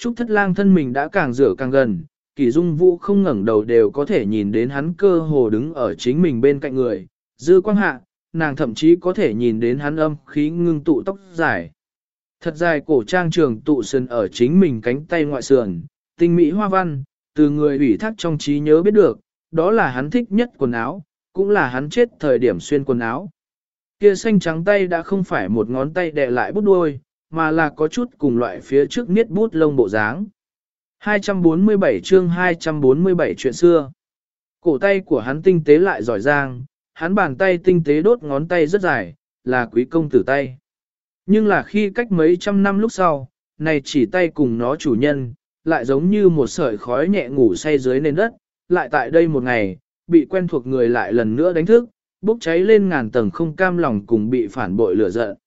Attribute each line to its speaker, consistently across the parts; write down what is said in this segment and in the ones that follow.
Speaker 1: Trúc Thất Lang thân mình đã càng rửa càng gần, Kỷ Dung Vũ không ngẩng đầu đều có thể nhìn đến hắn cơ hồ đứng ở chính mình bên cạnh người, dư quang hạ, nàng thậm chí có thể nhìn đến hắn âm khí ngưng tụ tóc dài. Thật dài cổ trang trường tụ sườn ở chính mình cánh tay ngoại sườn, tinh mỹ hoa văn, từ người ủy thác trong trí nhớ biết được, đó là hắn thích nhất quần áo, cũng là hắn chết thời điểm xuyên quần áo. Kia xanh trắng tay đã không phải một ngón tay đè lại bút đuôi, mà là có chút cùng loại phía trước niết bút lông bộ dáng. 247 chương 247 chuyện xưa. Cổ tay của hắn tinh tế lại giỏi giang, hắn bàn tay tinh tế đốt ngón tay rất dài, là quý công tử tay. Nhưng là khi cách mấy trăm năm lúc sau, này chỉ tay cùng nó chủ nhân, lại giống như một sợi khói nhẹ ngủ say dưới nền đất, lại tại đây một ngày, bị quen thuộc người lại lần nữa đánh thức, bốc cháy lên ngàn tầng không cam lòng cùng bị phản bội lửa giận.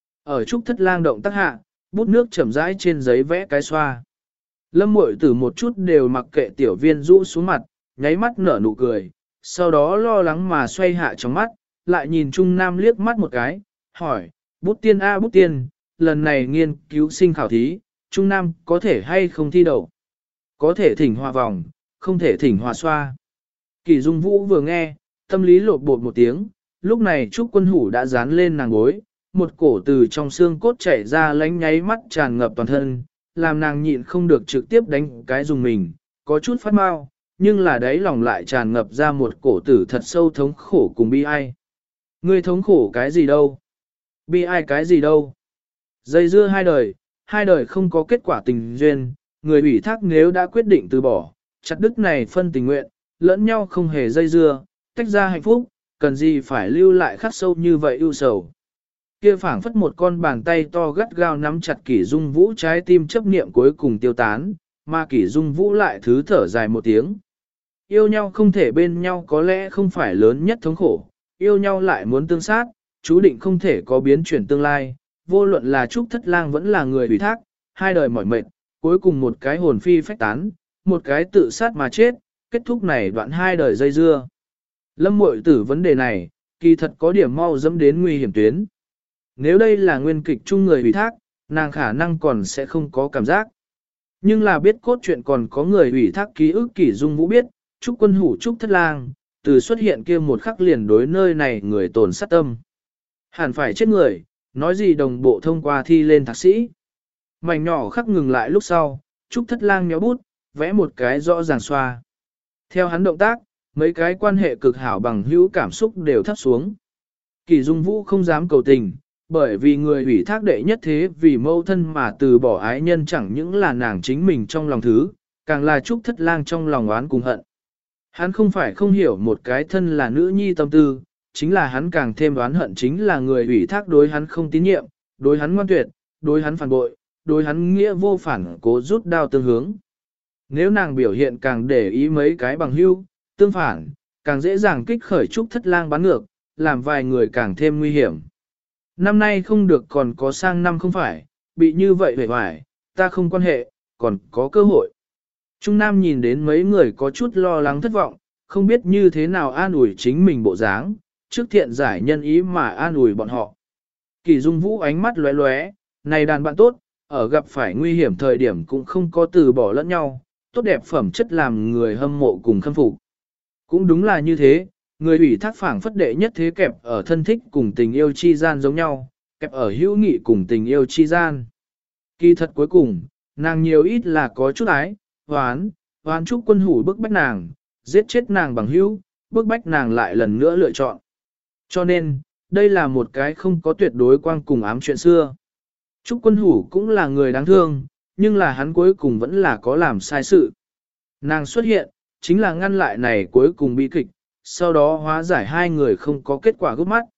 Speaker 1: Ở Trúc Thất Lang động tác hạ, bút nước chậm rãi trên giấy vẽ cái xoa. Lâm Muội Tử một chút đều mặc kệ tiểu viên rũ xuống mặt, nháy mắt nở nụ cười, sau đó lo lắng mà xoay hạ trong mắt, lại nhìn Trung Nam liếc mắt một cái, hỏi, bút tiên a bút tiên, lần này nghiên cứu sinh khảo thí, Trung Nam có thể hay không thi đậu? Có thể thỉnh hòa vòng, không thể thỉnh hòa xoa. Kỷ Dung Vũ vừa nghe, tâm lý lột bột một tiếng, lúc này Trúc Quân Hủ đã dán lên nàng gối, một cổ từ trong xương cốt chảy ra lánh nháy mắt tràn ngập toàn thân, làm nàng nhịn không được trực tiếp đánh cái dùng mình, có chút phát mau, nhưng là đáy lòng lại tràn ngập ra một cổ tử thật sâu thống khổ cùng bi ai. Ngươi thống khổ cái gì đâu? Bi ai cái gì đâu? Dây dưa hai đời không có kết quả tình duyên, người ủy thác nếu đã quyết định từ bỏ, chặt đứt này phân tình nguyện, lẫn nhau không hề dây dưa, tách ra hạnh phúc, cần gì phải lưu lại khắc sâu như vậy ưu sầu. Kia phảng phất một con bàn tay to gắt gao nắm chặt Kỷ Dung Vũ, trái tim chấp niệm cuối cùng tiêu tán, mà Kỷ Dung Vũ lại thứ thở dài một tiếng. Yêu nhau không thể bên nhau có lẽ không phải lớn nhất thống khổ, yêu nhau lại muốn tương sát, chú định không thể có biến chuyển tương lai, vô luận là Trúc Thất Lang vẫn là người ủy thác, hai đời mỏi mệt, cuối cùng một cái hồn phi phách tán, một cái tự sát mà chết, kết thúc này đoạn hai đời dây dưa. Lâm Muội Tử vấn đề này, kỳ thật có điểm mau dẫm đến nguy hiểm tuyến. Nếu đây là nguyên kịch chung người ủy thác, nàng khả năng còn sẽ không có cảm giác. Nhưng là biết cốt truyện còn có người ủy thác ký ức Kỷ Dung Vũ biết, Trúc Quân Hủ Trúc Thất Lang, từ xuất hiện kia một khắc liền đối nơi này người tồn sát tâm. Hẳn phải chết người, nói gì đồng bộ thông qua thi lên thạc sĩ. Mảnh nhỏ khắc ngừng lại lúc sau, Trúc Thất Lang nhéo bút, vẽ một cái rõ ràng xoa. Theo hắn động tác, mấy cái quan hệ cực hảo bằng hữu cảm xúc đều thấp xuống. Kỷ Dung Vũ không dám cầu tình, bởi vì người ủy thác đệ nhất thế vì mâu thân mà từ bỏ ái nhân chẳng những là nàng chính mình trong lòng thứ, càng là Trúc Thất Lang trong lòng oán cùng hận. Hắn không phải không hiểu một cái thân là nữ nhi tâm tư, chính là hắn càng thêm oán hận chính là người ủy thác đối hắn không tín nhiệm, đối hắn ngoan tuyệt, đối hắn phản bội, đối hắn nghĩa vô phản cố rút đao tương hướng. Nếu nàng biểu hiện càng để ý mấy cái bằng hữu, tương phản, càng dễ dàng kích khởi Trúc Thất Lang bắn ngược, làm vài người càng thêm nguy hiểm. Năm nay không được còn có sang năm không phải, bị như vậy vẻ vải, ta không quan hệ, còn có cơ hội. Trung Nam nhìn đến mấy người có chút lo lắng thất vọng, không biết như thế nào an ủi chính mình bộ dáng, trước thiện giải nhân ý mà an ủi bọn họ. Kỷ Dung Vũ ánh mắt lóe lóe, này đàn bạn tốt, ở gặp phải nguy hiểm thời điểm cũng không có từ bỏ lẫn nhau, tốt đẹp phẩm chất làm người hâm mộ cùng khâm phục. Cũng đúng là như thế, người ủy thác phảng phất đệ nhất thế kẹp ở thân thích cùng tình yêu chi gian giống nhau, kẹp ở hữu nghị cùng tình yêu chi gian. Kỳ thật cuối cùng, nàng nhiều ít là có chút ái, hoán Trúc Quân Hủ bức bách nàng, giết chết nàng bằng hữu, bức bách nàng lại lần nữa lựa chọn. Cho nên, đây là một cái không có tuyệt đối quang cùng ám chuyện xưa. Trúc Quân Hủ cũng là người đáng thương, nhưng là hắn cuối cùng vẫn là có làm sai sự. Nàng xuất hiện, chính là ngăn lại này cuối cùng bi kịch, sau đó hóa giải hai người không có kết quả gấp mắt.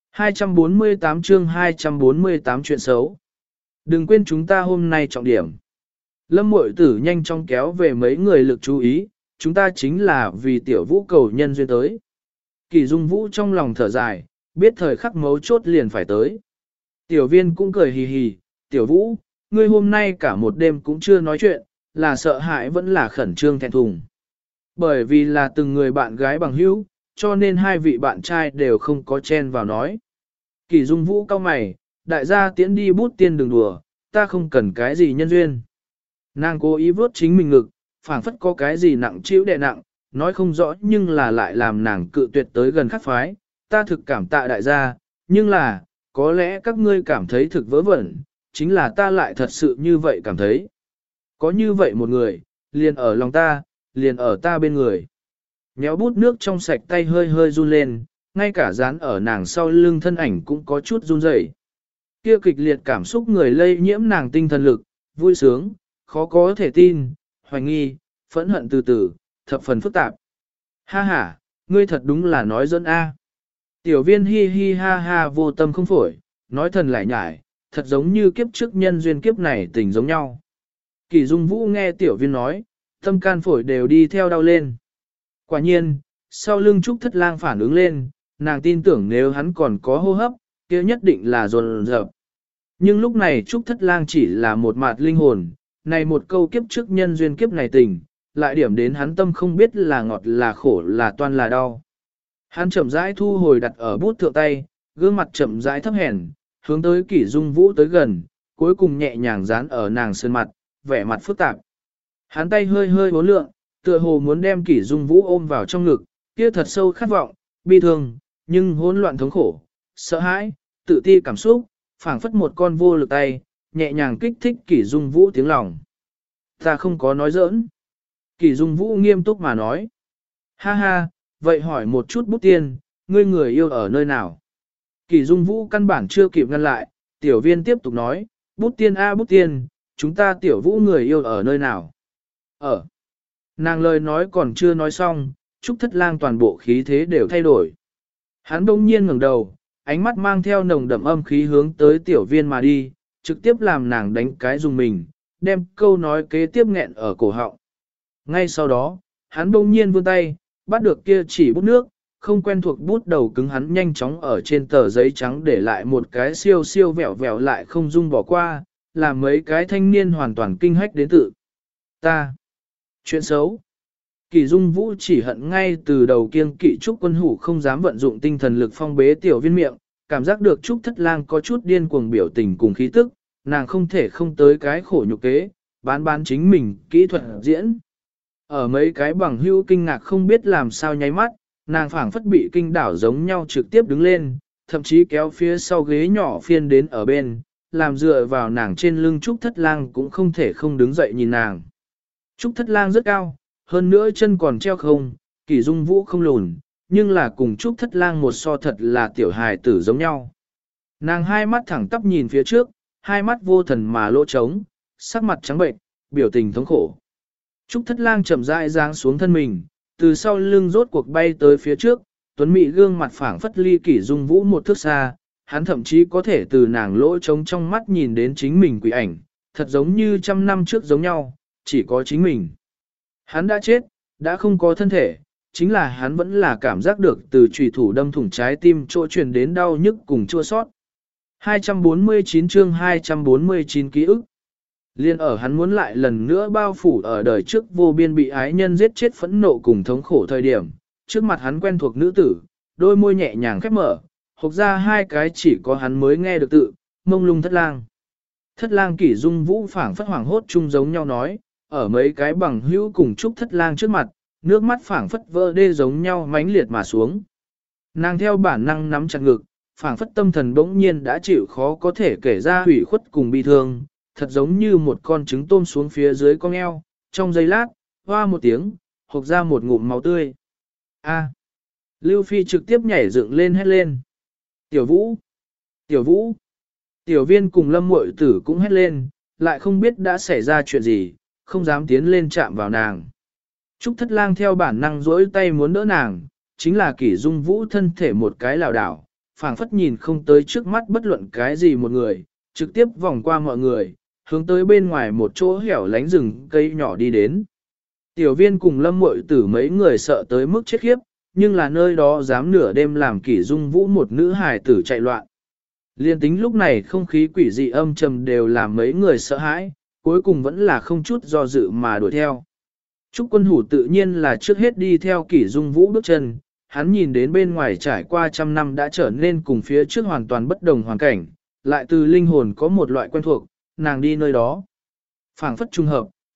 Speaker 1: 248 chương 248 chuyện xấu. Đừng quên chúng ta hôm nay trọng điểm. Lâm Muội Tử nhanh chóng kéo về mấy người lực chú ý, chúng ta chính là vì tiểu vũ cầu nhân duyên tới. Kỷ Dung Vũ trong lòng thở dài, biết thời khắc mấu chốt liền phải tới. Tiểu viên cũng cười hì hì, tiểu vũ, ngươi hôm nay cả một đêm cũng chưa nói chuyện, là sợ hãi vẫn là khẩn trương thẹn thùng. Bởi vì là từng người bạn gái bằng hữu, cho nên hai vị bạn trai đều không có chen vào nói. Kỷ Dung Vũ cau mày, đại gia tiễn đi bút tiên đừng đùa, ta không cần cái gì nhân duyên. Nàng cố ý vớt chính mình ngực, phảng phất có cái gì nặng chịu đè nặng, nói không rõ nhưng là lại làm nàng cự tuyệt tới gần khắc phái. Ta thực cảm tạ đại gia, nhưng là, có lẽ các ngươi cảm thấy thực vớ vẩn, chính là ta lại thật sự như vậy cảm thấy. Có như vậy một người, liền ở lòng ta, liền ở ta bên người. Nhéo bút nước trong sạch tay hơi hơi run lên, ngay cả dán ở nàng sau lưng thân ảnh cũng có chút run rẩy. Kia kịch liệt cảm xúc người lây nhiễm nàng tinh thần lực, vui sướng, khó có thể tin, hoài nghi, phẫn hận từ từ, thập phần phức tạp. Ha ha, ngươi thật đúng là nói dẫn a. Tiểu viên hi hi ha ha vô tâm không phổi, nói thần lại nhải, thật giống như kiếp trước nhân duyên kiếp này tình giống nhau. Kỳ Dung Vũ nghe tiểu viên nói, tâm can phổi đều đi theo đau lên. Quả nhiên, sau lưng Trúc Thất Lang phản ứng lên, nàng tin tưởng nếu hắn còn có hô hấp, kia nhất định là dồn dập. Nhưng lúc này Trúc Thất Lang chỉ là một mạt linh hồn, này một câu kiếp trước nhân duyên kiếp này tình, lại điểm đến hắn tâm không biết là ngọt là khổ là toan là đau. Hắn chậm rãi thu hồi đặt ở bút thượng tay, gương mặt chậm rãi thấp hèn, hướng tới Kỷ Dung Vũ tới gần, cuối cùng nhẹ nhàng dán ở nàng sơn mặt, vẻ mặt phức tạp. Hắn tay hơi hơi uốn lượn, tựa hồ muốn đem Kỷ Dung Vũ ôm vào trong ngực, kia thật sâu khát vọng, bi thương, nhưng hỗn loạn thống khổ, sợ hãi, tự ti cảm xúc, phảng phất một con vô lực tay, nhẹ nhàng kích thích Kỷ Dung Vũ tiếng lòng. Ta không có nói giỡn. Kỷ Dung Vũ nghiêm túc mà nói. Ha ha, vậy hỏi một chút Bút Tiên, ngươi người yêu ở nơi nào? Kỷ Dung Vũ căn bản chưa kịp ngăn lại, tiểu viên tiếp tục nói, Bút Tiên a Bút Tiên, chúng ta tiểu vũ người yêu ở nơi nào? Ở. Nàng lời nói còn chưa nói xong, Trúc Thất Lang toàn bộ khí thế đều thay đổi. Hắn đông nhiên ngẩng đầu, ánh mắt mang theo nồng đậm âm khí hướng tới tiểu viên mà đi, trực tiếp làm nàng đánh cái dùng mình, đem câu nói kế tiếp nghẹn ở cổ họng. Ngay sau đó, hắn bỗng nhiên vươn tay, bắt được kia chỉ bút nước, không quen thuộc bút đầu cứng hắn nhanh chóng ở trên tờ giấy trắng để lại một cái siêu siêu vẹo vẹo lại không dung bỏ qua, làm mấy cái thanh niên hoàn toàn kinh hách đến tự. Ta. Chuyện xấu. Kỳ Dung Vũ chỉ hận ngay từ đầu kiêng kỵ Trúc Quân Hủ không dám vận dụng tinh thần lực phong bế tiểu viên miệng, cảm giác được Trúc Thất Lang có chút điên cuồng biểu tình cùng khí tức, nàng không thể không tới cái khổ nhục kế, bán chính mình, kỹ thuật diễn. Ở mấy cái bằng hưu kinh ngạc không biết làm sao nháy mắt, nàng phảng phất bị kinh đảo giống nhau trực tiếp đứng lên, thậm chí kéo phía sau ghế nhỏ phiên đến ở bên, làm dựa vào nàng trên lưng Trúc Thất Lang cũng không thể không đứng dậy nhìn nàng. Trúc Thất Lang rất cao, hơn nữa chân còn treo không, Kỷ Dung Vũ không lùn, nhưng là cùng Trúc Thất Lang một so thật là tiểu hài tử giống nhau. Nàng hai mắt thẳng tắp nhìn phía trước, hai mắt vô thần mà lỗ trống, sắc mặt trắng bệnh, biểu tình thống khổ. Trúc Thất Lang chậm rãi giáng xuống thân mình, từ sau lưng rốt cuộc bay tới phía trước, tuấn mỹ gương mặt phảng phất ly Kỷ Dung Vũ một thước xa, hắn thậm chí có thể từ nàng lỗ trống trong mắt nhìn đến chính mình quỷ ảnh, thật giống như trăm năm trước giống nhau, chỉ có chính mình. Hắn đã chết, đã không có thân thể, chính là hắn vẫn là cảm giác được từ chủy thủ đâm thủng trái tim chỗ truyền đến đau nhức cùng chua sót. 249 chương 249 ký ức. Liên ở hắn muốn lại lần nữa bao phủ ở đời trước vô biên bị ái nhân giết chết phẫn nộ cùng thống khổ thời điểm, trước mặt hắn quen thuộc nữ tử, đôi môi nhẹ nhàng khép mở, hộc ra hai cái chỉ có hắn mới nghe được tự, mông lung Thất Lang. Thất Lang Kỷ Dung Vũ phảng phất hoảng hốt chung giống nhau nói, ở mấy cái bằng hữu cùng Trúc Thất Lang trước mặt, nước mắt phảng phất vỡ đê giống nhau mãnh liệt mà xuống. Nàng theo bản năng nắm chặt ngực, phảng phất tâm thần bỗng nhiên đã chịu khó có thể kể ra hủy khuất cùng bi thương, thật giống như một con trứng tôm xuống phía dưới con eo, trong giây lát, hoa một tiếng, hộc ra một ngụm máu tươi. A. Lưu Phi trực tiếp nhảy dựng lên hét lên. Tiểu Vũ! Tiểu Vũ! Tiểu Viên cùng Lâm Muội Tử cũng hét lên, lại không biết đã xảy ra chuyện gì, không dám tiến lên chạm vào nàng. Trúc Thất Lang theo bản năng duỗi tay muốn đỡ nàng, chính là Kỷ Dung Vũ thân thể một cái lảo đảo, phảng phất nhìn không tới trước mắt bất luận cái gì một người, trực tiếp vòng qua mọi người, hướng tới bên ngoài một chỗ hẻo lánh rừng cây nhỏ đi đến. Tiểu Viên cùng Lâm Muội Tử mấy người sợ tới mức chết khiếp, nhưng là nơi đó dám nửa đêm làm Kỷ Dung Vũ một nữ hài tử chạy loạn. Liên tính lúc này không khí quỷ dị âm trầm đều làm mấy người sợ hãi, cuối cùng vẫn là không chút do dự mà đuổi theo. Trúc Quân Hủ tự nhiên là trước hết đi theo Kỷ Dung Vũ bước chân, hắn nhìn đến bên ngoài trải qua trăm năm đã trở nên cùng phía trước hoàn toàn bất đồng hoàn cảnh, lại từ linh hồn có một loại quen thuộc, nàng đi nơi đó. Phảng phất trung hợp,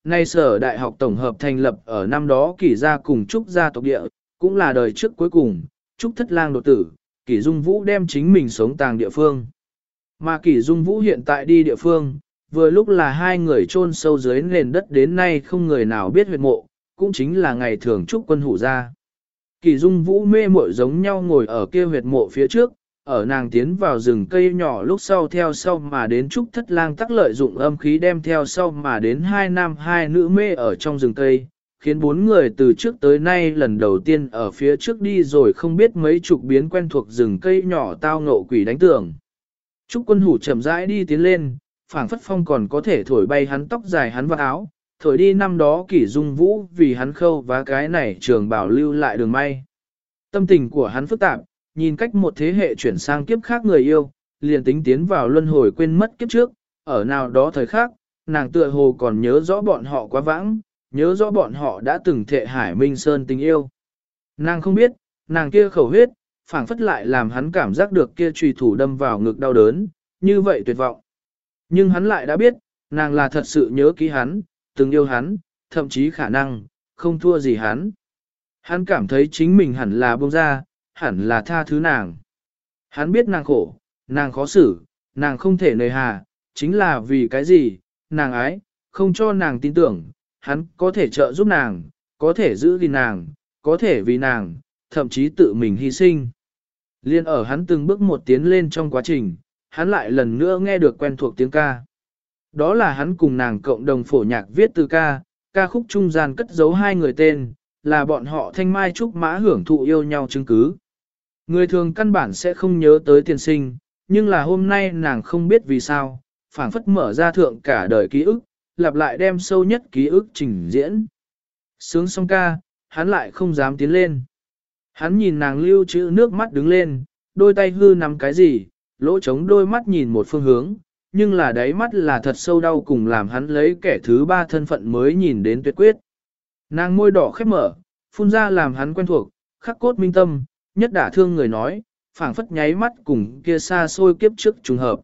Speaker 1: Nay sở đại học tổng hợp thành lập ở năm đó Kỷ gia cùng Trúc gia tộc địa, cũng là đời trước cuối cùng, Trúc thất lang đột tử, Kỷ Dung Vũ đem chính mình sống tàng địa phương. Mà Kỷ Dung Vũ hiện tại đi địa phương, vừa lúc là hai người chôn sâu dưới nền đất đến nay không người nào biết huyệt mộ, cũng chính là ngày thường Trúc quân hủ ra. Kỷ Dung Vũ mê muội giống nhau ngồi ở kia huyệt mộ phía trước, ở nàng tiến vào rừng cây nhỏ lúc sau theo sau mà đến Trúc thất lang tắc lợi dụng âm khí đem theo sau mà đến hai nam hai nữ mê ở trong rừng cây, khiến bốn người từ trước tới nay lần đầu tiên ở phía trước đi rồi không biết mấy chục biến quen thuộc rừng cây nhỏ tao ngộ quỷ đánh tường. Trúc quân hủ chậm rãi đi tiến lên, phảng phất phong còn có thể thổi bay hắn tóc dài hắn vào áo, thổi đi năm đó Kỷ Dung Vũ vì hắn khâu và cái này trường bảo lưu lại đường may. Tâm tình của hắn phức tạp, nhìn cách một thế hệ chuyển sang kiếp khác người yêu, liền tính tiến vào luân hồi quên mất kiếp trước, ở nào đó thời khác, nàng tựa hồ còn nhớ rõ bọn họ quá vãng, nhớ rõ bọn họ đã từng thệ hải minh sơn tình yêu. Nàng không biết, nàng kia khẩu huyết, phảng phất lại làm hắn cảm giác được kia chùy thủ đâm vào ngực đau đớn, như vậy tuyệt vọng. Nhưng hắn lại đã biết, nàng là thật sự nhớ kỹ hắn, từng yêu hắn, thậm chí khả năng, không thua gì hắn. Hắn cảm thấy chính mình hẳn là buông ra, hẳn là tha thứ nàng. Hắn biết nàng khổ, nàng khó xử, nàng không thể nề hà, chính là vì cái gì, nàng ái, không cho nàng tin tưởng, hắn có thể trợ giúp nàng, có thể giữ gìn nàng, có thể vì nàng, thậm chí tự mình hy sinh. Liên ở hắn từng bước một tiến lên trong quá trình, hắn lại lần nữa nghe được quen thuộc tiếng ca. Đó là hắn cùng nàng cộng đồng phổ nhạc viết từ ca khúc trung gian cất giấu hai người tên, là bọn họ thanh mai trúc mã hưởng thụ yêu nhau chứng cứ. Người thường căn bản sẽ không nhớ tới tiền sinh, nhưng là hôm nay nàng không biết vì sao, phảng phất mở ra thượng cả đời ký ức, lặp lại đem sâu nhất ký ức trình diễn. Sướng xong ca, hắn lại không dám tiến lên. Hắn nhìn nàng lưu trữ nước mắt đứng lên, đôi tay hư nắm cái gì, lỗ trống đôi mắt nhìn một phương hướng, nhưng là đáy mắt là thật sâu đau cùng làm hắn lấy kẻ thứ ba thân phận mới nhìn đến tuyệt quyết. Nàng môi đỏ khép mở, phun ra làm hắn quen thuộc, khắc cốt minh tâm, nhất đả thương người nói, phảng phất nháy mắt cùng kia xa xôi kiếp trước trùng hợp.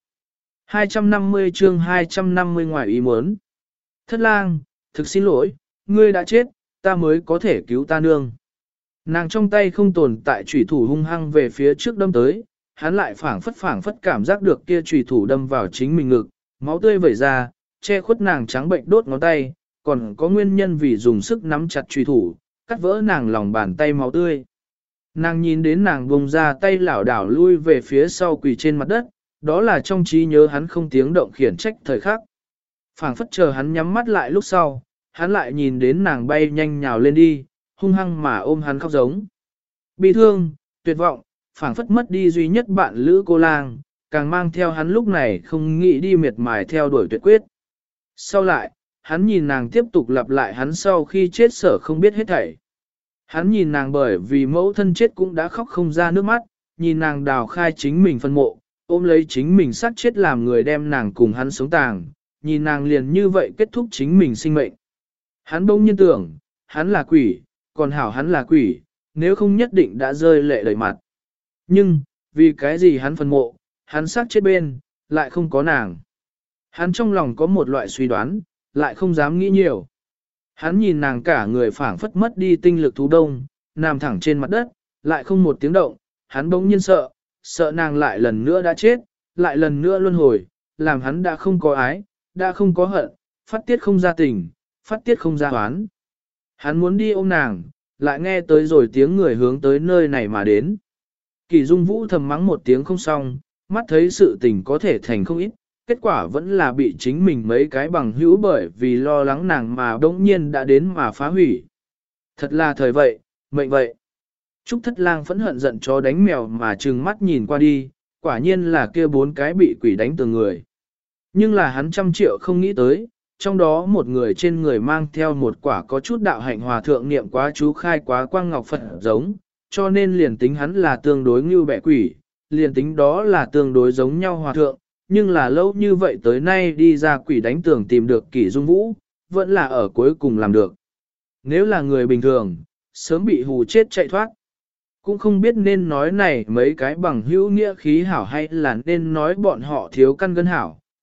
Speaker 1: 250 chương 250 ngoài ý muốn. Thất lang, thực xin lỗi, ngươi đã chết, ta mới có thể cứu ta nương. Nàng trong tay không tồn tại chủy thủ hung hăng về phía trước đâm tới, hắn lại phảng phất cảm giác được kia chủy thủ đâm vào chính mình ngực, máu tươi vẩy ra, che khuất nàng trắng bệnh đốt ngón tay, còn có nguyên nhân vì dùng sức nắm chặt chủy thủ, cắt vỡ nàng lòng bàn tay máu tươi. Nàng nhìn đến nàng bông ra tay lảo đảo lui về phía sau quỳ trên mặt đất, đó là trong trí nhớ hắn không tiếng động khiển trách thời khắc. Phảng phất chờ hắn nhắm mắt lại lúc sau, hắn lại nhìn đến nàng bay nhanh nhào lên đi, hung hăng mà ôm hắn khóc giống. Bi thương, tuyệt vọng, phảng phất mất đi duy nhất bạn lữ cô lang, càng mang theo hắn lúc này không nghĩ đi miệt mài theo đuổi tuyệt quyết. Sau lại, hắn nhìn nàng tiếp tục lặp lại hắn sau khi chết sở không biết hết thảy. Hắn nhìn nàng bởi vì mẫu thân chết cũng đã khóc không ra nước mắt, nhìn nàng đào khai chính mình phân mộ, ôm lấy chính mình sát chết làm người đem nàng cùng hắn sống tàng, nhìn nàng liền như vậy kết thúc chính mình sinh mệnh. Hắn bỗng nhiên tưởng, hắn là quỷ, còn hảo hắn là quỷ, nếu không nhất định đã rơi lệ đầy mặt. Nhưng, vì cái gì hắn phân mộ, hắn sát chết bên, lại không có nàng. Hắn trong lòng có một loại suy đoán, lại không dám nghĩ nhiều. Hắn nhìn nàng cả người phảng phất mất đi tinh lực thú đông, nằm thẳng trên mặt đất, lại không một tiếng động, hắn bỗng nhiên sợ nàng lại lần nữa đã chết, lại lần nữa luân hồi, làm hắn đã không có ái, đã không có hận, phát tiết không ra tình, phát tiết không ra oán. Hắn muốn đi ôm nàng, lại nghe tới rồi tiếng người hướng tới nơi này mà đến. Kỳ Dung Vũ thầm mắng một tiếng không xong, mắt thấy sự tình có thể thành không ít, kết quả vẫn là bị chính mình mấy cái bằng hữu bởi vì lo lắng nàng mà đống nhiên đã đến mà phá hủy. Thật là thời vậy, mệnh vậy. Trúc Thất Lang phẫn hận giận chó đánh mèo mà trừng mắt nhìn qua đi, quả nhiên là kia bốn cái bị quỷ đánh từ người. Nhưng là hắn 100 triệu không nghĩ tới, trong đó một người trên người mang theo một quả có chút đạo hạnh hòa thượng niệm quá chú khai quá quang ngọc Phật giống, cho nên liền tính hắn là tương đối như bẻ quỷ, liền tính đó là tương đối giống nhau hòa thượng, nhưng là lâu như vậy tới nay đi ra quỷ đánh tường tìm được Kỷ Dung Vũ, vẫn là ở cuối cùng làm được. Nếu là người bình thường, sớm bị hù chết chạy thoát. Cũng không biết nên nói này mấy cái bằng hữu nghĩa khí hảo hay là nên nói bọn họ thiếu căn gân hảo,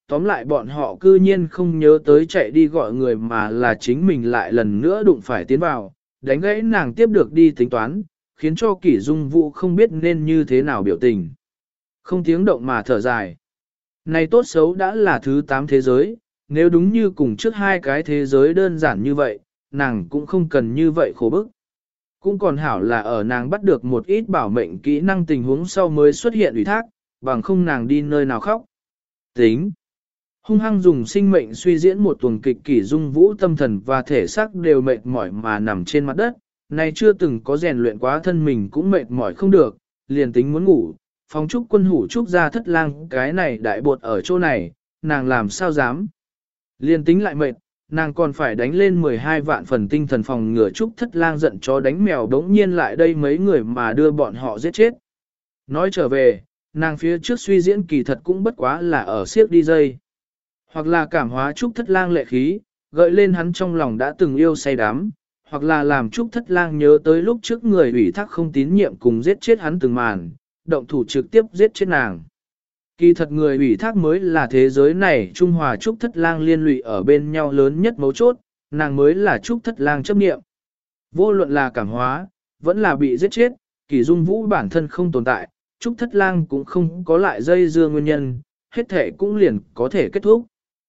Speaker 1: tóm lại bọn họ cư nhiên không nhớ tới chạy đi gọi người mà là chính mình lại lần nữa đụng phải tiến vào, đánh gãy nàng tiếp được đi tính toán, khiến cho Kỷ Dung Vũ không biết nên như thế nào biểu tình. Không tiếng động mà thở dài. Này tốt xấu đã là thứ 8 thế giới, nếu đúng như cùng trước 2 cái thế giới đơn giản như vậy, nàng cũng không cần như vậy khổ bức. Cũng còn hảo là ở nàng bắt được một ít bảo mệnh kỹ năng tình huống sau mới xuất hiện ủy thác, bằng không nàng đi nơi nào khóc. Tính. Hung hăng dùng sinh mệnh suy diễn một tuần kịch Kỷ Dung Vũ tâm thần và thể xác đều mệt mỏi mà nằm trên mặt đất, này chưa từng có rèn luyện quá thân mình cũng mệt mỏi không được, liền tính muốn ngủ, phóng trúc quân hủ trúc ra thất lang cái này đại bột ở chỗ này, nàng làm sao dám. Liền tính lại mệt, nàng còn phải đánh lên 12 vạn phần tinh thần phòng ngừa trúc thất lang giận chó đánh mèo đống nhiên lại đây mấy người mà đưa bọn họ giết chết. Nói trở về, nàng phía trước suy diễn kỳ thật cũng bất quá là ở siếc đi dây. Hoặc là cảm hóa trúc thất lang lệ khí, gợi lên hắn trong lòng đã từng yêu say đắm, hoặc là làm trúc thất lang nhớ tới lúc trước người ủy thác không tín nhiệm cùng giết chết hắn từng màn, động thủ trực tiếp giết chết nàng. Kỳ thật người ủy thác mới là thế giới này Trung Hòa trúc thất lang liên lụy ở bên nhau lớn nhất mấu chốt, nàng mới là trúc thất lang chấp niệm. Vô luận là cảm hóa, vẫn là bị giết chết, Kỷ Dung Vũ bản thân không tồn tại, trúc thất lang cũng không có lại dây dưa nguyên nhân, hết thể cũng liền có thể kết thúc.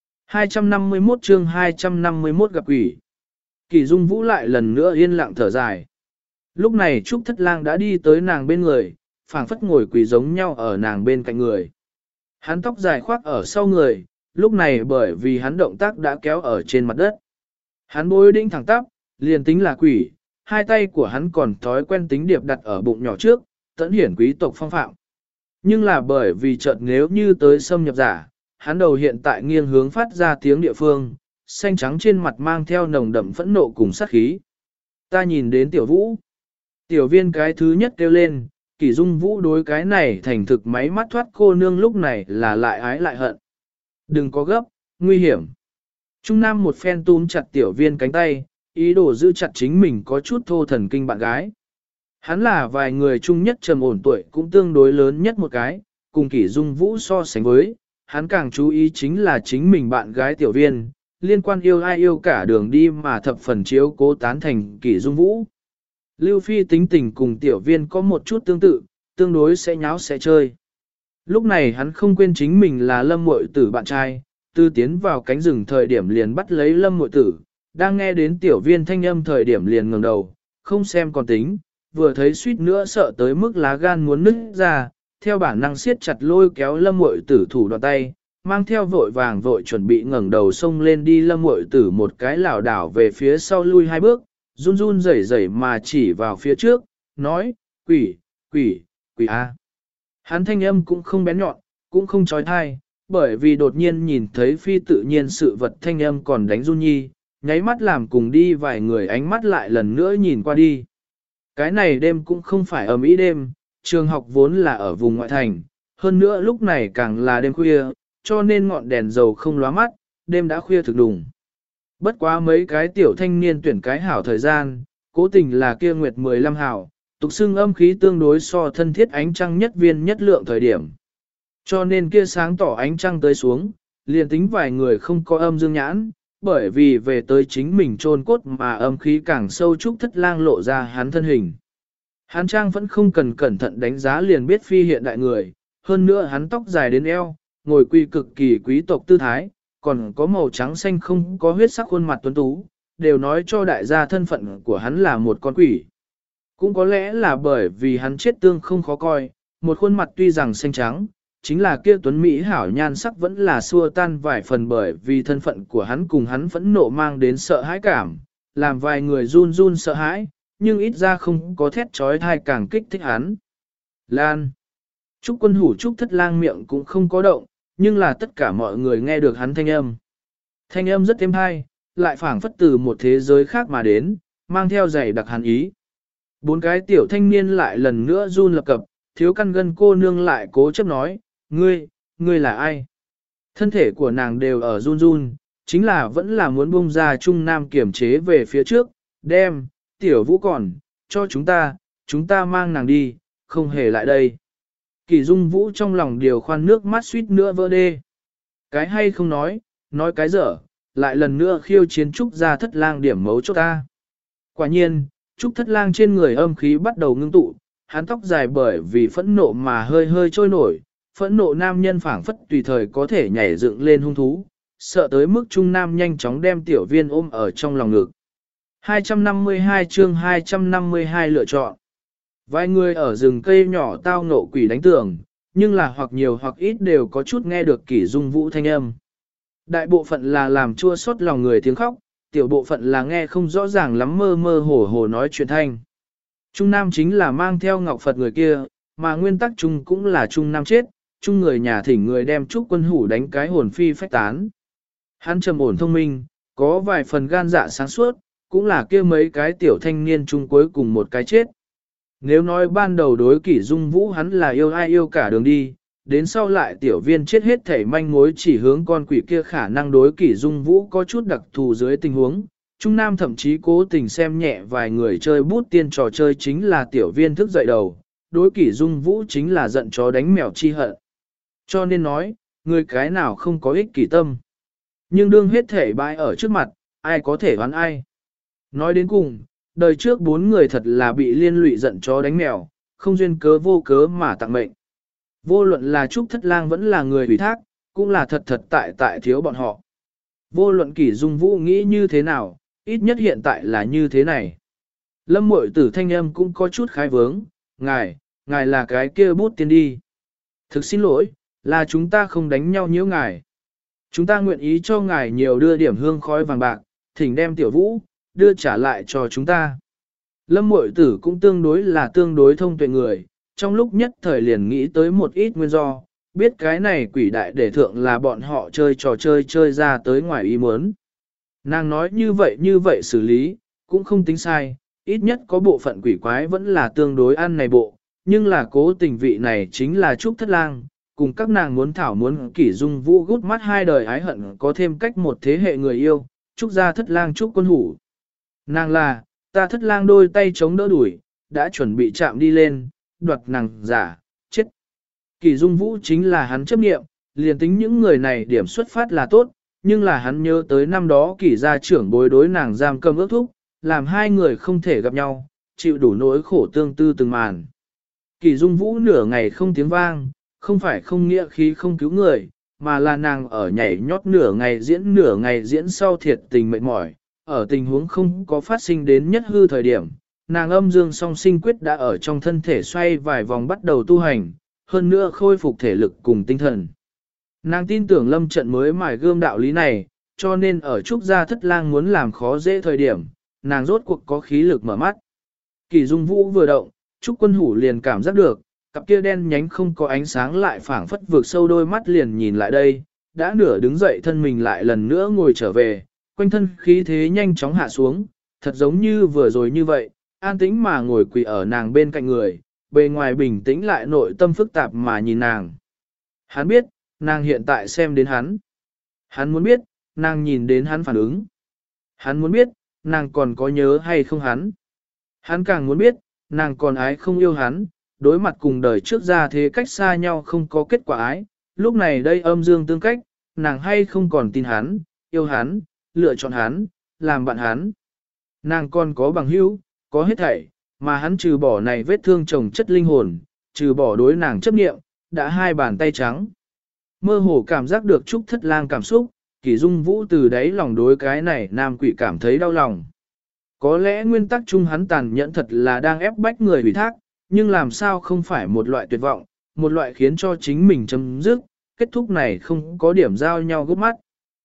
Speaker 1: 251 chương 251 gặp quỷ. Kỷ Dung Vũ lại lần nữa yên lặng thở dài. Lúc này Trúc Thất Lang đã đi tới nàng bên người, phảng phất ngồi quỳ giống nhau ở nàng bên cạnh người. Hắn tóc dài khoác ở sau người, lúc này bởi vì hắn động tác đã kéo ở trên mặt đất. Hắn bối đĩnh thẳng tắp, liền tính là quỷ, hai tay của hắn còn thói quen tính điệp đặt ở bụng nhỏ trước, tẫn hiển quý tộc phong phạm. Nhưng là bởi vì chợt nếu như tới xâm nhập giả, hắn đầu hiện tại nghiêng hướng phát ra tiếng địa phương, xanh trắng trên mặt mang theo nồng đậm phẫn nộ cùng sát khí. Ta nhìn đến Tiểu Vũ. Tiểu Viên cái thứ nhất kêu lên, Kỷ Dung Vũ đối cái này thành thực máy mắt thoát cô nương lúc này là lại ái lại hận. Đừng có gấp, nguy hiểm. Trung Nam một phen túm chặt Tiểu Viên cánh tay, ý đồ giữ chặt chính mình có chút thô thần kinh bạn gái. Hắn là vài người chung nhất trầm ổn tuổi cũng tương đối lớn nhất một cái, cùng Kỷ Dung Vũ so sánh với, hắn càng chú ý chính là chính mình bạn gái Tiểu Viên, liên quan yêu ai yêu cả đường đi mà thập phần chiếu cố tán thành Kỷ Dung Vũ. Lưu Phi tính tình cùng Tiểu Viên có một chút tương tự, tương đối sẽ nháo sẽ chơi. Lúc này hắn không quên chính mình là Lâm Muội Tử bạn trai, từ tiến vào cánh rừng thời điểm liền bắt lấy Lâm Muội Tử, đang nghe đến Tiểu Viên thanh âm thời điểm liền ngẩng đầu, không xem còn tính, vừa thấy suýt nữa sợ tới mức lá gan muốn nứt ra, theo bản năng siết chặt lôi kéo Lâm Muội Tử thủ đoạn tay, mang theo vội vàng vội chuẩn bị ngẩng đầu xông lên đi. Lâm Muội Tử một cái lảo đảo về phía sau lui 2 bước, run run rẩy rẩy mà chỉ vào phía trước, nói, quỷ, quỷ, quỷ a. Hắn thanh âm cũng không bén nhọn, cũng không trói thai, bởi vì đột nhiên nhìn thấy phi tự nhiên sự vật thanh âm còn đánh run nhi, nháy mắt làm cùng đi vài người ánh mắt lại lần nữa nhìn qua đi. Cái này đêm cũng không phải ầm ĩ đêm, trường học vốn là ở vùng ngoại thành, hơn nữa lúc này càng là đêm khuya, cho nên ngọn đèn dầu không lóa mắt, đêm đã khuya thực đùng. Bất quá mấy cái tiểu thanh niên tuyển cái hảo thời gian, cố tình là kia nguyệt 15 hảo, tục xưng âm khí tương đối so thân thiết ánh trăng nhất viên nhất lượng thời điểm. Cho nên kia sáng tỏ ánh trăng tới xuống, liền tính vài người không có âm dương nhãn, bởi vì về tới chính mình chôn cốt mà âm khí càng sâu Trúc Thất Lang lộ ra hắn thân hình. Hắn trang vẫn không cần cẩn thận đánh giá liền biết phi hiện đại người, hơn nữa hắn tóc dài đến eo, ngồi quy cực kỳ quý tộc tư thái, còn có màu trắng xanh không có huyết sắc khuôn mặt tuấn tú, đều nói cho đại gia thân phận của hắn là một con quỷ. Cũng có lẽ là bởi vì hắn chết tương không khó coi, một khuôn mặt tuy rằng xanh trắng, chính là kia tuấn Mỹ hảo nhan sắc vẫn là xua tan vài phần bởi vì thân phận của hắn cùng hắn phẫn nộ mang đến sợ hãi cảm, làm vài người run run sợ hãi, nhưng ít ra không có thét trói thai càng kích thích hắn. Lan. Trúc Quân Hủ Trúc Thất Lang miệng cũng không có động, nhưng là tất cả mọi người nghe được hắn thanh âm. Thanh âm rất êm hay, lại phảng phất từ một thế giới khác mà đến, mang theo dày đặc hàn ý. 4 cái tiểu thanh niên lại lần nữa run lập cập, thiếu căn gân cô nương lại cố chấp nói, ngươi là ai? Thân thể của nàng đều ở run run, chính là vẫn là muốn bung ra Trung Nam kiểm chế về phía trước, đem, Tiểu Vũ còn, cho chúng ta mang nàng đi, không hề lại đây. Kỷ Dung Vũ trong lòng điều khoan nước mắt suýt nữa vỡ đê. Cái hay không nói cái dở, lại lần nữa khiêu chiến Trúc gia thất lang điểm mấu chốt ta. Quả nhiên, Trúc thất lang trên người âm khí bắt đầu ngưng tụ, hắn tóc dài bởi vì phẫn nộ mà hơi hơi trôi nổi, phẫn nộ nam nhân phảng phất tùy thời có thể nhảy dựng lên hung thú, sợ tới mức trung nam nhanh chóng đem tiểu viên ôm ở trong lòng ngực. 252 chương 252 lựa chọn. Vài người ở rừng cây nhỏ tao ngộ quỷ đánh tường, nhưng là hoặc nhiều hoặc ít đều có chút nghe được Kỷ Dung Vũ thanh âm. Đại bộ phận là làm chua xót lòng người tiếng khóc, tiểu bộ phận là nghe không rõ ràng lắm mơ mơ hồ hồ nói chuyện thanh. Trung Nam chính là mang theo ngọc Phật người kia, mà nguyên tắc Trung cũng là Trung Nam chết, Trung người nhà thỉnh người đem Trúc Quân Hủ đánh cái hồn phi phách tán. Hắn trầm ổn thông minh, có vài phần gan dạ sáng suốt, cũng là kia mấy cái tiểu thanh niên chung cuối cùng một cái chết. Nếu nói ban đầu đối Kỷ Dung Vũ hắn là yêu ai yêu cả đường đi, đến sau lại tiểu viên chết hết thảy manh mối chỉ hướng con quỷ kia khả năng đối Kỷ Dung Vũ có chút đặc thù dưới tình huống. Trung Nam thậm chí cố tình xem nhẹ vài người chơi bút tiên trò chơi chính là tiểu viên thức dậy đầu, đối Kỷ Dung Vũ chính là giận chó đánh mèo chi hận. Cho nên nói, người cái nào không có ích kỷ tâm. Nhưng đương hết thể bại ở trước mặt, ai có thể đoán ai. Nói đến cùng, đời trước 4 người thật là bị liên lụy giận chó đánh mèo, không duyên cớ vô cớ mà tặng mệnh. Vô luận là Trúc Thất Lang vẫn là người ủy thác, cũng là thật tại thiếu bọn họ. Vô luận Kỷ Dung Vũ nghĩ như thế nào, ít nhất hiện tại là như thế này. Lâm Mội Tử thanh âm cũng có chút khai vướng, ngài là cái kia bút tiên đi. Thực xin lỗi, là chúng ta không đánh nhau nhiễu ngài. Chúng ta nguyện ý cho ngài nhiều đưa điểm hương khói vàng bạc, thỉnh đem tiểu vũ, đưa trả lại cho chúng ta. Lâm Mội Tử cũng tương đối thông tuệ người, trong lúc nhất thời liền nghĩ tới một ít nguyên do, biết cái này quỷ đại để thượng là bọn họ chơi trò chơi ra tới ngoài ý muốn. Nàng nói như vậy xử lý, cũng không tính sai, ít nhất có bộ phận quỷ quái vẫn là tương đối ăn này bộ, nhưng là cố tình vị này chính là Trúc Thất Lang, cùng các nàng muốn Kỷ Dung Vũ gút mắt hai đời ái hận có thêm cách một thế hệ người yêu, Trúc gia Thất Lang Trúc Quân Hủ. Nàng là, ta Thất Lang đôi tay chống đỡ đuổi, đã chuẩn bị chạm đi lên, đoạt nàng giả, chết. Kỷ Dung Vũ chính là hắn chấp nghiệm, liền tính những người này điểm xuất phát là tốt, nhưng là hắn nhớ tới năm đó Kỷ gia trưởng bối đối nàng giam cầm ước thúc, làm hai người không thể gặp nhau, chịu đủ nỗi khổ tương tư từng màn. Kỷ Dung Vũ nửa ngày không tiếng vang, không phải không nghĩa khí không cứu người, mà là nàng ở nhảy nhót nửa ngày diễn sau thiệt tình mệt mỏi, ở tình huống không có phát sinh đến nhất hư thời điểm, nàng âm dương song sinh quyết đã ở trong thân thể xoay vài vòng bắt đầu tu hành, hơn nữa khôi phục thể lực cùng tinh thần. Nàng tin tưởng lâm trận mới mài gươm đạo lý này, cho nên ở Trúc gia Thất Lang muốn làm khó dễ thời điểm, nàng rốt cuộc có khí lực mở mắt. Kỷ Dung Vũ vừa động, Trúc Quân Hủ liền cảm giác được, cặp kia đen nhánh không có ánh sáng lại phảng phất vượt sâu đôi mắt liền nhìn lại đây, đã nửa đứng dậy thân mình lại lần nữa ngồi trở về, quanh thân khí thế nhanh chóng hạ xuống, thật giống như vừa rồi như vậy, an tĩnh mà ngồi quỳ ở nàng bên cạnh người, bề ngoài bình tĩnh lại nội tâm phức tạp mà nhìn nàng. Hắn biết, nàng hiện tại xem đến hắn. Hắn muốn biết, nàng nhìn đến hắn phản ứng. Hắn muốn biết, nàng còn có nhớ hay không hắn. Hắn càng muốn biết, nàng còn ái không yêu hắn, đối mặt cùng đời trước ra thế cách xa nhau không có kết quả ái. Lúc này đây âm dương tương cách, nàng hay không còn tin hắn, yêu hắn, lựa chọn hắn, làm bạn hắn. Nàng còn có bằng hữu, có hết thảy, mà hắn trừ bỏ này vết thương chồng chất linh hồn, trừ bỏ đối nàng chấp niệm, đã hai bàn tay trắng. Mơ hồ cảm giác được Trúc Thất Lang cảm xúc, Kỷ Dung Vũ từ đáy lòng đối cái này nam quỷ cảm thấy đau lòng. Có lẽ nguyên tắc chung hắn tàn nhẫn thật là đang ép bách người ủy thác, nhưng làm sao không phải một loại tuyệt vọng, một loại khiến cho chính mình chấm dứt, kết thúc này không có điểm giao nhau gấp mắt.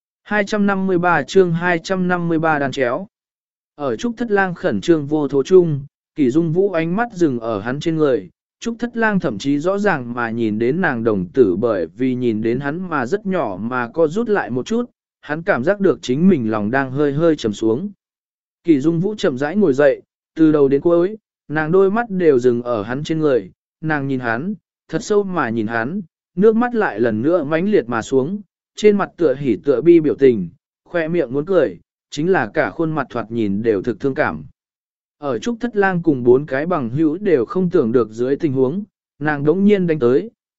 Speaker 1: 253 chương 253 đàn chéo. Ở Trúc Thất Lang khẩn trương vô thố chung, Kỷ Dung Vũ ánh mắt dừng ở hắn trên người, Trúc Thất Lang thậm chí rõ ràng mà nhìn đến nàng đồng tử bởi vì nhìn đến hắn mà rất nhỏ mà co rút lại một chút, hắn cảm giác được chính mình lòng đang hơi hơi trầm xuống. Kỷ Dung Vũ chậm rãi ngồi dậy, từ đầu đến cuối, nàng đôi mắt đều dừng ở hắn trên người, nàng nhìn hắn, thật sâu mà nhìn hắn, nước mắt lại lần nữa mãnh liệt mà xuống, trên mặt tựa hỉ tựa bi biểu tình, khoe miệng muốn cười, chính là cả khuôn mặt thoạt nhìn đều thực thương cảm. Ở Trúc Thất Lang cùng 4 cái bằng hữu đều không tưởng được dưới tình huống, nàng đống nhiên đánh tới,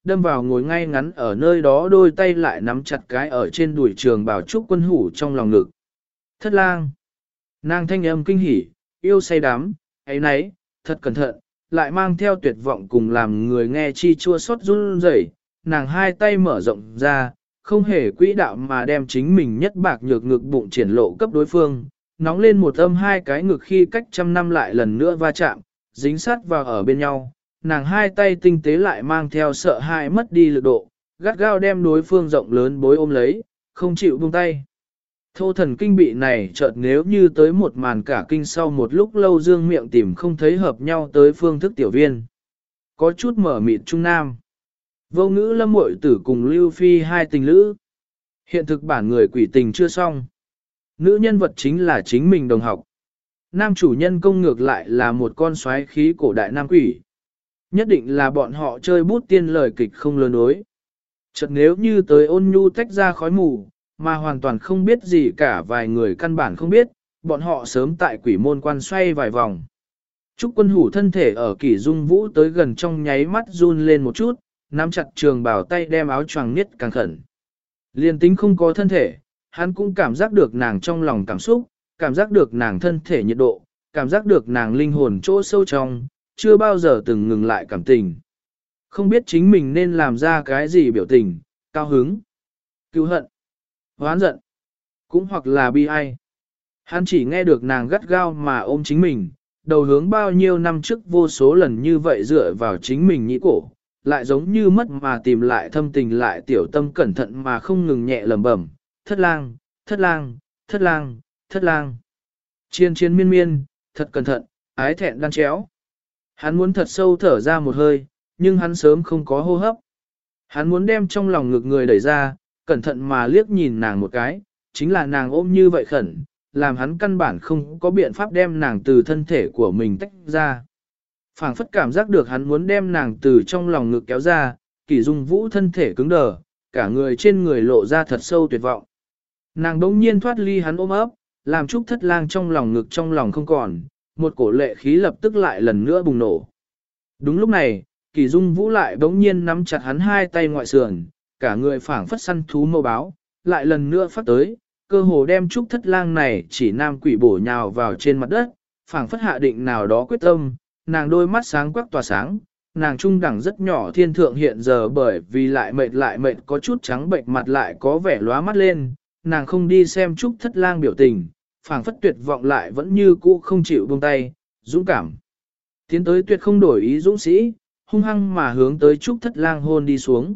Speaker 1: đâm vào ngồi ngay ngắn ở nơi đó, đôi tay lại nắm chặt cái ở trên đùi trường bảo Trúc Quân Hủ trong lòng ngực. Thất lang. Nàng thanh âm kinh hỉ, yêu say đắm, ấy nấy, thật cẩn thận, lại mang theo tuyệt vọng cùng làm người nghe chi chua xót run rẩy. Nàng hai tay mở rộng ra, không hề quỹ đạo mà đem chính mình nhất bạc nhược ngực bụng triển lộ cấp đối phương, nóng lên một âm hai cái ngực khi cách trăm năm lại lần nữa va chạm, dính sát vào ở bên nhau. Nàng hai tay tinh tế lại mang theo sợ hãi mất đi lực độ, gắt gao đem đối phương rộng lớn bối ôm lấy, không chịu buông tay. Thô thần kinh bị này chợt nếu như tới một màn cả kinh, sau một lúc lâu dương miệng tìm không thấy hợp nhau tới phương thức tiểu viên. Có chút mở mịt trung nam. Vô ngữ Lâm Muội Tử cùng Lưu Phi hai tình lữ. Hiện thực bản người quỷ tình chưa xong. Nữ nhân vật chính là chính mình đồng học. Nam chủ nhân công ngược lại là một con xoáy khí cổ đại nam quỷ. Nhất định là bọn họ chơi bút tiên lời kịch không lừa đối. Chợt nếu như tới Ôn Nhu tách ra khói mù, mà hoàn toàn không biết gì cả, vài người căn bản không biết, bọn họ sớm tại quỷ môn quan xoay vài vòng. Trúc Quân Hủ thân thể ở Kỷ Dung Vũ tới gần trong nháy mắt run lên một chút, nắm chặt trường bào tay đem áo choàng niết càng khẩn. Liên tính không có thân thể, hắn cũng cảm giác được nàng trong lòng cảm xúc, cảm giác được nàng thân thể nhiệt độ, cảm giác được nàng linh hồn chỗ sâu trong, chưa bao giờ từng ngừng lại cảm tình. Không biết chính mình nên làm ra cái gì biểu tình, cao hứng, cứu hận, hoán giận, cũng hoặc là bi ai. Hắn chỉ nghe được nàng gắt gao mà ôm chính mình, đầu hướng bao nhiêu năm trước vô số lần như vậy dựa vào chính mình nhĩ cổ, lại giống như mất mà tìm lại thâm tình, lại tiểu tâm cẩn thận mà không ngừng nhẹ lẩm bẩm, thất lang, thất lang, thất lang, thất lang. Chiên chiên miên miên, thật cẩn thận, ái thẹn đan chéo. Hắn muốn thật sâu thở ra một hơi, nhưng hắn sớm không có hô hấp. Hắn muốn đem trong lòng ngực người đẩy ra, cẩn thận mà liếc nhìn nàng một cái, chính là nàng ôm như vậy khẩn, làm hắn căn bản không có biện pháp đem nàng từ thân thể của mình tách ra. Phảng phất cảm giác được hắn muốn đem nàng từ trong lòng ngực kéo ra, Kỷ Dung Vũ thân thể cứng đờ, cả người trên người lộ ra thật sâu tuyệt vọng. Nàng đống nhiên thoát ly hắn ôm ấp, làm Trúc Thất Lang trong lòng ngực trong lòng không còn, một cổ lệ khí lập tức lại lần nữa bùng nổ. Đúng lúc này, Kỷ Dung Vũ lại đống nhiên nắm chặt hắn hai tay ngoại sườn, cả người phảng phất săn thú mâu báo, lại lần nữa phát tới, cơ hồ đem Trúc Thất Lang này chỉ nam quỷ bổ nhào vào trên mặt đất, phảng phất hạ định nào đó quyết tâm. Nàng đôi mắt sáng quắc tỏa sáng, nàng trung đẳng rất nhỏ thiên thượng hiện giờ bởi vì lại mệt có chút trắng bệnh mặt lại có vẻ lóa mắt lên, nàng không đi xem Trúc Thất Lang biểu tình, phảng phất tuyệt vọng lại vẫn như cũ không chịu buông tay, dũng cảm. Tiến tới tuyệt không đổi ý dũng sĩ, hung hăng mà hướng tới Trúc Thất Lang hôn đi xuống.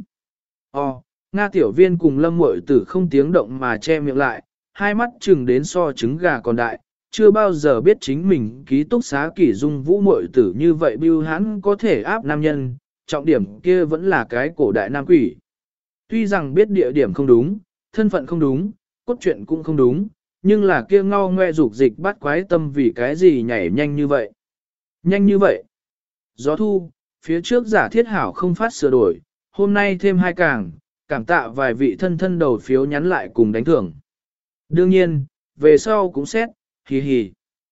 Speaker 1: Nga tiểu viên cùng Lâm Muội Tử không tiếng động mà che miệng lại, hai mắt chừng đến so trứng gà còn đại. Chưa bao giờ biết chính mình ký túc xá Kỷ Dung Vũ muội tử như vậy bưu hãn có thể áp nam nhân, trọng điểm kia vẫn là cái cổ đại nam quỷ. Tuy rằng biết địa điểm không đúng, thân phận không đúng, cốt truyện cũng không đúng, nhưng là kia ngao ngoe dục dịch bắt quái tâm vì cái gì nhảy nhanh như vậy. Nhanh như vậy. Gió thu, phía trước giả thiết hảo không phát sửa đổi, hôm nay thêm 2 càng, cảm tạ vài vị thân thân đầu phiếu nhắn lại cùng đánh thưởng. Đương nhiên, về sau cũng xét. Hì hì.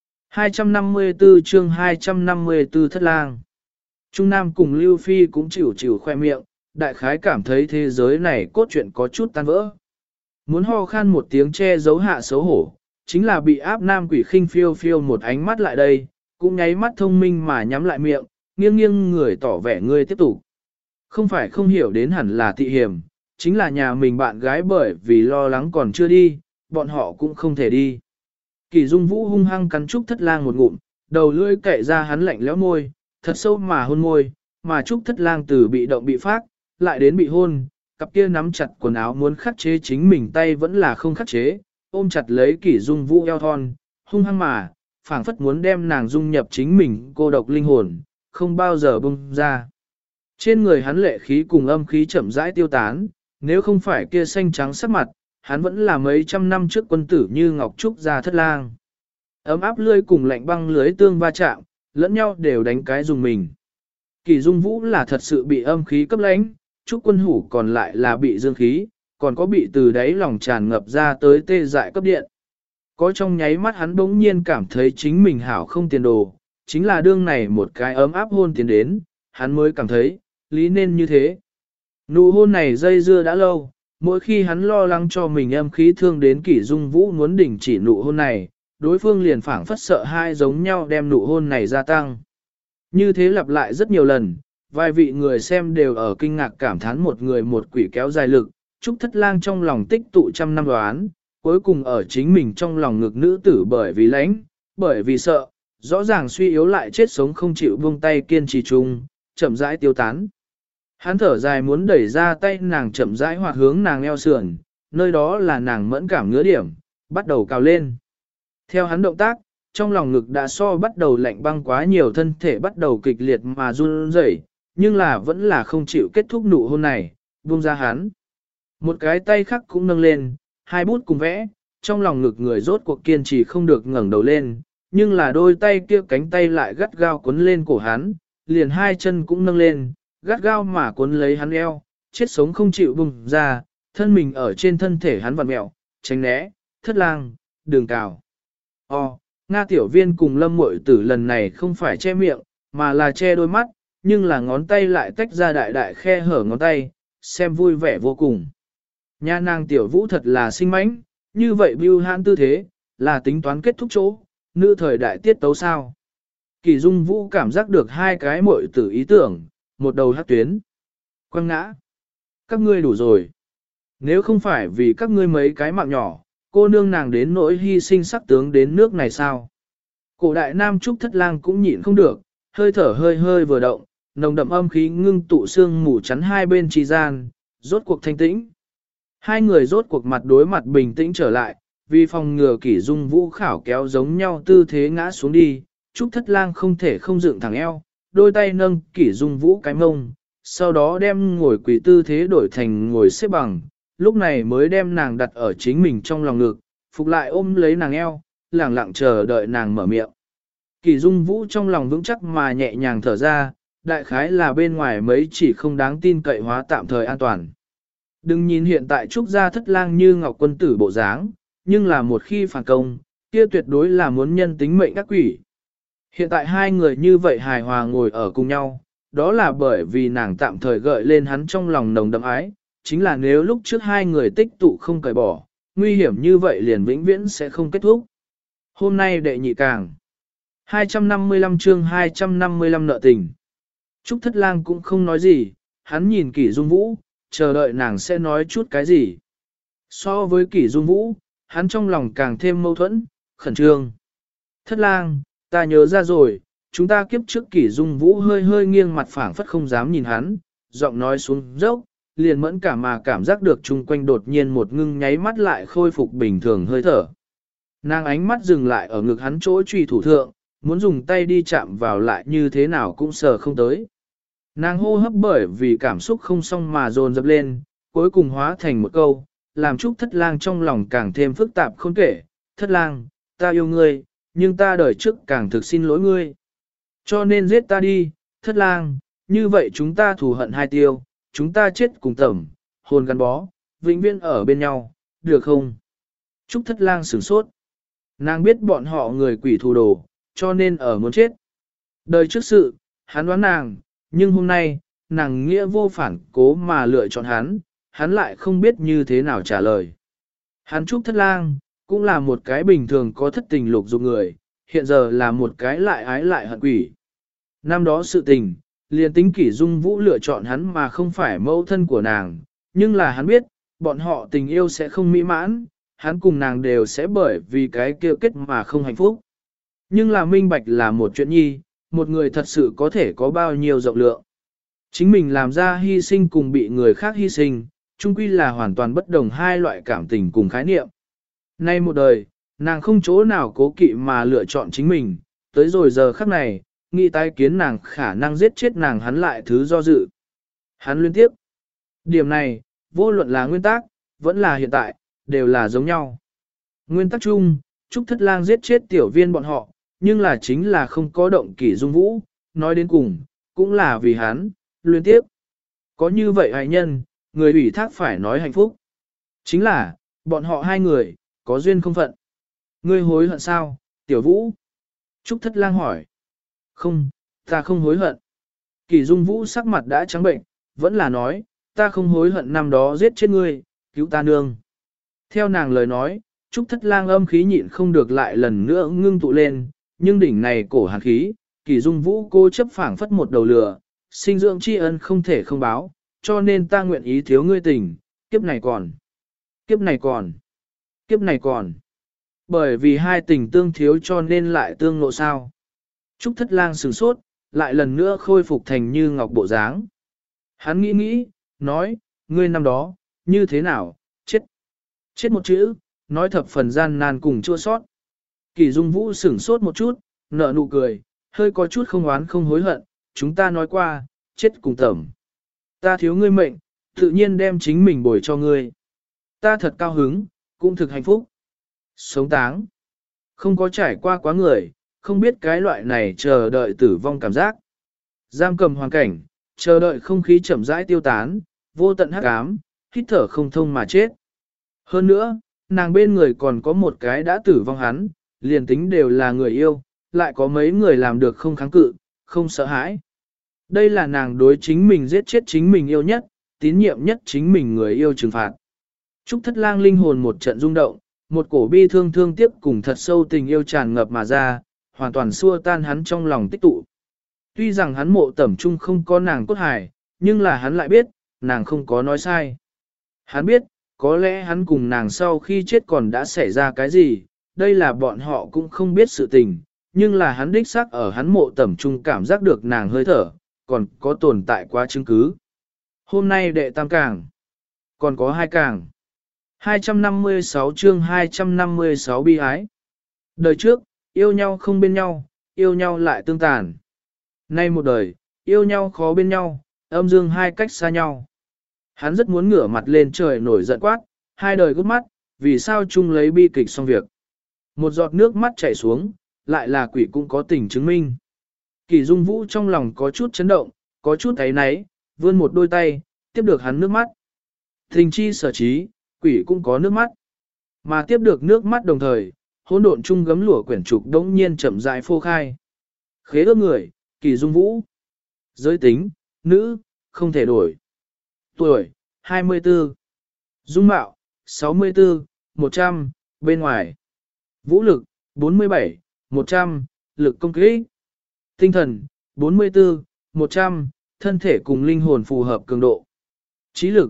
Speaker 1: 254 chương 254 Thất Lang. Trung Nam cùng Lưu Phi cũng chịu khoe miệng, đại khái cảm thấy thế giới này cốt truyện có chút tan vỡ. Muốn ho khan một tiếng che giấu hạ xấu hổ, chính là bị áp nam quỷ khinh phiêu phiêu một ánh mắt lại đây, cũng nháy mắt thông minh mà nhắm lại miệng, nghiêng nghiêng người tỏ vẻ ngươi tiếp tục. Không phải không hiểu đến hẳn là thị hiểm, chính là nhà mình bạn gái bởi vì lo lắng còn chưa đi, bọn họ cũng không thể đi. Kỷ Dung Vũ hung hăng cắn Trúc Thất Lang một ngụm, đầu lưỡi cậy ra hắn lạnh lẽo môi, thật sâu mà hôn môi, mà Trúc Thất Lang từ bị động bị phát, lại đến bị hôn, cặp kia nắm chặt quần áo muốn khắc chế chính mình tay vẫn là không khắc chế, ôm chặt lấy Kỷ Dung Vũ eo thon, hung hăng mà, phảng phất muốn đem nàng dung nhập chính mình cô độc linh hồn, không bao giờ bung ra. Trên người hắn lệ khí cùng âm khí chậm rãi tiêu tán, nếu không phải kia xanh trắng sắc mặt, hắn vẫn là mấy trăm năm trước quân tử như Ngọc Trúc gia Thất Lang. Ấm áp lưỡi cùng lạnh băng lưới tương va chạm, lẫn nhau đều đánh cái dùng mình. Kỷ Dung Vũ là thật sự bị âm khí cấp lãnh, Trúc Quân Hủ còn lại là bị dương khí, còn có bị từ đáy lòng tràn ngập ra tới tê dại cấp điện. Có trong nháy mắt hắn bỗng nhiên cảm thấy chính mình hảo không tiền đồ, chính là đương này một cái ấm áp hôn tiến đến, hắn mới cảm thấy, lý nên như thế. Nụ hôn này dây dưa đã lâu, mỗi khi hắn lo lắng cho mình âm khí thương đến Kỷ Dung Vũ muốn đình chỉ nụ hôn này, đối phương liền phảng phất sợ hai giống nhau đem nụ hôn này gia tăng. Như thế lặp lại rất nhiều lần, vài vị người xem đều ở kinh ngạc cảm thán một người một quỷ kéo dài lực, Trúc Thất Lang trong lòng tích tụ trăm năm đoán, cuối cùng ở chính mình trong lòng ngực nữ tử bởi vì lãnh, bởi vì sợ, rõ ràng suy yếu lại chết sống không chịu buông tay kiên trì chung, chậm rãi tiêu tán. Hắn thở dài muốn đẩy ra tay nàng chậm rãi hoạt hướng nàng eo sườn, nơi đó là nàng mẫn cảm ngứa điểm, bắt đầu cào lên. Theo hắn động tác, trong lòng ngực đã so bắt đầu lạnh băng quá nhiều, thân thể bắt đầu kịch liệt mà run rẩy, nhưng là vẫn là không chịu kết thúc nụ hôn này, buông ra hắn. Một cái tay khác cũng nâng lên, hai bút cùng vẽ, trong lòng ngực người rốt cuộc kiên trì không được ngẩng đầu lên, nhưng là đôi tay kia cánh tay lại gắt gao cuốn lên cổ hắn, liền hai chân cũng nâng lên, gắt gao mà cuốn lấy hắn eo, chết sống không chịu bùng ra, thân mình ở trên thân thể hắn vặn mẹo, tránh né, Thất Lang, đường cào. Nga tiểu viên cùng Lâm Muội Tử lần này không phải che miệng, mà là che đôi mắt, nhưng là ngón tay lại tách ra đại đại khe hở ngón tay, xem vui vẻ vô cùng. Nha nàng tiểu vũ thật là sinh mãnh, như vậy bưu hãn tư thế, là tính toán kết thúc chỗ, nữ thời đại tiết tấu sao. Kỳ Dung Vũ cảm giác được hai cái muội tử ý tưởng, một đầu hát tuyến. Quăng ngã. Các ngươi đủ rồi. Nếu không phải vì các ngươi mấy cái mạng nhỏ, cô nương nàng đến nỗi hy sinh sắc tướng đến nước này sao? Cổ đại nam Trúc Thất Lang cũng nhịn không được, hơi thở hơi hơi vừa động, nồng đậm âm khí ngưng tụ xương mù chắn hai bên chi gian, rốt cuộc thanh tĩnh. Hai người rốt cuộc mặt đối mặt bình tĩnh trở lại, vì phòng ngừa Kỷ Dung Vũ khảo kéo giống nhau tư thế ngã xuống đi, Trúc Thất Lang không thể không dựng thẳng eo, đôi tay nâng Kỷ Dung Vũ cái mông, sau đó đem ngồi quỳ tư thế đổi thành ngồi xếp bằng, lúc này mới đem nàng đặt ở chính mình trong lòng ngực, phục lại ôm lấy nàng eo, lẳng lặng chờ đợi nàng mở miệng. Kỷ Dung Vũ trong lòng vững chắc mà nhẹ nhàng thở ra, đại khái là bên ngoài mấy chỉ không đáng tin cậy hóa tạm thời an toàn. Đừng nhìn hiện tại Trúc gia Thất Lang như ngọc quân tử bộ dáng, nhưng là một khi phản công, kia tuyệt đối là muốn nhân tính mệnh ác quỷ. Hiện tại hai người như vậy hài hòa ngồi ở cùng nhau, đó là bởi vì nàng tạm thời gợi lên hắn trong lòng nồng đậm ái, chính là nếu lúc trước hai người tích tụ không cởi bỏ, nguy hiểm như vậy liền vĩnh viễn sẽ không kết thúc. Hôm nay đệ nhị càng 255 chương 255 nợ tình. Trúc Thất Lang cũng không nói gì, hắn nhìn Kỷ Dung Vũ, chờ đợi nàng sẽ nói chút cái gì. So với Kỷ Dung Vũ, hắn trong lòng càng thêm mâu thuẫn, khẩn trương. Thất Lang, ta nhớ ra rồi, chúng ta kiếp trước Kỷ Dung Vũ hơi hơi nghiêng mặt phảng phất không dám nhìn hắn, giọng nói xuống dốc, liền mẫn cả mà cảm giác được chung quanh đột nhiên một ngưng nháy mắt lại khôi phục bình thường hơi thở. Nàng ánh mắt dừng lại ở ngực hắn chỗ truy thủ thượng, muốn dùng tay đi chạm vào lại như thế nào cũng sờ không tới. Nàng hô hấp bởi vì cảm xúc không xong mà dồn dập lên, cuối cùng hóa thành một câu, làm Trúc Thất Lang trong lòng càng thêm phức tạp khôn kể. Thất Lang, ta yêu ngươi, nhưng ta đời trước càng thực xin lỗi ngươi. Cho nên giết ta đi, Thất Lang, như vậy chúng ta thù hận hai tiêu, chúng ta chết cùng tẩm, hồn gắn bó, vĩnh viễn ở bên nhau, được không? Trúc Thất Lang sửng sốt. Nàng biết bọn họ người quỷ thù đồ, cho nên ở muốn chết. Đời trước sự, hắn đoán nàng, nhưng hôm nay, nàng nghĩa vô phản cố mà lựa chọn hắn lại không biết như thế nào trả lời. Hắn Trúc Thất Lang, cũng là một cái bình thường có thất tình lục dục người, hiện giờ là một cái lại ái lại hận quỷ. Năm đó sự tình, liền tính Kỷ Dung Vũ lựa chọn hắn mà không phải mẫu thân của nàng, nhưng là hắn biết, bọn họ tình yêu sẽ không mỹ mãn, hắn cùng nàng đều sẽ bởi vì cái kia kết mà không hạnh phúc. Nhưng là minh bạch là một chuyện nhi, một người thật sự có thể có bao nhiêu rộng lượng. Chính mình làm ra hy sinh cùng bị người khác hy sinh, chung quy là hoàn toàn bất đồng hai loại cảm tình cùng khái niệm. Nay một đời, nàng không chỗ nào cố kỵ mà lựa chọn chính mình, tới rồi giờ khắc này, nghĩ tái kiến nàng khả năng giết chết nàng hắn lại thứ do dự. Hắn liên tiếp. Điểm này, vô luận là nguyên tắc, vẫn là hiện tại, đều là giống nhau. Nguyên tắc chung, Trúc Thất Lang giết chết tiểu viên bọn họ, nhưng là chính là không có động Kỷ Dung Vũ, nói đến cùng, cũng là vì hắn, liên tiếp. Có như vậy hài nhân, người ủy thác phải nói hạnh phúc. Chính là, bọn họ hai người, có duyên không phận. Ngươi hối hận sao, Tiểu Vũ? Trúc Thất Lang hỏi. Không, ta không hối hận. Kỷ Dung Vũ sắc mặt đã trắng bệnh, vẫn là nói, ta không hối hận năm đó giết chết ngươi, cứu ta nương. Theo nàng lời nói, Trúc Thất Lang âm khí nhịn không được lại lần nữa ngưng tụ lên, nhưng đỉnh này cổ hàn khí, Kỷ Dung Vũ cô chấp phảng phất một đầu lửa, sinh dưỡng tri ân không thể không báo, cho nên ta nguyện ý thiếu ngươi tình, kiếp này còn, kiếp này còn, kiếp này còn. Bởi vì hai tình tương thiếu cho nên lại tương ngộ sao. Trúc Thất Lang sửng sốt, lại lần nữa khôi phục thành như ngọc bộ dáng. Hắn nghĩ nghĩ, nói, ngươi năm đó, như thế nào, chết. Chết một chữ, nói thập phần gian nan cùng chua sót. Kỷ Dung Vũ sửng sốt một chút, nở nụ cười, hơi có chút không oán không hối hận, chúng ta nói qua, chết cùng tẩm. Ta thiếu ngươi mệnh, tự nhiên đem chính mình bồi cho ngươi. Ta thật cao hứng, cũng thực hạnh phúc. Sống táng. Không có trải qua quá người, không biết cái loại này chờ đợi tử vong cảm giác. Giam cầm hoàn cảnh, chờ đợi không khí chậm rãi tiêu tán, vô tận hắc ám, hít thở không thông mà chết. Hơn nữa, nàng bên người còn có một cái đã tử vong hắn, liền tính đều là người yêu, lại có mấy người làm được không kháng cự, không sợ hãi. Đây là nàng đối chính mình giết chết chính mình yêu nhất, tín nhiệm nhất chính mình người yêu trừng phạt. Trúc Thất Lang linh hồn một trận rung động, một cổ bi thương thương tiếc cùng thật sâu tình yêu tràn ngập mà ra, hoàn toàn xua tan hắn trong lòng tích tụ. Tuy rằng hắn mộ tẩm trung không có nàng cốt hài, nhưng là hắn lại biết, nàng không có nói sai. Hắn biết, có lẽ hắn cùng nàng sau khi chết còn đã xảy ra cái gì, đây là bọn họ cũng không biết sự tình, nhưng là hắn đích xác ở hắn mộ tẩm trung cảm giác được nàng hơi thở, còn có tồn tại quá chứng cứ. Hôm nay đệ tam càng, còn có hai càng. 256 chương 256 bi ái. Đời trước, yêu nhau không bên nhau, yêu nhau lại tương tàn. Nay một đời, yêu nhau khó bên nhau, âm dương hai cách xa nhau. Hắn rất muốn ngửa mặt lên trời nổi giận quát, hai đời gút mắt, vì sao chung lấy bi kịch xong việc. Một giọt nước mắt chảy xuống, lại là quỷ cũng có tình chứng minh. Kỷ Dung Vũ trong lòng có chút chấn động, có chút thấy náy, vươn một đôi tay, tiếp được hắn nước mắt. Tình chi sở trí, quỷ cũng có nước mắt. Mà tiếp được nước mắt đồng thời, hỗn độn chung gấm lụa quyển trục đống nhiên chậm rãi phô khai. Khế ước người, Kỷ Dung Vũ. Giới tính, nữ, không thể đổi. Tuổi, 24. Dung mạo, 64, 100, bên ngoài. Vũ lực, 47, 100, lực công kích. Tinh thần, 44, 100, thân thể cùng linh hồn phù hợp cường độ. Trí lực,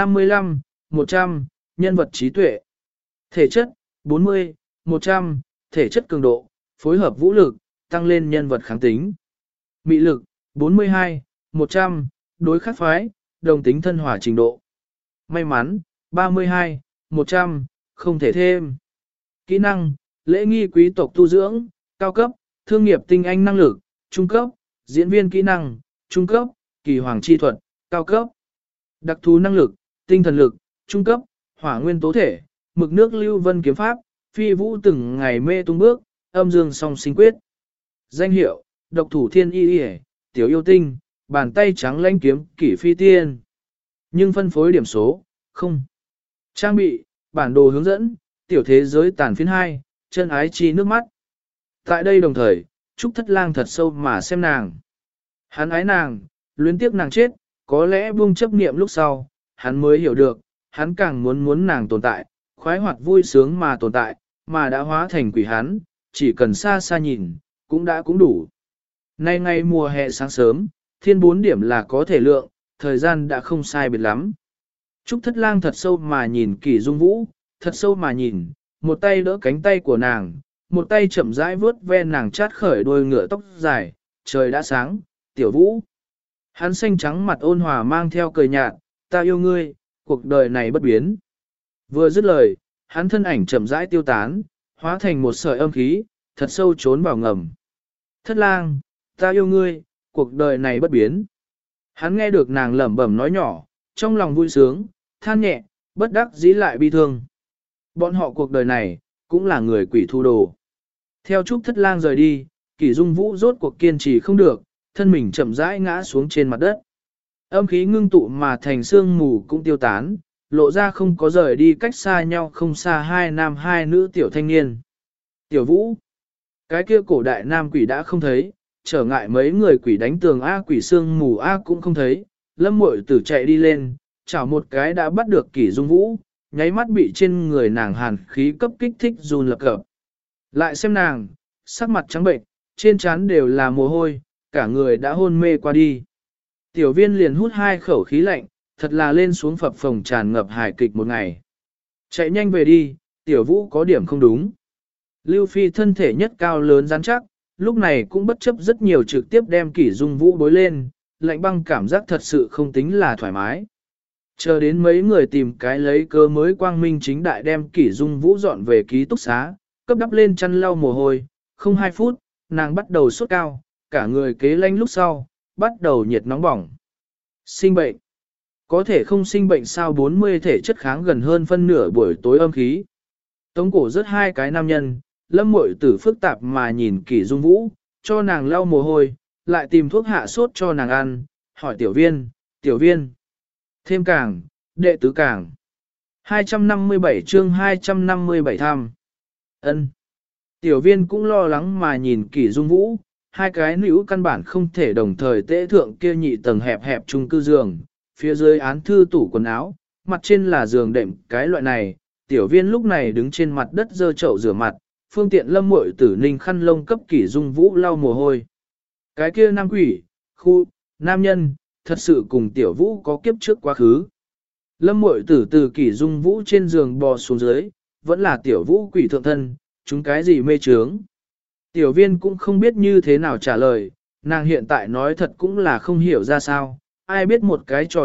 Speaker 1: 55, 100, nhân vật trí tuệ. Thể chất, 40, 100, thể chất cường độ, phối hợp vũ lực, tăng lên nhân vật kháng tính. Mị lực, 42, 100, đối khắc phái, đồng tính thân hòa trình độ. May mắn, 32, 100, không thể thêm. Kỹ năng, lễ nghi quý tộc tu dưỡng, cao cấp, thương nghiệp tinh anh năng lực, trung cấp, diễn viên kỹ năng, trung cấp, kỳ hoàng chi thuật, cao cấp. Đặc thú năng lực, tinh thần lực, trung cấp, hỏa nguyên tố thể, mực nước lưu vân kiếm pháp, phi vũ từng ngày mê tung bước, âm dương song sinh quyết. Danh hiệu, độc thủ thiên y y, tiểu yêu tinh, bàn tay trắng lãnh kiếm kỷ phi tiên. Nhưng phân phối điểm số, không. Trang bị, bản đồ hướng dẫn, tiểu thế giới tàn phiến 2, chân ái chi nước mắt. Tại đây đồng thời, Trúc Thất Lang thật sâu mà xem nàng. Hắn ái nàng, luyến tiếc nàng chết, có lẽ buông chấp niệm lúc sau, hắn mới hiểu được, hắn càng muốn nàng tồn tại, khoái hoạt vui sướng mà tồn tại, mà đã hóa thành quỷ hắn, chỉ cần xa xa nhìn, cũng đủ. Nay ngày mùa hè sáng sớm, thiên 4 điểm là có thể lượng, thời gian đã không sai biệt lắm. Trúc Thất Lang thật sâu mà nhìn Kỷ Dung Vũ, thật sâu mà nhìn, một tay đỡ cánh tay của nàng, một tay chậm rãi vướt ve nàng chát khởi đôi ngựa tóc dài, trời đã sáng, tiểu Vũ. Hắn xanh trắng mặt ôn hòa mang theo cười nhạt, ta yêu ngươi, cuộc đời này bất biến. Vừa dứt lời, hắn thân ảnh chậm rãi tiêu tán, hóa thành một sợi âm khí, thật sâu trốn vào ngầm. Thất Lang, ta yêu ngươi, cuộc đời này bất biến. Hắn nghe được nàng lẩm bẩm nói nhỏ, trong lòng vui sướng, than nhẹ, bất đắc dĩ lại bi thương. Bọn họ cuộc đời này, cũng là người quỷ thu đồ. Theo Trúc Thất Lang rời đi, Kỷ Dung Vũ rốt cuộc kiên trì không được, thân mình chậm rãi ngã xuống trên mặt đất. Âm khí ngưng tụ mà thành sương mù cũng tiêu tán, lộ ra không có rời đi cách xa nhau không xa hai nam hai nữ tiểu thanh niên. Tiểu Vũ, cái kia cổ đại nam quỷ đã không thấy, trở ngại mấy người quỷ đánh tường A quỷ sương mù A cũng không thấy, Lâm Muội Tử chạy đi lên, chảo một cái đã bắt được Kỷ Dung Vũ, nháy mắt bị trên người nàng hàn khí cấp kích thích run lập cập. Lại xem nàng, sắc mặt trắng bệnh, trên trán đều là mồ hôi, cả người đã hôn mê qua đi. Tiểu viên liền hút 2 khẩu khí lạnh, thật là lên xuống phập phồng tràn ngập hài kịch một ngày. Chạy nhanh về đi, tiểu vũ có điểm không đúng. Lưu Phi thân thể nhất cao lớn rắn chắc, lúc này cũng bất chấp rất nhiều trực tiếp đem Kỷ Dung Vũ bối lên, lạnh băng cảm giác thật sự không tính là thoải mái. Chờ đến mấy người tìm cái lấy cơ mới quang minh chính đại đem Kỷ Dung Vũ dọn về ký túc xá, cấp đắp lên chăn lau mồ hôi, không 2 phút, nàng bắt đầu sốt cao, cả người kế lanh lúc sau, bắt đầu nhiệt nóng bỏng. Sinh bệnh. Có thể không sinh bệnh sao 40 thể chất kháng gần hơn phân nửa buổi tối âm khí. Tống cổ rất 2 cái nam nhân, Lâm Mội Tử phức tạp mà nhìn Kỷ Dung Vũ, cho nàng lau mồ hôi, lại tìm thuốc hạ sốt cho nàng ăn, hỏi tiểu viên. Thêm càng, đệ tứ càng. 257 chương 257 thăm. Ân. Tiểu viên cũng lo lắng mà nhìn Kỷ Dung Vũ, 2 cái nữ căn bản không thể đồng thời tễ thượng kia nhị tầng hẹp hẹp chung cư giường, phía dưới án thư tủ quần áo, mặt trên là giường đệm cái loại này. Tiểu viên lúc này đứng trên mặt đất dơ chậu rửa mặt, phương tiện Lâm Mội Tử ninh khăn lông cấp Kỷ Dung Vũ lau mồ hôi. Cái kia nam quỷ, nam nhân, thật sự cùng Tiểu Vũ có kiếp trước quá khứ. Lâm Mội Tử từ Kỷ Dung Vũ trên giường bò xuống dưới, vẫn là Tiểu Vũ quỷ thượng thân, chúng cái gì mê trướng. Tiểu viên cũng không biết như thế nào trả lời, nàng hiện tại nói thật cũng là không hiểu ra sao, ai biết một cái trò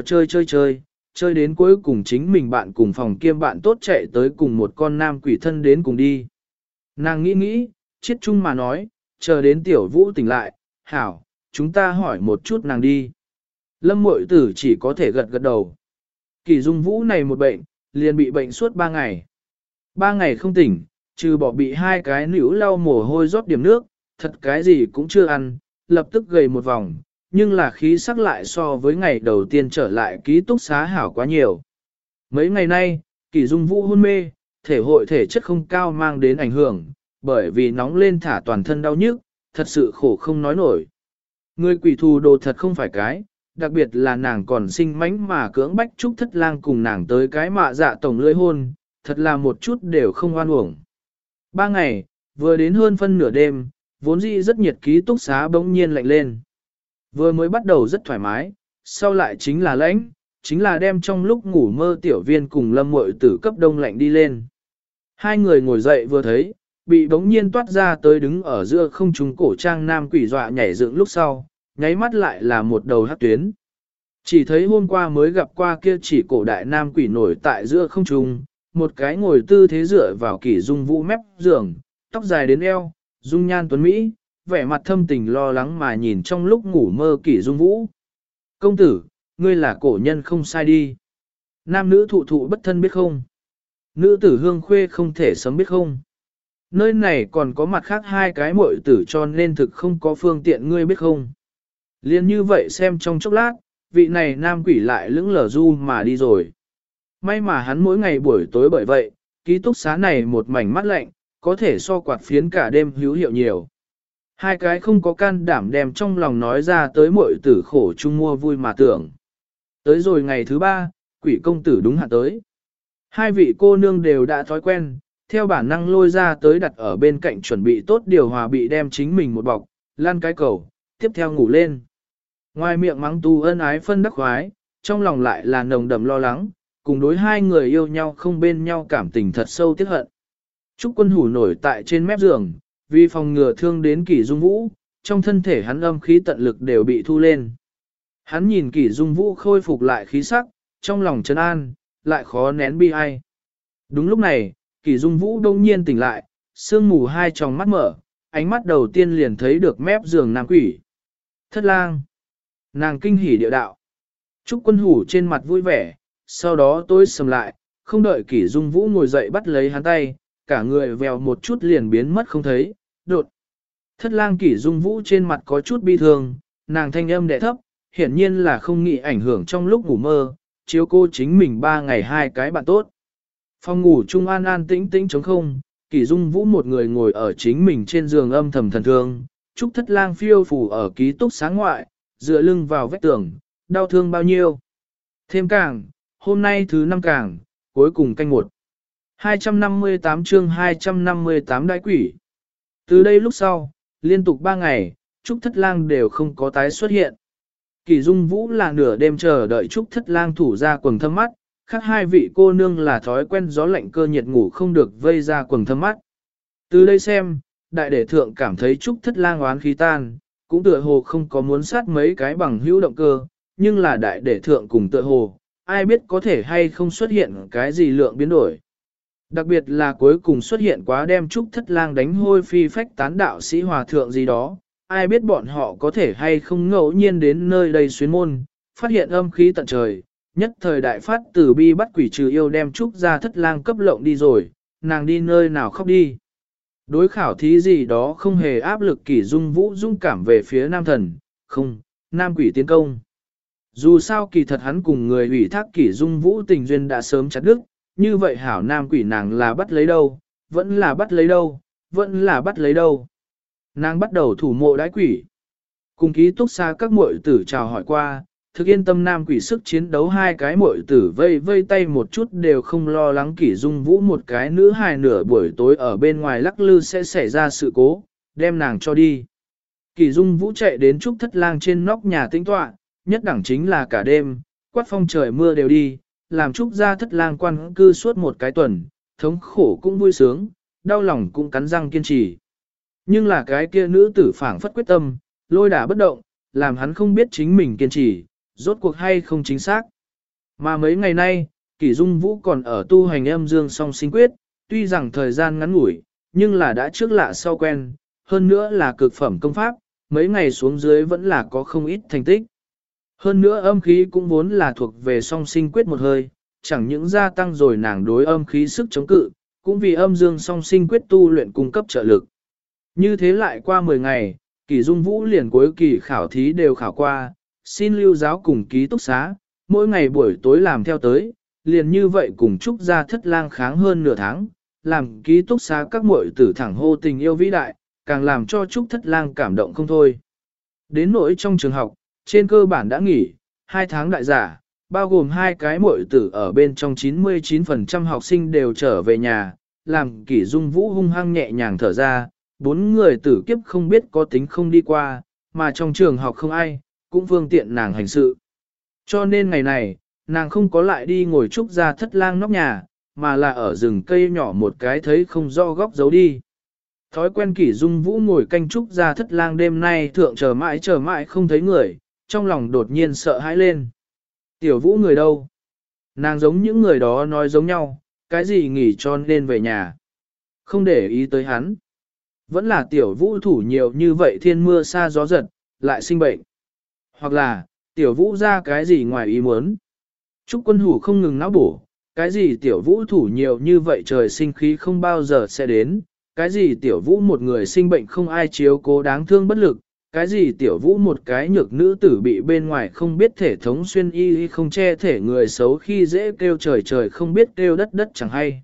Speaker 1: chơi đến cuối cùng chính mình bạn cùng phòng kiêm bạn tốt chạy tới cùng một con nam quỷ thân đến cùng đi. Nàng nghĩ, chiết chung mà nói, chờ đến Tiểu Vũ tỉnh lại, hảo, chúng ta hỏi một chút nàng đi. Lâm Mội Tử chỉ có thể gật đầu. Kỷ Dung Vũ này một bệnh, liền bị bệnh suốt 3 ngày. 3 ngày không tỉnh, trừ bỏ bị 2 cái nữ lau mồ hôi rót điểm nước, thật cái gì cũng chưa ăn, lập tức gầy một vòng, nhưng là khí sắc lại so với ngày đầu tiên trở lại ký túc xá hảo quá nhiều. Mấy ngày nay, Kỷ Dung Vũ hôn mê, thể hội thể chất không cao mang đến ảnh hưởng, bởi vì nóng lên thả toàn thân đau nhức, thật sự khổ không nói nổi. Người quỷ thù đồ thật không phải cái, đặc biệt là nàng còn sinh mánh mà cưỡng bách Trúc Thất Lang cùng nàng tới cái mạ dạ tổng lưỡi hôn, thật là một chút đều không oan uổng. 3 ngày, vừa đến hơn phân nửa đêm, vốn dĩ rất nhiệt ký túc xá bỗng nhiên lạnh lên. Vừa mới bắt đầu rất thoải mái, sau lại chính là lạnh, chính là đem trong lúc ngủ mơ tiểu viên cùng Lâm Mội Tử cấp đông lạnh đi lên. 2 người ngồi dậy vừa thấy, bị bỗng nhiên toát ra tới đứng ở giữa không trung cổ trang nam quỷ dọa nhảy dựng lúc sau, nháy mắt lại là một đầu hắc tuyến. Chỉ thấy hôm qua mới gặp qua kia chỉ cổ đại nam quỷ nổi tại giữa không trung, một cái ngồi tư thế dựa vào Kỷ Dung Vũ mép giường, tóc dài đến eo, dung nhan tuấn Mỹ, vẻ mặt thâm tình lo lắng mà nhìn trong lúc ngủ mơ Kỷ Dung Vũ. Công tử, ngươi là cổ nhân không sai đi. Nam nữ thụ thụ bất thân biết không? Nữ tử hương khuê không thể sớm biết không? Nơi này còn có mặt khác 2 cái muội tử cho nên thực không có phương tiện ngươi biết không? Liên như vậy xem trong chốc lát, vị này nam quỷ lại lững lờ du mà đi rồi. May mà hắn mỗi ngày buổi tối bởi vậy, ký túc xá này một mảnh mắt lạnh, có thể so quạt phiến cả đêm hữu hiệu nhiều. 2 cái không có can đảm đem trong lòng nói ra tới muội tử khổ chung mua vui mà tưởng. Tới rồi ngày thứ 3, quỷ công tử đúng hạn tới. 2 vị cô nương đều đã thói quen, theo bản năng lôi ra tới đặt ở bên cạnh chuẩn bị tốt điều hòa bị đem chính mình một bọc, lan cái cầu, tiếp theo ngủ lên. Ngoài miệng mắng tu ân ái phân đắc khoái, trong lòng lại là nồng đậm lo lắng, cùng đối 2 người yêu nhau không bên nhau cảm tình thật sâu tiếc hận. Trúc Quân Hủ nổi tại trên mép giường, vì phòng ngừa thương đến Kỷ Dung Vũ, trong thân thể hắn âm khí tận lực đều bị thu lên. Hắn nhìn Kỷ Dung Vũ khôi phục lại khí sắc, trong lòng trấn an, lại khó nén bi ai. Đúng lúc này, Kỷ Dung Vũ đông nhiên tỉnh lại, sương mù 2 tròng mắt mở, ánh mắt đầu tiên liền thấy được mép giường nam quỷ. Thất Lang. Nàng kinh hỉ điệu đạo. Trúc Quân Hủ trên mặt vui vẻ, sau đó tôi sầm lại, không đợi Kỷ Dung Vũ ngồi dậy bắt lấy hắn tay, cả người vèo một chút liền biến mất không thấy, đột. Thất Lang Kỷ Dung Vũ trên mặt có chút bi thương, nàng thanh âm đẻ thấp, hiển nhiên là không nghĩ ảnh hưởng trong lúc ngủ mơ, chiếu cô chính mình 3 ngày 2 cái bạn tốt. Phòng ngủ trung an an tĩnh tĩnh trống không, Kỷ Dung Vũ một người ngồi ở chính mình trên giường âm thầm thần thương, Trúc Thất Lang phiêu phù ở ký túc xá ngoại, dựa lưng vào vách tường, đau thương bao nhiêu. Thêm càng, hôm nay thứ 5 càng, cuối cùng canh 1. 258 chương 258 đại quỷ. Từ đây lúc sau, liên tục 3 ngày, Trúc Thất Lang đều không có tái xuất hiện. Kỷ Dung Vũ là nửa đêm chờ đợi Trúc Thất Lang thủ ra quầng thâm mắt, khác hai vị cô nương là thói quen gió lạnh cơ nhiệt ngủ không được vây ra quầng thâm mắt. Từ đây xem, đại đệ thượng cảm thấy Trúc Thất Lang oán khí tan, cũng tựa hồ không có muốn sát mấy cái bằng hữu động cơ, nhưng là đại đệ thượng cùng tựa hồ, ai biết có thể hay không xuất hiện cái gì lượng biến đổi. Đặc biệt là cuối cùng xuất hiện quá đem Trúc Thất Lang đánh hôi phi phách tán đạo sĩ hòa thượng gì đó, ai biết bọn họ có thể hay không ngẫu nhiên đến nơi đây xuyến môn, phát hiện âm khí tận trời, nhất thời đại phát từ bi bắt quỷ trừ yêu đem Trúc ra Thất Lang cấp lộng đi rồi, nàng đi nơi nào khóc đi. Đối khảo thí gì đó không hề áp lực Kỷ Dung Vũ dung cảm về phía nam thần, không, nam quỷ tiến công. Dù sao kỳ thật hắn cùng người ủy thác Kỷ Dung Vũ tình duyên đã sớm chặt đứt, như vậy hảo nam quỷ nàng là bắt lấy đâu, vẫn là bắt lấy đâu, vẫn là bắt lấy đâu. Nàng bắt đầu thủ mộ đái quỷ. Cùng ký túc xa các muội tử chào hỏi qua, thực yên tâm nam quỷ sức chiến đấu hai cái muội tử vây vây tay một chút đều không lo lắng Kỷ Dung Vũ một cái nữ hài nửa buổi tối ở bên ngoài lắc lư sẽ xảy ra sự cố, đem nàng cho đi. Kỷ Dung Vũ chạy đến Trúc Thất Lang trên nóc nhà tĩnh tọa, nhất đẳng chính là cả đêm, quát phong trời mưa đều đi, làm Trúc gia Thất Lang quan cư suốt một cái tuần, thống khổ cũng vui sướng, đau lòng cũng cắn răng kiên trì. Nhưng là cái kia nữ tử phảng phất quyết tâm, lôi đả bất động, làm hắn không biết chính mình kiên trì, rốt cuộc hay không chính xác. Mà mấy ngày nay, Kỷ Dung Vũ còn ở tu hành âm dương song sinh quyết, tuy rằng thời gian ngắn ngủi, nhưng là đã trước lạ sau quen, hơn nữa là cực phẩm công pháp, mấy ngày xuống dưới vẫn là có không ít thành tích. Hơn nữa âm khí cũng vốn là thuộc về song sinh quyết một hơi, chẳng những gia tăng rồi nàng đối âm khí sức chống cự, cũng vì âm dương song sinh quyết tu luyện cung cấp trợ lực. Như thế lại qua 10 ngày, Kỷ Dung Vũ liền cuối kỳ khảo thí đều khảo qua, xin lưu giáo cùng ký túc xá, mỗi ngày buổi tối làm theo tới, liền như vậy cùng Trúc gia Thất Lang kháng hơn nửa tháng, làm ký túc xá các muội tử thẳng hô tình yêu vĩ đại, càng làm cho Trúc Thất Lang cảm động không thôi. Đến nỗi trong trường học, trên cơ bản đã nghỉ, 2 tháng đại giả, bao gồm 2 cái muội tử ở bên trong 99% học sinh đều trở về nhà, làm Kỷ Dung Vũ hung hăng nhẹ nhàng thở ra, 4 người tử kiếp không biết có tính không đi qua, mà trong trường học không ai, cũng phương tiện nàng hành sự. Cho nên ngày này, nàng không có lại đi ngồi Trúc gia Thất Lang nóc nhà, mà là ở rừng cây nhỏ một cái thấy không rõ góc giấu đi. Thói quen Kỷ Dung Vũ ngồi canh Trúc gia Thất Lang đêm nay thượng chờ mãi không thấy người, trong lòng đột nhiên sợ hãi lên. Tiểu Vũ người đâu? Nàng giống những người đó nói giống nhau, cái gì nghỉ cho nên về nhà. Không để ý tới hắn. Vẫn là Tiểu Vũ thủ nhiều như vậy thiên mưa xa gió giật, lại sinh bệnh. Hoặc là, Tiểu Vũ ra cái gì ngoài ý muốn. Trúc Quân Hủ không ngừng não bổ, cái gì Tiểu Vũ thủ nhiều như vậy trời sinh khí không bao giờ sẽ đến, cái gì Tiểu Vũ một người sinh bệnh không ai chiếu cố đáng thương bất lực, cái gì Tiểu Vũ một cái nhược nữ tử bị bên ngoài không biết thể thống xuyên y không che thể người xấu khi dễ kêu trời trời không biết kêu đất đất chẳng hay.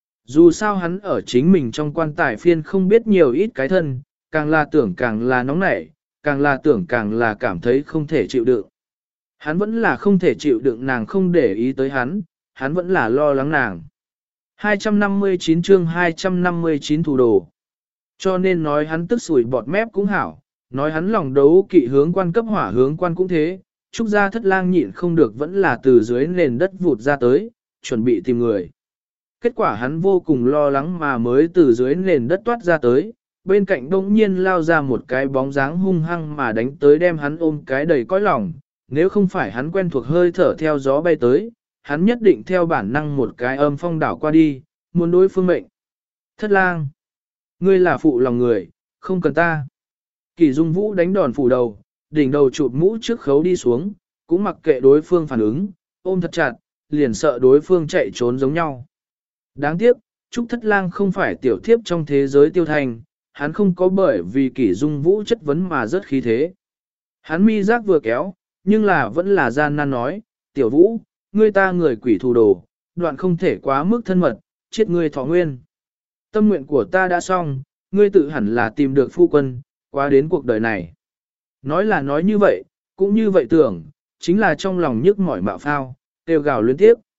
Speaker 1: Dù sao hắn ở chính mình trong quan tài phiên không biết nhiều ít cái thân, càng là tưởng càng là nóng nảy, càng là tưởng càng là cảm thấy không thể chịu đựng. Hắn vẫn là không thể chịu đựng nàng không để ý tới hắn vẫn là lo lắng nàng. 259 chương 259 thủ đồ. Cho nên nói hắn tức sủi bọt mép cũng hảo, nói hắn lòng đấu kỵ hướng quan cấp hỏa hướng quan cũng thế, Trúc gia Thất Lang nhịn không được vẫn là từ dưới nền đất vụt ra tới, chuẩn bị tìm người. Kết quả hắn vô cùng lo lắng mà mới từ dưới nền đất toát ra tới, bên cạnh đông nhiên lao ra một cái bóng dáng hung hăng mà đánh tới đem hắn ôm cái đầy cõi lòng, nếu không phải hắn quen thuộc hơi thở theo gió bay tới, hắn nhất định theo bản năng một cái âm phong đảo qua đi, muốn đối phương mệnh. Thất Lang, ngươi là phụ lòng người, không cần ta. Kỷ Dung Vũ đánh đòn phủ đầu, đỉnh đầu chụp mũ trước khấu đi xuống, cũng mặc kệ đối phương phản ứng, ôm thật chặt, liền sợ đối phương chạy trốn giống nhau. Đáng tiếc, Trúc Thất Lang không phải tiểu thiếp trong thế giới tiêu thành, hắn không có bởi vì Kỷ Dung Vũ chất vấn mà rất khí thế. Hắn mi giác vừa kéo, nhưng là vẫn là gian nan nói, tiểu Vũ, ngươi ta người quỷ thù đồ, đoạn không thể quá mức thân mật, chết ngươi thọ nguyên. Tâm nguyện của ta đã xong, ngươi tự hẳn là tìm được phu quân, qua đến cuộc đời này. Nói là nói như vậy, cũng như vậy tưởng, chính là trong lòng nhức mỏi mạo phao, kêu gào liên tiếp.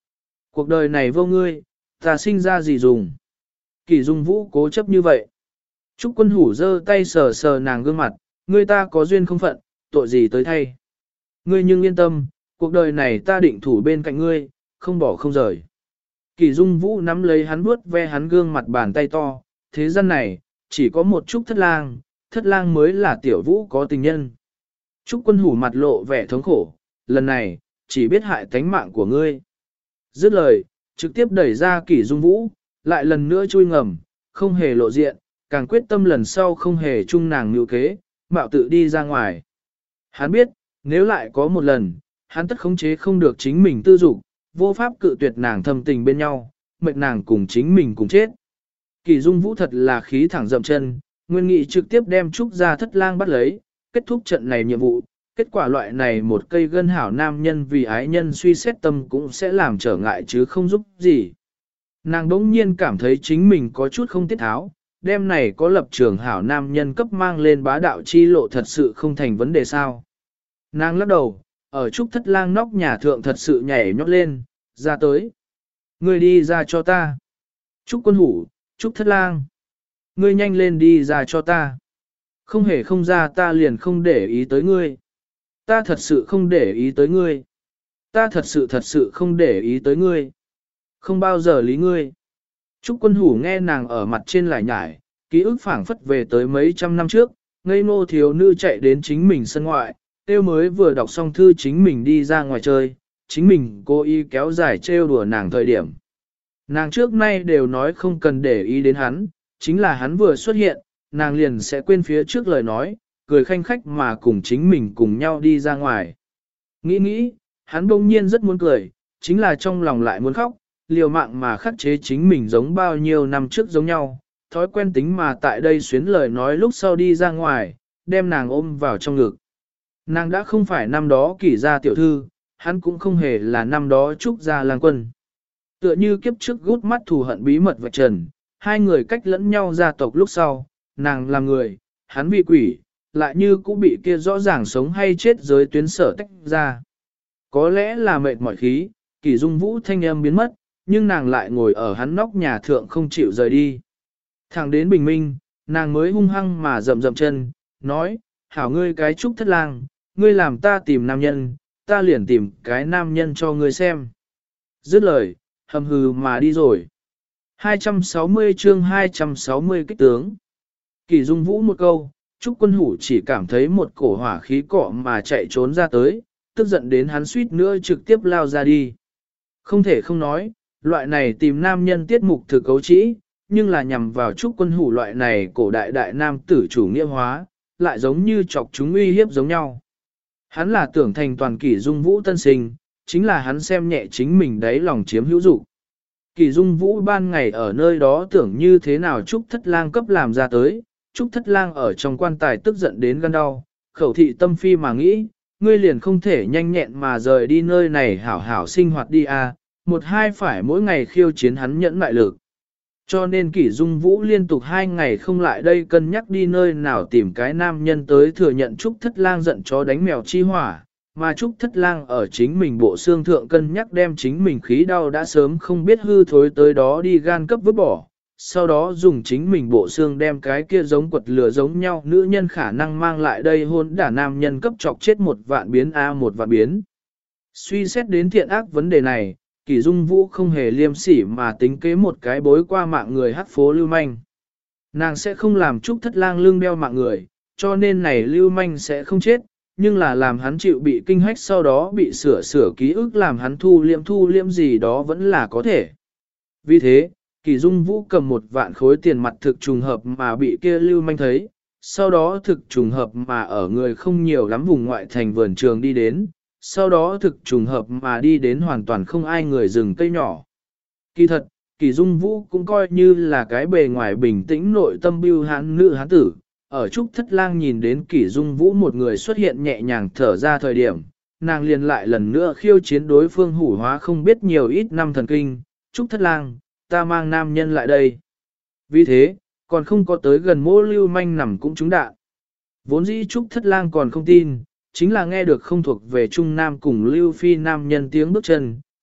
Speaker 1: Cuộc đời này vô ngươi, ta sinh ra gì dùng. Kỷ Dung Vũ cố chấp như vậy. Trúc Quân Hủ giơ tay sờ sờ nàng gương mặt, ngươi ta có duyên không phận, tội gì tới thay. Ngươi nhưng yên tâm, cuộc đời này ta định thủ bên cạnh ngươi, không bỏ không rời. Kỷ Dung Vũ nắm lấy hắn vuốt ve hắn gương mặt bàn tay to, thế gian này, chỉ có một Trúc Thất Lang mới là tiểu vũ có tình nhân. Trúc Quân Hủ mặt lộ vẻ thống khổ, lần này, chỉ biết hại tánh mạng của ngươi. Dứt lời, trực tiếp đẩy ra Kỷ Dung Vũ, lại lần nữa chui ngầm, không hề lộ diện, càng quyết tâm lần sau không hề chung nàng mưu kế, mạo tự đi ra ngoài. Hắn biết, nếu lại có một lần, hắn tất khống chế không được chính mình tư dục, vô pháp cự tuyệt nàng thâm tình bên nhau, mệt nàng cùng chính mình cùng chết. Kỷ Dung Vũ thật là khí thẳng dậm chân, nguyên nghị trực tiếp đem Trúc gia Thất Lang bắt lấy, kết thúc trận này nhiệm vụ. Kết quả loại này một cây gân hảo nam nhân vì ái nhân suy xét tâm cũng sẽ làm trở ngại chứ không giúp gì. Nàng đỗng nhiên cảm thấy chính mình có chút không tiết tháo, đêm này có lập trường hảo nam nhân cấp mang lên bá đạo chi lộ thật sự không thành vấn đề sao. Nàng lắc đầu, ở Trúc Thất Lang nóc nhà thượng thật sự nhảy nhót lên, ra tới. Ngươi đi ra cho ta. Trúc Quân Hủ, Trúc Thất Lang. Ngươi nhanh lên đi ra cho ta. Không hề không ra ta liền không để ý tới ngươi. Ta thật sự không để ý tới ngươi. Ta thật sự không để ý tới ngươi. Không bao giờ lý ngươi. Trúc Quân Hủ nghe nàng ở mặt trên lải nhải, ký ức phảng phất về tới mấy trăm năm trước, ngây ngô thiếu nữ chạy đến chính mình sân ngoại, tiêu mới vừa đọc xong thư chính mình đi ra ngoài chơi, chính mình cố ý kéo dài trêu đùa nàng thời điểm. Nàng trước nay đều nói không cần để ý đến hắn, chính là hắn vừa xuất hiện, nàng liền sẽ quên phía trước lời nói, cười khanh khách mà cùng chính mình cùng nhau đi ra ngoài. Nghĩ, hắn bỗng nhiên rất muốn cười, chính là trong lòng lại muốn khóc, liều mạng mà khắc chế chính mình giống bao nhiêu năm trước giống nhau, thói quen tính mà tại đây xuyến lời nói lúc sau đi ra ngoài, đem nàng ôm vào trong ngực. Nàng đã không phải năm đó Kỷ gia tiểu thư, hắn cũng không hề là năm đó Trúc gia lang quân. Tựa như kiếp trước gút mắt thù hận bí mật vạch trần, hai người cách lẫn nhau gia tộc lúc sau, nàng là người, hắn vì quỷ, lại như cũng bị kia rõ ràng sống hay chết giới tuyến sở tách ra. Có lẽ là mệt mỏi khí, Kỷ Dung Vũ thanh âm biến mất, nhưng nàng lại ngồi ở hắn nóc nhà thượng không chịu rời đi. Thẳng đến bình minh, nàng mới hung hăng mà rậm rậm chân, nói, hảo ngươi cái Trúc Thất Lang, ngươi làm ta tìm nam nhân, ta liền tìm cái nam nhân cho ngươi xem. Dứt lời, hầm hừ mà đi rồi. 260 chương 260 kích tướng. Kỷ Dung Vũ một câu, Trúc Quân Hủ chỉ cảm thấy một cổ hỏa khí cọ mà chạy trốn ra tới, tức giận đến hắn suýt nữa trực tiếp lao ra đi. Không thể không nói, loại này tìm nam nhân tiết mục thực cấu trĩ, nhưng là nhằm vào Trúc Quân Hủ loại này cổ đại đại nam tử chủ nghĩa hóa, lại giống như chọc chúng uy hiếp giống nhau. Hắn là tưởng thành toàn Kỷ Dung Vũ tân sinh, chính là hắn xem nhẹ chính mình đấy lòng chiếm hữu dục. Kỷ Dung Vũ ban ngày ở nơi đó tưởng như thế nào Trúc Thất Lang cấp làm ra tới, Trúc Thất Lang ở trong quan tài tức giận đến gan đau, khẩu thị tâm phi mà nghĩ, ngươi liền không thể nhanh nhẹn mà rời đi nơi này hảo hảo sinh hoạt đi à, một hai phải mỗi ngày khiêu chiến hắn nhẫn mại lực. Cho nên Kỷ Dung Vũ liên tục 2 ngày không lại đây cân nhắc đi nơi nào tìm cái nam nhân tới thừa nhận Trúc Thất Lang giận chó đánh mèo chi hỏa, mà Trúc Thất Lang ở chính mình bộ xương thượng cân nhắc đem chính mình khí đau đã sớm không biết hư thối tới đó đi gan cấp vứt bỏ, sau đó dùng chính mình bộ xương đem cái kia giống quật lửa giống nhau nữ nhân khả năng mang lại đây hôn đả nam nhân cấp chọc chết một vạn biến một vạn biến. Suy xét đến thiện ác vấn đề này, Kỷ Dung Vũ không hề liêm sỉ mà tính kế một cái bối qua mạng người hắc phố lưu manh. Nàng sẽ không làm Trúc Thất Lang lưng đeo mạng người, cho nên này lưu manh sẽ không chết, nhưng là làm hắn chịu bị kinh hách sau đó bị sửa ký ức làm hắn thu liệm gì đó vẫn là có thể. Vì thế, Kỷ Dung Vũ cầm 1 vạn khối tiền mặt thực trùng hợp mà bị kia lưu manh thấy, sau đó thực trùng hợp mà ở người không nhiều lắm vùng ngoại thành vườn trường đi đến, sau đó thực trùng hợp mà đi đến hoàn toàn không ai người rừng cây nhỏ. Kỳ thật, Kỷ Dung Vũ cũng coi như là cái bề ngoài bình tĩnh nội tâm bưu hãn nữ hán tử. Ở Trúc Thất Lang nhìn đến Kỷ Dung Vũ một người xuất hiện nhẹ nhàng thở ra thời điểm, nàng liền lại lần nữa khiêu chiến đối phương hủ hóa không biết nhiều ít năm thần kinh. Trúc Thất Lang, ta mang nam nhân lại đây. Vì thế, còn không có tới gần mỗ lưu manh nằm cũng trúng đạn. Vốn dĩ Trúc Thất Lang còn không tin, chính là nghe được không thuộc về Trung Nam cùng Lưu Phi nam nhân tiếng bước chân,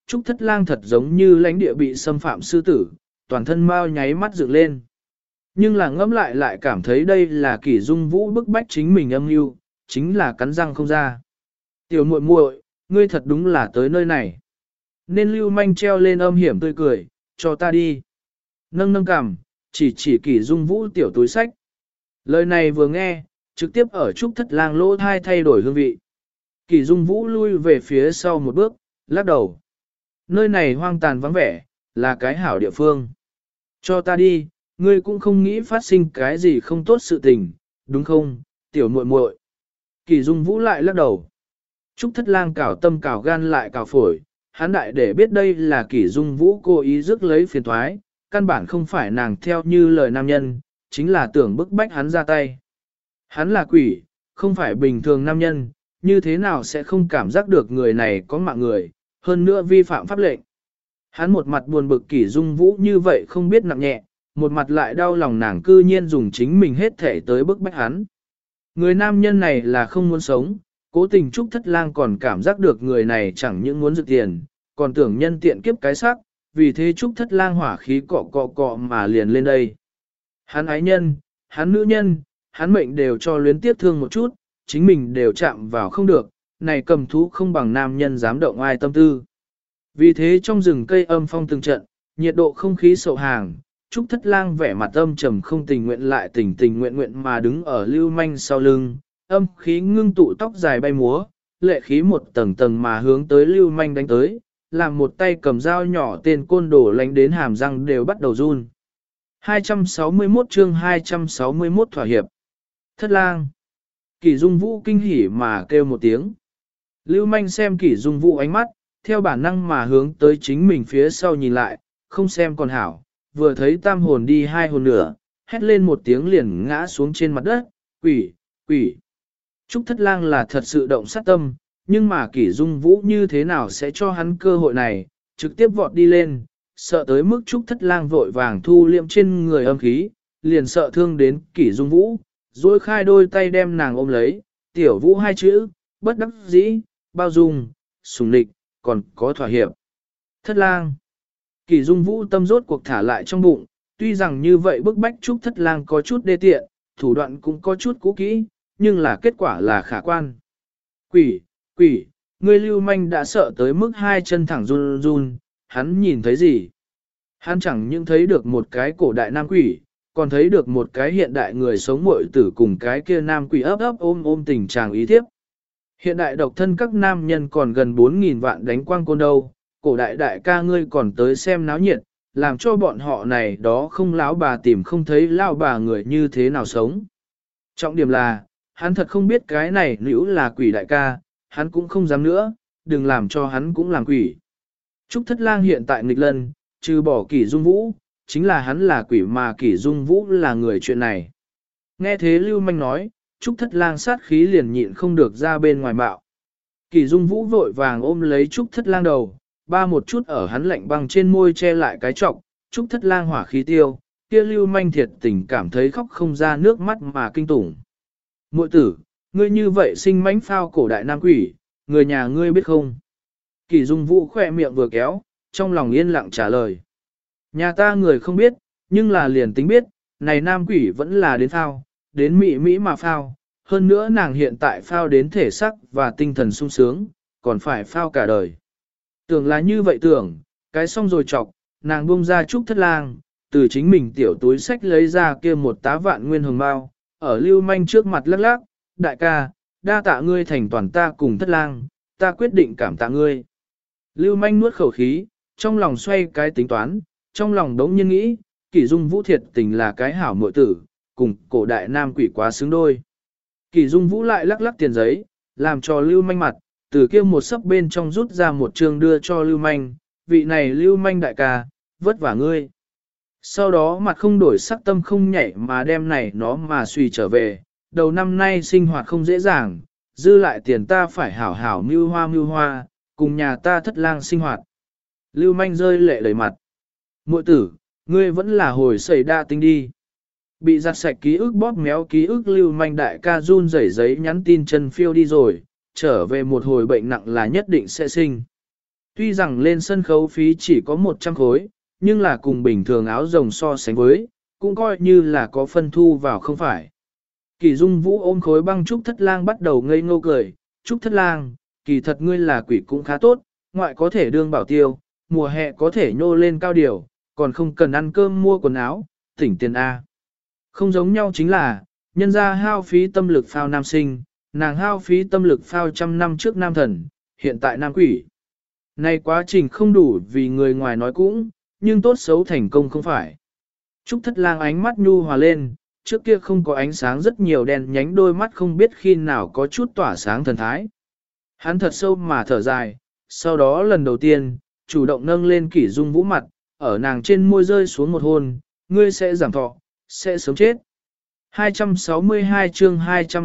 Speaker 1: Trúc Thất Lang thật giống như lãnh địa bị xâm phạm sư tử, toàn thân mau nháy mắt dựng lên. Nhưng là ngẫm lại lại cảm thấy đây là Kỷ Dung Vũ bức bách chính mình âm mưu, chính là cắn răng không ra. Tiểu muội muội, ngươi thật đúng là tới nơi này. Nên Lưu Manh treo lên âm hiểm tươi cười, cho ta đi. Nâng nâng cằm, chỉ Kỷ Dung Vũ tiểu túi sách. Lời này vừa nghe, trực tiếp ở Trúc Thất Lang lỗ thai thay đổi hương vị. Kỷ Dung Vũ lui về phía sau một bước, lắc đầu. Nơi này hoang tàn vắng vẻ, là cái hảo địa phương. Cho ta đi, ngươi cũng không nghĩ phát sinh cái gì không tốt sự tình, đúng không, tiểu muội muội. Kỷ Dung Vũ lại lắc đầu. Trúc Thất Lang cào tâm cào gan lại cào phổi, hắn đại để biết đây là Kỷ Dung Vũ cố ý rước lấy phiền toái, căn bản không phải nàng theo như lời nam nhân, chính là tưởng bức bách hắn ra tay. Hắn là quỷ, không phải bình thường nam nhân, như thế nào sẽ không cảm giác được người này có mạng người, hơn nữa vi phạm pháp lệnh. Hắn một mặt buồn bực Kỷ Dung Vũ như vậy không biết nặng nhẹ, một mặt lại đau lòng nàng cư nhiên dùng chính mình hết thể tới bức bách hắn. Người nam nhân này là không muốn sống, cố tình Trúc Thất Lang còn cảm giác được người này chẳng những muốn dự tiền, còn tưởng nhân tiện kiếp cái xác, vì thế Trúc Thất Lang hỏa khí cọ cọ cọ mà liền lên đây. Hắn ái nhân, hắn nữ nhân, hắn mệnh đều cho luyến tiếc thương một chút, chính mình đều chạm vào không được, này cầm thú không bằng nam nhân dám động ai tâm tư. Vì thế trong rừng cây âm phong từng trận, nhiệt độ không khí sậu hàng, Trúc Thất Lang vẻ mặt âm trầm không tình nguyện lại tình nguyện nguyện mà đứng ở Lưu Manh sau lưng, âm khí ngưng tụ tóc dài bay múa, lệ khí một tầng tầng mà hướng tới Lưu Manh đánh tới, làm một tay cầm dao nhỏ tên côn đồ lánh đến hàm răng đều bắt đầu run. 261 chương 261 thỏa hiệp. Thất Lang. Kỷ Dung Vũ kinh hỉ mà kêu một tiếng. Lưu Manh xem Kỷ Dung Vũ ánh mắt, theo bản năng mà hướng tới chính mình phía sau nhìn lại, không xem còn hảo, vừa thấy tam hồn đi hai hồn nửa, hét lên một tiếng liền ngã xuống trên mặt đất, quỷ, quỷ. Trúc Thất Lang là thật sự động sát tâm, nhưng mà Kỷ Dung Vũ như thế nào sẽ cho hắn cơ hội này, trực tiếp vọt đi lên, sợ tới mức Trúc Thất Lang vội vàng thu liệm trên người âm khí, liền sợ thương đến Kỷ Dung Vũ, duỗi khai đôi tay đem nàng ôm lấy, tiểu Vũ hai chữ, bất đắc dĩ, bao dung, sủng nịch, còn có thỏa hiệp. Thất Lang. Kỷ Dung Vũ tâm rốt cuộc thả lại trong bụng, tuy rằng như vậy bức bách Trúc Thất Lang có chút đê tiện, thủ đoạn cũng có chút cũ kỹ, nhưng là kết quả là khả quan. Quỷ, quỷ, ngươi Lưu Manh đã sợ tới mức hai chân thẳng run run, hắn nhìn thấy gì? Hắn chẳng những thấy được một cái cổ đại nam quỷ, còn thấy được một cái hiện đại người sống muội tử cùng cái kia nam quỷ ấp ấp ôm ôm tình chàng ý thiếp. Hiện đại độc thân các nam nhân còn gần 4.000 vạn đánh quang côn đâu, cổ đại đại ca ngươi còn tới xem náo nhiệt, làm cho bọn họ này đó không lão bà tìm không thấy lão bà người như thế nào sống. Trọng điểm là, hắn thật không biết cái này nữ là quỷ đại ca, hắn cũng không dám nữa, đừng làm cho hắn cũng làm quỷ. Trúc Thất Lang hiện tại nghịch lân, trừ bỏ Kỷ Dung Vũ, chính là hắn là quỷ mà Kỷ Dung Vũ là người chuyện này. Nghe thế Lưu Manh nói, Trúc Thất Lang sát khí liền nhịn không được ra bên ngoài bạo. Kỷ Dung Vũ vội vàng ôm lấy Trúc Thất Lang đầu, ba một chút ở hắn lạnh băng trên môi che lại cái trọc, Trúc Thất Lang hỏa khí tiêu, kia Lưu Manh thiệt tình cảm thấy khóc không ra nước mắt mà kinh tủng. Muội tử, ngươi như vậy sinh mánh phao cổ đại nam quỷ, người nhà ngươi biết không? Kỷ Dung Vũ khỏe miệng vừa kéo, trong lòng yên lặng trả lời. Nhà ta người không biết, nhưng là liền tính biết, này nam quỷ vẫn là đến phao, đến mỹ mà phao, hơn nữa nàng hiện tại phao đến thể sắc và tinh thần sung sướng, còn phải phao cả đời. Tưởng là như vậy tưởng, cái xong rồi chọc, nàng buông ra Trúc Thất Lang, từ chính mình tiểu túi sách lấy ra kia một tá vạn nguyên hồng bao, ở Lưu Manh trước mặt lắc lắc, đại ca, đa tạ ngươi thành toàn ta cùng Thất Lang, ta quyết định cảm tạ ngươi. Lưu Manh nuốt khẩu khí, trong lòng xoay cái tính toán, trong lòng đống nhiên nghĩ, Kỷ Dung Vũ thiệt tình là cái hảo muội tử, cùng cổ đại nam quỷ quá xứng đôi. Kỷ Dung Vũ lại lắc lắc tiền giấy, làm cho Lưu Manh mặt, từ kia một sấp bên trong rút ra một trường đưa cho Lưu Manh, vị này Lưu Manh đại ca, vất vả ngươi. Sau đó mặt không đổi sắc tâm không nhảy mà đem này nó mà suy trở về, đầu năm nay sinh hoạt không dễ dàng, dư lại tiền ta phải hảo hảo mưu hoa, cùng nhà ta Thất Lang sinh hoạt. Lưu Manh rơi lệ đầy mặt. Muội tử, ngươi vẫn là hồi xảy đa tinh đi. Bị giặt sạch ký ức bóp méo ký ức Lưu Manh đại ca run rẩy giấy nhắn tin chân phiêu đi rồi, trở về một hồi bệnh nặng là nhất định sẽ sinh. Tuy rằng lên sân khấu phí chỉ có 100 khối, nhưng là cùng bình thường áo rồng so sánh với, cũng coi như là có phân thu vào không phải. Kỳ Dung Vũ ôm khối băng Trúc Thất Lang bắt đầu ngây ngô cười, Trúc Thất Lang, kỳ thật ngươi là quỷ cũng khá tốt, ngoại có thể đương bảo tiêu, mùa hè có thể nhô lên cao điều, còn không cần ăn cơm mua quần áo, tỉnh tiền A. Không giống nhau chính là, nhân ra hao phí tâm lực phao nam sinh, nàng hao phí tâm lực phao trăm năm trước nam thần, hiện tại nam quỷ. Này quá trình không đủ vì người ngoài nói cũng, nhưng tốt xấu thành công không phải. Trúc Thất Lang ánh mắt nhu hòa lên, trước kia không có ánh sáng rất nhiều đèn nhánh đôi mắt không biết khi nào có chút tỏa sáng thần thái. Hắn thật sâu mà thở dài, sau đó lần đầu tiên, chủ động nâng lên Kỷ Dung Vũ mặt, ở nàng trên môi rơi xuống một hôn, ngươi sẽ giảm thọ, sẽ sớm chết. 262 chương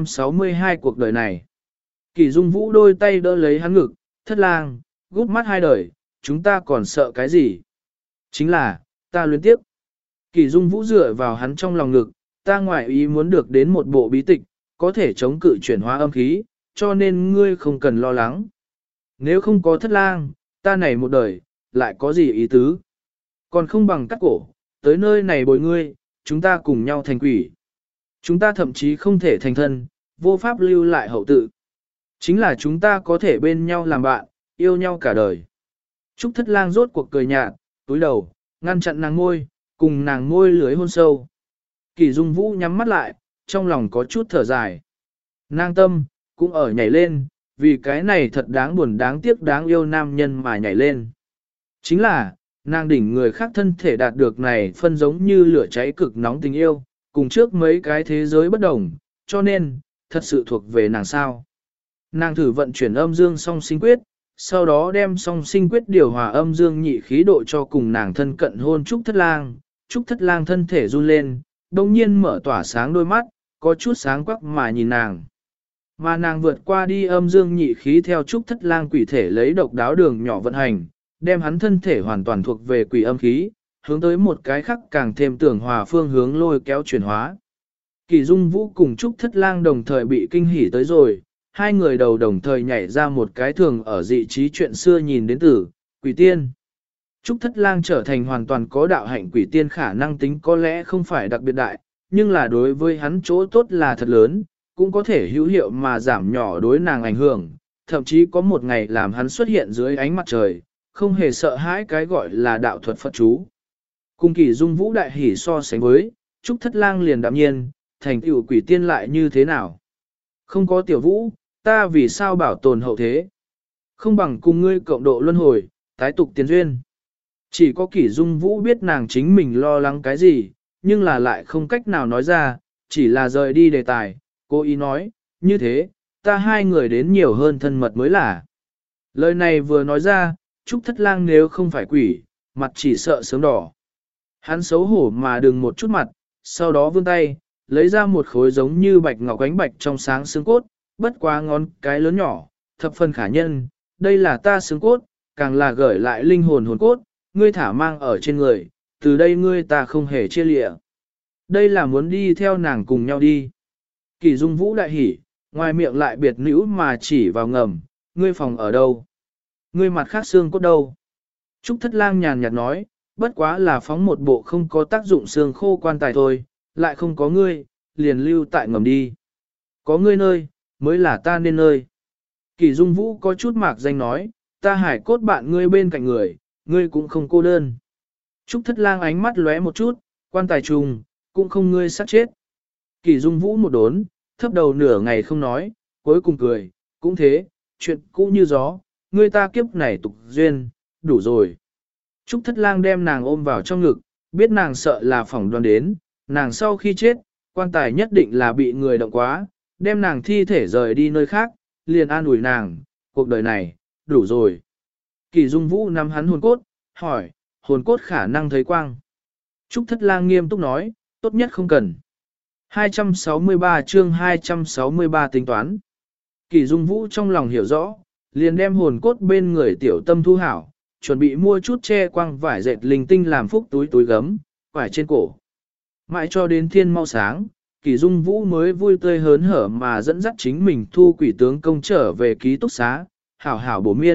Speaker 1: 262 cuộc đời này. Kỷ Dung Vũ đôi tay đỡ lấy hắn ngực, Thất Lang, gút mắt hai đời, chúng ta còn sợ cái gì? Chính là, ta luyến tiếp. Kỷ Dung Vũ dựa vào hắn trong lòng ngực, ta ngoại ý muốn được đến một bộ bí tịch, có thể chống cự chuyển hóa âm khí, cho nên ngươi không cần lo lắng. Nếu không có Thất Lang, ta này một đời, lại có gì ý tứ? Còn không bằng cắt cổ, tới nơi này bồi ngươi, chúng ta cùng nhau thành quỷ. Chúng ta thậm chí không thể thành thân, vô pháp lưu lại hậu tự. Chính là chúng ta có thể bên nhau làm bạn, yêu nhau cả đời. Trúc Thất Lang rốt cuộc cười nhạt, túi đầu, ngăn chặn nàng môi, cùng nàng môi lưới hôn sâu. Kỷ Dung Vũ nhắm mắt lại, trong lòng có chút thở dài. Nàng tâm, cũng ở nhảy lên, vì cái này thật đáng buồn đáng tiếc đáng yêu nam nhân mà nhảy lên. Chính là, nàng đỉnh người khác thân thể đạt được này phân giống như lửa cháy cực nóng tình yêu, cùng trước mấy cái thế giới bất đồng, cho nên, thật sự thuộc về nàng sao. Nàng thử vận chuyển âm dương song sinh quyết, sau đó đem song sinh quyết điều hòa âm dương nhị khí độ cho cùng nàng thân cận hôn Trúc Thất Lang. Trúc Thất Lang thân thể run lên, đồng nhiên mở tỏa sáng đôi mắt, có chút sáng quắc mà nhìn nàng. Mà nàng vượt qua đi âm dương nhị khí theo Trúc Thất Lang quỷ thể lấy độc đáo đường nhỏ vận hành, đem hắn thân thể hoàn toàn thuộc về quỷ âm khí, hướng tới một cái khác càng thêm tưởng hòa phương hướng lôi kéo chuyển hóa. Kỳ Dung Vũ cùng Trúc Thất Lang đồng thời bị kinh hỉ tới rồi, hai người đầu đồng thời nhảy ra một cái thường ở dị trí chuyện xưa nhìn đến từ, quỷ tiên. Trúc Thất Lang trở thành hoàn toàn có đạo hạnh quỷ tiên khả năng tính có lẽ không phải đặc biệt đại, nhưng là đối với hắn chỗ tốt là thật lớn, cũng có thể hữu hiệu mà giảm nhỏ đối nàng ảnh hưởng, thậm chí có một ngày làm hắn xuất hiện dưới ánh mặt trời, không hề sợ hãi cái gọi là đạo thuật Phật chú. Cùng Kỳ Dung Vũ đại hỉ so sánh với, Trúc Thất Lang liền đạm nhiên, thành tựu quỷ tiên lại như thế nào? Không có tiểu vũ, ta vì sao bảo tồn hậu thế? Không bằng cùng ngươi cộng độ luân hồi, tái tục tiền duyên. Chỉ có Kỷ Dung Vũ biết nàng chính mình lo lắng cái gì, nhưng là lại không cách nào nói ra, chỉ là rời đi đề tài, cô ý nói, như thế, ta hai người đến nhiều hơn thân mật mới là. Lời này vừa nói ra, Trúc Thất Lang nếu không phải quỷ, mặt chỉ sợ sớm đỏ. Hắn xấu hổ mà đừng một chút mặt, sau đó vươn tay, lấy ra một khối giống như bạch ngọc ánh bạch trong sáng xương cốt, bất quá ngón cái lớn nhỏ, thập phần khả nhân, đây là ta xương cốt, càng là gửi lại linh hồn hồn cốt, ngươi thả mang ở trên người, từ đây ngươi ta không hề chia lịa. Đây là muốn đi theo nàng cùng nhau đi. Kỳ Dung Vũ đại hỉ, ngoài miệng lại biệt nữ mà chỉ vào ngầm, ngươi phòng ở đâu? Ngươi mặt khác xương cốt đâu? Trúc Thất Lang nhàn nhạt nói, bất quá là phóng một bộ không có tác dụng xương khô quan tài thôi, lại không có ngươi, liền lưu tại ngầm đi. Có ngươi nơi, mới là ta nên nơi. Kỳ Dung Vũ có chút mạc danh nói, ta hải cốt bạn ngươi bên cạnh người, ngươi cũng không cô đơn. Trúc Thất Lang ánh mắt lóe một chút, quan tài trùng, cũng không ngươi sát chết. Kỳ Dung Vũ một đốn, thấp đầu nửa ngày không nói, cuối cùng cười, cũng thế, chuyện cũ như gió, ngươi ta kiếp này tục duyên, đủ rồi. Trúc Thất Lang đem nàng ôm vào trong ngực, biết nàng sợ là phỏng đoán đến, nàng sau khi chết, quan tài nhất định là bị người động quá, đem nàng thi thể rời đi nơi khác, liền an ủi nàng, cuộc đời này, đủ rồi. Kỳ Dung Vũ nắm hắn hồn cốt, hỏi, hồn cốt khả năng thấy quang. Trúc Thất Lang nghiêm túc nói, tốt nhất không cần. 263 chương 263 tính toán. Kỳ Dung Vũ trong lòng hiểu rõ, liền đem hồn cốt bên người tiểu tâm thu hảo, chuẩn bị mua chút che quang vải dệt linh tinh làm phúc túi gấm, vải trên cổ. Mãi cho đến thiên mau sáng, Kỳ Dung Vũ mới vui tươi hớn hở mà dẫn dắt chính mình thu quỷ tướng công trở về ký túc xá, hảo hảo bổ miên,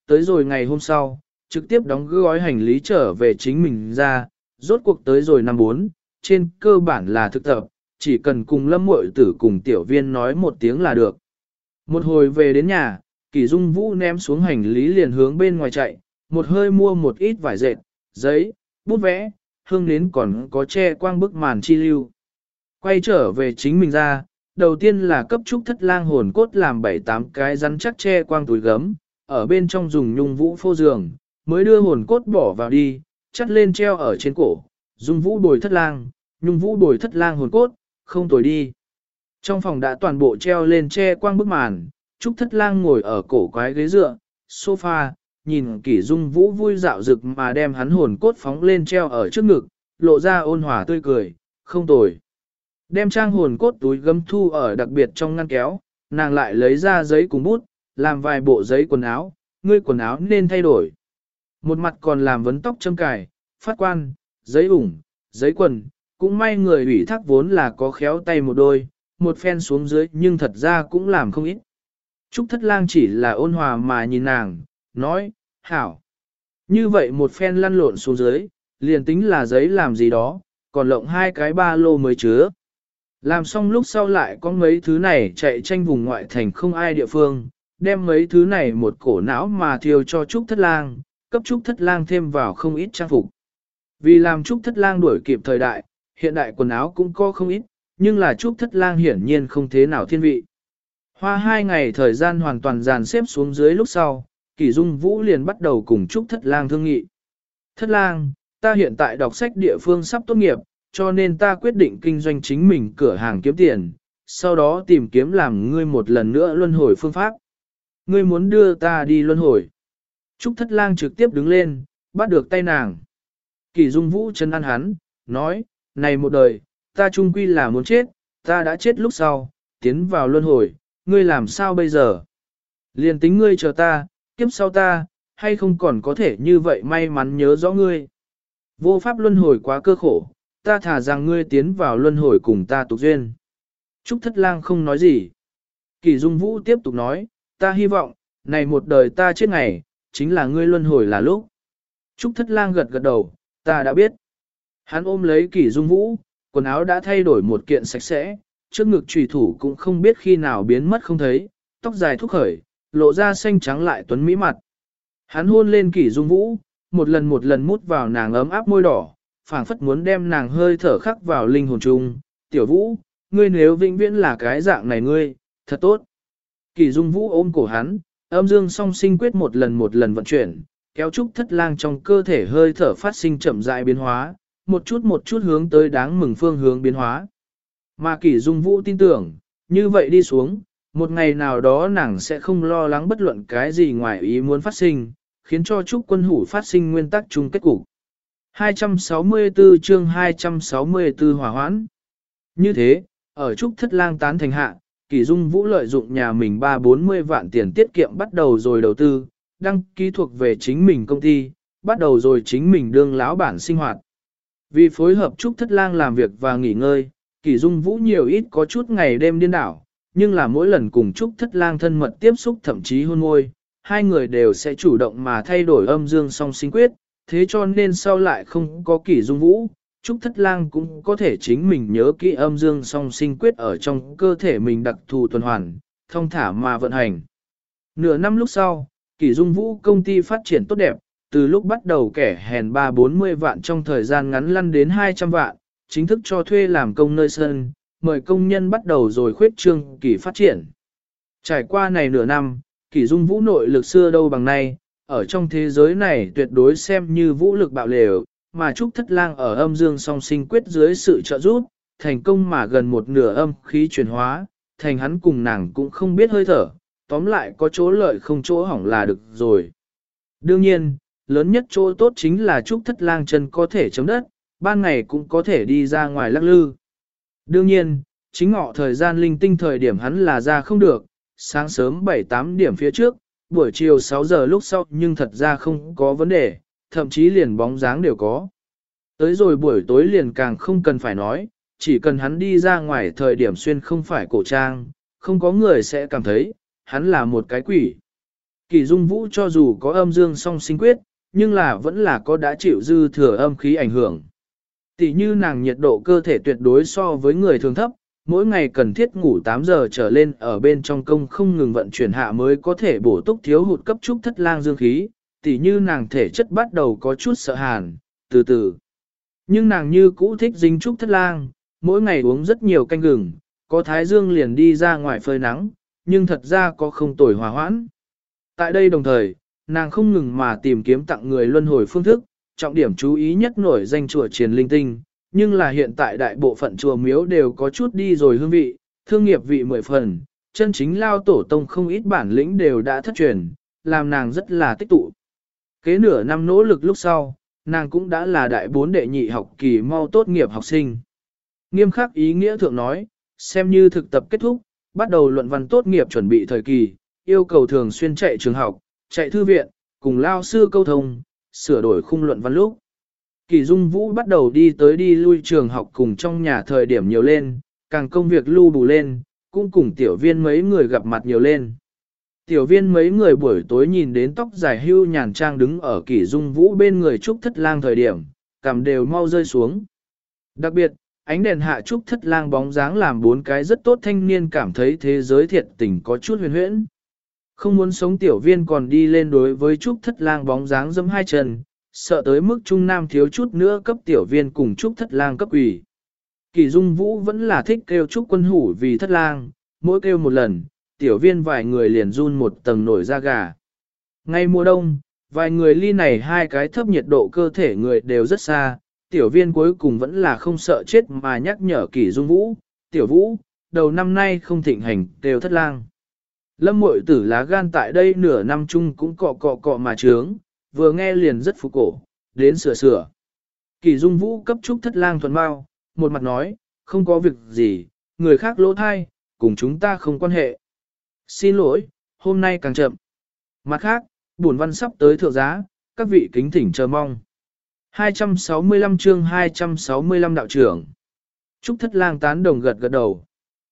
Speaker 1: tới rồi ngày hôm sau, trực tiếp đóng gói hành lý trở về chính mình ra, rốt cuộc tới rồi năm 4, trên cơ bản là thực tập, chỉ cần cùng Lâm Muội Tử cùng tiểu viên nói một tiếng là được. Một hồi về đến nhà, Kỷ Dung Vũ ném xuống hành lý liền hướng bên ngoài chạy, một hơi mua một ít vải dệt, giấy, bút vẽ, hương nến còn có che quang bức màn chi lưu. Quay trở về chính mình ra, đầu tiên là cấp trúc thất lang hồn cốt làm 7-8 cái rắn chắc che quang túi gấm, ở bên trong dùng nhung vũ phô giường, mới đưa hồn cốt bỏ vào đi, chắt lên treo ở trên cổ, Dung Vũ bồi thất lang, nhung vũ bồi thất lang hồn cốt, không tồi đi. Trong phòng đã toàn bộ treo lên che quang bức màn, trúc thất lang ngồi ở cổ quái ghế dựa, sofa, nhìn Kỷ Dung Vũ vui dạo rực mà đem hắn hồn cốt phóng lên treo ở trước ngực, lộ ra ôn hòa tươi cười, không tồi. Đem trang hồn cốt túi gấm thu ở đặc biệt trong ngăn kéo, nàng lại lấy ra giấy cùng bút, làm vài bộ giấy quần áo, ngươi quần áo nên thay đổi. Một mặt còn làm vấn tóc châm cài, phát quan, giấy ủng, giấy quần, cũng may người ủy thác vốn là có khéo tay một đôi, một phen xuống dưới nhưng thật ra cũng làm không ít. Trúc Thất Lang chỉ là ôn hòa mà nhìn nàng, nói, hảo. Như vậy một phen lăn lộn xuống dưới, liền tính là giấy làm gì đó, còn lộng 2 cái ba lô mới chứa. Làm xong lúc sau lại có mấy thứ này chạy tranh vùng ngoại thành không ai địa phương, đem mấy thứ này một cổ não mà thiêu cho Trúc Thất Lang, cấp Trúc Thất Lang thêm vào không ít trang phục. Vì làm Trúc Thất Lang đuổi kịp thời đại, hiện đại quần áo cũng có không ít, nhưng là Trúc Thất Lang hiển nhiên không thế nào thiên vị. Hoa 2 ngày thời gian hoàn toàn dàn xếp xuống dưới lúc sau, Kỷ Dung Vũ liền bắt đầu cùng Trúc Thất Lang thương nghị. Thất Lang, ta hiện tại đọc sách địa phương sắp tốt nghiệp, cho nên ta quyết định kinh doanh chính mình cửa hàng kiếm tiền, sau đó tìm kiếm làm ngươi một lần nữa luân hồi phương pháp. Ngươi muốn đưa ta đi luân hồi. Trúc Thất Lang trực tiếp đứng lên, bắt được tay nàng. Kỷ Dung Vũ chân ăn hắn, nói, này một đời, ta chung quy là muốn chết, ta đã chết lúc sau, tiến vào luân hồi, ngươi làm sao bây giờ? Liền tính ngươi chờ ta, kiếp sau ta, hay không còn có thể như vậy may mắn nhớ rõ ngươi. Vô pháp luân hồi quá cơ khổ, ta thả rằng ngươi tiến vào luân hồi cùng ta tục duyên. Trúc Thất Lang không nói gì. Kỷ Dung Vũ tiếp tục nói, ta hy vọng, này một đời ta chết ngày, chính là ngươi luân hồi là lúc. Trúc Thất Lang gật gật đầu, ta đã biết. Hắn ôm lấy Kỷ Dung Vũ, quần áo đã thay đổi một kiện sạch sẽ, trước ngực trùy thủ cũng không biết khi nào biến mất không thấy, tóc dài thúc khởi, lộ ra xanh trắng lại tuấn mỹ mặt. Hắn hôn lên Kỷ Dung Vũ, một lần mút vào nàng ấm áp môi đỏ, phảng phất muốn đem nàng hơi thở khắc vào linh hồn chung. Tiểu Vũ, ngươi nếu vĩnh viễn là cái dạng này ngươi, thật tốt. Kỷ Dung Vũ ôm cổ hắn, âm dương song sinh quyết một lần vận chuyển, kéo Trúc Thất Lang trong cơ thể hơi thở phát sinh chậm rãi biến hóa, một chút hướng tới đáng mừng phương hướng biến hóa. Mà Kỷ Dung Vũ tin tưởng, như vậy đi xuống, một ngày nào đó nàng sẽ không lo lắng bất luận cái gì ngoài ý muốn phát sinh, khiến cho Trúc Quân Hủ phát sinh nguyên tắc chung kết cục. 264 chương 264 hỏa hoãn. Như thế, ở Trúc Thất Lang tán thành hạ, Kỷ Dung Vũ lợi dụng nhà mình 3-40 vạn tiền tiết kiệm bắt đầu rồi đầu tư, đăng ký thuộc về chính mình công ty, bắt đầu rồi chính mình đương lão bản sinh hoạt. Vì phối hợp Trúc Thất Lang làm việc và nghỉ ngơi, Kỷ Dung Vũ nhiều ít có chút ngày đêm điên đảo, nhưng là mỗi lần cùng Trúc Thất Lang thân mật tiếp xúc thậm chí hôn môi, hai người đều sẽ chủ động mà thay đổi âm dương song sinh quyết, thế cho nên sau lại không có Kỷ Dung Vũ, Trúc Thất Lang cũng có thể chính mình nhớ kỹ âm dương song sinh quyết ở trong cơ thể mình đặc thù tuần hoàn, thông thả mà vận hành. Nửa năm lúc sau, Kỷ Dung Vũ công ty phát triển tốt đẹp, từ lúc bắt đầu kẻ hèn 3-40 vạn trong thời gian ngắn lăn đến 200 vạn, chính thức cho thuê làm công nơi sân, mời công nhân bắt đầu rồi khuyết trương kỳ phát triển. Trải qua này nửa năm, Kỷ Dung Vũ nội lực xưa đâu bằng nay, ở trong thế giới này tuyệt đối xem như vũ lực bạo lều, mà Trúc Thất Lang ở âm dương song sinh quyết dưới sự trợ giúp, thành công mà gần một nửa âm khí chuyển hóa, thành hắn cùng nàng cũng không biết hơi thở, tóm lại có chỗ lợi không chỗ hỏng là được rồi. Đương nhiên, lớn nhất chỗ tốt chính là Trúc Thất Lang chân có thể chấm đất, ban ngày cũng có thể đi ra ngoài lắc lư. Đương nhiên, chính ngọ thời gian linh tinh thời điểm hắn là ra không được, sáng sớm 7-8 điểm phía trước, buổi chiều 6 giờ lúc sau nhưng thật ra không có vấn đề, thậm chí liền bóng dáng đều có. Tới rồi buổi tối liền càng không cần phải nói, chỉ cần hắn đi ra ngoài thời điểm xuyên không phải cổ trang, không có người sẽ cảm thấy, hắn là một cái quỷ. Kỷ Dung Vũ cho dù có âm dương song sinh quyết, nhưng là vẫn là có đã chịu dư thừa âm khí ảnh hưởng. Tỷ như nàng nhiệt độ cơ thể tuyệt đối so với người thường thấp, mỗi ngày cần thiết ngủ 8 giờ trở lên ở bên trong công không ngừng vận chuyển hạ mới có thể bổ túc thiếu hụt cấp trúc thất lang dương khí, tỷ như nàng thể chất bắt đầu có chút sợ hàn, từ từ. Nhưng nàng như cũ thích dính trúc thất lang, mỗi ngày uống rất nhiều canh gừng, có thái dương liền đi ra ngoài phơi nắng, nhưng thật ra có không tồi hòa hoãn. Tại đây đồng thời, nàng không ngừng mà tìm kiếm tặng người luân hồi phương thức, trọng điểm chú ý nhất nổi danh chùa triền linh tinh, nhưng là hiện tại đại bộ phận chùa miếu đều có chút đi rồi hương vị, thương nghiệp vị 10 phần, chân chính lao tổ tông không ít bản lĩnh đều đã thất truyền, làm nàng rất là tích tụ. Kế nửa năm nỗ lực lúc sau, nàng cũng đã là đại 4 đệ nhị học kỳ mau tốt nghiệp học sinh. Nghiêm khắc ý nghĩa thượng nói, xem như thực tập kết thúc, bắt đầu luận văn tốt nghiệp chuẩn bị thời kỳ, yêu cầu thường xuyên chạy trường học, chạy thư viện, cùng lao sư câu thông, sửa đổi khung luận văn lúc. Kỳ Dung Vũ bắt đầu đi tới đi lui trường học cùng trong nhà thời điểm nhiều lên, càng công việc lưu bù lên, cũng cùng tiểu viên mấy người gặp mặt nhiều lên. Tiểu viên mấy người buổi tối nhìn đến tóc dài hưu nhàn trang đứng ở Kỳ Dung Vũ bên người Trúc Thất Lang thời điểm, cằm đều mau rơi xuống. Đặc biệt, ánh đèn hạ Trúc Thất Lang bóng dáng làm 4 cái rất tốt thanh niên cảm thấy thế giới thiệt tình có chút huyền huyễn. Không muốn sống tiểu viên còn đi lên đối với Trúc Thất Lang bóng dáng giẫm 2 chân, sợ tới mức trung nam thiếu chút nữa cấp tiểu viên cùng Trúc Thất Lang cấp ủy. Kỳ Dung Vũ vẫn là thích kêu Trúc Quân Hủ vì Thất Lang, mỗi kêu một lần, tiểu viên vài người liền run một tầng nổi da gà. Ngay mùa đông, vài người ly này 2 cái thấp nhiệt độ cơ thể người đều rất xa, tiểu viên cuối cùng vẫn là không sợ chết mà nhắc nhở Kỳ Dung Vũ, tiểu Vũ, đầu năm nay không thịnh hành kêu Thất Lang. Lâm Mội Tử lá gan tại đây nửa năm chung cũng cọ mà trướng, vừa nghe liền rất phục cổ, đến sửa. Kỳ Dung Vũ cấp Trúc Thất Lang thuần bao, một mặt nói, không có việc gì, người khác lỗ thai, cùng chúng ta không quan hệ. Xin lỗi, hôm nay càng chậm. Mặt khác, bổn văn sắp tới thượng giá, các vị kính thỉnh chờ mong. 265 chương 265 đạo trưởng. Trúc Thất Lang tán đồng gật đầu.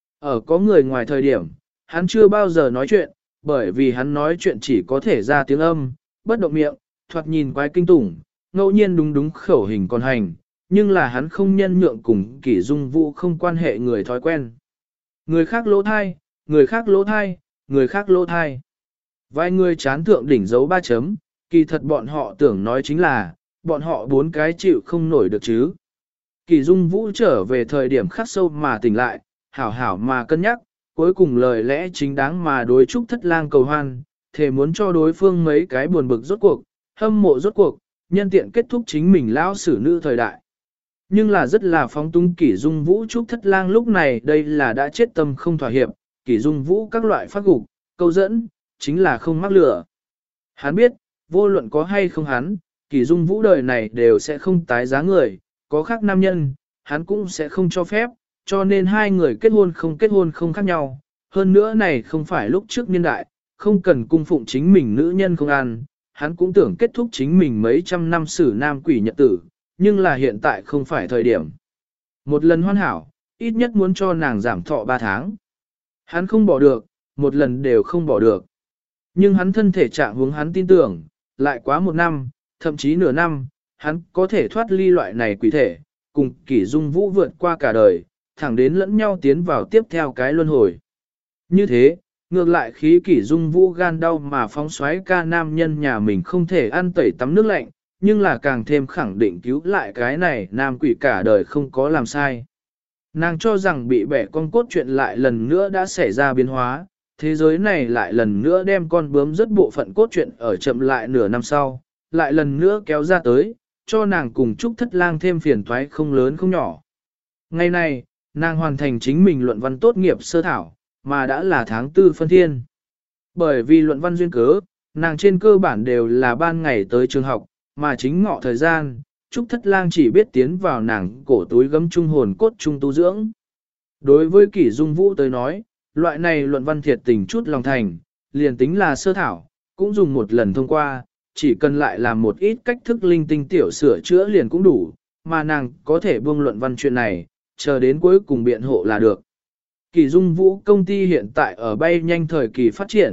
Speaker 1: Ở có người ngoài thời điểm, hắn chưa bao giờ nói chuyện, bởi vì hắn nói chuyện chỉ có thể ra tiếng âm, bất động miệng, thoạt nhìn quái kinh tủng, ngẫu nhiên đúng khẩu hình còn hành, nhưng là hắn không nhân nhượng cùng Kỷ Dung Vũ không quan hệ người thói quen. Người khác lỗ thai, người khác lỗ thai, người khác lỗ thai. Vài người chán thượng đỉnh dấu 3 chấm, kỳ thật bọn họ tưởng nói chính là, bọn họ 4 cái chịu không nổi được chứ. Kỷ Dung Vũ trở về thời điểm khắc sâu mà tỉnh lại, hảo hảo mà cân nhắc, cuối cùng lời lẽ chính đáng mà đối Trúc Thất Lang cầu hoan, thề muốn cho đối phương mấy cái buồn bực rốt cuộc, hâm mộ rốt cuộc, nhân tiện kết thúc chính mình lão sử nữ thời đại. Nhưng là rất là phóng túng Kỷ Dung Vũ Trúc Thất Lang lúc này đây là đã chết tâm không thỏa hiệp, Kỷ Dung Vũ các loại phát gục, câu dẫn, chính là không mắc lửa. Hắn biết, vô luận có hay không hắn, Kỷ Dung Vũ đời này đều sẽ không tái giá người, có khác nam nhân, hắn cũng sẽ không cho phép, cho nên 2 người kết hôn không khác nhau. Hơn nữa này không phải lúc trước niên đại, không cần cung phụng chính mình nữ nhân không ăn, hắn cũng tưởng kết thúc chính mình mấy trăm năm xử nam quỷ nhật tử, nhưng là hiện tại không phải thời điểm. Một lần hoàn hảo, ít nhất muốn cho nàng giảm thọ 3 tháng. Hắn không bỏ được, một lần đều không bỏ được. Nhưng hắn thân thể trạng hướng hắn tin tưởng, lại quá 1 năm, thậm chí nửa năm, hắn có thể thoát ly loại này quỷ thể, cùng Kỷ Dung Vũ vượt qua cả đời, thẳng đến lẫn nhau tiến vào tiếp theo cái luân hồi. Như thế, ngược lại khí Kỷ Dung Vũ gan đau mà phóng xoáy ca nam nhân nhà mình không thể ăn tẩy tắm nước lạnh, nhưng là càng thêm khẳng định cứu lại cái này nam quỷ cả đời không có làm sai. Nàng cho rằng bị bẻ con cốt chuyện lại lần nữa đã xảy ra biến hóa, thế giới này lại lần nữa đem con bướm rất bộ phận cốt truyện ở chậm lại nửa năm sau, lại lần nữa kéo ra tới, cho nàng cùng Trúc Thất Lang thêm phiền toái không lớn không nhỏ. Ngày này, nàng hoàn thành chính mình luận văn tốt nghiệp sơ thảo, mà đã là tháng 4 phân thiên. Bởi vì luận văn duyên cớ, nàng trên cơ bản đều là ban ngày tới trường học, mà chính ngọ thời gian, Trúc Thất Lang chỉ biết tiến vào nàng cổ túi gấm trung hồn cốt trung tu dưỡng. Đối với Kỷ Dung Vũ tới nói, loại này luận văn thiệt tình chút lòng thành, liền tính là sơ thảo, cũng dùng một lần thông qua, chỉ cần lại làm một ít cách thức linh tinh tiểu sửa chữa liền cũng đủ, mà nàng có thể buông luận văn chuyện này, chờ đến cuối cùng biện hộ là được. Kỷ Dung Vũ công ty hiện tại ở bay nhanh thời kỳ phát triển,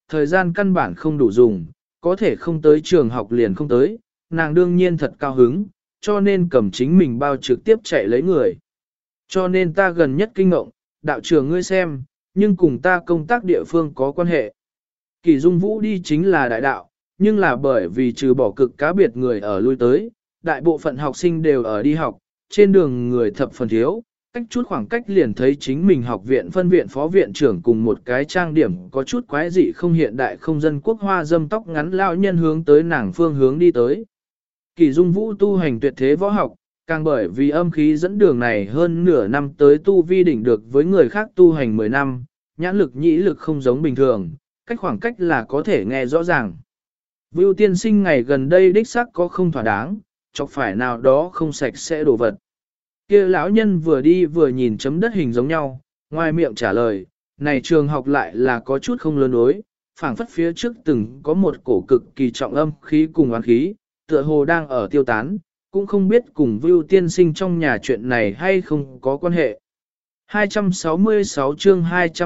Speaker 1: thời gian căn bản không đủ dùng, có thể không tới trường học liền không tới, nàng đương nhiên thật cao hứng, cho nên cầm chính mình bao trực tiếp chạy lấy người. Cho nên ta gần nhất kinh ngộng, đạo trưởng ngươi xem, nhưng cùng ta công tác địa phương có quan hệ. Kỳ Dung Vũ đi chính là đại đạo, nhưng là bởi vì trừ bỏ cực cá biệt người ở lui tới, đại bộ phận học sinh đều ở đi học, trên đường người thập phần thiếu, cách chút khoảng cách liền thấy chính mình học viện phân viện phó viện trưởng cùng một cái trang điểm có chút quái dị không hiện đại không dân quốc hoa dâm tóc ngắn lão nhân hướng tới nàng phương hướng đi tới. Kỳ Dung Vũ tu hành tuyệt thế võ học, càng bởi vì âm khí dẫn đường này hơn nửa năm tới tu vi đỉnh được với người khác tu hành 10 năm, nhãn lực nhĩ lực không giống bình thường, cách khoảng cách là có thể nghe rõ ràng. Vưu tiên sinh ngày gần đây đích xác có không thỏa đáng, chọc phải nào đó không sạch sẽ đồ vật. Kia lão nhân vừa đi vừa nhìn chấm đất hình giống nhau, ngoài miệng trả lời, này trường học lại là có chút không lớn đối, phảng phất phía trước từng có một cổ cực kỳ trọng âm khí cùng oán khí, tựa hồ đang ở tiêu tán, cũng không biết cùng Vưu tiên sinh trong nhà chuyện này hay không có quan hệ. 266 chương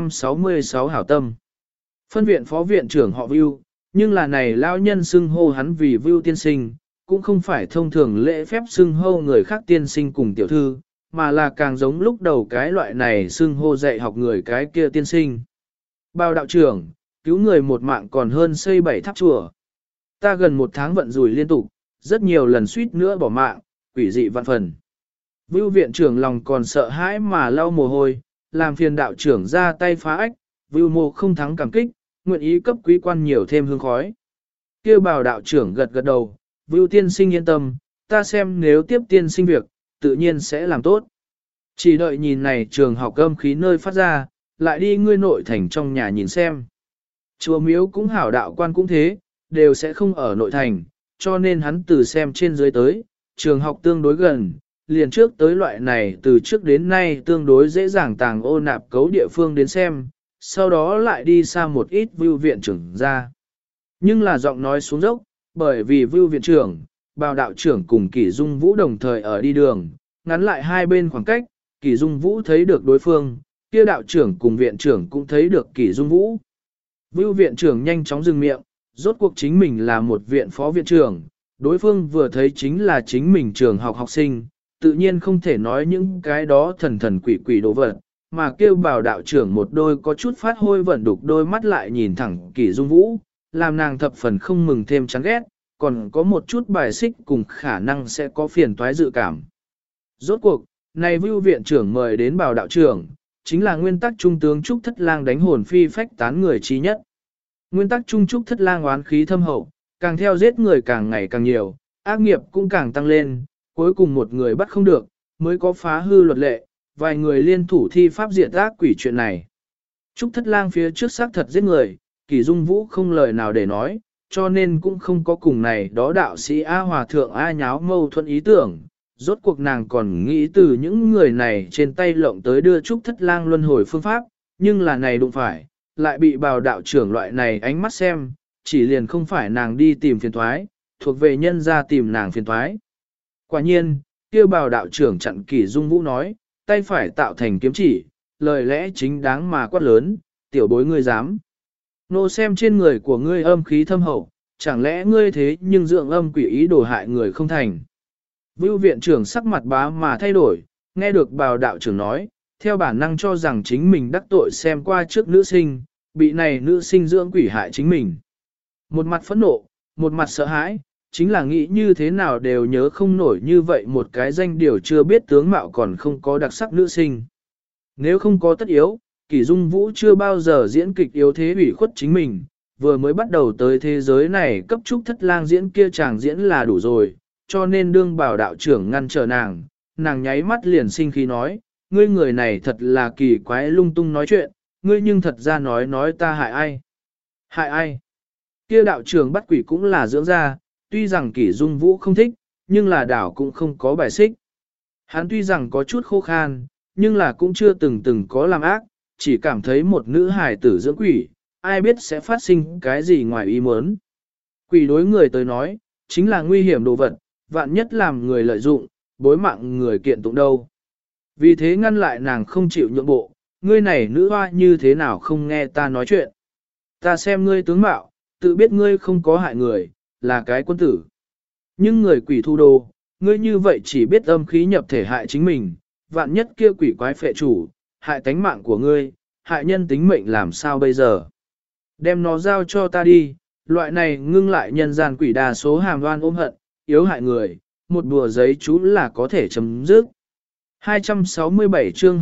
Speaker 1: 266 hảo tâm. Phân viện phó viện trưởng họ Vưu, nhưng là này lão nhân xưng hô hắn vì Vưu tiên sinh, cũng không phải thông thường lễ phép xưng hô người khác tiên sinh cùng tiểu thư, mà là càng giống lúc đầu cái loại này xưng hô dạy học người cái kia tiên sinh. Bao đạo trưởng, cứu người một mạng còn hơn xây 7 tháp chùa. Ta gần 1 tháng vận rủi liên tục, rất nhiều lần suýt nữa bỏ mạng, quỷ dị vạn phần. Vưu viện trưởng lòng còn sợ hãi mà lau mồ hôi, làm phiền đạo trưởng ra tay phá ách, Vưu mô không thắng cảm kích, nguyện ý cấp quý quan nhiều thêm hương khói. Kêu bảo đạo trưởng gật gật đầu, Vưu tiên sinh yên tâm, ta xem nếu tiếp tiên sinh việc, tự nhiên sẽ làm tốt. Chỉ đợi nhìn này trường học âm khí nơi phát ra, lại đi ngươi nội thành trong nhà nhìn xem. Chùa miếu cũng hảo đạo quan cũng thế, đều sẽ không ở nội thành, cho nên hắn từ xem trên dưới tới, trường học tương đối gần, liền trước tới loại này từ trước đến nay tương đối dễ dàng tàng ô nạp cấu địa phương đến xem, sau đó lại đi xa một ít Vưu viện trưởng ra. Nhưng là giọng nói xuống dốc, bởi vì Vưu viện trưởng, Bào đạo trưởng cùng Kỷ Dung Vũ đồng thời ở đi đường, ngắn lại hai bên khoảng cách, Kỷ Dung Vũ thấy được đối phương, kia đạo trưởng cùng viện trưởng cũng thấy được Kỷ Dung Vũ. Vưu viện trưởng nhanh chóng dừng miệng, rốt cuộc chính mình là một viện phó viện trưởng, đối phương vừa thấy chính là chính mình trường học học sinh, tự nhiên không thể nói những cái đó thần thần quỷ quỷ đồ vật, mà kêu Bào đạo trưởng một đôi có chút phát hôi vẩn đục đôi mắt lại nhìn thẳng Kỷ Dung Vũ, làm nàng thập phần không mừng thêm chán ghét, còn có một chút bài xích cùng khả năng sẽ có phiền toái dự cảm. Rốt cuộc, này Vưu viện trưởng mời đến Bào đạo trưởng, chính là nguyên tắc trung tướng Trúc Thất Lang đánh hồn phi phách tán người trí nhất. Nguyên tắc trung Trúc Thất Lang oán khí thâm hậu, càng theo giết người càng ngày càng nhiều, ác nghiệp cũng càng tăng lên, cuối cùng một người bắt không được, mới có phá hư luật lệ, vài người liên thủ thi pháp diệt ác quỷ chuyện này. Trúc Thất Lang phía trước xác thật giết người, Kỷ Dung Vũ không lời nào để nói, cho nên cũng không có cùng này đó đạo sĩ A Hòa Thượng A nháo mâu thuẫn ý tưởng. Rốt cuộc nàng còn nghĩ từ những người này trên tay lộng tới đưa Trúc Thất Lang luân hồi phương pháp, nhưng là này đụng phải, lại bị Bào đạo trưởng loại này ánh mắt xem, chỉ liền không phải nàng đi tìm phiền thoái, thuộc về nhân ra tìm nàng phiền thoái. Quả nhiên, kia Bào đạo trưởng chặn Kỷ Dung Vũ nói, tay phải tạo thành kiếm chỉ, lời lẽ chính đáng mà quát lớn, tiểu bối ngươi dám. Nô xem trên người của ngươi âm khí thâm hậu, chẳng lẽ ngươi thế nhưng dưỡng âm quỷ ý đồ hại người không thành. Vưu viện trưởng sắc mặt bá mà thay đổi, nghe được Bào đạo trưởng nói, theo bản năng cho rằng chính mình đắc tội xem qua trước nữ sinh, bị này nữ sinh dưỡng quỷ hại chính mình. Một mặt phẫn nộ, một mặt sợ hãi, chính là nghĩ như thế nào đều nhớ không nổi như vậy một cái danh điều chưa biết tướng mạo còn không có đặc sắc nữ sinh. Nếu không có tất yếu, Kỷ Dung Vũ chưa bao giờ diễn kịch yếu thế ủy khuất chính mình, vừa mới bắt đầu tới thế giới này cấp Trúc Thất Lang diễn kia chàng diễn là đủ rồi, cho nên đương Bảo đạo trưởng ngăn trở nàng nháy mắt liền sinh khí nói, ngươi người này thật là kỳ quái lung tung nói chuyện, ngươi nhưng thật ra nói ta hại ai. Hại ai? Kia đạo trưởng bắt quỷ cũng là dưỡng ra, tuy rằng Kỷ Dung Vũ không thích, nhưng là đảo cũng không có bài xích. Hắn tuy rằng có chút khô khan, nhưng là cũng chưa từng có làm ác, chỉ cảm thấy một nữ hài tử dưỡng quỷ, ai biết sẽ phát sinh cái gì ngoài ý muốn. Quỷ đối người tới nói, chính là nguy hiểm đồ vật, vạn nhất làm người lợi dụng, bối mạng người kiện tụng đâu. Vì thế ngăn lại nàng không chịu nhượng bộ, ngươi này nữ hoa như thế nào không nghe ta nói chuyện. ta xem ngươi tướng mạo, tự biết ngươi không có hại người, là cái quân tử. Nhưng người quỷ thu đồ, ngươi như vậy chỉ biết âm khí nhập thể hại chính mình, vạn nhất kia quỷ quái phệ chủ, hại tánh mạng của ngươi, hại nhân tính mệnh làm sao bây giờ. Đem nó giao cho ta đi, loại này ngưng lại nhân gian quỷ đa số hàm đoan ôm hận, yếu hại người, một đùa giấy chú là có thể chấm dứt. 267 chương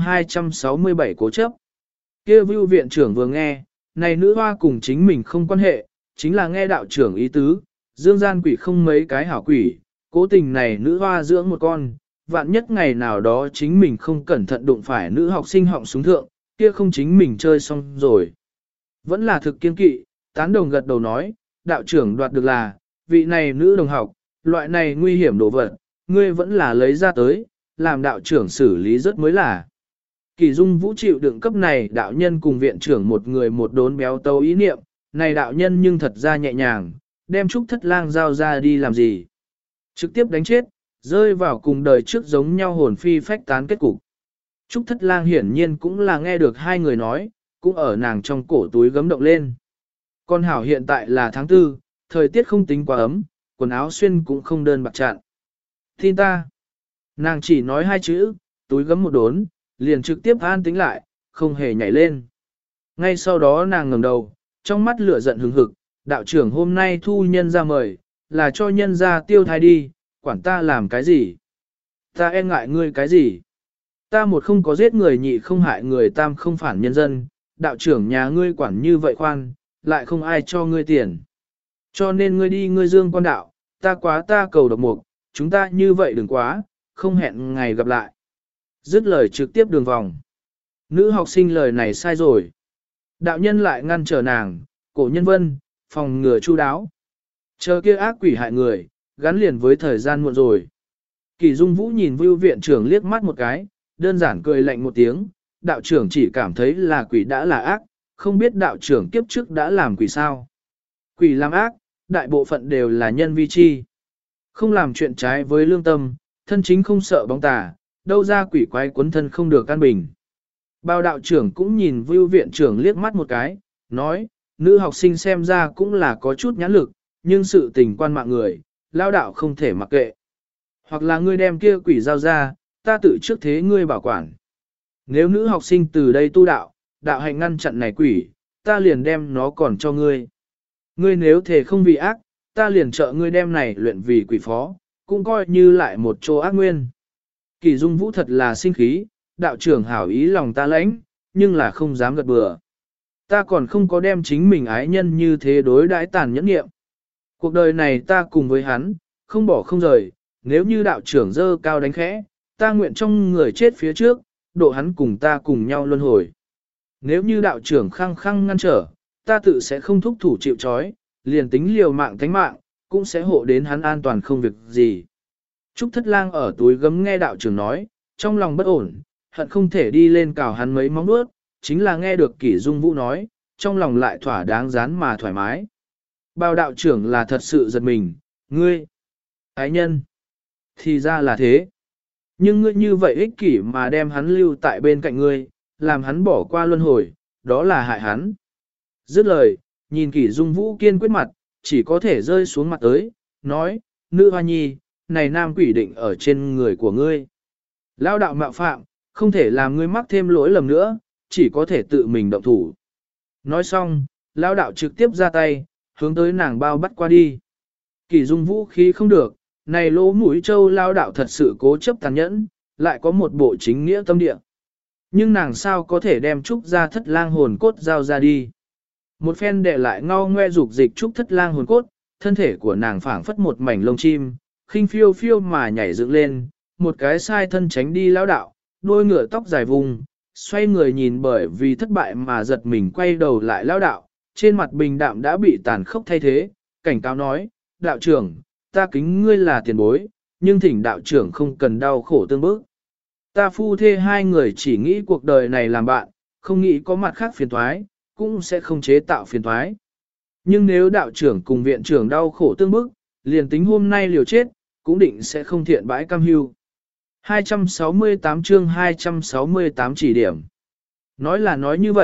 Speaker 1: 267 cố chấp. Kia vưu viện trưởng vừa nghe, này nữ hoa cùng chính mình không quan hệ, chính là nghe đạo trưởng ý tứ, dương gian quỷ không mấy cái hảo quỷ, cố tình này nữ hoa dưỡng một con, vạn nhất ngày nào đó chính mình không cẩn thận đụng phải nữ học sinh họng súng thượng, kia không chính mình chơi xong rồi. Vẫn là thực kiên kỵ, tán đồng gật đầu nói, đạo trưởng đoạt được là, vị này nữ đồng học, loại này nguy hiểm đồ vật, ngươi vẫn là lấy ra tới, làm đạo trưởng xử lý rất mới là. Kỳ Dung Vũ chịu đựng cấp này đạo nhân cùng viện trưởng một người một đốn béo tấu ý niệm, này đạo nhân nhưng thật ra nhẹ nhàng, đem Trúc Thất Lang giao ra đi làm gì. Trực tiếp đánh chết, rơi vào cùng đời trước giống nhau hồn phi phách tán kết cục. Trúc Thất Lang hiển nhiên cũng là nghe được hai người nói, cũng ở nàng trong cổ túi gấm động lên. Con hảo hiện tại là tháng 4, thời tiết không tính quá ấm, quần áo xuyên cũng không đơn bạc chặn. Tin ta. Nàng chỉ nói hai chữ, túi gấm một đốn, liền trực tiếp an tính lại, không hề nhảy lên. Ngay sau đó nàng ngẩng đầu, trong mắt lửa giận hừng hực, đạo trưởng hôm nay thu nhân ra mời, là cho nhân ra tiêu thai đi, quản ta làm cái gì? Ta e ngại ngươi cái gì? Ta một không có giết người, nhị không hại người, tam không phản nhân dân, đạo trưởng nhà ngươi quản như vậy khoan, lại không ai cho ngươi tiền. Cho nên ngươi đi ngươi dương quan đạo, ta quá ta cầu độc mục, chúng ta như vậy đừng quá, không hẹn ngày gặp lại. Dứt lời trực tiếp đường vòng. Nữ học sinh lời này sai rồi. Đạo nhân lại ngăn trở nàng, cổ nhân vân, phòng ngừa chu đáo. Chờ kia ác quỷ hại người, gắn liền với thời gian muộn rồi. Kỳ Dung Vũ nhìn Vưu viện trưởng liếc mắt một cái, đơn giản cười lạnh một tiếng, đạo trưởng chỉ cảm thấy là quỷ đã là ác, không biết đạo trưởng kiếp trước đã làm quỷ sao. Quỷ làm ác, đại bộ phận đều là nhân vi chi. Không làm chuyện trái với lương tâm, thân chính không sợ bóng tà, đâu ra quỷ quái quấn thân không được an bình. Bao đạo trưởng cũng nhìn Vưu viện trưởng liếc mắt một cái, nói, nữ học sinh xem ra cũng là có chút nhãn lực, nhưng sự tình quan mạng người, lao đạo không thể mặc kệ. Hoặc là ngươi đem kia quỷ giao ra, ta tự trước thế ngươi bảo quản. Nếu nữ học sinh từ đây tu đạo, đạo hạnh ngăn chặn này quỷ, ta liền đem nó còn cho ngươi. Ngươi nếu thể không vì ác, ta liền trợ ngươi đem này luyện vì quỷ phó, cũng coi như lại một chỗ ác nguyên. Kỳ Dung Vũ thật là sinh khí, đạo trưởng hảo ý lòng ta lãnh, nhưng là không dám gật bừa. Ta còn không có đem chính mình ái nhân như thế đối đãi tàn nhẫn nghiệm. Cuộc đời này ta cùng với hắn, không bỏ không rời, nếu như đạo trưởng dơ cao đánh khẽ, ta nguyện trong người chết phía trước, độ hắn cùng ta cùng nhau luân hồi. Nếu như đạo trưởng khăng khăng ngăn trở, ta tự sẽ không thúc thủ chịu trói, liền tính liều mạng tánh mạng, cũng sẽ hộ đến hắn an toàn không việc gì. Trúc Thất Lang ở túi gấm nghe đạo trưởng nói, trong lòng bất ổn, hận không thể đi lên cào hắn mấy móng nuốt, chính là nghe được Kỷ Dung Vũ nói, trong lòng lại thỏa đáng rán mà thoải mái. Bao đạo trưởng là thật sự giật mình, ngươi, ái nhân, thì ra là thế. Nhưng ngươi như vậy ích kỷ mà đem hắn lưu tại bên cạnh ngươi, làm hắn bỏ qua luân hồi, đó là hại hắn. Dứt lời, nhìn Kỷ Dung Vũ kiên quyết mặt, chỉ có thể rơi xuống mặt tới, nói, nữ hoa nhi, này nam quỷ định ở trên người của ngươi. Lao đạo mạo phạm, không thể làm ngươi mắc thêm lỗi lầm nữa, chỉ có thể tự mình động thủ. Nói xong, lao đạo trực tiếp ra tay, hướng tới nàng bao bắt qua đi. Kỷ Dung Vũ khí không được, này lỗ mũi châu lao đạo thật sự cố chấp tàn nhẫn, lại có một bộ chính nghĩa tâm địa. Nhưng nàng sao có thể đem Trúc ra Thất Lang hồn cốt giao ra đi. Một phen để lại ngao ngoe dục dịch Trúc Thất Lang hồn cốt, thân thể của nàng phảng phất một mảnh lông chim, khinh phiêu phiêu mà nhảy dựng lên, một cái sai thân tránh đi lao đạo, đôi ngựa tóc dài vùng, xoay người nhìn bởi vì thất bại mà giật mình quay đầu lại lao đạo, trên mặt bình đạm đã bị tàn khốc thay thế, cảnh cáo nói, đạo trưởng, ta kính ngươi là tiền bối, nhưng thỉnh đạo trưởng không cần đau khổ tương bức. Ta phu thê hai người chỉ nghĩ cuộc đời này làm bạn, không nghĩ có mặt khác phiền thoái, cũng sẽ không chế tạo phiền thoái. Nhưng nếu đạo trưởng cùng viện trưởng đau khổ tương bức, liền tính hôm nay liều chết, cũng định sẽ không thiện bãi cam hưu. 268 chương 268 chỉ điểm. Nói là nói như vậy,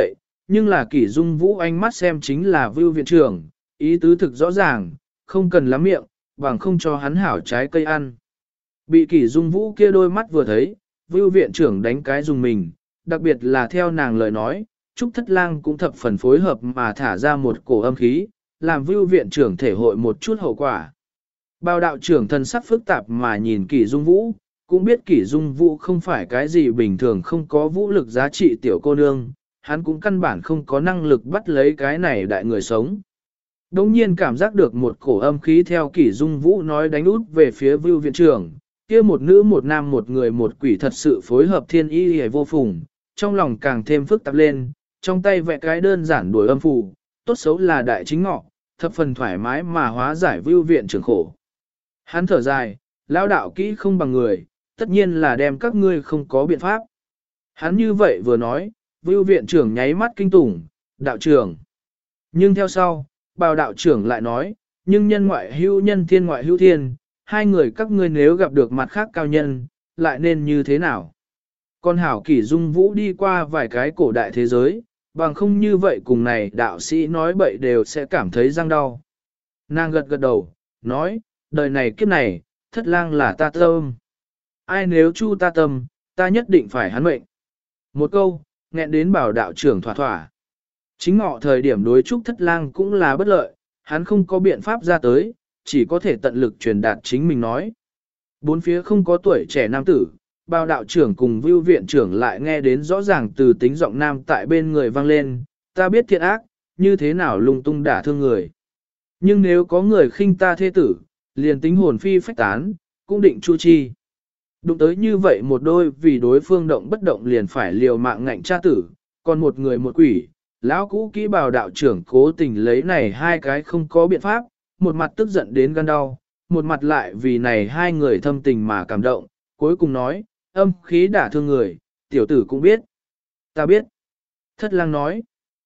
Speaker 1: Nhưng là Kỷ Dung Vũ ánh mắt xem chính là Vưu viện trưởng, ý tứ thực rõ ràng, không cần lắm miệng, bằng không cho hắn hảo trái cây ăn. Bị Kỷ Dung Vũ kia đôi mắt vừa thấy, Vưu viện trưởng đánh cái dùng mình, đặc biệt là theo nàng lời nói, Trúc Thất Lang cũng thập phần phối hợp mà thả ra một cổ âm khí, làm Vưu viện trưởng thể hội một chút hậu quả. Bao đạo trưởng thân sắc phức tạp mà nhìn Kỷ Dung Vũ, cũng biết Kỷ Dung Vũ không phải cái gì bình thường không có vũ lực giá trị tiểu cô nương, hắn cũng căn bản không có năng lực bắt lấy cái này đại người sống. Đống nhiên cảm giác được một cổ âm khí theo Kỷ Dung Vũ nói đánh út về phía Vưu viện trưởng, kia một nữ một nam một người một quỷ thật sự phối hợp thiên y hề vô phùng, trong lòng càng thêm phức tạp lên, trong tay vẽ cái đơn giản đuổi âm phù, tốt xấu là đại chính ngọ, thập phần thoải mái mà hóa giải Vưu viện trưởng khổ. Hắn thở dài, lão đạo kỹ không bằng người, tất nhiên là đem các ngươi không có biện pháp. Hắn như vậy vừa nói, Vưu viện trưởng nháy mắt kinh tủng, đạo trưởng. Nhưng theo sau, Bào đạo trưởng lại nói, nhưng nhân ngoại hữu nhân thiên ngoại hữu thiên, hai người các ngươi nếu gặp được mặt khác cao nhân, lại nên như thế nào? Con hảo Kỷ Dung Vũ đi qua vài cái cổ đại thế giới, bằng không như vậy cùng này đạo sĩ nói bậy đều sẽ cảm thấy răng đau. Nàng gật gật đầu, nói, đời này kiếp này, Thất Lang là ta tâm. Ai nếu chu ta tâm, ta nhất định phải hắn mệnh. Một câu, nghẹn đến Bảo đạo trưởng thỏa thỏa. Chính ngọ thời điểm đối Trúc Thất Lang cũng là bất lợi, hắn không có biện pháp ra tới, chỉ có thể tận lực truyền đạt chính mình nói. Bốn phía không có tuổi trẻ nam tử, Bao đạo trưởng cùng Vưu viện trưởng lại nghe đến rõ ràng từ tính giọng nam tại bên người vang lên, ta biết thiện ác, như thế nào lung tung đả thương người. Nhưng nếu có người khinh ta thê tử, liền tính hồn phi phách tán, cũng định chu chi. Đụng tới như vậy một đôi vì đối phương động bất động liền phải liều mạng ngạnh cha tử, còn một người một quỷ, lão cũ kỹ Bào đạo trưởng cố tình lấy này hai cái không có biện pháp, một mặt tức giận đến gan đau, một mặt lại vì này hai người thâm tình mà cảm động, cuối cùng nói, âm khí đả thương người, tiểu tử cũng biết. Ta biết. Thất Lang nói,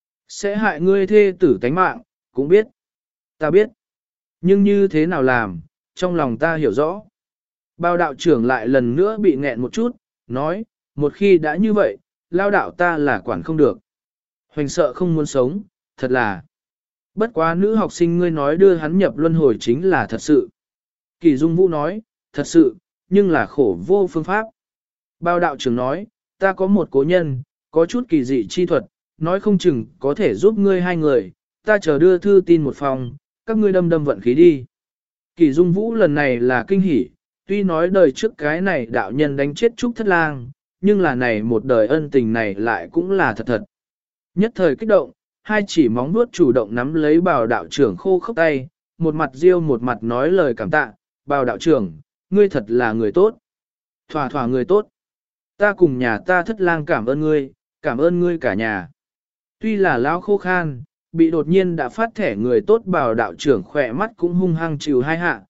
Speaker 1: sẽ hại ngươi thê tử tánh mạng, cũng biết. Ta biết. Nhưng như thế nào làm, trong lòng ta hiểu rõ. Bao đạo trưởng lại lần nữa bị nghẹn một chút, nói, một khi đã như vậy, lao đạo ta là quản không được. Hoành sợ không muốn sống, thật là. Bất quá nữ học sinh ngươi nói đưa hắn nhập luân hồi chính là thật sự. Kỳ Dung Vũ nói, thật sự, nhưng là khổ vô phương pháp. Bao đạo trưởng nói, ta có một cố nhân, có chút kỳ dị chi thuật, nói không chừng có thể giúp ngươi hai người, ta chờ đưa thư tin một phòng, các ngươi đâm đâm vận khí đi. Kỳ Dung Vũ lần này là kinh hỉ, tuy nói đời trước cái này đạo nhân đánh chết Trúc Thất Lang, nhưng là này một đời ân tình này lại cũng là thật thật. Nhất thời kích động, hai chỉ móng vuốt chủ động nắm lấy Bào đạo trưởng khô khốc tay, một mặt riêu một mặt nói lời cảm tạ, Bào đạo trưởng, ngươi thật là người tốt. Thỏa thỏa người tốt. Ta cùng nhà ta Thất Lang cảm ơn ngươi cả nhà. Tuy là lão khô khan, bị đột nhiên đã phát thẻ người tốt Bào đạo trưởng khỏe mắt cũng hung hăng chịu hai hạ,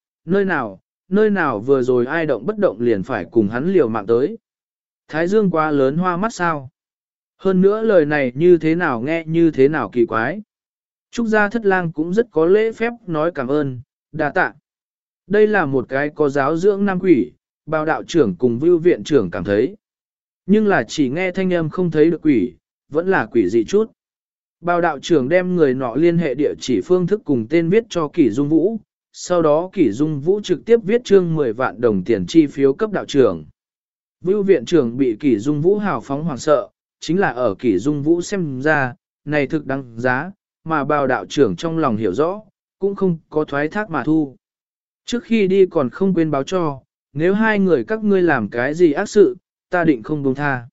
Speaker 1: nơi nào vừa rồi ai động bất động liền phải cùng hắn liều mạng tới. Thái dương quá lớn hoa mắt sao? Hơn nữa lời này như thế nào nghe như thế nào kỳ quái. Trúc gia Thất Lang cũng rất có lễ phép nói cảm ơn, đa tạ. Đây là một cái có giáo dưỡng nam quỷ, Bào đạo trưởng cùng Vưu viện trưởng cảm thấy. Nhưng là chỉ nghe thanh âm không thấy được quỷ, vẫn là quỷ dị chút. Bào đạo trưởng đem người nọ liên hệ địa chỉ phương thức cùng tên viết cho Kỷ Dung Vũ, sau đó Kỷ Dung Vũ trực tiếp viết chương 10 vạn đồng tiền chi phiếu cấp đạo trưởng. Vưu viện trưởng bị Kỷ Dung Vũ hào phóng hoảng sợ, chính là ở Kỷ Dung Vũ xem ra, này thực đáng giá, mà Bào đạo trưởng trong lòng hiểu rõ, cũng không có thoái thác mà thu. Trước khi đi còn không quên báo cho, nếu hai người các ngươi làm cái gì ác sự, ta định không buông tha.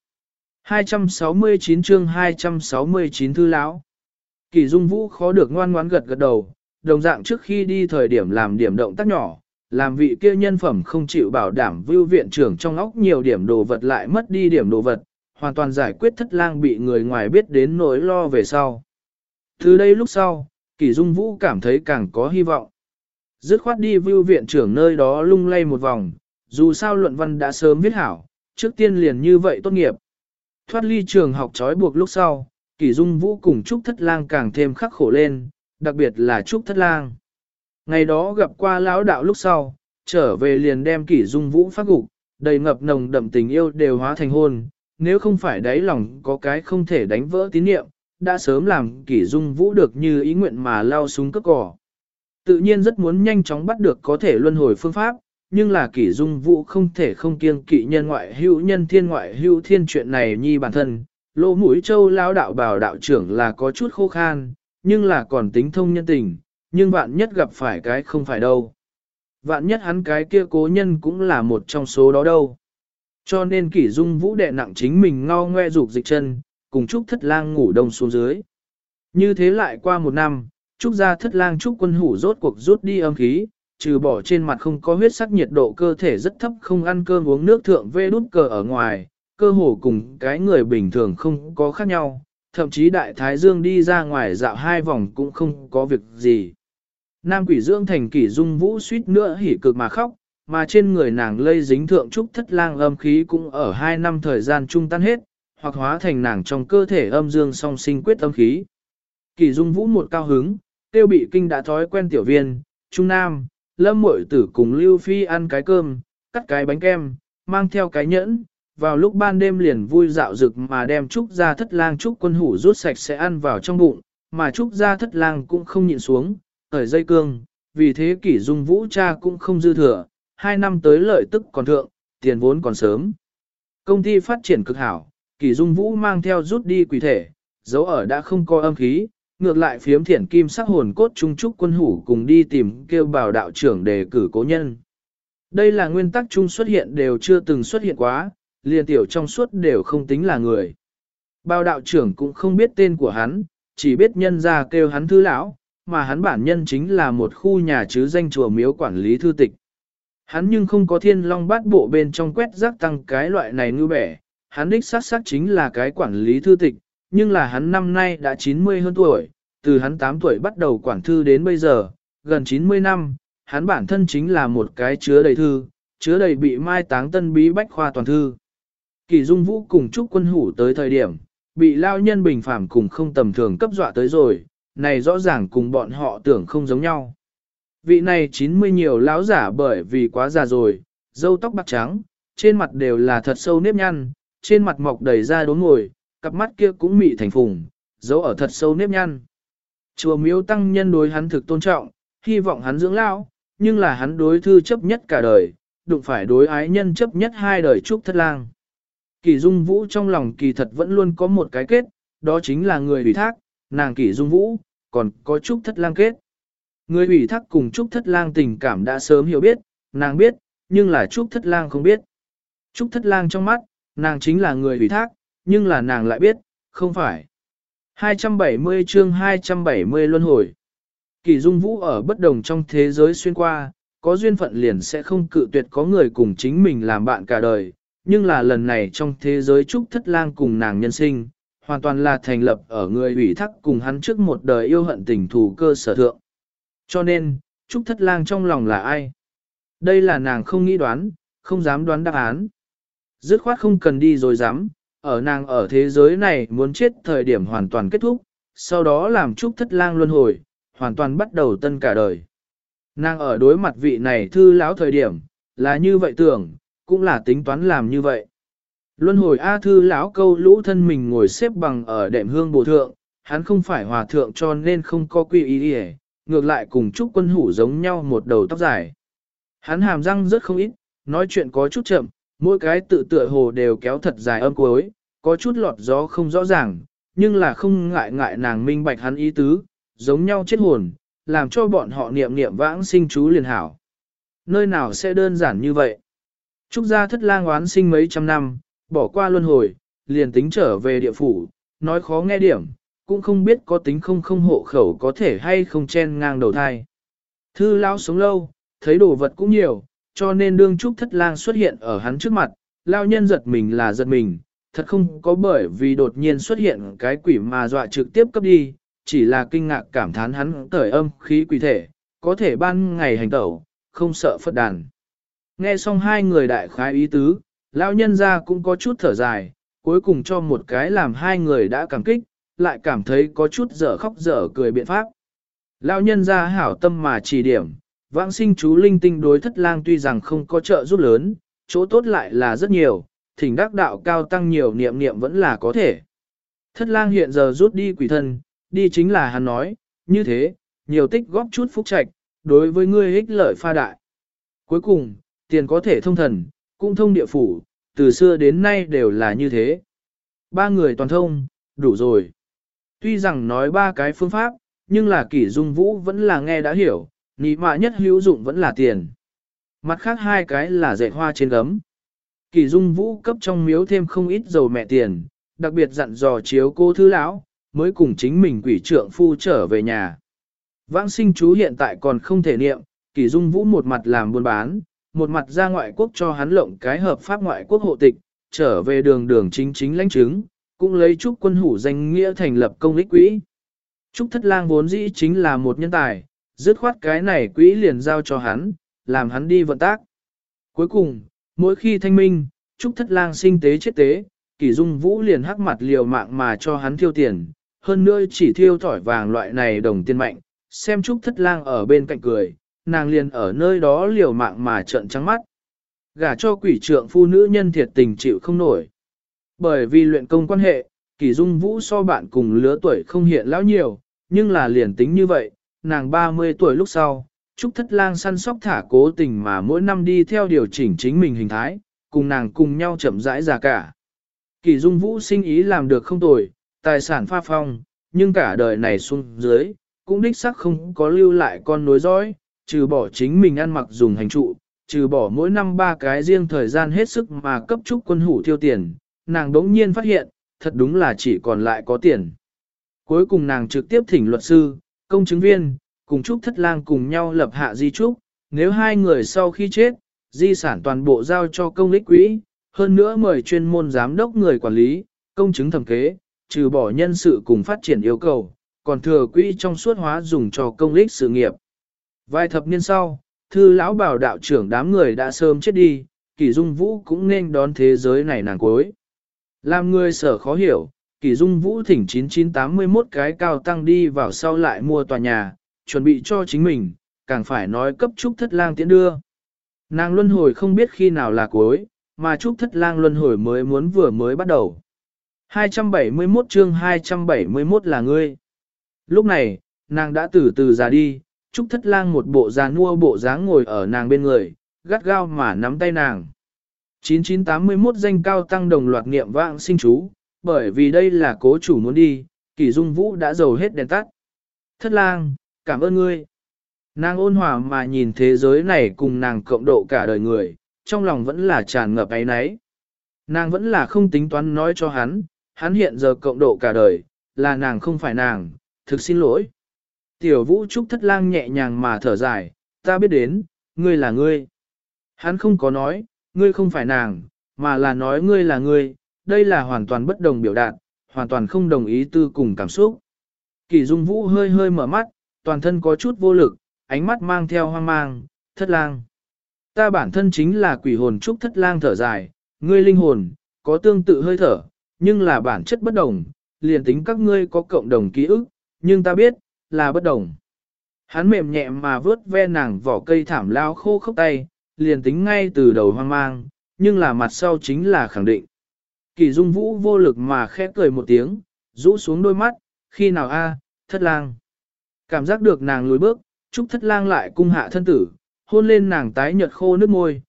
Speaker 1: 269 chương 269 thư lão. Kỷ Dung Vũ khó được ngoan ngoãn gật gật đầu, đồng dạng trước khi đi thời điểm làm điểm động tác nhỏ, làm vị kia nhân phẩm không chịu bảo đảm Vưu viện trưởng trong óc nhiều điểm đồ vật lại mất đi điểm đồ vật, hoàn toàn giải quyết Thất Lang bị người ngoài biết đến nỗi lo về sau. Từ đây lúc sau, Kỷ Dung Vũ cảm thấy càng có hy vọng. Dứt khoát đi Vưu viện trưởng nơi đó lung lay một vòng, dù sao luận văn đã sớm viết hảo, trước tiên liền như vậy tốt nghiệp. Thoát ly trường học trói buộc lúc sau, Kỷ Dung Vũ cùng Trúc Thất Lang càng thêm khắc khổ lên, đặc biệt là Trúc Thất Lang. Ngày đó gặp qua lão đạo lúc sau, trở về liền đem Kỷ Dung Vũ phát gục, đầy ngập nồng đậm tình yêu đều hóa thành hôn, nếu không phải đáy lòng có cái không thể đánh vỡ tín niệm, đã sớm làm Kỷ Dung Vũ được như ý nguyện mà lao súng cướp cỏ. Tự nhiên rất muốn nhanh chóng bắt được có thể luân hồi phương pháp, nhưng là Kỷ Dung Vũ không thể không kiêng kỵ nhân ngoại hữu nhân thiên ngoại hữu thiên chuyện này nhi bản thân. Lỗ Mũi Châu lão đạo bảo đạo trưởng là có chút khô khan, nhưng là còn tính thông nhân tình, nhưng vạn nhất gặp phải cái không phải đâu. Vạn nhất hắn cái kia cố nhân cũng là một trong số đó đâu. Cho nên Kỷ Dung Vũ đệ nặng chính mình ngao ngoe dục dịch chân, cùng Trúc Thất Lang ngủ đông xuống dưới. Như thế lại qua một năm, Trúc gia Thất Lang Trúc Quân Hủ rốt cuộc rút đi âm khí, trừ bỏ trên mặt không có huyết sắc, nhiệt độ cơ thể rất thấp, không ăn cơm uống nước thượng vê đút cờ ở ngoài, cơ hồ cùng cái người bình thường không có khác nhau, thậm chí đại thái dương đi ra ngoài dạo 2 vòng cũng không có việc gì. Nam Quỷ dưỡng thành Kỷ Dung Vũ suýt nữa hỉ cực mà khóc, mà trên người nàng lây dính thượng Trúc Thất Lang âm khí cũng ở 2 năm thời gian trung tan hết, hoặc hóa thành nàng trong cơ thể âm dương song sinh quyết âm khí. Kỷ Dung Vũ một cao hứng, tiêu bị kinh đã thói quen tiểu viên, Trung Nam, Lâm Muội Tử cùng Lưu Phi ăn cái cơm, cắt cái bánh kem, mang theo cái nhẫn, vào lúc ban đêm liền vui dạo rực mà đem Trúc gia Thất Lang Trúc Quân Hủ rút sạch sẽ ăn vào trong bụng, mà Trúc gia Thất Lang cũng không nhịn xuống, ở dây cương, vì thế Kỷ Dung Vũ cha cũng không dư thừa, 2 năm tới lợi tức còn thượng, tiền vốn còn sớm. Công ty phát triển cực hảo, Kỷ Dung Vũ mang theo rút đi quỷ thể, dấu ở đã không có âm khí, ngược lại phiếm thiển kim sắc hồn cốt trung Trúc Quân Hủ cùng đi tìm kêu bảo đạo trưởng đề cử cố nhân. Đây là nguyên tắc chung xuất hiện đều chưa từng xuất hiện quá, liền tiểu trong suốt đều không tính là người. Bảo đạo trưởng cũng không biết tên của hắn, chỉ biết nhân ra kêu hắn thư lão, mà hắn bản nhân chính là một khu nhà chứ danh chùa miếu quản lý thư tịch. Hắn nhưng không có thiên long bát bộ bên trong quét rác tăng cái loại này ngư bẻ, hắn đích xác chính là cái quản lý thư tịch, nhưng là hắn năm nay đã 90 hơn tuổi, từ hắn 8 tuổi bắt đầu quản thư đến bây giờ, gần 90 năm, hắn bản thân chính là một cái chứa đầy thư, chứa đầy bị mai táng tân bí bách khoa toàn thư. Kỷ Dung Vũ cùng Trúc Quân Hủ tới thời điểm, bị lao nhân bình phàm cùng không tầm thường cấp dọa tới rồi, này rõ ràng cùng bọn họ tưởng không giống nhau. Vị này 90 nhiều lão giả bởi vì quá già rồi, râu tóc bạc trắng, trên mặt đều là thật sâu nếp nhăn, trên mặt mọc đầy da đốm ngồi, cặp mắt kia cũng mị thành phùng, dấu ở thật sâu nếp nhăn. Chùa miếu tăng nhân đối hắn thực tôn trọng, hy vọng hắn dưỡng lão, nhưng là hắn đối thư chấp nhất cả đời, đụng phải đối ái nhân chấp nhất 2 đời Trúc Thất Lang. Kỷ Dung Vũ trong lòng kỳ thật vẫn luôn có một cái kết, đó chính là người ủy thác, nàng Kỷ Dung Vũ, còn có Trúc Thất Lang kết. Người ủy thác cùng Trúc Thất Lang tình cảm đã sớm hiểu biết, nàng biết, nhưng là Trúc Thất Lang không biết. Trúc Thất Lang trong mắt, nàng chính là người ủy thác, nhưng là nàng lại biết, không phải. 270 chương 270 luân hồi. Kỷ Dung Vũ ở bất đồng trong thế giới xuyên qua, có duyên phận liền sẽ không cự tuyệt có người cùng chính mình làm bạn cả đời, nhưng là lần này trong thế giới Trúc Thất Lang cùng nàng nhân sinh, hoàn toàn là thành lập ở người ủy thác cùng hắn trước một đời yêu hận tình thù cơ sở thượng. Cho nên, Trúc Thất Lang trong lòng là ai? Đây là nàng không nghĩ đoán, không dám đoán đáp án. Dứt khoát không cần đi rồi dám, ở nàng ở thế giới này muốn chết thời điểm hoàn toàn kết thúc, sau đó làm Trúc Thất Lang luân hồi, hoàn toàn bắt đầu tân cả đời. Nàng ở đối mặt vị này thư lão thời điểm, là như vậy tưởng, cũng là tính toán làm như vậy. Luân hồi A thư lão câu lũ thân mình ngồi xếp bằng ở đệm hương bồ thượng, hắn không phải hòa thượng cho nên không có quy ý hề, ngược lại cùng Trúc Quân Hủ giống nhau một đầu tóc dài. Hắn hàm răng rất không ít, nói chuyện có chút chậm, mỗi cái tự tựa hồ đều kéo thật dài âm cuối, có chút lọt gió không rõ ràng, nhưng là không ngại ngại nàng minh bạch hắn ý tứ, giống nhau chết hồn, làm cho bọn họ niệm niệm vãng sinh chú liền hảo. Nơi nào sẽ đơn giản như vậy? Trúc gia Thất Lang oán sinh mấy trăm năm, bỏ qua luân hồi, liền tính trở về địa phủ, nói khó nghe điểm, cũng không biết có tính không hộ khẩu có thể hay không chen ngang đầu thai. Thư lão sống lâu, thấy đồ vật cũng nhiều, cho nên đương Trúc Thất Lang xuất hiện ở hắn trước mặt, lão nhân giật mình là giật mình, thật không có bởi vì đột nhiên xuất hiện cái quỷ mà dọa trực tiếp cấp đi, chỉ là kinh ngạc cảm thán hắn cởi âm khí quỷ thể, có thể ban ngày hành tẩu, không sợ phất đàn. Nghe xong hai người đại khái ý tứ, lão nhân ra cũng có chút thở dài, cuối cùng cho một cái làm hai người đã cảm kích, lại cảm thấy có chút dở khóc dở cười biện pháp. Lão nhân ra hảo tâm mà chỉ điểm, vãng sinh chú linh tinh đối Thất Lang tuy rằng không có trợ giúp lớn, chỗ tốt lại là rất nhiều, thỉnh đắc đạo cao tăng nhiều niệm niệm vẫn là có thể. Thất lang hiện giờ rút đi quỷ thân, đi chính là hắn nói, như thế, nhiều tích góp chút phúc trạch, đối với ngươi ích lợi pha đại. Cuối cùng, tiền có thể thông thần, cũng thông địa phủ, từ xưa đến nay đều là như thế. Ba người toàn thông, đủ rồi. Tuy rằng nói ba cái phương pháp, nhưng là Kỷ Dung Vũ vẫn là nghe đã hiểu, nị mạ nhất hữu dụng vẫn là tiền. Mặt khác hai cái là dạy hoa trên gấm. Kỷ Dung Vũ cấp trong miếu thêm không ít dầu mẹ tiền, đặc biệt dặn dò chiếu cô thư lão, mới cùng chính mình quỷ trượng phu trở về nhà. Vãng sinh chú hiện tại còn không thể niệm, Kỷ Dung Vũ một mặt làm buôn bán, một mặt ra ngoại quốc cho hắn lộng cái hợp pháp ngoại quốc hộ tịch, trở về đường đường chính chính lãnh chứng, cũng lấy Trúc Quân Hủ danh nghĩa thành lập công ích quỹ. Trúc Thất Lang vốn dĩ chính là một nhân tài, dứt khoát cái này quỹ liền giao cho hắn, làm hắn đi vận tác. Cuối cùng, mỗi khi thanh minh, Trúc Thất Lang sinh tế chết tế, Kỷ Dung Vũ liền hắc mặt liều mạng mà cho hắn thiêu tiền, hơn nữa chỉ thiêu thỏi vàng loại này đồng tiền mạnh, xem Trúc Thất Lang ở bên cạnh cười, nàng liền ở nơi đó liều mạng mà trợn trắng mắt. Gả cho quỷ trượng phu nữ nhân thiệt tình chịu không nổi. Bởi vì luyện công quan hệ, Kỷ Dung Vũ so bạn cùng lứa tuổi không hiện lão nhiều, nhưng là liền tính như vậy, nàng 30 tuổi lúc sau, Trúc Thất Lang săn sóc thả cố tình mà mỗi năm đi theo điều chỉnh chính mình hình thái, cùng nàng cùng nhau chậm rãi già cả. Kỷ Dung Vũ sinh ý làm được không tồi, tài sản pha phong, nhưng cả đời này xuống dưới, cũng đích xác không có lưu lại con nối dõi, trừ bỏ chính mình ăn mặc dùng hành trụ, trừ bỏ mỗi năm 3 cái riêng thời gian hết sức mà cấp Trúc Quân Hủ thiêu tiền, nàng đống nhiên phát hiện, thật đúng là chỉ còn lại có tiền. Cuối cùng nàng trực tiếp thỉnh luật sư, công chứng viên, cùng Trúc Thất Lang cùng nhau lập hạ di trúc, nếu hai người sau khi chết, di sản toàn bộ giao cho công ích quỹ, hơn nữa mời chuyên môn giám đốc người quản lý, công chứng thẩm kế, trừ bỏ nhân sự cùng phát triển yêu cầu, còn thừa quỹ trong suốt hóa dùng cho công ích sự nghiệp. Vài thập niên sau, thư lão bảo đạo trưởng đám người đã sớm chết đi, Kỷ Dung Vũ cũng nên đón thế giới này nàng cuối. Làm người sở khó hiểu, Kỷ Dung Vũ thỉnh 9981 cái cao tăng đi vào sau lại mua tòa nhà, chuẩn bị cho chính mình, càng phải nói cấp Trúc Thất Lang tiễn đưa. Nàng luân hồi không biết khi nào là cuối, mà Trúc Thất Lang luân hồi vừa mới bắt đầu. 271 chương 271 là ngươi. Lúc này, nàng đã từ từ già đi, Trúc Thất Lang một bộ già nua bộ dáng ngồi ở nàng bên người, gắt gao mà nắm tay nàng. 9981 danh cao tăng đồng loạt niệm vãng sinh chú, bởi vì đây là cố chủ muốn đi, Kỷ Dung Vũ đã dầu hết đèn tắt. Thất Lang, cảm ơn ngươi. Nàng ôn hòa mà nhìn thế giới này cùng nàng cộng độ cả đời người, trong lòng vẫn là tràn ngập áy náy. Nàng vẫn là không tính toán nói cho hắn, hắn hiện giờ cộng độ cả đời, là nàng không phải nàng, thực xin lỗi. Tiểu Vũ Trúc Thất Lang nhẹ nhàng mà thở dài, ta biết đến, ngươi là ngươi. Hắn không có nói, ngươi không phải nàng, mà là nói ngươi là ngươi, đây là hoàn toàn bất đồng biểu đạt, hoàn toàn không đồng ý tư cùng cảm xúc. Kỷ Dung Vũ hơi hơi mở mắt, toàn thân có chút vô lực, ánh mắt mang theo hoang mang, Thất Lang. Ta bản thân chính là quỷ hồn Trúc Thất Lang thở dài, ngươi linh hồn, có tương tự hơi thở, nhưng là bản chất bất đồng, liền tính các ngươi có cộng đồng ký ức, nhưng ta biết, là bất đồng. Hắn mềm nhẹ mà vớt ve nàng vỏ cây thảm lao khô khốc tay, liền tính ngay từ đầu hoang mang, nhưng là mặt sau chính là khẳng định. Kỷ Dung Vũ vô lực mà khẽ cười một tiếng, rũ xuống đôi mắt, khi nào a, Thất Lang. Cảm giác được nàng lùi bước, Trúc Thất Lang lại cung hạ thân tử, hôn lên nàng tái nhợt khô nước môi,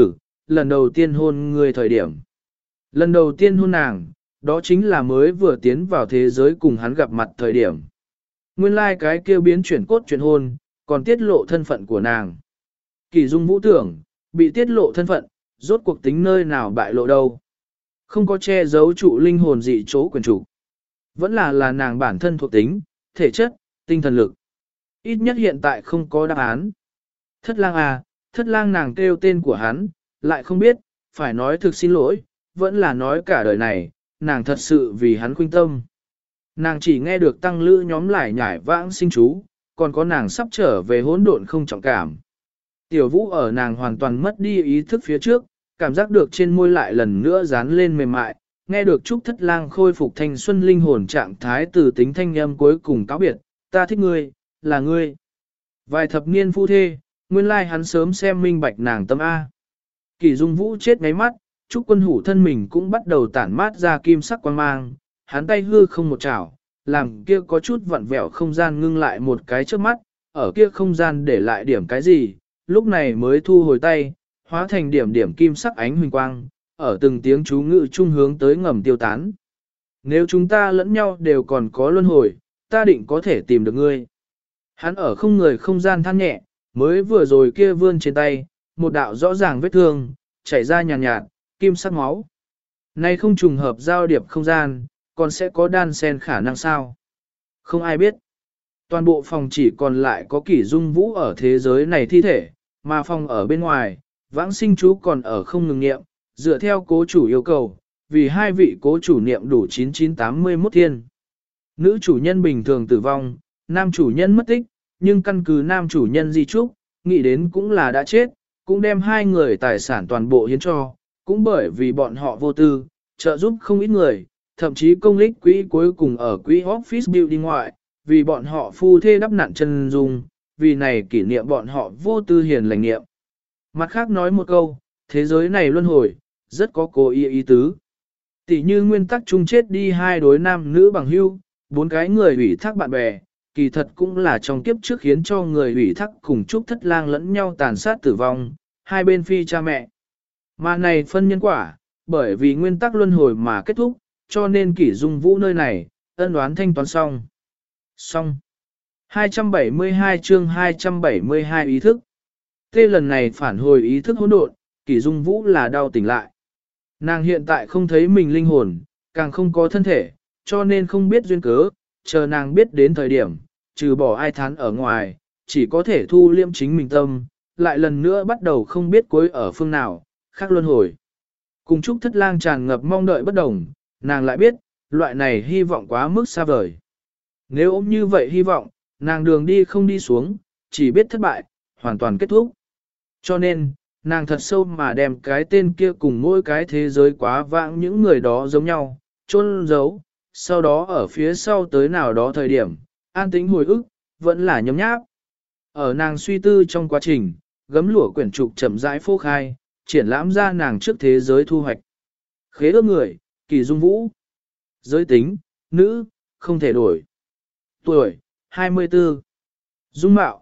Speaker 1: lần đầu tiên hôn người thời điểm. Lần đầu tiên hôn nàng, đó chính là mới vừa tiến vào thế giới cùng hắn gặp mặt thời điểm. Nguyên lai like cái kêu biến chuyển cốt chuyển hôn, còn tiết lộ thân phận của nàng. Kỷ Dung Vũ tưởng, bị tiết lộ thân phận, rốt cuộc tính nơi nào bại lộ đâu. Không có che giấu trụ linh hồn dị chỗ quyền chủ. Vẫn là nàng bản thân thuộc tính, thể chất, tinh thần lực. Ít nhất hiện tại không có đáp án. Thất Lang à, Thất Lang nàng kêu tên của hắn, lại không biết, phải nói thực xin lỗi, vẫn là nói cả đời này, nàng thật sự vì hắn khuynh tâm. Nàng chỉ nghe được tăng lữ nhóm lại nhải vãng sinh chú, còn có nàng sắp trở về hỗn độn không trọng cảm. Tiểu Vũ ở nàng hoàn toàn mất đi ý thức phía trước, cảm giác được trên môi lại lần nữa dán lên mềm mại, nghe được Trúc Thất Lang khôi phục thanh xuân linh hồn trạng thái từ tính thanh âm cuối cùng cáo biệt, ta thích ngươi, là ngươi. Vài thập niên phu thê, nguyên lai hắn sớm xem minh bạch nàng tâm A. Kỷ Dung Vũ chết ngáy mắt, Trúc Quân Hủ thân mình cũng bắt đầu tản mát ra kim sắc quang mang, hắn tay hư không một chảo, làm kia có chút vặn vẹo không gian ngưng lại một cái trước mắt, ở kia không gian để lại điểm cái gì, lúc này mới thu hồi tay, hóa thành điểm điểm kim sắc ánh huỳnh quang, ở từng tiếng chú ngữ trung hướng tới ngầm tiêu tán. Nếu chúng ta lẫn nhau đều còn có luân hồi, ta định có thể tìm được ngươi. Hắn ở không người không gian than nhẹ, mới vừa rồi kia vươn trên tay, một đạo rõ ràng vết thương, chảy ra nhàn nhạt, kim sắc máu. Nay không trùng hợp giao điệp không gian, còn sẽ có đan xen khả năng sao? Không ai biết. Toàn bộ phòng chỉ còn lại có Kỷ Dung Vũ ở thế giới này thi thể, mà phòng ở bên ngoài, vãng sinh chú còn ở không ngừng nghiệm, dựa theo cố chủ yêu cầu, vì hai vị cố chủ niệm đủ 9981 thiên. Nữ chủ nhân bình thường tử vong, nam chủ nhân mất tích, nhưng căn cứ nam chủ nhân di trúc, nghĩ đến cũng là đã chết, cũng đem hai người tài sản toàn bộ hiến cho, cũng bởi vì bọn họ vô tư, trợ giúp không ít người, thậm chí công lích quỹ cuối cùng ở quỹ office building ngoại, vì bọn họ phu thê đắp nặn chân dung, vì này kỷ niệm bọn họ vô tư hiền lành niệm. Mặt khác nói một câu, thế giới này luân hồi, rất có cố ý tứ. Tỷ như nguyên tắc chung chết đi hai đối nam nữ bằng hữu, bốn cái người ủy thác bạn bè, kỳ thật cũng là trong kiếp trước khiến cho người ủy thác cùng chúc thất lang lẫn nhau tàn sát tử vong, hai bên phi cha mẹ. Mà này phân nhân quả, bởi vì nguyên tắc luân hồi mà kết thúc, cho nên Kỷ Dung Vũ nơi này, ân đoán thanh toán xong. Xong. 272 chương 272 ý thức. Tê lần này phản hồi ý thức hỗn độn, Kỷ Dung Vũ là đau tỉnh lại. Nàng hiện tại không thấy mình linh hồn, càng không có thân thể, cho nên không biết duyên cớ, chờ nàng biết đến thời điểm, trừ bỏ ai thán ở ngoài, chỉ có thể thu liêm chính mình tâm, lại lần nữa bắt đầu không biết cuối ở phương nào, khác luân hồi. Cùng chúc thất lang tràn ngập mong đợi bất đồng, nàng lại biết, loại này hy vọng quá mức xa vời. Nếu ôm như vậy hy vọng, nàng đường đi không đi xuống, chỉ biết thất bại, hoàn toàn kết thúc. Cho nên, nàng thật sâu mà đem cái tên kia cùng mỗi cái thế giới quá vãng những người đó giống nhau, chôn giấu, sau đó ở phía sau tới nào đó thời điểm, an tĩnh hồi ức, vẫn là nhấm nháp. Ở nàng suy tư trong quá trình, gấm lụa quyển trục chậm rãi phô khai, triển lãm ra nàng trước thế giới thu hoạch. Khế ước người, Kỷ Dung Vũ. Giới tính, nữ, không thể đổi. Tuổi, 24. Dung mạo,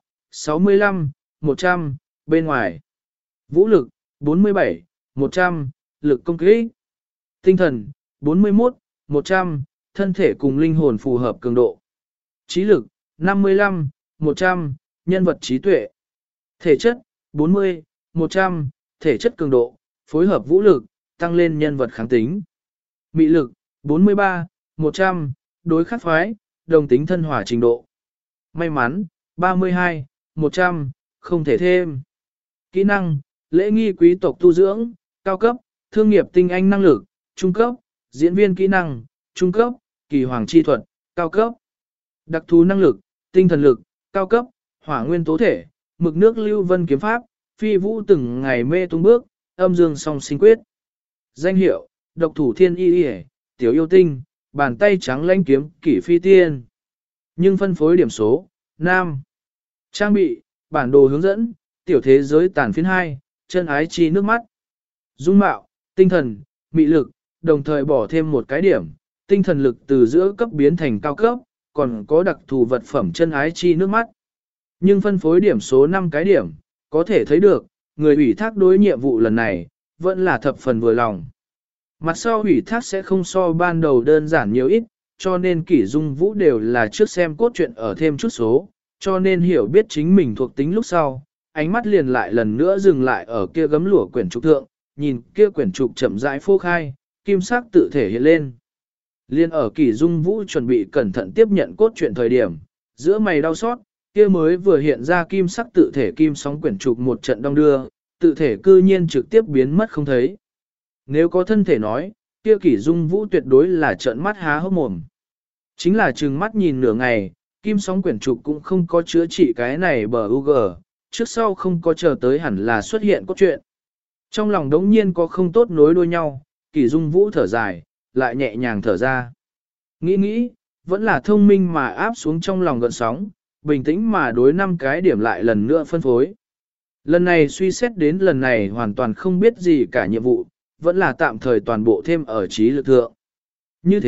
Speaker 1: 65, 100, bên ngoài. Vũ lực, 47, 100, lực công kích. Tinh thần, 41, 100, thân thể cùng linh hồn phù hợp cường độ. Trí lực, 55, 100, nhân vật trí tuệ. Thể chất, 40, 100, thể chất cường độ, phối hợp vũ lực, tăng lên nhân vật kháng tính. Mị lực, 43, 100, đối khắc phái, đồng tính thân hỏa trình độ. May mắn, 32, 100, không thể thêm. Kỹ năng, lễ nghi quý tộc tu dưỡng, cao cấp, thương nghiệp tinh anh năng lực, trung cấp, diễn viên kỹ năng, trung cấp, kỳ hoàng chi thuật, cao cấp. Đặc thú năng lực, tinh thần lực, cao cấp, hỏa nguyên tố thể, mực nước lưu vân kiếm pháp, phi vũ từng ngày mê tung bước, âm dương song sinh quyết. Danh hiệu, độc thủ thiên y y, tiểu yêu tinh, bàn tay trắng lãnh kiếm, kỷ phi tiên. Nhưng phân phối điểm số, nam. Trang bị, bản đồ hướng dẫn, tiểu thế giới tàn phiến 2, chân ái chi nước mắt. Dung mạo, tinh thần, mị lực, đồng thời bỏ thêm một cái điểm, tinh thần lực từ giữa cấp biến thành cao cấp, còn có đặc thù vật phẩm chân ái chi nước mắt. Nhưng phân phối điểm số 5 cái điểm, có thể thấy được, người ủy thác đối nhiệm vụ lần này, vẫn là thập phần vừa lòng. Mặt sau ủy thác sẽ không so ban đầu đơn giản nhiều ít, cho nên Kỷ Dung Vũ đều là trước xem cốt truyện ở thêm chút số, cho nên hiểu biết chính mình thuộc tính lúc sau, ánh mắt liền lại lần nữa dừng lại ở kia gấm lụa quyển trục thượng, nhìn kia quyển trục chậm rãi phô khai, kim sắc tự thể hiện lên. Liên ở Kỷ Dung Vũ chuẩn bị cẩn thận tiếp nhận cốt truyện thời điểm, giữa mày đau xót, kia mới vừa hiện ra kim sắc tự thể kim sóng quyển trục một trận đong đưa, tự thể cư nhiên trực tiếp biến mất không thấy. Nếu có thân thể nói, kia Kỷ Dung Vũ tuyệt đối là trợn mắt há hốc mồm. Chính là trừng mắt nhìn nửa ngày, kim sóng quyển trục cũng không có chữa trị cái này bờ UG, trước sau không có chờ tới hẳn là xuất hiện cốt truyện. Trong lòng đống nhiên có không tốt nối đuôi nhau, Kỷ Dung Vũ thở dài, lại nhẹ nhàng thở ra. Nghĩ, vẫn là thông minh mà áp xuống trong lòng gợn sóng, bình tĩnh mà đối 5 cái điểm lại lần nữa phân phối. Lần này suy xét đến lần này hoàn toàn không biết gì cả nhiệm vụ, vẫn là tạm thời toàn bộ thêm ở trí lực thượng. Như thế,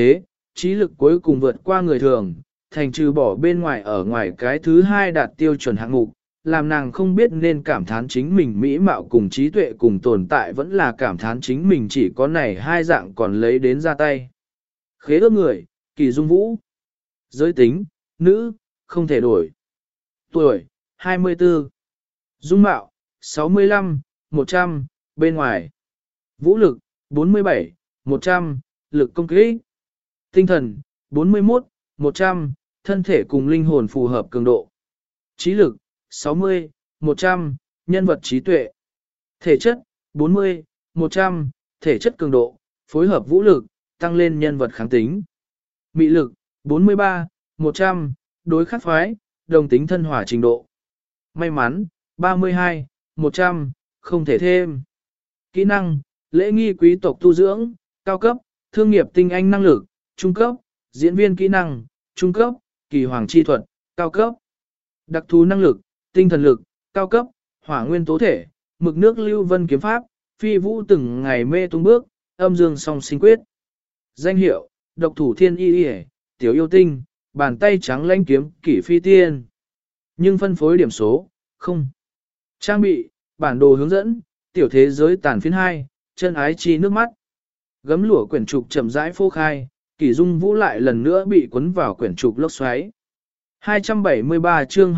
Speaker 1: trí lực cuối cùng vượt qua người thường, thành trừ bỏ bên ngoài ở ngoài cái thứ hai đạt tiêu chuẩn hạng mục, làm nàng không biết nên cảm thán chính mình mỹ mạo cùng trí tuệ cùng tồn tại vẫn là cảm thán chính mình chỉ có này hai dạng còn lấy đến ra tay. Khế ước người, Kỳ Dung Vũ. Giới tính, nữ, không thể đổi. Tuổi, 24. Dung mạo, 65, 100, bên ngoài. Vũ lực, 47, 100, lực công kích. Tinh thần, 41, 100, thân thể cùng linh hồn phù hợp cường độ. Trí lực, 60, 100, nhân vật trí tuệ. Thể chất, 40, 100, thể chất cường độ, phối hợp vũ lực, tăng lên nhân vật kháng tính. Mị lực, 43, 100, đối khắc phái, đồng tính thân hỏa trình độ. May mắn, 32, 100, không thể thêm. Kỹ năng, lễ nghi quý tộc tu dưỡng, cao cấp, thương nghiệp tinh anh năng lực, trung cấp, diễn viên kỹ năng, trung cấp, kỳ hoàng chi thuật, cao cấp. Đặc thú năng lực, tinh thần lực, cao cấp, hỏa nguyên tố thể, mực nước lưu vân kiếm pháp, phi vũ từng ngày mê tung bước, âm dương song sinh quyết. Danh hiệu, độc thủ thiên y y, tiểu yêu tinh, bàn tay trắng lãnh kiếm kỷ phi tiên. Nhưng phân phối điểm số, không. Trang bị, bản đồ hướng dẫn, tiểu thế giới tàn phiến 2, chân ái chi nước mắt. Gấm lụa quyển trục chậm rãi phô khai, Kỷ Dung Vũ lại lần nữa bị cuốn vào quyển trục lốc xoáy. 273 chương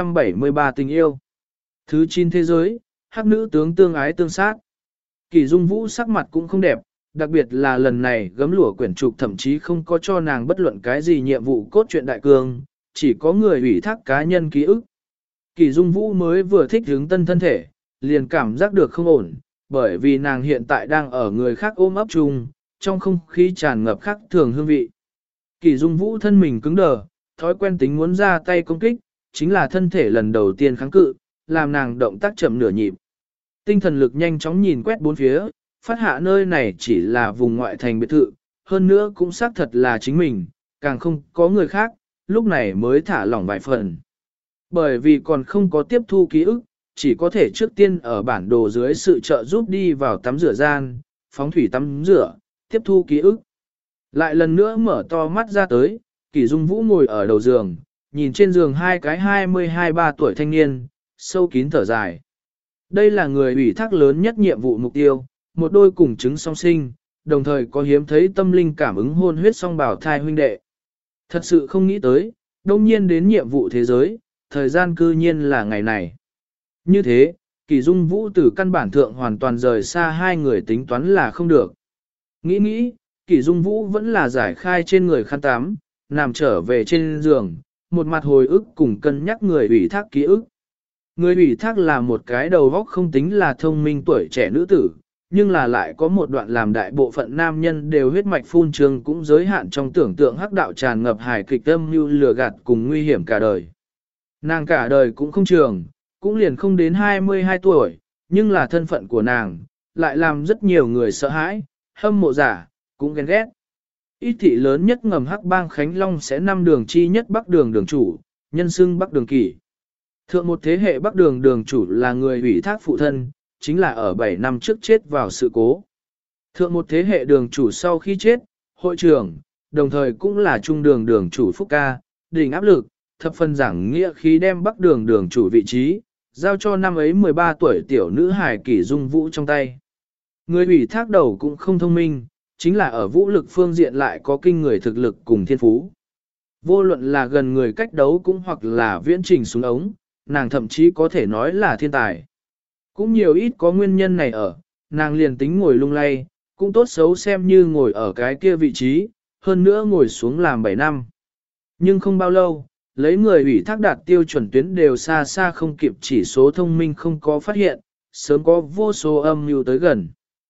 Speaker 1: 273 tình yêu. Thứ 9 thế giới, hắc nữ tướng tương ái tương sát. Kỷ Dung Vũ sắc mặt cũng không đẹp, đặc biệt là lần này gấm lụa quyển trục thậm chí không có cho nàng bất luận cái gì nhiệm vụ cốt truyện đại cương, chỉ có người ủy thác cá nhân ký ức. Kỷ Dung Vũ mới vừa thích hướng tân thân thể, liền cảm giác được không ổn, bởi vì nàng hiện tại đang ở người khác ôm ấp chung, trong không khí tràn ngập khác thường hương vị. Kỷ Dung Vũ thân mình cứng đờ, thói quen tính muốn ra tay công kích, chính là thân thể lần đầu tiên kháng cự, làm nàng động tác chậm nửa nhịp. Tinh thần lực nhanh chóng nhìn quét bốn phía, phát hạ nơi này chỉ là vùng ngoại thành biệt thự, hơn nữa cũng xác thật là chính mình, càng không có người khác, lúc này mới thả lỏng vài phần. Bởi vì còn không có tiếp thu ký ức, chỉ có thể trước tiên ở bản đồ dưới sự trợ giúp đi vào tắm rửa gian, phóng thủy tắm rửa, tiếp thu ký ức. Lại lần nữa mở to mắt ra tới, Kỷ Dung Vũ ngồi ở đầu giường, nhìn trên giường hai cái 22-23 tuổi thanh niên, sâu kín thở dài. Đây là người ủy thác lớn nhất nhiệm vụ mục tiêu, một đôi cùng chứng song sinh, đồng thời có hiếm thấy tâm linh cảm ứng hôn huyết song bảo thai huynh đệ. Thật sự không nghĩ tới, đông nhiên đến nhiệm vụ thế giới, thời gian cư nhiên là ngày này. Như thế, Kỷ Dung Vũ từ căn bản thượng hoàn toàn rời xa hai người tính toán là không được. Nghĩ, Kỷ Dung Vũ vẫn là giải khai trên người khăn tắm, nằm trở về trên giường, một mặt hồi ức cùng cân nhắc người ủy thác ký ức. Người ủy thác là một cái đầu óc không tính là thông minh tuổi trẻ nữ tử, nhưng là lại có một đoạn làm đại bộ phận nam nhân đều huyết mạch phun trương cũng giới hạn trong tưởng tượng hắc đạo tràn ngập hài kịch âm như lừa gạt cùng nguy hiểm cả đời. Nàng cả đời cũng không trường, cũng liền không đến 22 tuổi, nhưng là thân phận của nàng, lại làm rất nhiều người sợ hãi, hâm mộ giả, cũng ghen ghét. Ít thị lớn nhất ngầm hắc bang Khánh Long sẽ năm đường chi nhất bắc đường đường chủ, nhân xưng bắc đường kỷ. Thượng một thế hệ bắc đường đường chủ là người ủy thác phụ thân, chính là ở 7 năm trước chết vào sự cố. Thượng một thế hệ đường chủ sau khi chết, hội trưởng, đồng thời cũng là trung đường đường chủ Phúc Ca, đỉnh áp lực, thập phần giảng nghĩa khí đem bắc đường đường chủ vị trí, giao cho năm ấy 13 tuổi tiểu nữ hài Kỷ Dung Vũ trong tay. Người ủy thác đầu cũng không thông minh, chính là ở vũ lực phương diện lại có kinh người thực lực cùng thiên phú. Vô luận là gần người cách đấu cũng hoặc là viễn trình xuống ống, nàng thậm chí có thể nói là thiên tài. Cũng nhiều ít có nguyên nhân này ở, nàng liền tính ngồi lung lay, cũng tốt xấu xem như ngồi ở cái kia vị trí, hơn nữa ngồi xuống làm 7 năm. Nhưng không bao lâu, lấy người ủy thác đạt tiêu chuẩn tuyến đều xa xa không kịp chỉ số thông minh không có phát hiện, sớm có vô số âm mưu tới gần.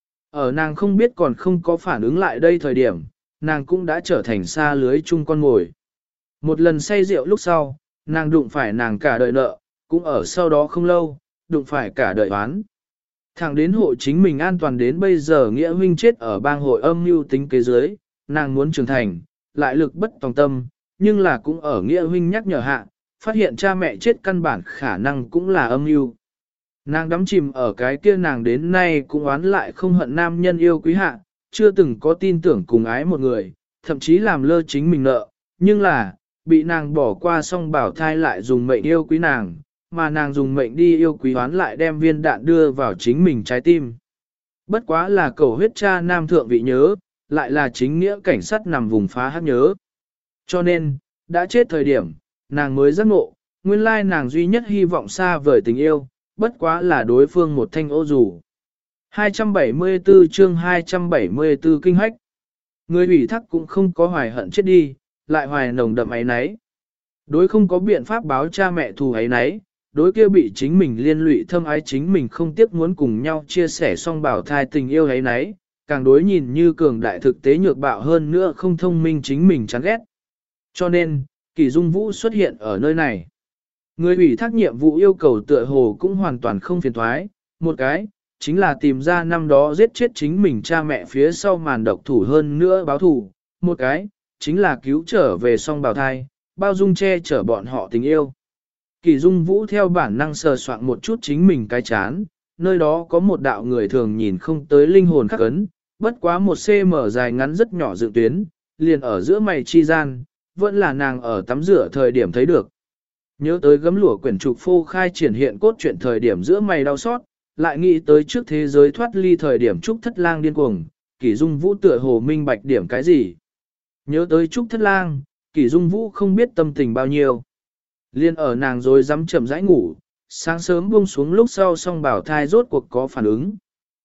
Speaker 1: Ở nàng không biết còn không có phản ứng lại đây thời điểm, nàng cũng đã trở thành xa lưới chung con mồi. Một lần say rượu lúc sau, nàng đụng phải nàng cả đời nợ, cũng ở sau đó không lâu, đụng phải cả đời oán. Thẳng đến hộ chính mình an toàn đến bây giờ nghĩa huynh chết ở bang hội âm mưu tính kế dưới, nàng muốn trưởng thành, lại lực bất tòng tâm, nhưng là cũng ở nghĩa huynh nhắc nhở hạ, phát hiện cha mẹ chết căn bản khả năng cũng là âm mưu. Nàng đắm chìm ở cái kia nàng đến nay cũng oán lại không hận nam nhân yêu quý hạ, chưa từng có tin tưởng cùng ái một người, thậm chí làm lơ chính mình nợ, nhưng là, bị nàng bỏ qua xong bảo thai lại dùng mệnh yêu quý nàng, mà nàng dùng mệnh đi yêu quý hoán lại đem viên đạn đưa vào chính mình trái tim. Bất quá là cầu huyết cha nam thượng vị nhớ, lại là chính nghĩa cảnh sát nằm vùng phá hát nhớ. Cho nên, đã chết thời điểm, nàng mới giác ngộ, nguyên lai nàng duy nhất hy vọng xa vời tình yêu, bất quá là đối phương một thanh ô dù. 274 chương 274 kinh hách. Người ủy thác cũng không có hoài hận chết đi, lại hoài nồng đậm ấy nấy. Đối không có biện pháp báo cha mẹ thù ấy nấy, đối kia bị chính mình liên lụy thâm ái chính mình không tiếc muốn cùng nhau chia sẻ song bảo thai tình yêu ấy nấy, càng đối nhìn như cường đại thực tế nhược bạo hơn nữa không thông minh chính mình chán ghét. Cho nên, Kỷ Dung Vũ xuất hiện ở nơi này. Người ủy thác nhiệm vụ yêu cầu tựa hồ cũng hoàn toàn không phiền thoái, một cái, chính là tìm ra năm đó giết chết chính mình cha mẹ phía sau màn độc thủ hơn nữa báo thù, một cái, chính là cứu trở về song bào thai, bao dung che chở bọn họ tình yêu. Kỷ Dung Vũ theo bản năng sờ soạn một chút chính mình cái chán, nơi đó có một đạo người thường nhìn không tới linh hồn khắc ấn, bất quá một cm dài ngắn rất nhỏ dự tuyến, liền ở giữa mày chi gian, vẫn là nàng ở tắm rửa thời điểm thấy được. Nhớ tới gấm lụa quyển trục phô khai triển hiện cốt truyện thời điểm giữa mày đau xót, lại nghĩ tới trước thế giới thoát ly thời điểm Trúc Thất Lang điên cuồng, Kỷ Dung Vũ tựa hồ minh bạch điểm cái gì. Nhớ tới Trúc Thất Lang, Kỷ Dung Vũ không biết tâm tình bao nhiêu. Liên ở nàng rồi dám chậm rãi ngủ, sáng sớm buông xuống lúc sau song bảo thai rốt cuộc có phản ứng.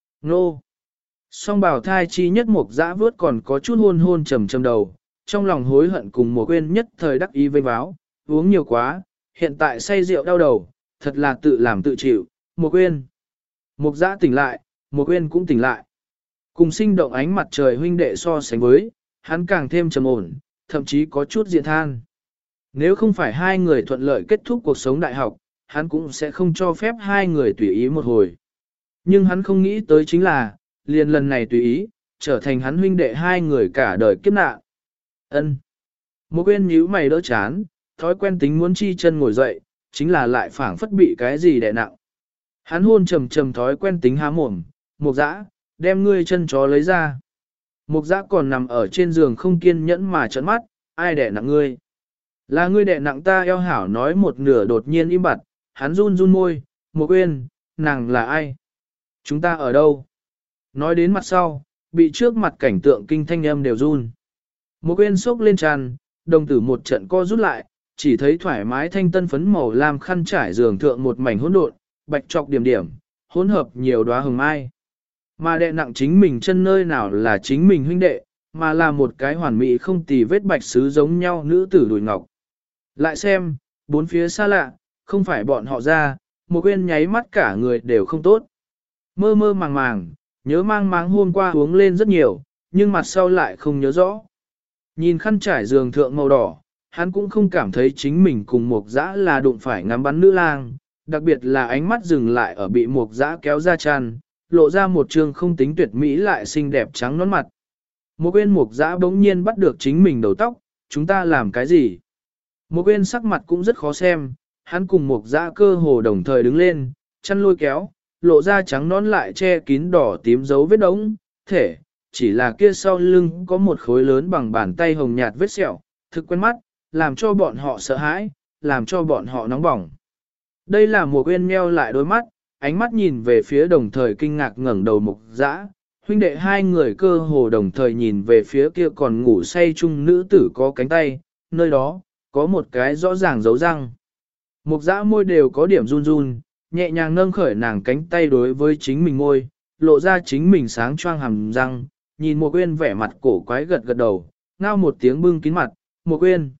Speaker 1: Nô! Song bảo thai chi nhất mục dã vớt còn có chút hôn hôn trầm trầm đầu, trong lòng hối hận cùng một quên nhất thời đắc ý vênh báo, uống nhiều quá, hiện tại say rượu đau đầu, thật là tự làm tự chịu, một quên. Mục dã tỉnh lại, một quên cũng tỉnh lại. Cùng sinh động ánh mặt trời huynh đệ so sánh với, hắn càng thêm trầm ổn, thậm chí có chút diện than. Nếu không phải hai người thuận lợi kết thúc cuộc sống đại học, hắn cũng sẽ không cho phép hai người tùy ý một hồi. Nhưng hắn không nghĩ tới chính là, liền lần này tùy ý, trở thành hắn huynh đệ hai người cả đời kiếp nạn. Ân. Một quên nhíu mày đỡ chán, thói quen tính muốn chi chân ngồi dậy, chính là lại phảng phất bị cái gì đè nặng. Hắn hôn trầm trầm thói quen tính há mồm, Mục Dã, đem ngươi chân chó lấy ra. Mục Dã còn nằm ở trên giường không kiên nhẫn mà trợn mắt, ai đè nặng ngươi? Là ngươi đè nặng ta. Eo hảo nói một nửa đột nhiên im bặt, hắn run run môi, Mục quên, nàng là ai? Chúng ta ở đâu? Nói đến mặt sau, bị trước mặt cảnh tượng kinh thanh âm đều run. Mục quên sốc lên tràn, đồng tử một trận co rút lại, chỉ thấy thoải mái thanh tân phấn màu lam khăn trải giường thượng một mảnh hỗn độn, bạch trọc điểm điểm, hỗn hợp nhiều đóa hồng mai. Mà đệ nặng chính mình chân nơi nào là chính mình huynh đệ, mà là một cái hoàn mỹ không tì vết bạch sứ giống nhau nữ tử đùi ngọc. Lại xem, bốn phía xa lạ, không phải bọn họ ra, một quên nháy mắt cả người đều không tốt. Mơ mơ màng màng, nhớ mang máng hôm qua uống lên rất nhiều, nhưng mặt sau lại không nhớ rõ. Nhìn khăn trải giường thượng màu đỏ, hắn cũng không cảm thấy chính mình cùng Mục Dã là đụng phải ngắm bắn nữ lang, đặc biệt là ánh mắt dừng lại ở bị Mục Dã kéo ra tràn, lộ ra một trương không tính tuyệt mỹ lại xinh đẹp trắng nõn mặt. Một bên Mục Dã bỗng nhiên bắt được chính mình đầu tóc, chúng ta làm cái gì? Một bên sắc mặt cũng rất khó xem, hắn cùng Mục Dã cơ hồ đồng thời đứng lên, chăn lôi kéo, lộ ra trắng nõn lại che kín đỏ tím dấu vết đống, thể, chỉ là kia sau lưng có một khối lớn bằng bàn tay hồng nhạt vết sẹo, thực quen mắt, làm cho bọn họ sợ hãi, làm cho bọn họ nóng bỏng. Đây là một quên meo lại đôi mắt, ánh mắt nhìn về phía đồng thời kinh ngạc ngẩng đầu Mục Dã, huynh đệ hai người cơ hồ đồng thời nhìn về phía kia còn ngủ say chung nữ tử có cánh tay, nơi đó, có một cái rõ ràng dấu răng. Mục Dã môi đều có điểm run run, nhẹ nhàng nâng khởi nàng cánh tay đối với chính mình môi, lộ ra chính mình sáng choang hàm răng, nhìn một quên vẻ mặt cổ quái gật gật đầu, ngao một tiếng bưng kín mặt, một quên.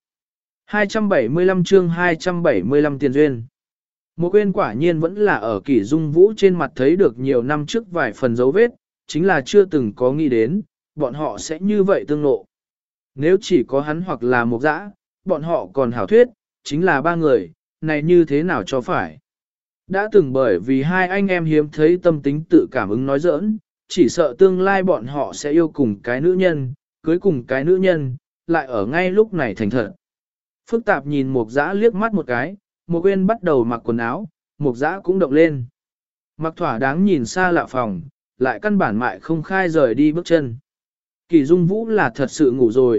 Speaker 1: 275 chương 275 tiền duyên. Một quên quả nhiên vẫn là ở Kỷ Dung Vũ trên mặt thấy được nhiều năm trước vài phần dấu vết, chính là chưa từng có nghĩ đến, bọn họ sẽ như vậy tương lộ. Nếu chỉ có hắn hoặc là Mục Dã, bọn họ còn hảo thuyết, chính là ba người, này như thế nào cho phải. Đã từng bởi vì hai anh em hiếm thấy tâm tính tự cảm ứng nói giỡn, chỉ sợ tương lai bọn họ sẽ yêu cùng cái nữ nhân, cưới cùng cái nữ nhân, lại ở ngay lúc này thành thật. Phức tạp nhìn Mục Dã liếc mắt một cái, Mục quên bắt đầu mặc quần áo, Mục Dã cũng động lên. Mặc thỏa đáng nhìn xa lạ phòng, lại căn bản mại không khai rời đi bước chân. Kỷ Dung Vũ là thật sự ngủ rồi,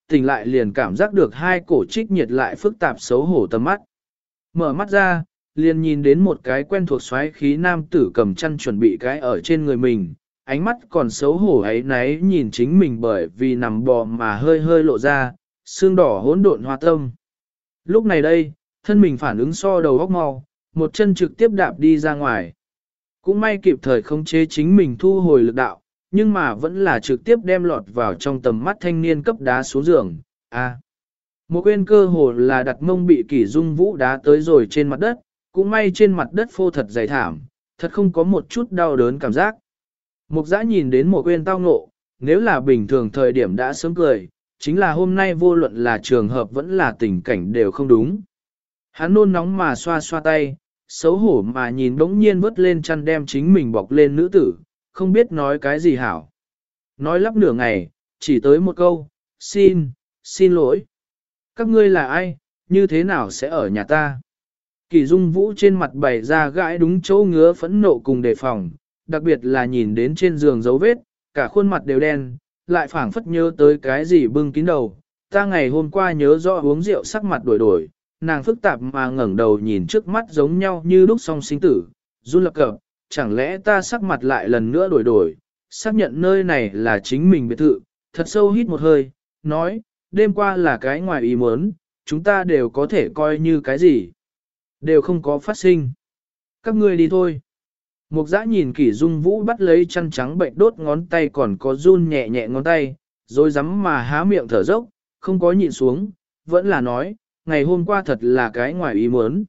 Speaker 1: tỉnh lại liền cảm giác được hai cổ trích nhiệt lại phức tạp xấu hổ tầm mắt. Mở mắt ra, liền nhìn đến một cái quen thuộc xoáy khí nam tử cầm chăn chuẩn bị cái ở trên người mình, ánh mắt còn xấu hổ ấy náy nhìn chính mình bởi vì nằm bò mà hơi hơi lộ ra, xương đỏ hỗn độn hoa tâm. Lúc này đây, thân mình phản ứng so đầu góc mau, một chân trực tiếp đạp đi ra ngoài. Cũng may kịp thời khống chế chính mình thu hồi lực đạo, nhưng mà vẫn là trực tiếp đem lọt vào trong tầm mắt thanh niên cấp đá xuống giường. Một quên cơ hồ là đặt mông bị Kỷ Dung Vũ đá tới rồi trên mặt đất, cũng may trên mặt đất phô thật dày thảm, thật không có một chút đau đớn cảm giác. Mục Dã nhìn đến một quên tao ngộ, nếu là bình thường thời điểm đã sớm cười, chính là hôm nay vô luận là trường hợp vẫn là tình cảnh đều không đúng. Hắn nôn nóng mà xoa xoa tay, xấu hổ mà nhìn bỗng nhiên vớt lên chăn đem chính mình bọc lên nữ tử, không biết nói cái gì hảo. Nói lắp nửa ngày, chỉ tới một câu, xin lỗi. Các ngươi là ai, như thế nào sẽ ở nhà ta? Kỷ Dung Vũ trên mặt bày ra gãi đúng chỗ ngứa phẫn nộ cùng đề phòng, đặc biệt là nhìn đến trên giường dấu vết, cả khuôn mặt đều đen, lại phảng phất nhớ tới cái gì bưng kín đầu. Ta ngày hôm qua nhớ rõ uống rượu sắc mặt đổi, nàng phức tạp mà ngẩng đầu nhìn trước mắt giống nhau như lúc song sinh tử, run lập cập, chẳng lẽ ta sắc mặt lại lần nữa đổi, xác nhận nơi này là chính mình biệt thự, thật sâu hít một hơi, nói, đêm qua là cái ngoài ý muốn, chúng ta đều có thể coi như cái gì, đều không có phát sinh. Các ngươi đi thôi. Mục Dã nhìn Kỷ Dung Vũ bắt lấy chăn trắng bệnh đốt ngón tay còn có run nhẹ nhẹ ngón tay, rồi rắm mà há miệng thở dốc, không có nhịn xuống, vẫn là nói, ngày hôm qua thật là cái ngoài ý muốn.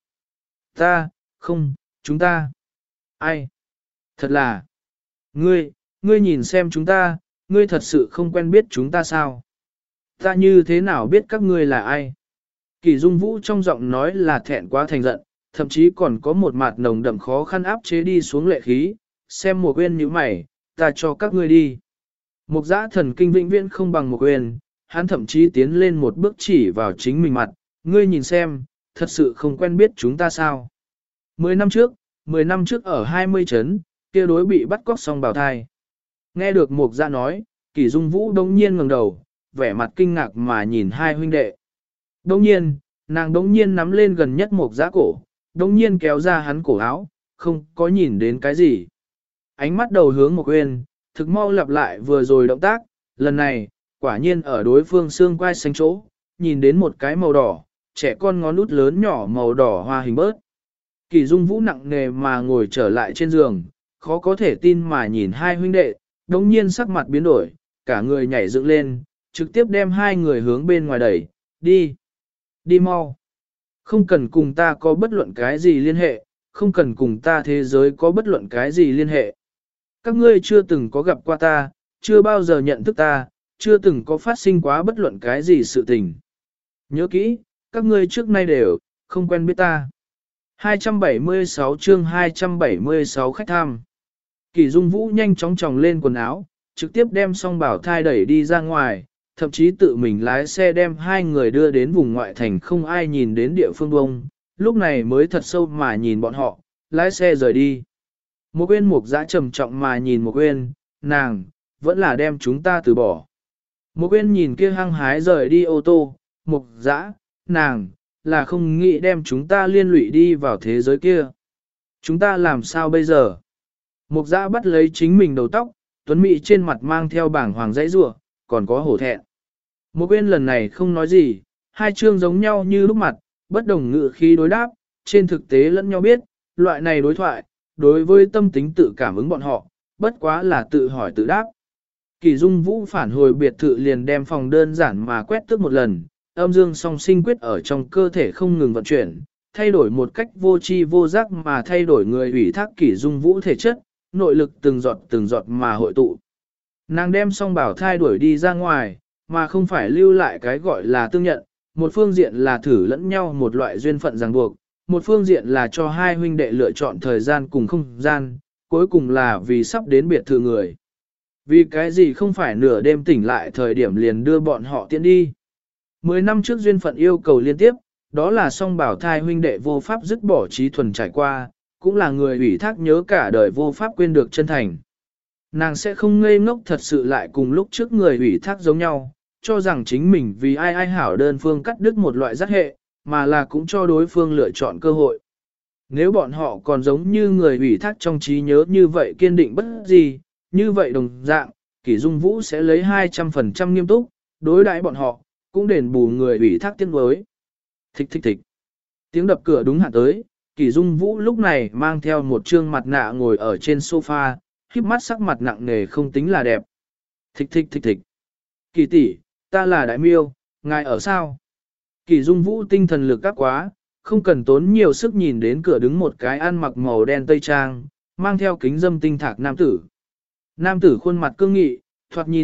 Speaker 1: Chúng ta. Ai? Thật là. Ngươi nhìn xem chúng ta, ngươi thật sự không quen biết chúng ta sao? Ta như thế nào biết các ngươi là ai? Kỷ Dung Vũ trong giọng nói là thẹn quá thành giận, thậm chí còn có một mặt nồng đậm khó khăn áp chế đi xuống lệ khí, xem một quên như mày, ta cho các ngươi đi. Mục Dã thần kinh vĩnh viễn không bằng một quên, hắn thậm chí tiến lên một bước chỉ vào chính mình mặt, ngươi nhìn xem, thật sự không quen biết chúng ta sao. 10 năm trước ở 20 trấn, kia đối bị bắt cóc xong bào thai. Nghe được Mục Dã nói, Kỷ Dung Vũ đông nhiên ngẩng đầu, vẻ mặt kinh ngạc mà nhìn hai huynh đệ. Nàng đống nhiên nắm lên gần nhất Mục Dã cổ, đống nhiên kéo ra hắn cổ áo, không có nhìn đến cái gì. Ánh mắt đầu hướng Mục Uyên, thực mau lặp lại vừa rồi động tác, lần này, quả nhiên ở đối phương xương quai xanh chỗ, nhìn đến một cái màu đỏ, trẻ con ngón út lớn nhỏ màu đỏ hoa hình bớt. Kỷ Dung Vũ nặng nề mà ngồi trở lại trên giường, khó có thể tin mà nhìn hai huynh đệ, đống nhiên sắc mặt biến đổi, cả người nhảy dựng lên, trực tiếp đem hai người hướng bên ngoài đẩy, đi mau. Không cần cùng ta có bất luận cái gì liên hệ, không cần cùng ta thế giới có bất luận cái gì liên hệ. Các ngươi chưa từng có gặp qua ta, chưa bao giờ nhận thức ta, chưa từng có phát sinh quá bất luận cái gì sự tình. Nhớ kỹ, các ngươi trước nay đều không quen biết ta. 276 chương 276 khách thăm. Kỷ Dung Vũ nhanh chóng tròng lên quần áo, trực tiếp đem song bảo thai đẩy đi ra ngoài, thậm chí tự mình lái xe đem hai người đưa đến vùng ngoại thành không ai nhìn đến địa phương bông, lúc này mới thật sâu mà nhìn bọn họ, lái xe rời đi. Một quên Mục Dã trầm trọng mà nhìn một quên, nàng, vẫn là đem chúng ta từ bỏ. Một quên nhìn kia hăng hái rời đi ô tô, Mục Dã, nàng, là không nghĩ đem chúng ta liên lụy đi vào thế giới kia. Chúng ta làm sao bây giờ? Mục Dã bắt lấy chính mình đầu tóc, tuấn mỹ trên mặt mang theo bảng hoàng dãy rủa, còn có hổ thẹn. Một bên lần này không nói gì, hai chương giống nhau như lúc mặt, bất đồng ngữ khí đối đáp, trên thực tế lẫn nhau biết, loại này đối thoại, đối với tâm tính tự cảm ứng bọn họ, bất quá là tự hỏi tự đáp. Kỷ Dung Vũ phản hồi biệt thự liền đem phòng đơn giản mà quét tước một lần, âm dương song sinh quyết ở trong cơ thể không ngừng vận chuyển, thay đổi một cách vô tri vô giác mà thay đổi người ủy thác Kỷ Dung Vũ thể chất, nội lực từng giọt mà hội tụ. Nàng đem song bảo thai đuổi đi ra ngoài, mà không phải lưu lại cái gọi là tương nhận, một phương diện là thử lẫn nhau một loại duyên phận ràng buộc, một phương diện là cho hai huynh đệ lựa chọn thời gian cùng không gian, cuối cùng là vì sắp đến biệt thự người. Vì cái gì không phải nửa đêm tỉnh lại thời điểm liền đưa bọn họ tiễn đi. 10 năm trước duyên phận yêu cầu liên tiếp, đó là song bảo thai huynh đệ vô pháp dứt bỏ trí thuần trải qua, cũng là người ủy thác nhớ cả đời vô pháp quên được chân thành. Nàng sẽ không ngây ngốc thật sự lại cùng lúc trước người ủy thác giống nhau, cho rằng chính mình vì ai ai hảo đơn phương cắt đứt một loại giác hệ, mà là cũng cho đối phương lựa chọn cơ hội. Nếu bọn họ còn giống như người ủy thác trong trí nhớ như vậy kiên định bất gì, như vậy đồng dạng, Kỷ Dung Vũ sẽ lấy 200% nghiêm túc, đối đãi bọn họ, cũng đền bù người ủy thác tiếng với. Thích thích thích. Tiếng đập cửa đúng hạn tới, Kỷ Dung Vũ lúc này mang theo một trương mặt nạ ngồi ở trên sofa, híp mắt sắc mặt nặng nề không tính là đẹp. Thích thích thích thích. Kỷ tỷ, ta là Đại Miêu, ngài ở sao? Kỷ Dung Vũ tinh thần lực các quá, không cần tốn nhiều sức nhìn đến cửa đứng một cái ăn mặc màu đen tây trang, mang theo kính dâm tinh thạc nam tử. Nam tử khuôn mặt cương nghị, thoạt nhìn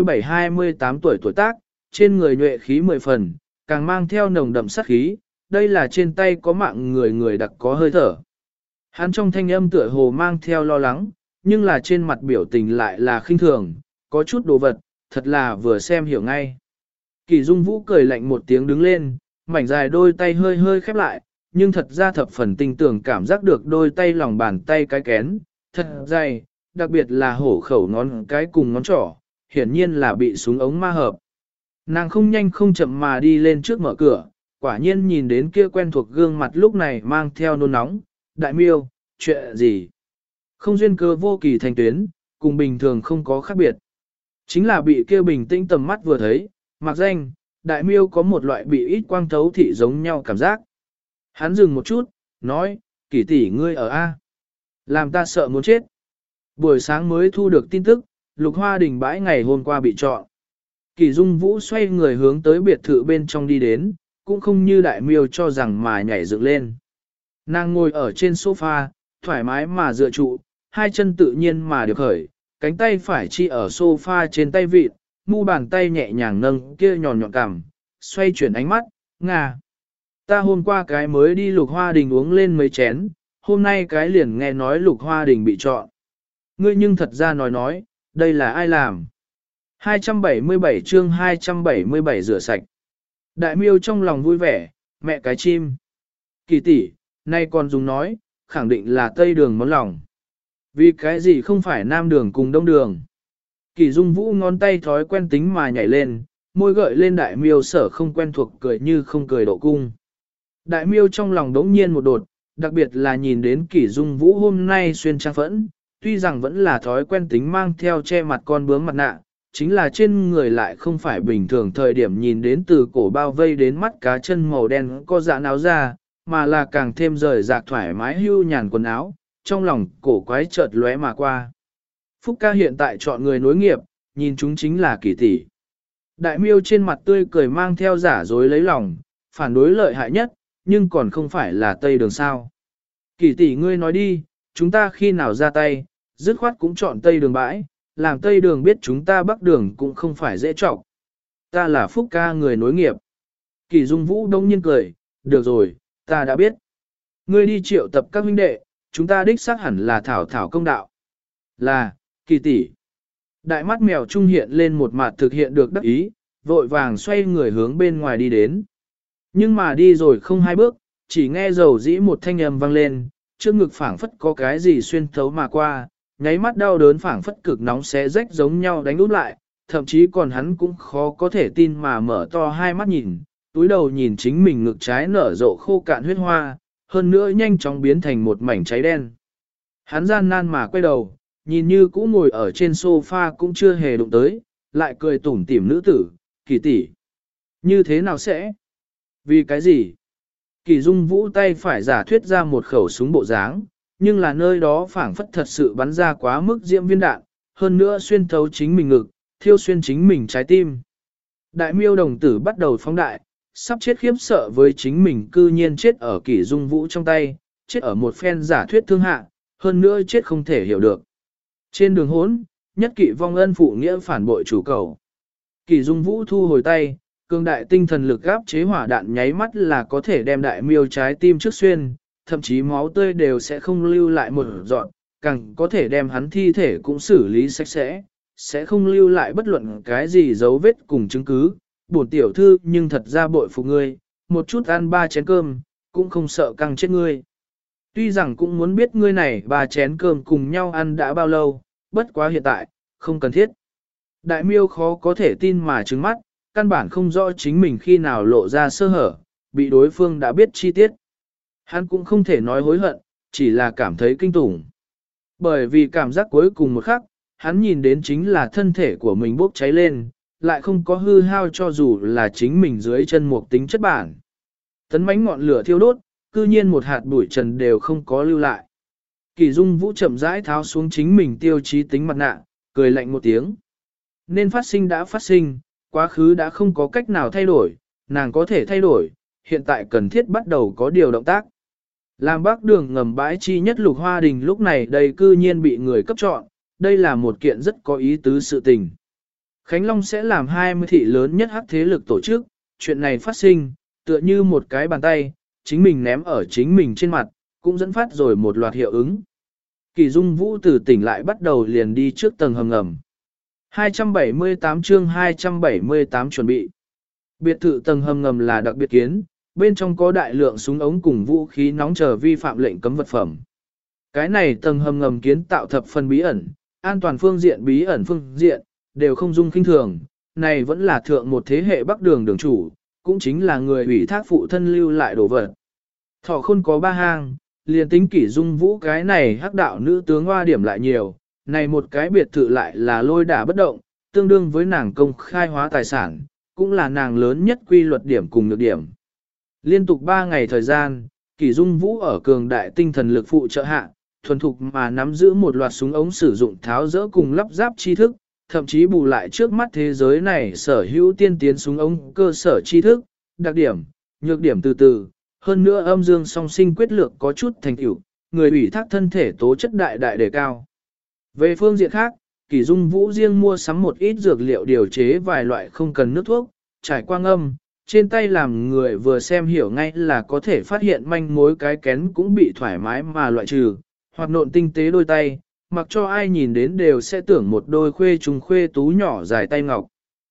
Speaker 1: 27-28 tuổi tuổi tác, trên người nhuệ khí 10 phần, càng mang theo nồng đậm sát khí, đây là trên tay có mạng người đặc có hơi thở. Hắn trong thanh âm tựa hồ mang theo lo lắng, nhưng là trên mặt biểu tình lại là khinh thường, có chút đồ vật, thật là vừa xem hiểu ngay. Kỷ Dung Vũ cười lạnh một tiếng đứng lên, mảnh dài đôi tay hơi hơi khép lại, nhưng thật ra thập phần tinh tưởng cảm giác được đôi tay lòng bàn tay cái kén, thật dày, đặc biệt là hổ khẩu ngón cái cùng ngón trỏ, hiển nhiên là bị súng ống ma hợp. Nàng không nhanh không chậm mà đi lên trước mở cửa, quả nhiên nhìn đến kia quen thuộc gương mặt lúc này mang theo nôn nóng, Đại Miêu, chuyện gì? Không duyên cơ vô kỳ thành tuyến, cùng bình thường không có khác biệt. Chính là bị kia bình tĩnh tầm mắt vừa thấy, mặc danh, Đại Miêu có một loại bị ít quang thấu thị giống nhau cảm giác. Hắn dừng một chút, nói, Kỷ tỷ ngươi ở A. Làm ta sợ muốn chết. Buổi sáng mới thu được tin tức, Lục Hoa Đình bãi ngày hôm qua bị chọn. Kỷ Dung Vũ xoay người hướng tới biệt thự bên trong đi đến, cũng không như Đại Miêu cho rằng mà nhảy dựng lên. Nàng ngồi ở trên sofa, thoải mái mà dựa trụ, hai chân tự nhiên mà được khởi, cánh tay phải chi ở sofa trên tay vịt, mu bàn tay nhẹ nhàng nâng kia nhọn nhọn cằm, xoay chuyển ánh mắt, ngà. Ta hôm qua cái mới đi Lục Hoa Đình uống lên mấy chén, hôm nay cái liền nghe nói Lục Hoa Đình bị chọn. Ngươi nhưng thật ra nói, đây là ai làm? 277 chương 277 rửa sạch. Đại Miêu trong lòng vui vẻ, mẹ cái chim. Kỳ tỷ, nay còn dùng nói, khẳng định là Tây Đường món lòng. Vì cái gì không phải Nam Đường cùng Đông Đường? Kỳ Dung Vũ ngón tay thói quen tính mà nhảy lên, môi gợi lên Đại Miêu sở không quen thuộc cười như không cười độ cung. Đại Miêu trong lòng đống nhiên một đột, đặc biệt là nhìn đến Kỳ Dung Vũ hôm nay xuyên trang phẫn, tuy rằng vẫn là thói quen tính mang theo che mặt con bướm mặt nạ, chính là trên người lại không phải bình thường thời điểm nhìn đến từ cổ bao vây đến mắt cá chân màu đen có dạ áo ra, mà là càng thêm rời rạc thoải mái hưu nhàn quần áo, trong lòng cổ quái chợt lóe mà qua. Phúc ca hiện tại chọn người nối nghiệp, nhìn chúng chính là Kỳ tỷ. Đại Miêu trên mặt tươi cười mang theo giả dối lấy lòng, phản đối lợi hại nhất, nhưng còn không phải là Tây Đường sao. Kỳ tỷ ngươi nói đi, chúng ta khi nào ra tay, dứt khoát cũng chọn Tây Đường bãi, làm Tây Đường biết chúng ta Bắc Đường cũng không phải dễ trọng. Ta là Phúc ca người nối nghiệp. Kỳ Dung Vũ đông nhiên cười, được rồi, ta đã biết. Ngươi đi triệu tập các huynh đệ, chúng ta đích xác hẳn là thảo thảo công đạo. Là, Kỳ tỷ. Đại mắt mèo trung hiện lên một mặt thực hiện được đắc ý, vội vàng xoay người hướng bên ngoài đi đến. Nhưng mà đi rồi không hai bước, chỉ nghe dầu dĩ một thanh âm vang lên, trước ngực phảng phất có cái gì xuyên thấu mà qua, nháy mắt đau đớn phảng phất cực nóng xé rách giống nhau đánh úp lại, thậm chí còn hắn cũng khó có thể tin mà mở to hai mắt nhìn, túi đầu nhìn chính mình ngực trái nở rộ khô cạn huyết hoa, hơn nữa nhanh chóng biến thành một mảnh cháy đen. Hắn gian nan mà quay đầu, nhìn như cũ ngồi ở trên sofa cũng chưa hề đụng tới, lại cười tủm tỉm nữ tử, Kỳ tỷ. Như thế nào sẽ? Vì cái gì? Kỳ Dung Vũ tay phải giả thuyết ra một khẩu súng bộ dáng, nhưng là nơi đó phảng phất thật sự bắn ra quá mức diễm viên đạn, hơn nữa xuyên thấu chính mình ngực, thiêu xuyên chính mình trái tim. Đại Miêu đồng tử bắt đầu phóng đại, sắp chết khiếp sợ với chính mình cư nhiên chết ở Kỳ Dung Vũ trong tay, chết ở một phen giả thuyết thương hạ, hơn nữa chết không thể hiểu được. Trên đường hốn, nhất kỵ vong ân phụ nghĩa phản bội chủ cầu. Kỳ Dung Vũ thu hồi tay, cường đại tinh thần lực áp chế hỏa đạn nháy mắt là có thể đem Đại Miêu trái tim trước xuyên, thậm chí máu tươi đều sẽ không lưu lại một giọt, càng có thể đem hắn thi thể cũng xử lý sạch sẽ không lưu lại bất luận cái gì dấu vết cùng chứng cứ. Bổn tiểu thư nhưng thật ra bội phục ngươi, một chút ăn 3 chén cơm, cũng không sợ căng chết ngươi. Tuy rằng cũng muốn biết ngươi này 3 chén cơm cùng nhau ăn đã bao lâu, bất quá hiện tại, không cần thiết. Đại Miêu khó có thể tin mà trừng mắt, căn bản không rõ chính mình khi nào lộ ra sơ hở, bị đối phương đã biết chi tiết. Hắn cũng không thể nói hối hận, chỉ là cảm thấy kinh tủng. Bởi vì cảm giác cuối cùng một khắc, hắn nhìn đến chính là thân thể của mình bốc cháy lên, lại không có hư hao cho dù là chính mình dưới chân một tính chất bản. Tấn mãnh ngọn lửa thiêu đốt, cư nhiên một hạt bụi trần đều không có lưu lại. Kỳ Dung Vũ chậm rãi tháo xuống chính mình tiêu chí tính mặt nạ, cười lạnh một tiếng. Nên phát sinh đã phát sinh, quá khứ đã không có cách nào thay đổi, nàng có thể thay đổi, hiện tại cần thiết bắt đầu có điều động tác. Làm Bắc Đường ngầm bãi chi nhất Lục Hoa Đình lúc này đây cư nhiên bị người cấp chọn, đây là một kiện rất có ý tứ sự tình. Khánh Long sẽ làm 20 thị lớn nhất hắc thế lực tổ chức, chuyện này phát sinh, tựa như một cái bàn tay, chính mình ném ở chính mình trên mặt, cũng dẫn phát rồi một loạt hiệu ứng. Kỳ Dung Vũ từ tỉnh lại bắt đầu liền đi trước tầng hầm ngầm. 278 chương 278 chuẩn bị. Biệt thự tầng hầm ngầm là đặc biệt kiến, bên trong có đại lượng súng ống cùng vũ khí nóng chờ vi phạm lệnh cấm vật phẩm. Cái này tầng hầm ngầm kiến tạo thập phần bí ẩn, an toàn phương diện bí ẩn phương diện, đều không dung kinh thường, này vẫn là thượng một thế hệ Bắc Đường đường chủ, cũng chính là người ủy thác phụ thân lưu lại đồ vật. Thọ Khôn có 3 hang, liền tính Kỷ Dung Vũ cái này hắc đạo nữ tướng hoa điểm lại nhiều, này một cái biệt thự lại là lôi đả bất động, tương đương với nàng công khai hóa tài sản, cũng là nàng lớn nhất quy luật điểm cùng nhược điểm. Liên tục 3 ngày thời gian, Kỷ Dung Vũ ở cường đại tinh thần lực phụ trợ hạ, thuần thục mà nắm giữ một loạt súng ống sử dụng tháo dỡ cùng lắp ráp tri thức, thậm chí bù lại trước mắt thế giới này sở hữu tiên tiến súng ống cơ sở tri thức, đặc điểm, nhược điểm từ từ, hơn nữa âm dương song sinh quyết lược có chút thành tựu, người ủy thác thân thể tố chất đại đại đề cao. Về phương diện khác, Kỷ Dung Vũ riêng mua sắm một ít dược liệu điều chế vài loại không cần nước thuốc, trải qua ngâm, trên tay làm người vừa xem hiểu ngay là có thể phát hiện manh mối cái kén cũng bị thoải mái mà loại trừ, hoặc nộn tinh tế đôi tay, mặc cho ai nhìn đến đều sẽ tưởng một đôi khuê trùng khuê tú nhỏ dài tay ngọc.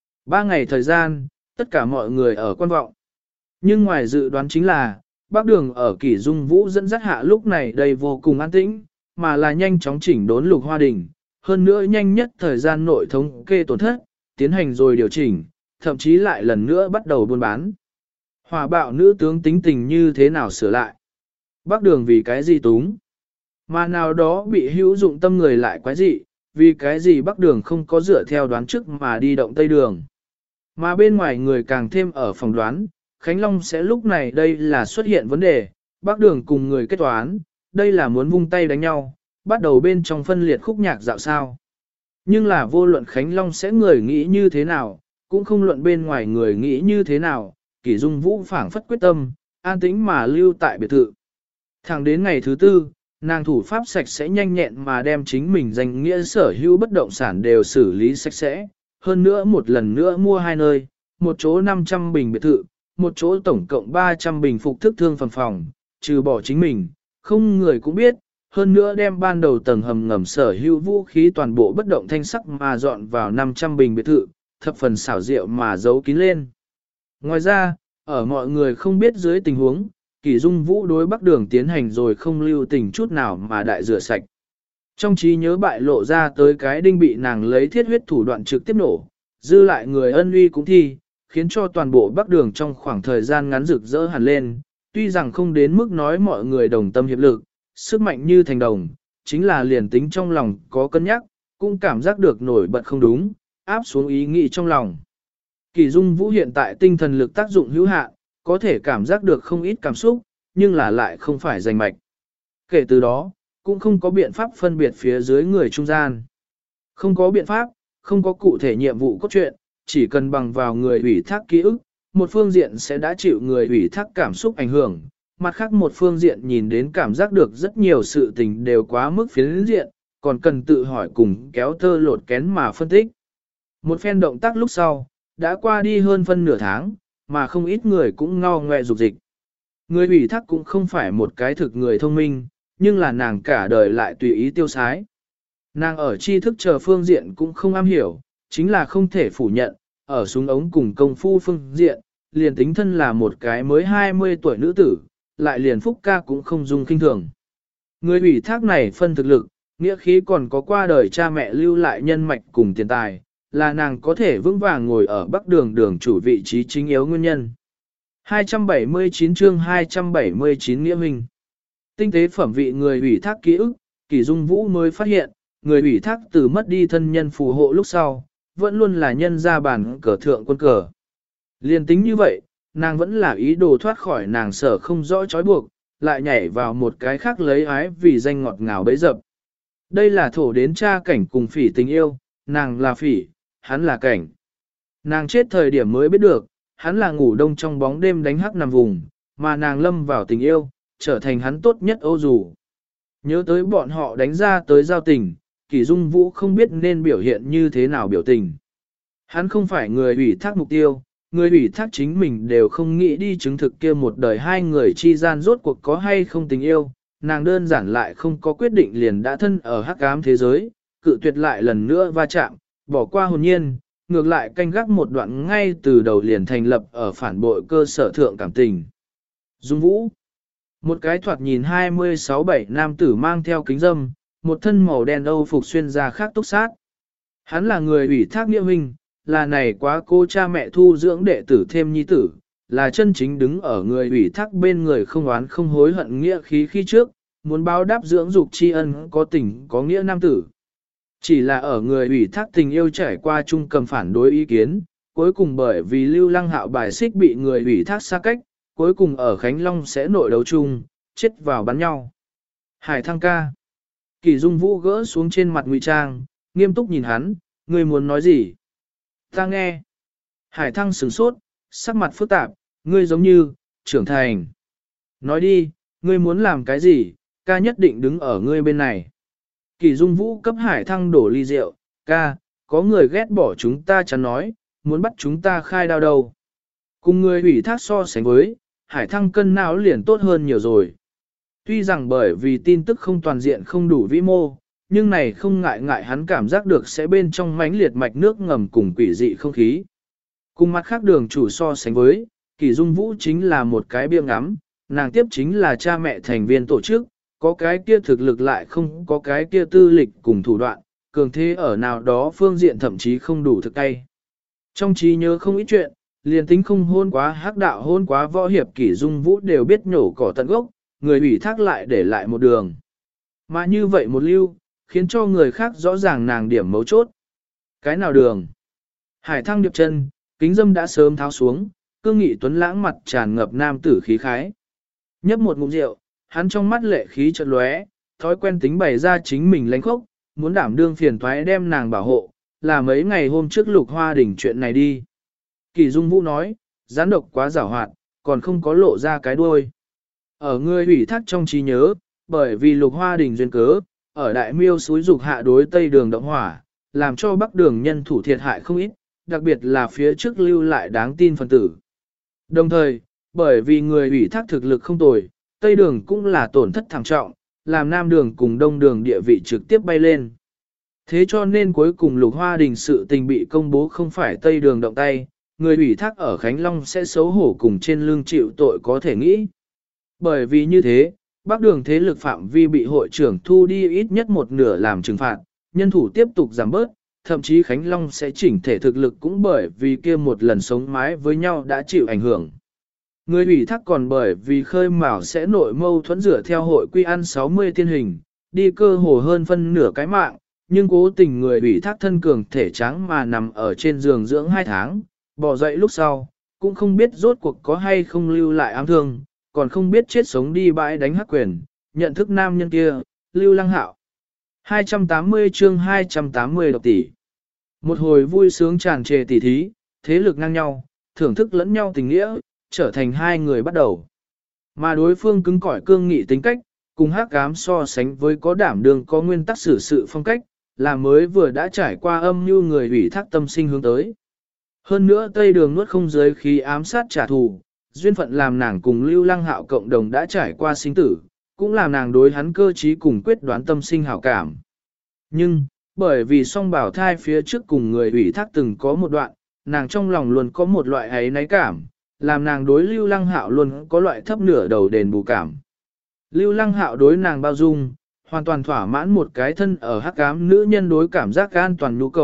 Speaker 1: 3 ngày thời gian, tất cả mọi người ở quan vọng. Nhưng ngoài dự đoán chính là, Bắc Đường ở Kỷ Dung Vũ dẫn dắt hạ lúc này đây vô cùng an tĩnh, mà là nhanh chóng chỉnh đốn Lục Hoa Đình, hơn nữa nhanh nhất thời gian nội thống kê tổn thất, tiến hành rồi điều chỉnh, thậm chí lại lần nữa bắt đầu buôn bán. Hỏa bạo nữ tướng tính tình như thế nào sửa lại? Bắc Đường vì cái gì túng? Mà nào đó bị hữu dụng tâm người lại quái dị, vì cái gì Bắc Đường không có dựa theo đoán trước mà đi động Tây Đường. Mà bên ngoài người càng thêm ở phòng đoán, Khánh Long sẽ lúc này đây là xuất hiện vấn đề, Bắc Đường cùng người kết toán, đây là muốn vung tay đánh nhau, bắt đầu bên trong phân liệt khúc nhạc dạo sao. Nhưng là vô luận Khánh Long sẽ người nghĩ như thế nào, cũng không luận bên ngoài người nghĩ như thế nào, Kỷ Dung Vũ phảng phất quyết tâm, an tĩnh mà lưu tại biệt thự. Thẳng đến ngày thứ 4, nàng thủ pháp sạch sẽ nhanh nhẹn mà đem chính mình danh nghĩa sở hữu bất động sản đều xử lý sạch sẽ, hơn nữa một lần nữa mua 2 nơi, một chỗ 500 bình biệt thự, một chỗ tổng cộng 300 bình phục thức thương phòng, trừ bỏ chính mình, không người cũng biết, hơn nữa đem ban đầu tầng hầm ngầm sở hữu vũ khí toàn bộ bất động thanh sắc mà dọn vào 500 bình biệt thự, thập phần xảo diệu mà giấu kín lên. Ngoài ra, ở mọi người không biết dưới tình huống, Kỷ Dung Vũ đối Bắc Đường tiến hành rồi không lưu tình chút nào mà đại rửa sạch. Trong trí nhớ bại lộ ra tới cái đinh bị nàng lấy thiết huyết thủ đoạn trực tiếp nổ, dư lại người ân uy cũng thi, khiến cho toàn bộ Bắc Đường trong khoảng thời gian ngắn rực rỡ hẳn lên, tuy rằng không đến mức nói mọi người đồng tâm hiệp lực, sức mạnh như thành đồng, chính là liền tính trong lòng có cân nhắc, cũng cảm giác được nổi bật không đúng, áp xuống ý nghĩ trong lòng. Kỷ Dung Vũ hiện tại tinh thần lực tác dụng hữu hạn, có thể cảm giác được không ít cảm xúc, nhưng là lại không phải rành mạch. Kể từ đó, cũng không có biện pháp phân biệt phía dưới người trung gian. Không có biện pháp, không có cụ thể nhiệm vụ cốt truyện, chỉ cần bằng vào người ủy thác ký ức, một phương diện sẽ đã chịu người ủy thác cảm xúc ảnh hưởng, mặt khác một phương diện nhìn đến cảm giác được rất nhiều sự tình đều quá mức phiến diện, còn cần tự hỏi cùng kéo tơ lột kén mà phân tích. Một phen động tác lúc sau, đã qua đi hơn phân nửa tháng, mà không ít người cũng ngao ngoe dục dịch. Người ủy thác cũng không phải một cái thực người thông minh, nhưng là nàng cả đời lại tùy ý tiêu sái. Nàng ở tri thức chờ phương diện cũng không am hiểu, chính là không thể phủ nhận, ở súng ống cùng công phu phương diện, liền tính thân là một cái mới 20 tuổi nữ tử, lại liền phúc ca cũng không dung kinh thường. Người ủy thác này phân thực lực, nghĩa khí còn có qua đời cha mẹ lưu lại nhân mạch cùng tiền tài, là nàng có thể vững vàng ngồi ở Bắc Đường đường chủ vị trí chính yếu nguyên nhân. 279 chương 279 nghĩa huynh. Tinh tế phẩm vị người ủy thác ký ức, Kỷ Dung Vũ mới phát hiện, người ủy thác từ mất đi thân nhân phù hộ lúc sau, vẫn luôn là nhân ra bản cờ thượng quân cờ. Liên tính như vậy, nàng vẫn là ý đồ thoát khỏi nàng sở không rõ trói buộc, lại nhảy vào một cái khác lấy ái vì danh ngọt ngào bấy dập. Đây là thổ đến cha cảnh cùng phỉ tình yêu, nàng là phỉ, hắn là cảnh. Nàng chết thời điểm mới biết được, hắn là ngủ đông trong bóng đêm đánh hắc nằm vùng, mà nàng lâm vào tình yêu, trở thành hắn tốt nhất ô dù. Nhớ tới bọn họ đánh ra tới giao tình, Kỷ Dung Vũ không biết nên biểu hiện như thế nào biểu tình. Hắn không phải người ủy thác mục tiêu, người ủy thác chính mình đều không nghĩ đi chứng thực kia một đời hai người chi gian rốt cuộc có hay không tình yêu, nàng đơn giản lại không có quyết định liền đã thân ở hắc ám thế giới, cự tuyệt lại lần nữa va chạm, bỏ qua hồn nhiên, ngược lại canh gác một đoạn ngay từ đầu liền thành lập ở phản bội cơ sở thượng cảm tình. Dung Vũ, một cái thoạt nhìn 26-7 nam tử mang theo kính dâm, một thân màu đen âu phục xuyên ra khác túc sát. Hắn là người ủy thác nghĩa huynh, là này quá cô cha mẹ thu dưỡng đệ tử thêm nhi tử, là chân chính đứng ở người ủy thác bên người không oán không hối hận nghĩa khí khi trước, muốn báo đáp dưỡng dục tri ân có tình có nghĩa nam tử. Chỉ là ở người ủy thác tình yêu trải qua chung cầm phản đối ý kiến, cuối cùng bởi vì Lưu Lăng Hạo bài xích bị người ủy thác xa cách, cuối cùng ở Khánh Long sẽ nội đấu chung, chết vào bắn nhau. Hải Thăng ca. Kỷ Dung Vũ gỡ xuống trên mặt ngụy trang, nghiêm túc nhìn hắn, ngươi muốn nói gì? Ta nghe. Hải Thăng sửng sốt, sắc mặt phức tạp, ngươi giống như, trưởng thành. Nói đi, ngươi muốn làm cái gì, ca nhất định đứng ở ngươi bên này. Kỷ Dung Vũ cấp Hải Thăng đổ ly rượu, ca, có người ghét bỏ chúng ta chẳng nói, muốn bắt chúng ta khai đao đầu. Cùng người ủy thác so sánh với, Hải Thăng cân não liền tốt hơn nhiều rồi. Tuy rằng bởi vì tin tức không toàn diện không đủ vĩ mô, nhưng này không ngại ngại hắn cảm giác được sẽ bên trong mãnh liệt mạch nước ngầm cùng quỷ dị không khí. Cùng mặt khác đường chủ so sánh với, Kỷ Dung Vũ chính là một cái bia ngắm, nàng tiếp chính là cha mẹ thành viên tổ chức, có cái kia thực lực lại không có cái kia tư lịch cùng thủ đoạn, cường thế ở nào đó phương diện thậm chí không đủ thực tay. Trong trí nhớ không ít chuyện, liền tính không hôn quá hắc đạo hôn quá võ hiệp Kỷ Dung Vũ đều biết nhổ cỏ tận gốc, người ủy thác lại để lại một đường. Mà như vậy một lưu, khiến cho người khác rõ ràng nàng điểm mấu chốt. Cái nào đường? Hải Thăng điệp chân, kính dâm đã sớm tháo xuống, cương nghị tuấn lãng mặt tràn ngập nam tử khí khái. Nhấp một ngụm rượu, hắn trong mắt lệ khí chợt lóe, thói quen tính bày ra chính mình lãnh khốc, muốn đảm đương phiền toái đem nàng bảo hộ, là mấy ngày hôm trước Lục Hoa Đình chuyện này đi. Kỷ Dung Vũ nói, gián độc quá giảo hoạt, còn không có lộ ra cái đuôi. Ở người ủy thác trong trí nhớ, bởi vì Lục Hoa Đình duyên cớ, ở Đại Miêu suối dục hạ đối Tây Đường động hỏa, làm cho Bắc Đường nhân thủ thiệt hại không ít, đặc biệt là phía trước lưu lại đáng tin phần tử. Đồng thời, bởi vì người ủy thác thực lực không tồi, Tây Đường cũng là tổn thất thảm trọng, làm Nam Đường cùng Đông Đường địa vị trực tiếp bay lên. Thế cho nên cuối cùng Lục Hoa Đình sự tình bị công bố không phải Tây Đường động tay, người ủy thác ở Khánh Long sẽ xấu hổ cùng trên lưng chịu tội có thể nghĩ. Bởi vì như thế, Bắc Đường thế lực phạm vi bị hội trưởng thu đi ít nhất một nửa làm trừng phạt, nhân thủ tiếp tục giảm bớt, thậm chí Khánh Long sẽ chỉnh thể thực lực cũng bởi vì kia một lần sống mái với nhau đã chịu ảnh hưởng. Người ủy thác còn bởi vì khơi mào sẽ nội mâu thuẫn rửa theo hội quy ăn 60 tiên hình, đi cơ hồ hơn phân nửa cái mạng, nhưng cố tình người ủy thác thân cường thể trắng mà nằm ở trên giường dưỡng 2 tháng, bỏ dậy lúc sau, cũng không biết rốt cuộc có hay không lưu lại ám thương, còn không biết chết sống đi bãi đánh hắc quyền, nhận thức nam nhân kia, Lưu Lăng Hạo. 280 chương 280 độc tỷ. Một hồi vui sướng tràn trề tỉ thí, thế lực ngang nhau, thưởng thức lẫn nhau tình nghĩa, trở thành hai người bắt đầu. Mà đối phương cứng cỏi cương nghị tính cách, cùng hắc ám so sánh với có đảm đương có nguyên tắc xử sự phong cách, là mới vừa đã trải qua âm mưu người ủy thác tâm sinh hướng tới. Hơn nữa Tây Đường nuốt không giới khí ám sát trả thù, duyên phận làm nàng cùng Lưu Lăng Hạo cộng đồng đã trải qua sinh tử, cũng làm nàng đối hắn cơ trí cùng quyết đoán tâm sinh hảo cảm. Nhưng, bởi vì song bảo thai phía trước cùng người ủy thác từng có một đoạn, nàng trong lòng luôn có một loại ấy náy cảm, làm nàng đối Lưu Lăng Hạo luôn có loại thấp nửa đầu đền bù cảm. Lưu Lăng Hạo đối nàng bao dung, hoàn toàn thỏa mãn một cái thân ở hắc ám nữ nhân đối cảm giác an toàn nhu cầu,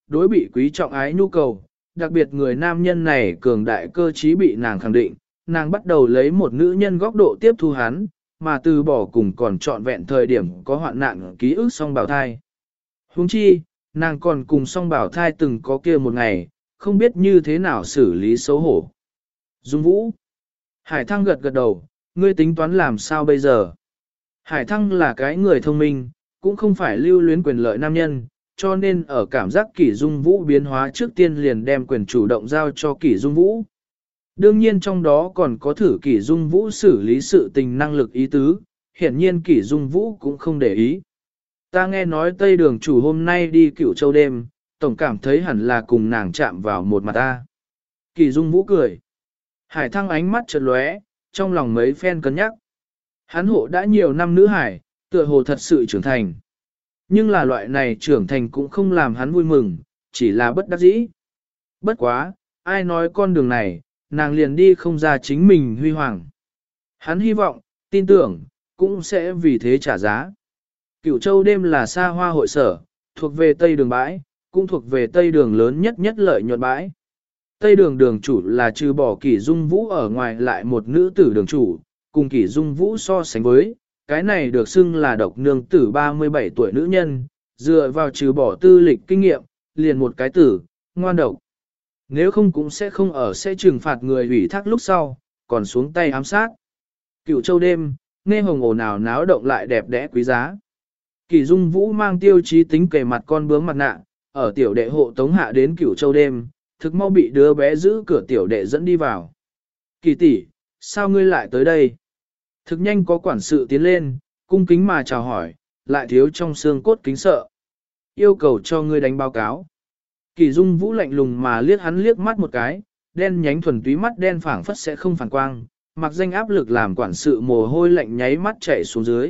Speaker 1: đối bị quý trọng ái nhu cầu, đặc biệt người nam nhân này cường đại cơ trí bị nàng khẳng định, nàng bắt đầu lấy một nữ nhân góc độ tiếp thu hắn, mà từ bỏ cùng còn trọn vẹn thời điểm có hoạn nạn ký ức song bào thai. Huống chi, nàng còn cùng song bào thai từng có kia một ngày, không biết như thế nào xử lý xấu hổ. Dung Vũ. Hải Thăng gật gật đầu, ngươi tính toán làm sao bây giờ? Hải Thăng là cái người thông minh, cũng không phải lưu luyến quyền lợi nam nhân, cho nên ở cảm giác Kỷ Dung Vũ biến hóa trước tiên liền đem quyền chủ động giao cho Kỷ Dung Vũ. Đương nhiên trong đó còn có thử Kỷ Dung Vũ xử lý sự tình năng lực ý tứ, hiển nhiên Kỷ Dung Vũ cũng không để ý. Ta nghe nói Tây Đường chủ hôm nay đi Cửu Châu đêm, tổng cảm thấy hẳn là cùng nàng chạm vào một mặt ta. Kỷ Dung Vũ cười. Hải Thăng ánh mắt chợt lóe, trong lòng mấy phen cân nhắc. Hắn hộ đã nhiều năm nữ hải, tựa hồ thật sự trưởng thành. Nhưng là loại này trưởng thành cũng không làm hắn vui mừng, chỉ là bất đắc dĩ. Bất quá, ai nói con đường này, nàng liền đi không ra chính mình huy hoàng. Hắn hy vọng, tin tưởng, cũng sẽ vì thế trả giá. Cửu Châu đêm là xa hoa hội sở, thuộc về Tây Đường bãi, cũng thuộc về Tây Đường lớn nhất nhất lợi nhuận bãi. Tây Đường đường chủ là trừ bỏ Kỷ Dung Vũ ở ngoài lại một nữ tử đường chủ, cùng Kỷ Dung Vũ so sánh với, cái này được xưng là độc nương tử 37 tuổi nữ nhân, dựa vào trừ bỏ tư lịch kinh nghiệm, liền một cái tử, ngoan độc. Nếu không cũng sẽ không ở sẽ trừng phạt người ủy thác lúc sau, còn xuống tay ám sát. Cửu Châu đêm, nghe hồng ồn ào náo động lại đẹp đẽ quý giá. Kỷ Dung Vũ mang tiêu chí tính kề mặt con bướm mặt nạ, ở tiểu đệ hộ tống hạ đến Cửu Châu đêm, thực mau bị đứa bé giữ cửa tiểu đệ dẫn đi vào. Kỳ tỷ, sao ngươi lại tới đây? Thực nhanh có quản sự tiến lên, cung kính mà chào hỏi, lại thiếu trong xương cốt kính sợ. Yêu cầu cho ngươi đánh báo cáo. Kỷ Dung Vũ lạnh lùng mà liếc hắn liếc mắt một cái, đen nhánh thuần túy mắt đen phảng phất sẽ không phản quang, mặc danh áp lực làm quản sự mồ hôi lạnh nháy mắt chảy xuống dưới.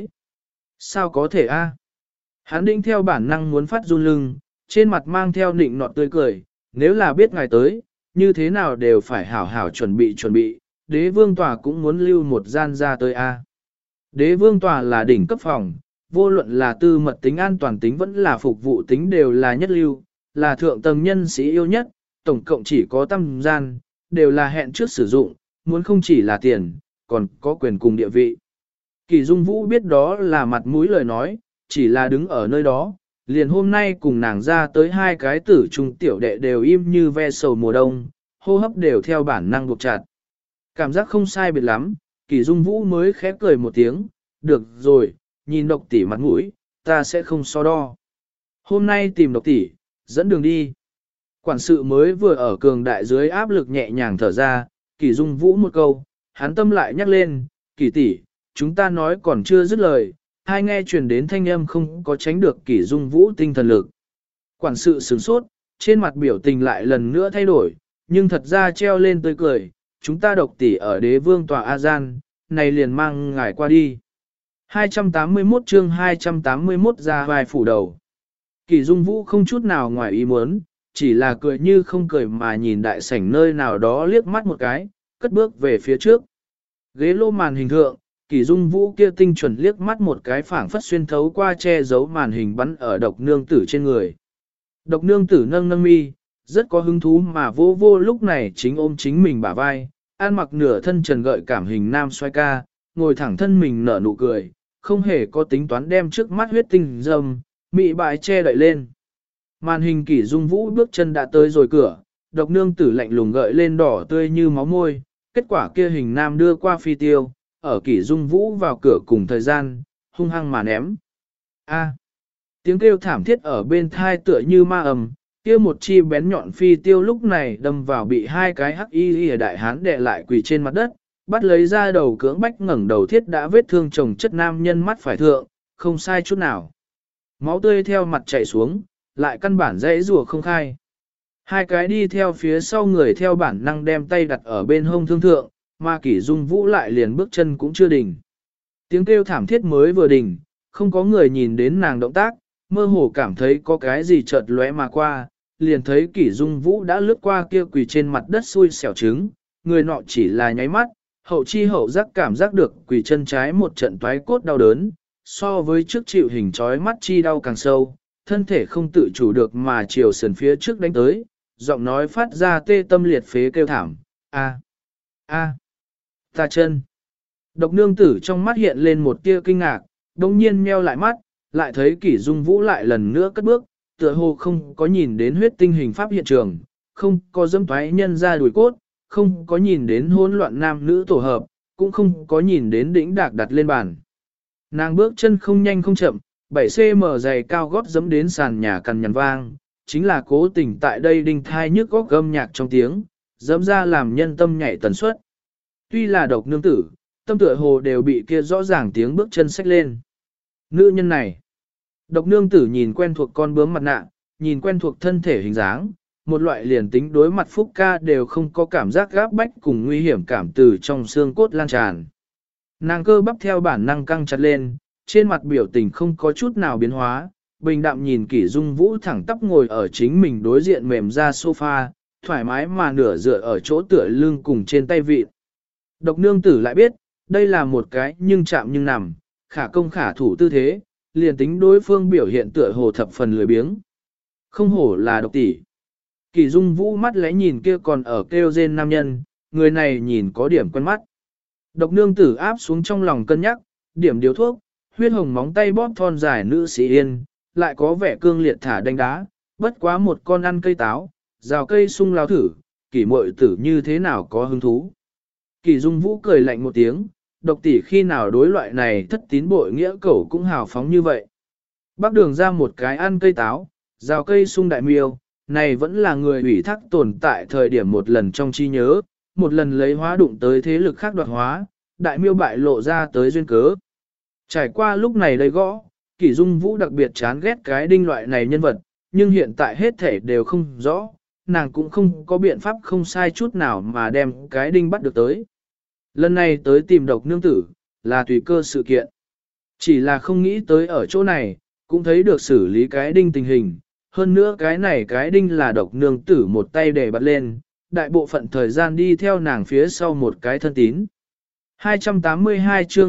Speaker 1: Sao có thể a? Hắn định theo bản năng muốn phát run lưng, trên mặt mang theo nịnh nọt tươi cười, nếu là biết ngài tới, như thế nào đều phải hảo hảo chuẩn bị, đế vương tòa cũng muốn lưu một gian ra tới a. Đế vương tòa là đỉnh cấp phòng, vô luận là tư mật tính an toàn tính vẫn là phục vụ tính đều là nhất lưu, là thượng tầng nhân sĩ yêu nhất, tổng cộng chỉ có 5 gian, đều là hẹn trước sử dụng, muốn không chỉ là tiền, còn có quyền cùng địa vị. Kỷ Dung Vũ biết đó là mặt mũi lời nói, chỉ là đứng ở nơi đó, liền hôm nay cùng nàng ra tới hai cái tử trung tiểu đệ đều im như ve sầu mùa đông, hô hấp đều theo bản năng buộc chặt. Cảm giác không sai biệt lắm, Kỷ Dung Vũ mới khẽ cười một tiếng, được rồi, nhìn Độc tỷ mặt mũi, ta sẽ không so đo. Hôm nay tìm Độc tỷ, dẫn đường đi. Quản sự mới vừa ở cường đại dưới áp lực nhẹ nhàng thở ra, Kỷ Dung Vũ một câu, hắn tâm lại nhắc lên, Kỷ tỷ, chúng ta nói còn chưa dứt lời, hai nghe truyền đến thanh âm không có tránh được Kỷ Dung Vũ tinh thần lực. Quản sự sửng sốt, trên mặt biểu tình lại lần nữa thay đổi, nhưng thật ra treo lên tươi cười, chúng ta Độc tỷ ở đế vương tòa A Gian, này liền mang ngài qua đi. 281 chương 281 ra vai phủ đầu. Kỷ Dung Vũ không chút nào ngoài ý muốn, chỉ là cười như không cười mà nhìn đại sảnh nơi nào đó liếc mắt một cái, cất bước về phía trước. Ghế lô màn hình thượng, Kỷ Dung Vũ kia tinh chuẩn liếc mắt một cái phảng phất xuyên thấu qua che giấu màn hình bắn ở độc nương tử trên người. Độc nương tử nâng nâng mi, rất có hứng thú mà vô vô lúc này chính ôm chính mình bả vai, ăn mặc nửa thân trần gợi cảm hình nam xoay ca, ngồi thẳng thân mình nở nụ cười, không hề có tính toán đem trước mắt huyết tinh dâm, mị bại che đậy lên. Màn hình Kỷ Dung Vũ bước chân đã tới rồi cửa, độc nương tử lạnh lùng gợi lên đỏ tươi như máu môi, kết quả kia hình nam đưa qua phi tiêu, ở Kỷ Dung Vũ vào cửa cùng thời gian, hung hăng mà ném. A. Tiếng kêu thảm thiết ở bên thai tựa như ma ầm, kia một chi bén nhọn phi tiêu lúc này đâm vào bị hai cái hắc y đại hán đè lại quỳ trên mặt đất, bắt lấy ra đầu cưỡng bách ngẩng đầu thiết đã vết thương chồng chất nam nhân mắt phải thượng, không sai chút nào. Máu tươi theo mặt chảy xuống, lại căn bản dễ rùa không khai. Hai cái đi theo phía sau người theo bản năng đem tay đặt ở bên hông thương thượng, mà Kỷ Dung Vũ lại liền bước chân cũng chưa đỉnh. Tiếng kêu thảm thiết mới vừa đỉnh, không có người nhìn đến nàng động tác, mơ hồ cảm thấy có cái gì chợt lóe mà qua, liền thấy Kỷ Dung Vũ đã lướt qua kia quỳ trên mặt đất xui xẻo trứng, người nọ chỉ là nháy mắt, hậu chi hậu giác cảm giác được quỳ chân trái một trận toái cốt đau đớn, so với trước chịu hình trói mắt chi đau càng sâu, thân thể không tự chủ được mà chiều sườn phía trước đánh tới, giọng nói phát ra tê tâm liệt phế kêu thảm, a, ta chân. Độc nương tử trong mắt hiện lên một tia kinh ngạc, đồng nhiên meo lại mắt, lại thấy Kỷ Dung Vũ lại lần nữa cất bước, tựa hồ không có nhìn đến huyết tinh hình pháp hiện trường, không có dâm thoái nhân ra đùi cốt, không có nhìn đến hỗn loạn nam nữ tổ hợp, cũng không có nhìn đến đỉnh đạc đặt lên bàn. Nàng bước chân không nhanh không chậm, 7cm giày cao gót dẫm đến sàn nhà cằn nhằn vang, chính là cố tình tại đây đinh thai nhức góc gâm nhạc trong tiếng, dẫm ra làm nhân tâm nhảy tần suất. Tuy là độc nương tử, tâm tựa hồ đều bị kia rõ ràng tiếng bước chân xách lên. Nữ nhân này, độc nương tử nhìn quen thuộc con bướm mặt nạ, nhìn quen thuộc thân thể hình dáng, một loại liền tính đối mặt Phúc Ca đều không có cảm giác gáp bách cùng nguy hiểm cảm từ trong xương cốt lan tràn. Nàng cơ bắp theo bản năng căng chặt lên, trên mặt biểu tình không có chút nào biến hóa, bình đạm nhìn Kỷ Dung Vũ thẳng tắp ngồi ở chính mình đối diện mềm ra sofa, thoải mái mà nửa dựa ở chỗ tựa lưng cùng trên tay vịt. Độc nương tử lại biết, đây là một cái nhưng chạm nhưng nằm, khả công khả thủ tư thế, liền tính đối phương biểu hiện tựa hồ thập phần lười biếng. Không hổ là độc tỷ. Kỷ Dung Vũ mắt lẽ nhìn kia còn ở kêu rên nam nhân, người này nhìn có điểm quen mắt. Độc nương tử áp xuống trong lòng cân nhắc, điểm điều thuốc, huyết hồng móng tay bóp thon dài nữ sĩ yên, lại có vẻ cương liệt thả đánh đá, bất quá một con ăn cây táo, rào cây sung lao thử, Kỷ muội tử như thế nào có hứng thú. Kỷ Dung Vũ cười lạnh một tiếng, độc tỷ khi nào đối loại này thất tín bội nghĩa cẩu cũng hào phóng như vậy. Bác đường ra một cái ăn cây táo, rào cây sung đại miêu, này vẫn là người ủy thác tồn tại thời điểm một lần trong trí nhớ, một lần lấy hóa đụng tới thế lực khác đoạt hóa, đại miêu bại lộ ra tới duyên cớ. Trải qua lúc này đây gõ, Kỷ Dung Vũ đặc biệt chán ghét cái đinh loại này nhân vật, nhưng hiện tại hết thể đều không rõ, nàng cũng không có biện pháp không sai chút nào mà đem cái đinh bắt được tới. Lần này tới tìm độc nương tử, là tùy cơ sự kiện. Chỉ là không nghĩ tới ở chỗ này, cũng thấy được xử lý cái đinh tình hình. Hơn nữa cái này cái đinh là độc nương tử một tay để bắt lên, đại bộ phận thời gian đi theo nàng phía sau một cái thân tín. 282 chương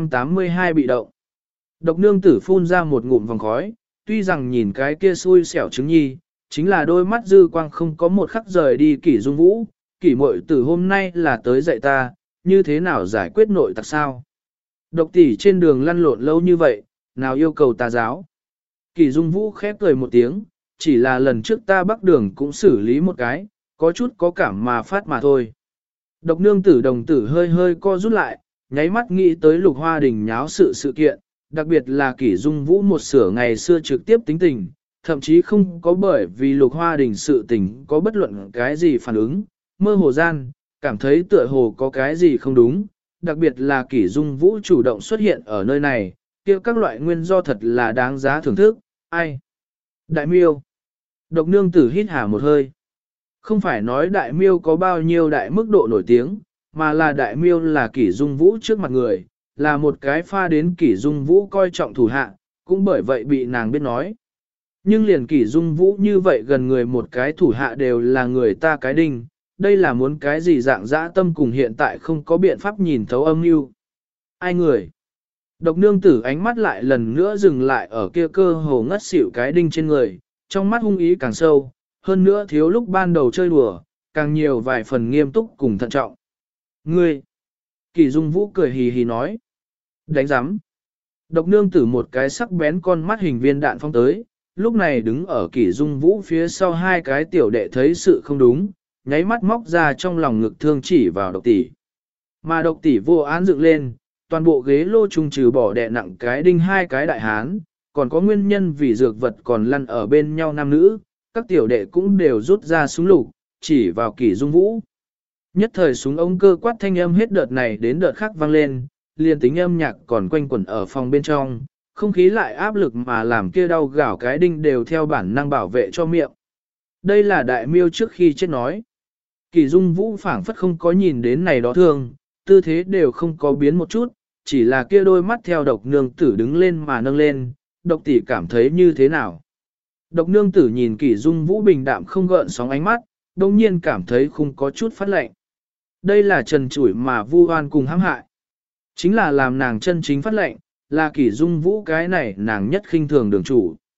Speaker 1: 282 bị động. Độc nương tử phun ra một ngụm vòng khói, tuy rằng nhìn cái kia xui xẻo trứng nhi, chính là đôi mắt dư quang không có một khắc rời đi Kỷ Dung Vũ, Kỷ muội tử hôm nay là tới dạy ta, như thế nào giải quyết nội tặc sao? Độc tỷ trên đường lăn lộn lâu như vậy, nào yêu cầu ta giáo? Kỷ Dung Vũ khép cười một tiếng, chỉ là lần trước ta bắc đường cũng xử lý một cái, có chút có cảm mà phát mà thôi. Độc nương tử đồng tử hơi hơi co rút lại, nháy mắt nghĩ tới Lục Hoa Đình nháo sự kiện, đặc biệt là Kỷ Dung Vũ một sửa ngày xưa trực tiếp tính tình, thậm chí không có bởi vì Lục Hoa Đình sự tình có bất luận cái gì phản ứng, mơ hồ gian, cảm thấy tựa hồ có cái gì không đúng, đặc biệt là Kỷ Dung Vũ chủ động xuất hiện ở nơi này, kia các loại nguyên do thật là đáng giá thưởng thức, ai? Đại miêu. Độc nương tử hít hà một hơi. Không phải nói đại miêu có bao nhiêu đại mức độ nổi tiếng, mà là đại miêu là Kỷ Dung Vũ trước mặt người, là một cái pha đến Kỷ Dung Vũ coi trọng thủ hạ, cũng bởi vậy bị nàng biết nói. Nhưng liền Kỷ Dung Vũ như vậy gần người một cái thủ hạ đều là người ta cái đinh, đây là muốn cái gì dạng dã tâm cùng hiện tại không có biện pháp nhìn thấu âm mưu. Ai người? Độc nương tử ánh mắt lại lần nữa dừng lại ở kia cơ hồ ngất xỉu cái đinh trên người, trong mắt hung ý càng sâu, hơn nữa thiếu lúc ban đầu chơi đùa, càng nhiều vài phần nghiêm túc cùng thận trọng. Ngươi! Kỷ Dung Vũ cười hì hì nói. Đánh giám! Độc nương tử một cái sắc bén con mắt hình viên đạn phong tới, lúc này đứng ở Kỷ Dung Vũ phía sau hai cái tiểu đệ thấy sự không đúng, nháy mắt móc ra trong lòng ngực thương chỉ vào độc tỷ. Mà độc tỷ vô án dựng lên, toàn bộ ghế lô trung trừ bỏ đè nặng cái đinh hai cái đại hán, còn có nguyên nhân vì dược vật còn lăn ở bên nhau nam nữ, các tiểu đệ cũng đều rút ra súng lục, chỉ vào Kỷ Dung Vũ. Nhất thời súng ống cơ quát thanh âm hết đợt này đến đợt khác vang lên, liền tính âm nhạc còn quanh quẩn ở phòng bên trong, không khí lại áp lực mà làm kia đau gào cái đinh đều theo bản năng bảo vệ cho miệng. Đây là đại miêu trước khi chết nói. Kỷ Dung Vũ phảng phất không có nhìn đến này đó thương, tư thế đều không có biến một chút, chỉ là kia đôi mắt theo độc nương tử đứng lên mà nâng lên, độc tỷ cảm thấy như thế nào. Độc nương tử nhìn Kỷ Dung Vũ bình đạm không gợn sóng ánh mắt, đồng nhiên cảm thấy không có chút phát lệnh. Đây là trần trụi mà vu oan cùng hãm hại. Chính là làm nàng chân chính phát lệnh, là Kỷ Dung Vũ cái này nàng nhất khinh thường đường chủ.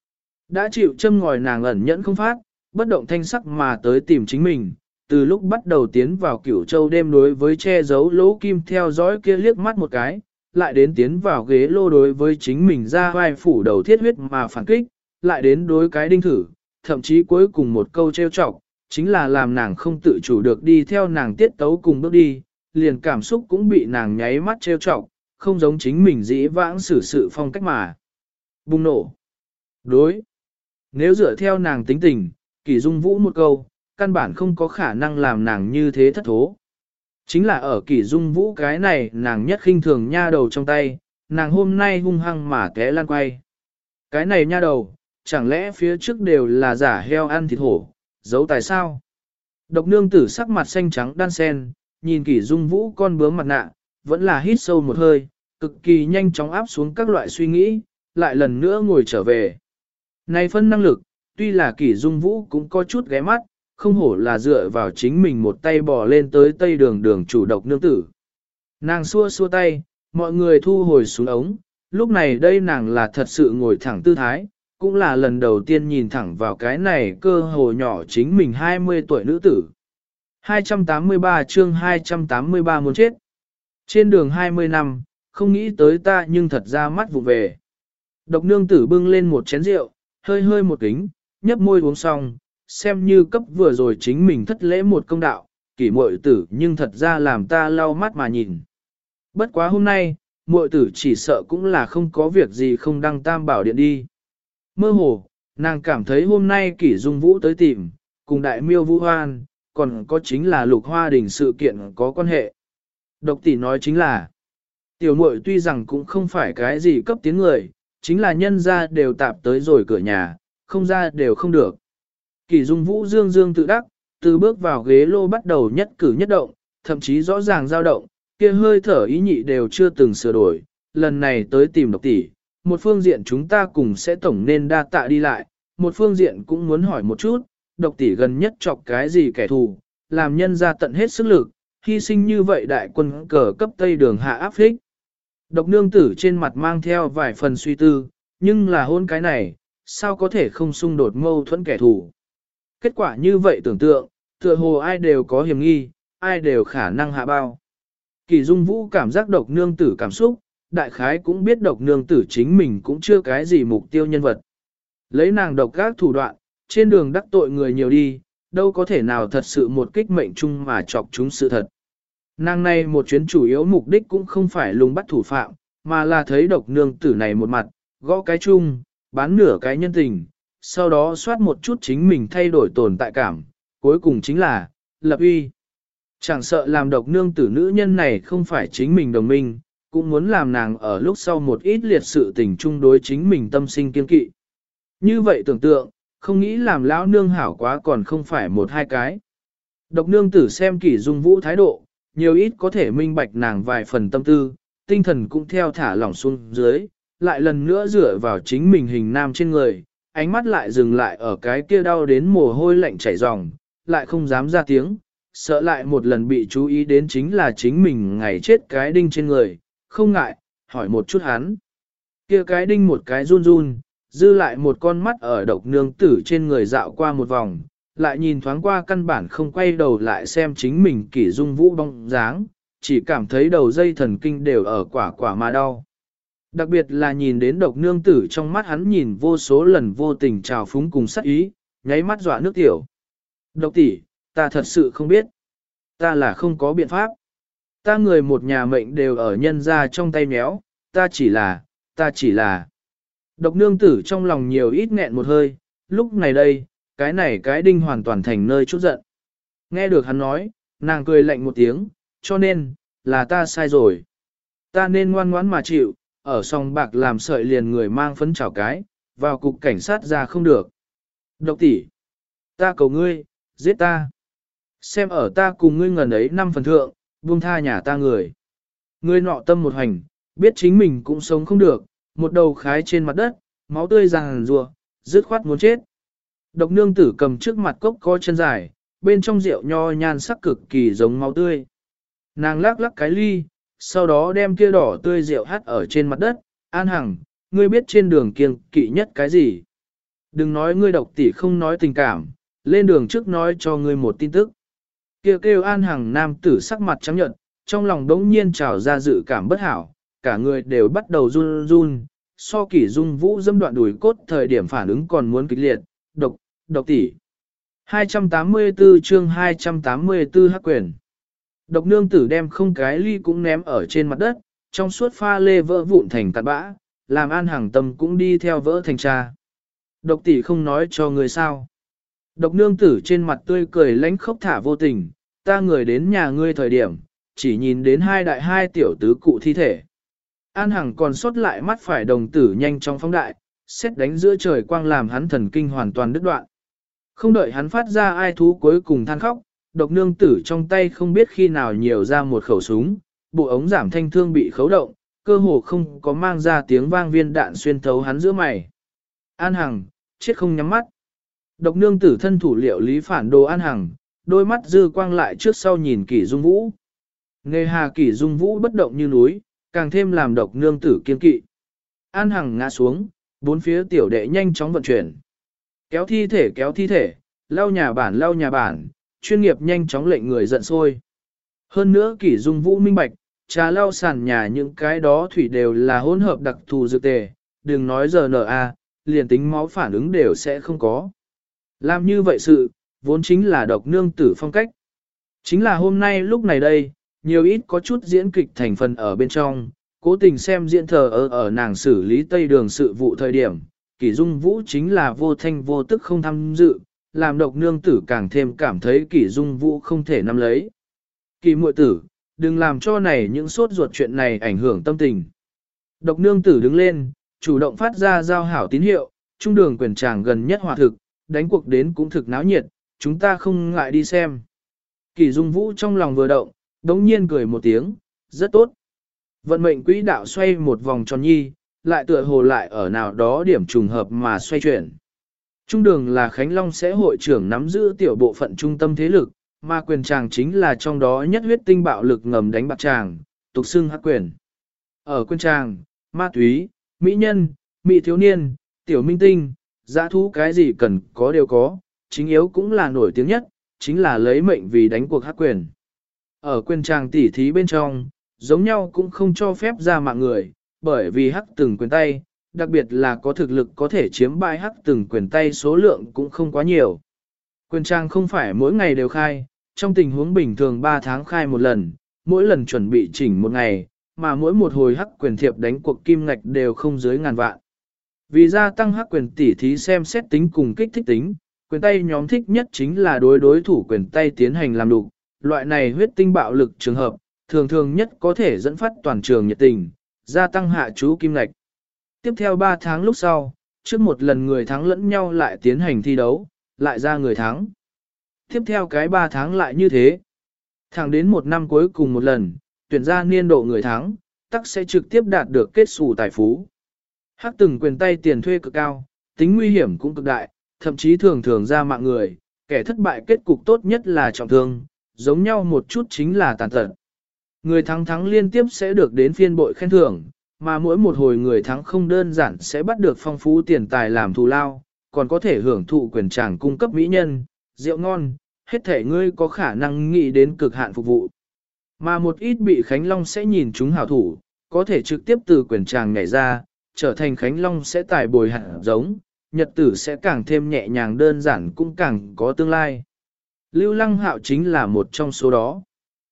Speaker 1: Đã chịu châm ngòi nàng ẩn nhẫn không phát, bất động thanh sắc mà tới tìm chính mình, từ lúc bắt đầu tiến vào Cửu Châu đêm đối với che giấu lỗ kim theo dõi kia liếc mắt một cái, lại đến tiến vào ghế lô đối với chính mình ra vai phủ đầu thiết huyết mà phản kích, lại đến đối cái đinh thử, thậm chí cuối cùng một câu trêu chọc, chính là làm nàng không tự chủ được đi theo nàng tiết tấu cùng bước đi, liền cảm xúc cũng bị nàng nháy mắt trêu chọc, không giống chính mình dĩ vãng xử sự phong cách mà. Bùng nổ. Đối. Nếu dựa theo nàng tính tình, Kỷ Dung Vũ một câu, căn bản không có khả năng làm nàng như thế thất thố. Chính là ở Kỷ Dung Vũ cái này nàng nhất khinh thường nha đầu trong tay, nàng hôm nay hung hăng mà té lan quay. Cái này nha đầu, chẳng lẽ phía trước đều là giả heo ăn thịt hổ, giấu tài sao? Độc nương tử sắc mặt xanh trắng đan sen, nhìn Kỷ Dung Vũ con bướm mặt nạ, vẫn là hít sâu một hơi, cực kỳ nhanh chóng áp xuống các loại suy nghĩ, lại lần nữa ngồi trở về. Này phân năng lực, tuy là Kỷ Dung Vũ cũng có chút ghé mắt, không hổ là dựa vào chính mình một tay bò lên tới tây đường đường chủ độc nương tử. Nàng xua xua tay, mọi người thu hồi xuống ống, lúc này đây nàng là thật sự ngồi thẳng tư thái, cũng là lần đầu tiên nhìn thẳng vào cái này cơ hồ nhỏ chính mình 20 tuổi nữ tử. 283 chương 283 muốn chết. Trên đường 20 năm, không nghĩ tới ta nhưng thật ra mắt vụ về. Độc nương tử bưng lên một chén rượu, hơi hơi một kính, nhấp môi uống xong, xem như cấp vừa rồi chính mình thất lễ một công đạo, Kỷ muội tử nhưng thật ra làm ta lau mắt mà nhìn. Bất quá hôm nay, muội tử chỉ sợ cũng là không có việc gì không đăng tam bảo điện đi. Mơ hồ, nàng cảm thấy hôm nay Kỷ Dung Vũ tới tìm, cùng đại miêu Vũ Hoan, còn có chính là Lục Hoa Đình sự kiện có quan hệ. Độc tỷ nói chính là, tiểu muội tuy rằng cũng không phải cái gì cấp tiến người, chính là nhân ra đều tạp tới rồi cửa nhà, không ra đều không được. Kỷ Dung Vũ dương dương tự đắc, từ bước vào ghế lô bắt đầu nhất cử nhất động, thậm chí rõ ràng dao động, kia hơi thở ý nhị đều chưa từng sửa đổi, lần này tới tìm độc tỷ, một phương diện chúng ta cùng sẽ tổng nên đa tạ đi lại, một phương diện cũng muốn hỏi một chút, độc tỷ gần nhất chọc cái gì kẻ thù, làm nhân ra tận hết sức lực, hy sinh như vậy đại quân cờ cấp tây đường hạ áp phích. Độc nương tử trên mặt mang theo vài phần suy tư, nhưng là hôn cái này, sao có thể không xung đột mâu thuẫn kẻ thù. Kết quả như vậy tưởng tượng, tựa hồ ai đều có hiểm nghi, ai đều khả năng hạ bao. Kỷ Dung Vũ cảm giác độc nương tử cảm xúc, đại khái cũng biết độc nương tử chính mình cũng chưa cái gì mục tiêu nhân vật. Lấy nàng độc các thủ đoạn, trên đường đắc tội người nhiều đi, đâu có thể nào thật sự một kích mệnh chung mà chọc chúng sự thật. Nàng này một chuyến chủ yếu mục đích cũng không phải lùng bắt thủ phạm, mà là thấy độc nương tử này một mặt, gõ cái chung, bán nửa cái nhân tình, sau đó soát một chút chính mình thay đổi tồn tại cảm, cuối cùng chính là, lập uy. Chẳng sợ làm độc nương tử nữ nhân này không phải chính mình đồng minh, cũng muốn làm nàng ở lúc sau một ít liệt sự tình chung đối chính mình tâm sinh kiên kỵ. Như vậy tưởng tượng, không nghĩ làm lão nương hảo quá còn không phải một hai cái. Độc nương tử xem Kỷ Dung Vũ thái độ, nhiều ít có thể minh bạch nàng vài phần tâm tư, tinh thần cũng theo thả lỏng xuống dưới, lại lần nữa dựa vào chính mình hình nam trên người, ánh mắt lại dừng lại ở cái kia đau đến mồ hôi lạnh chảy ròng, lại không dám ra tiếng, sợ lại một lần bị chú ý đến chính là chính mình ngày chết cái đinh trên người, không ngại, hỏi một chút hắn. Kia cái đinh một cái run run, dư lại một con mắt ở độc nương tử trên người dạo qua một vòng, lại nhìn thoáng qua căn bản không quay đầu lại xem chính mình Kỷ Dung Vũ bóng dáng, chỉ cảm thấy đầu dây thần kinh đều ở quả quả mà đau. Đặc biệt là nhìn đến độc nương tử trong mắt hắn nhìn vô số lần vô tình trào phúng cùng sắc ý, nháy mắt dọa nước tiểu. Độc tỷ, ta thật sự không biết. Ta là không có biện pháp. Ta người một nhà mệnh đều ở nhân ra trong tay méo, ta chỉ là. Độc nương tử trong lòng nhiều ít nghẹn một hơi, lúc này đây, cái đinh hoàn toàn thành nơi chút giận. Nghe được hắn nói, nàng cười lạnh một tiếng, cho nên, là ta sai rồi. Ta nên ngoan ngoãn mà chịu, ở sòng bạc làm sợi liền người mang phấn chảo cái, vào cục cảnh sát ra không được. Độc tỷ, ta cầu ngươi, giết ta. Xem ở ta cùng ngươi ngần ấy năm phần thượng, buông tha nhà ta người. Ngươi nọ tâm một hành, biết chính mình cũng sống không được, một đầu khái trên mặt đất, máu tươi ràng rùa, dứt khoát muốn chết. Độc nương tử cầm trước mặt cốc có chân dài, bên trong rượu nho nhan sắc cực kỳ giống máu tươi. Nàng lắc lắc cái ly, sau đó đem kia đỏ tươi rượu hắt ở trên mặt đất, An Hằng, ngươi biết trên đường kiêng kỵ nhất cái gì? Đừng nói ngươi độc tỷ không nói tình cảm, lên đường trước nói cho ngươi một tin tức. Kêu An Hằng nam tử sắc mặt trắng nhợt, trong lòng đống nhiên trào ra dự cảm bất hảo, cả người đều bắt đầu run run, so Kỷ Dung Vũ dâm đoạn đùi cốt thời điểm phản ứng còn muốn kịch liệt, độc tỷ. 284 chương 284 hắc quyền. Độc nương tử đem không cái ly cũng ném ở trên mặt đất, trong suốt pha lê vỡ vụn thành tạt bã, làm An Hằng tâm cũng đi theo vỡ thành cha. Độc tỷ không nói cho người sao. Độc nương tử trên mặt tươi cười lánh khốc thả vô tình, ta người đến nhà ngươi thời điểm, chỉ nhìn đến hai đại hai tiểu tứ cụ thi thể. An Hằng còn sót lại mắt phải đồng tử nhanh chóng phóng đại, xét đánh giữa trời quang làm hắn thần kinh hoàn toàn đứt đoạn. Không đợi hắn phát ra ai thú cuối cùng than khóc, độc nương tử trong tay không biết khi nào nhiều ra một khẩu súng, bộ ống giảm thanh thương bị khấu động, cơ hồ không có mang ra tiếng vang viên đạn xuyên thấu hắn giữa mày. An Hằng, chết không nhắm mắt. Độc nương tử thân thủ liệu lý phản đồ An Hằng, đôi mắt dư quang lại trước sau nhìn Kỷ Dung Vũ. Nghề hà Kỷ Dung Vũ bất động như núi, càng thêm làm độc nương tử kiên kỵ. An Hằng ngã xuống, bốn phía tiểu đệ nhanh chóng vận chuyển. Kéo thi thể, lau nhà bản, chuyên nghiệp nhanh chóng lệnh người giận sôi. Hơn nữa Kỷ Dung Vũ minh bạch, trà lau sàn nhà những cái đó thủy đều là hỗn hợp đặc thù dược tề, đừng nói RNA, liền tính máu phản ứng đều sẽ không có. Làm như vậy sự, vốn chính là độc nương tử phong cách. Chính là hôm nay lúc này đây, nhiều ít có chút diễn kịch thành phần ở bên trong, cố tình xem diễn thờ ở nàng xử lý tây đường sự vụ thời điểm, Kỷ Dung Vũ chính là vô thanh vô tức không tham dự, làm độc nương tử càng thêm cảm thấy Kỷ Dung Vũ không thể nắm lấy. Kỷ muội tử, đừng làm cho này những sốt ruột chuyện này ảnh hưởng tâm tình. Độc nương tử đứng lên, chủ động phát ra giao hảo tín hiệu, trung đường quyền tràng gần nhất hòa thực, đánh cuộc đến cũng thực náo nhiệt, chúng ta không ngại đi xem. Kỷ Dung Vũ trong lòng vừa động, đống nhiên cười một tiếng, rất tốt. Vận mệnh quỹ đạo xoay một vòng tròn nhi, lại tựa hồ lại ở nào đó điểm trùng hợp mà xoay chuyển. Trung đường là Khánh Long sẽ hội trưởng nắm giữ tiểu bộ phận trung tâm thế lực, mà quyền tràng chính là trong đó nhất huyết tinh bạo lực ngầm đánh bạc tràng, tục xưng hắc quyền. Ở quyền tràng, ma túy, mỹ nhân, mỹ thiếu niên, tiểu minh tinh, dã thú cái gì cần có đều có, chính yếu cũng là nổi tiếng nhất, chính là lấy mệnh vì đánh cuộc hắc quyền. Ở quyền tràng tỉ thí bên trong, giống nhau cũng không cho phép ra mạng người, bởi vì hắc từng quyền tay, đặc biệt là có thực lực có thể chiếm bại hắc từng quyền tay số lượng cũng không quá nhiều. Quyền tràng không phải mỗi ngày đều khai, trong tình huống bình thường 3 tháng khai một lần, mỗi lần chuẩn bị chỉnh một ngày, mà mỗi một hồi hắc quyền thiệp đánh cuộc kim ngạch đều không dưới ngàn vạn. Vì gia tăng hắc quyền tỉ thí xem xét tính cùng kích thích tính, quyền tay nhóm thích nhất chính là đối thủ quyền tay tiến hành làm đục, loại này huyết tinh bạo lực trường hợp, thường thường nhất có thể dẫn phát toàn trường nhiệt tình, gia tăng hạ chú kim ngạch. Tiếp theo 3 tháng lúc sau, trước một lần người thắng lẫn nhau lại tiến hành thi đấu, lại ra người thắng. Tiếp theo cái 3 tháng lại như thế. Thẳng đến một năm cuối cùng một lần, tuyển ra niên độ người thắng, tắc sẽ trực tiếp đạt được kết xù tài phú. Hắc từng quyền tay tiền thuê cực cao, tính nguy hiểm cũng cực đại, thậm chí thường thường ra mạng người, kẻ thất bại kết cục tốt nhất là trọng thương, giống nhau một chút chính là tàn tật. Người thắng liên tiếp sẽ được đến phiên bội khen thưởng, mà mỗi một hồi người thắng không đơn giản sẽ bắt được phong phú tiền tài làm thù lao, còn có thể hưởng thụ quyền tràng cung cấp mỹ nhân, rượu ngon, hết thể ngươi có khả năng nghĩ đến cực hạn phục vụ. Mà một ít bị Khánh Long sẽ nhìn chúng hảo thủ, có thể trực tiếp từ quyền tràng nhảy ra, trở thành Khánh Long sẽ tài bồi hạt giống, nhật tử sẽ càng thêm nhẹ nhàng đơn giản cũng càng có tương lai. Lưu Lăng Hạo chính là một trong số đó.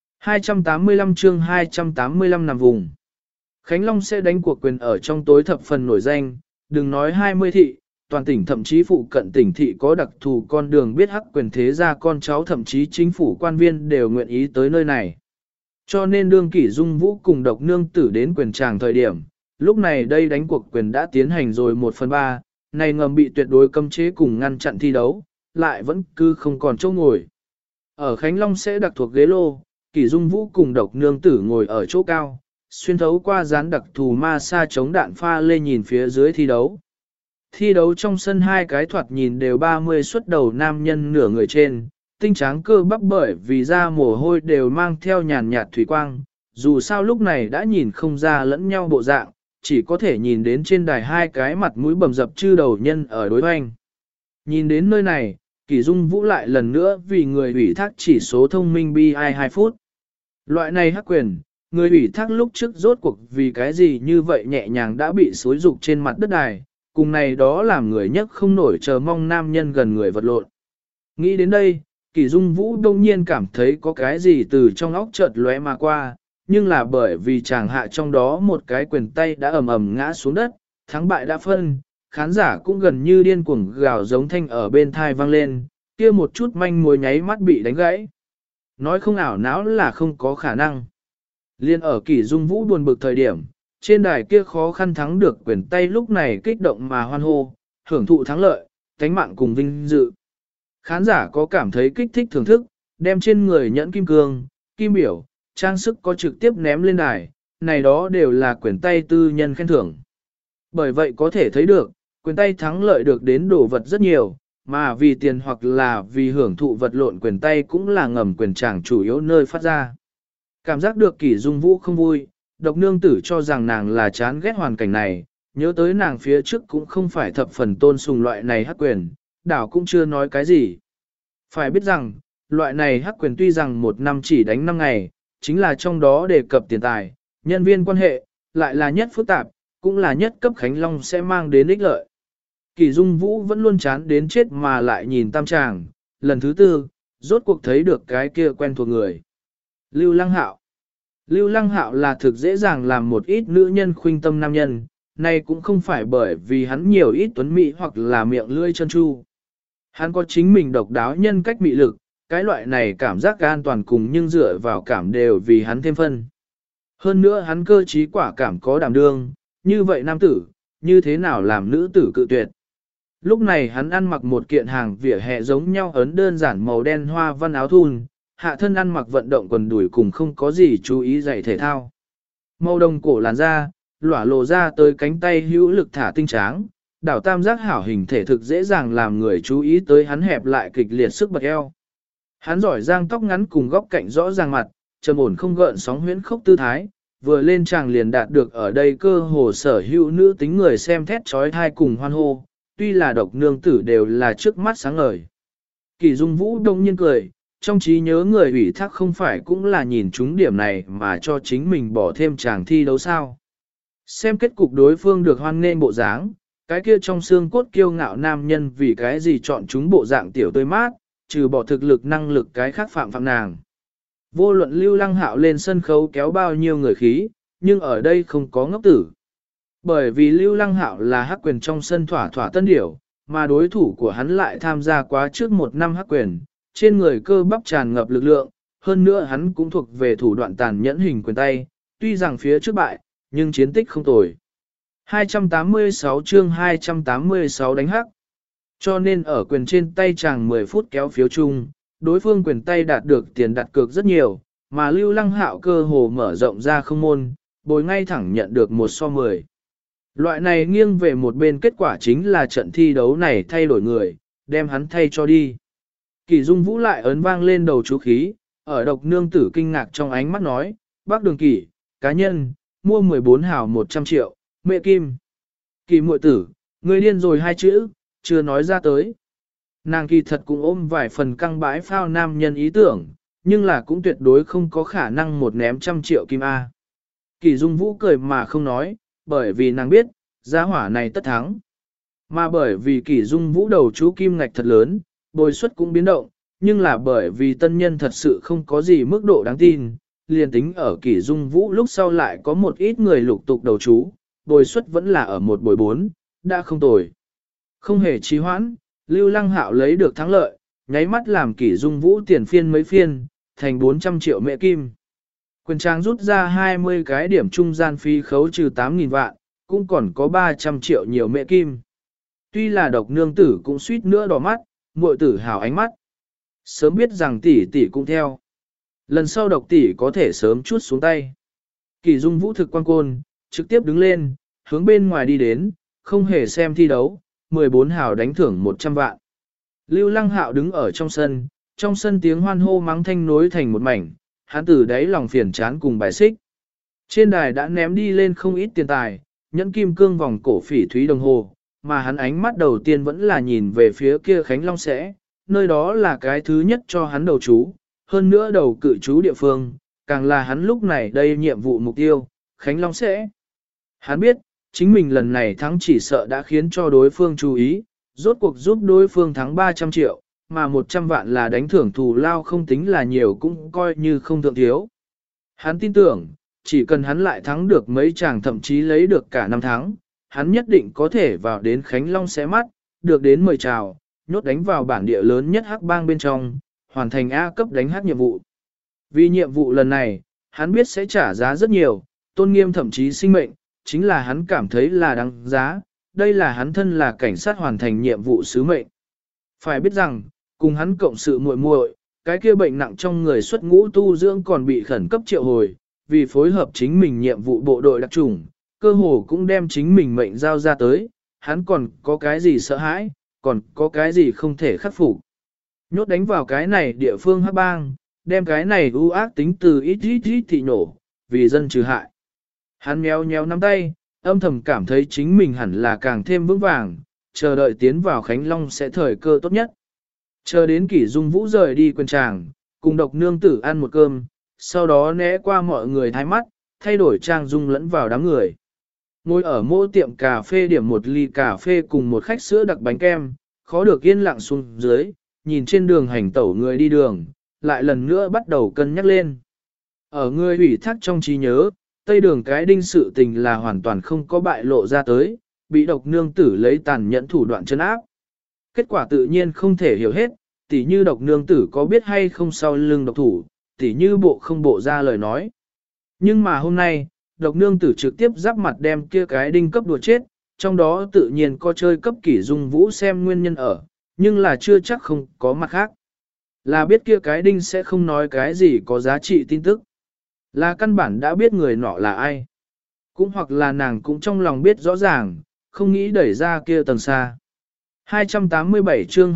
Speaker 1: 285 chương 285 nằm vùng. Khánh Long sẽ đánh cuộc quyền ở trong tối thập phần nổi danh, đừng nói 20 thị, toàn tỉnh thậm chí phụ cận tỉnh thị có đặc thù con đường biết hắc quyền thế gia con cháu thậm chí chính phủ quan viên đều nguyện ý tới nơi này. Cho nên đương Kỷ Dung Vũ cùng độc nương tử đến quyền tràng thời điểm, lúc này đây đánh cuộc quyền đã tiến hành rồi 1/3, này ngầm bị tuyệt đối cấm chế cùng ngăn chặn thi đấu, lại vẫn cứ không còn chỗ ngồi. Ở Khánh Long sẽ đặc thuộc ghế lô, Kỷ Dung Vũ cùng độc nương tử ngồi ở chỗ cao, xuyên thấu qua dán đặc thù ma sa chống đạn pha lê nhìn phía dưới thi đấu. Thi đấu trong sân hai cái thoạt nhìn đều 30 xuất đầu nam nhân nửa người trên, tinh tráng cơ bắp bởi vì da mồ hôi đều mang theo nhàn nhạt thủy quang, dù sao lúc này đã nhìn không ra lẫn nhau bộ dạng, chỉ có thể nhìn đến trên đài hai cái mặt mũi bầm dập chư đầu nhân ở đối hoành. Nhìn đến nơi này, Kỷ Dung Vũ lại lần nữa vì người ủy thác chỉ số thông minh BI 2 phút. Loại này hắc quyền, người ủy thác lúc trước rốt cuộc vì cái gì như vậy nhẹ nhàng đã bị xối rục trên mặt đất đài, cùng này đó làm người nhất không nổi chờ mong nam nhân gần người vật lộn. Nghĩ đến đây, Kỷ Dung Vũ đông nhiên cảm thấy có cái gì từ trong óc chợt lóe mà qua, nhưng là bởi vì chàng hạ trong đó một cái quyền tay đã ầm ầm ngã xuống đất, thắng bại đã phân, khán giả cũng gần như điên cuồng gào giống thanh ở bên thai vang lên, kia một chút manh mối nháy mắt bị đánh gãy. Nói không ảo não là không có khả năng. Liên ở Kỷ Dung Vũ buồn bực thời điểm, trên đài kia khó khăn thắng được quyền tay lúc này kích động mà hoan hô, hưởng thụ thắng lợi, tánh mạng cùng vinh dự. Khán giả có cảm thấy kích thích thưởng thức, đem trên người nhẫn kim cương, kim biểu, trang sức có trực tiếp ném lên đài, này đó đều là quyền tay tư nhân khen thưởng. Bởi vậy có thể thấy được, quyền tay thắng lợi được đến đồ vật rất nhiều, mà vì tiền hoặc là vì hưởng thụ vật lộn quyền tay cũng là ngầm quyền tràng chủ yếu nơi phát ra. Cảm giác được Kỷ Dung Vũ không vui, độc nương tử cho rằng nàng là chán ghét hoàn cảnh này, nhớ tới nàng phía trước cũng không phải thập phần tôn sùng loại này hắc quyền, đảo cũng chưa nói cái gì. Phải biết rằng, loại này hắc quyền tuy rằng một năm chỉ đánh 5 ngày, chính là trong đó đề cập tiền tài, nhân viên quan hệ, lại là nhất phức tạp, cũng là nhất cấp Khánh Long sẽ mang đến ích lợi. Kỷ Dung Vũ vẫn luôn chán đến chết mà lại nhìn tam tràng, lần thứ tư, rốt cuộc thấy được cái kia quen thuộc người. Lưu Lăng Hạo. Lưu Lăng Hạo là thực dễ dàng làm một ít nữ nhân khuynh tâm nam nhân, nay cũng không phải bởi vì hắn nhiều ít tuấn mỹ hoặc là miệng lưỡi chân chu. Hắn có chính mình độc đáo nhân cách mị lực, cái loại này cảm giác an toàn cùng nhưng dựa vào cảm đều vì hắn thêm phân. Hơn nữa hắn cơ trí quả cảm có đảm đương, như vậy nam tử, như thế nào làm nữ tử cự tuyệt. Lúc này hắn ăn mặc một kiện hàng vỉa hè giống nhau ấn đơn giản màu đen hoa văn áo thun, hạ thân ăn mặc vận động quần đùi cùng không có gì chú ý giày thể thao. Màu đồng cổ làn da, lỏa lộ ra tới cánh tay hữu lực thả tinh tráng, đảo tam giác hảo hình thể thực dễ dàng làm người chú ý tới hắn hẹp lại kịch liệt sức bật eo. Hắn giỏi giang tóc ngắn cùng góc cạnh rõ ràng mặt, trầm ổn không gợn sóng huyễn khốc tư thái, vừa lên tràng liền đạt được ở đây cơ hồ sở hữu nữ tính người xem thét trói thai cùng hoan hô, tuy là độc nương tử đều là trước mắt sáng ngời. Kỷ Dung Vũ đông nhiên cười, trong trí nhớ người ủy thác không phải cũng là nhìn chúng điểm này mà cho chính mình bỏ thêm chàng thi đấu sao. Xem kết cục đối phương được hoan nghênh bộ dáng, cái kia trong xương cốt kiêu ngạo nam nhân vì cái gì chọn chúng bộ dạng tiểu tươi mát, trừ bỏ thực lực năng lực cái khác phạm nàng. Vô luận Lưu Lăng Hạo lên sân khấu kéo bao nhiêu người khí, nhưng ở đây không có ngốc tử. Bởi vì Lưu Lăng Hạo là hắc quyền trong sân thỏa thỏa tân điểu, mà đối thủ của hắn lại tham gia quá trước một năm hắc quyền, trên người cơ bắp tràn ngập lực lượng, hơn nữa hắn cũng thuộc về thủ đoạn tàn nhẫn hình quyền tay, tuy rằng phía trước bại, nhưng chiến tích không tồi. 286 chương 286 đánh hắc. Cho nên ở quyền trên tay chàng 10 phút kéo phiếu chung, đối phương quyền tay đạt được tiền đặt cược rất nhiều, mà Lưu Lăng Hạo cơ hồ mở rộng ra không môn, bồi ngay thẳng nhận được 1-10. Loại này nghiêng về một bên kết quả chính là trận thi đấu này thay đổi người, đem hắn thay cho đi. Kỷ Dung Vũ lại ấn vang lên đầu chú khí, ở độc nương tử kinh ngạc trong ánh mắt nói, bác Đường Kỷ, cá nhân, mua 14 hào 100 triệu, mẹ kim. Kỷ muội tử, người điên rồi hai chữ, chưa nói ra tới. Nàng kỳ thật cũng ôm vài phần căng bãi phao nam nhân ý tưởng, nhưng là cũng tuyệt đối không có khả năng một ném 100 triệu kim A. Kỷ Dung Vũ cười mà không nói, bởi vì nàng biết, giá hỏa này tất thắng. Mà bởi vì Kỷ Dung Vũ đầu chú kim ngạch thật lớn, bồi suất cũng biến động, nhưng là bởi vì tân nhân thật sự không có gì mức độ đáng tin, liền tính ở Kỷ Dung Vũ lúc sau lại có một ít người lục tục đầu chú, bồi suất vẫn là ở một bồi 4, đã không tồi. Không hề trì hoãn, Lưu Lăng Hạo lấy được thắng lợi, nháy mắt làm Kỷ Dung Vũ tiền phiên mấy phiên, thành 400 triệu mẹ kim. Quyền trang rút ra 20 cái điểm trung gian phí khấu trừ 8.000 vạn, cũng còn có 300 triệu nhiều mẹ kim. Tuy là độc nương tử cũng suýt nữa đỏ mắt, muội tử hào ánh mắt. Sớm biết rằng tỷ tỷ cũng theo. Lần sau độc tỷ có thể sớm chút xuống tay. Kỷ Dung Vũ thực quan côn, trực tiếp đứng lên, hướng bên ngoài đi đến, không hề xem thi đấu, 14 hào đánh thưởng 100 vạn. Lưu Lăng Hạo đứng ở trong sân tiếng hoan hô mắng thanh nối thành một mảnh, hắn từ đáy lòng phiền chán cùng bài xích. Trên đài đã ném đi lên không ít tiền tài, nhẫn kim cương vòng cổ phỉ thúy đồng hồ, mà hắn ánh mắt đầu tiên vẫn là nhìn về phía kia Khánh Long sẽ, nơi đó là cái thứ nhất cho hắn đầu chú, hơn nữa đầu cự chú địa phương, càng là hắn lúc này đây nhiệm vụ mục tiêu, Khánh Long sẽ. Hắn biết, chính mình lần này thắng chỉ sợ đã khiến cho đối phương chú ý, rốt cuộc giúp đối phương thắng 300 triệu, mà 100 vạn là đánh thưởng thù lao không tính là nhiều cũng coi như không thượng thiếu. Hắn tin tưởng, chỉ cần hắn lại thắng được mấy chàng thậm chí lấy được cả năm tháng, hắn nhất định có thể vào đến Khánh Long xé mắt, được đến mời chào, nhốt đánh vào bản địa lớn nhất hắc bang bên trong, hoàn thành A cấp đánh hắc nhiệm vụ. Vì nhiệm vụ lần này, hắn biết sẽ trả giá rất nhiều, tôn nghiêm thậm chí sinh mệnh, chính là hắn cảm thấy là đáng giá, đây là hắn thân là cảnh sát hoàn thành nhiệm vụ sứ mệnh. Phải biết rằng, cùng hắn cộng sự muội muội, cái kia bệnh nặng trong người xuất ngũ tu dưỡng còn bị khẩn cấp triệu hồi, vì phối hợp chính mình nhiệm vụ bộ đội đặc chủng, cơ hồ cũng đem chính mình mệnh giao ra tới, hắn còn có cái gì sợ hãi, còn có cái gì không thể khắc phục. Nhốt đánh vào cái này địa phương hắc bang, đem cái này ưu ác tính từ ít thị nổ, vì dân trừ hại. Hắn nhéo nhéo nắm tay, âm thầm cảm thấy chính mình hẳn là càng thêm vững vàng, chờ đợi tiến vào Khánh Long sẽ thời cơ tốt nhất. Chờ đến Kỷ Dung Vũ rời đi quân tràng, cùng độc nương tử ăn một cơm, sau đó né qua mọi người thái mắt, thay đổi trang dung lẫn vào đám người. Ngồi ở mỗi tiệm cà phê điểm một ly cà phê cùng một khách sữa đặc bánh kem, khó được yên lặng xuống dưới, nhìn trên đường hành tẩu người đi đường, lại lần nữa bắt đầu cân nhắc lên. Ở người ủy thác trong trí nhớ, Tây đường cái đinh sự tình là hoàn toàn không có bại lộ ra tới, bị độc nương tử lấy tàn nhẫn thủ đoạn chân áp. Kết quả tự nhiên không thể hiểu hết, tỉ như độc nương tử có biết hay không sau lưng độc thủ, tỉ như bộ không bộ ra lời nói. Nhưng mà hôm nay, độc nương tử trực tiếp giáp mặt đem kia cái đinh cấp đùa chết, trong đó tự nhiên có chơi cấp Kỷ Dung Vũ xem nguyên nhân ở, nhưng là chưa chắc không có mặt khác. Là biết kia cái đinh sẽ không nói cái gì có giá trị tin tức. Là căn bản đã biết người nọ là ai. Cũng hoặc là nàng cũng trong lòng biết rõ ràng, không nghĩ đẩy ra kia tầng xa. 287 chương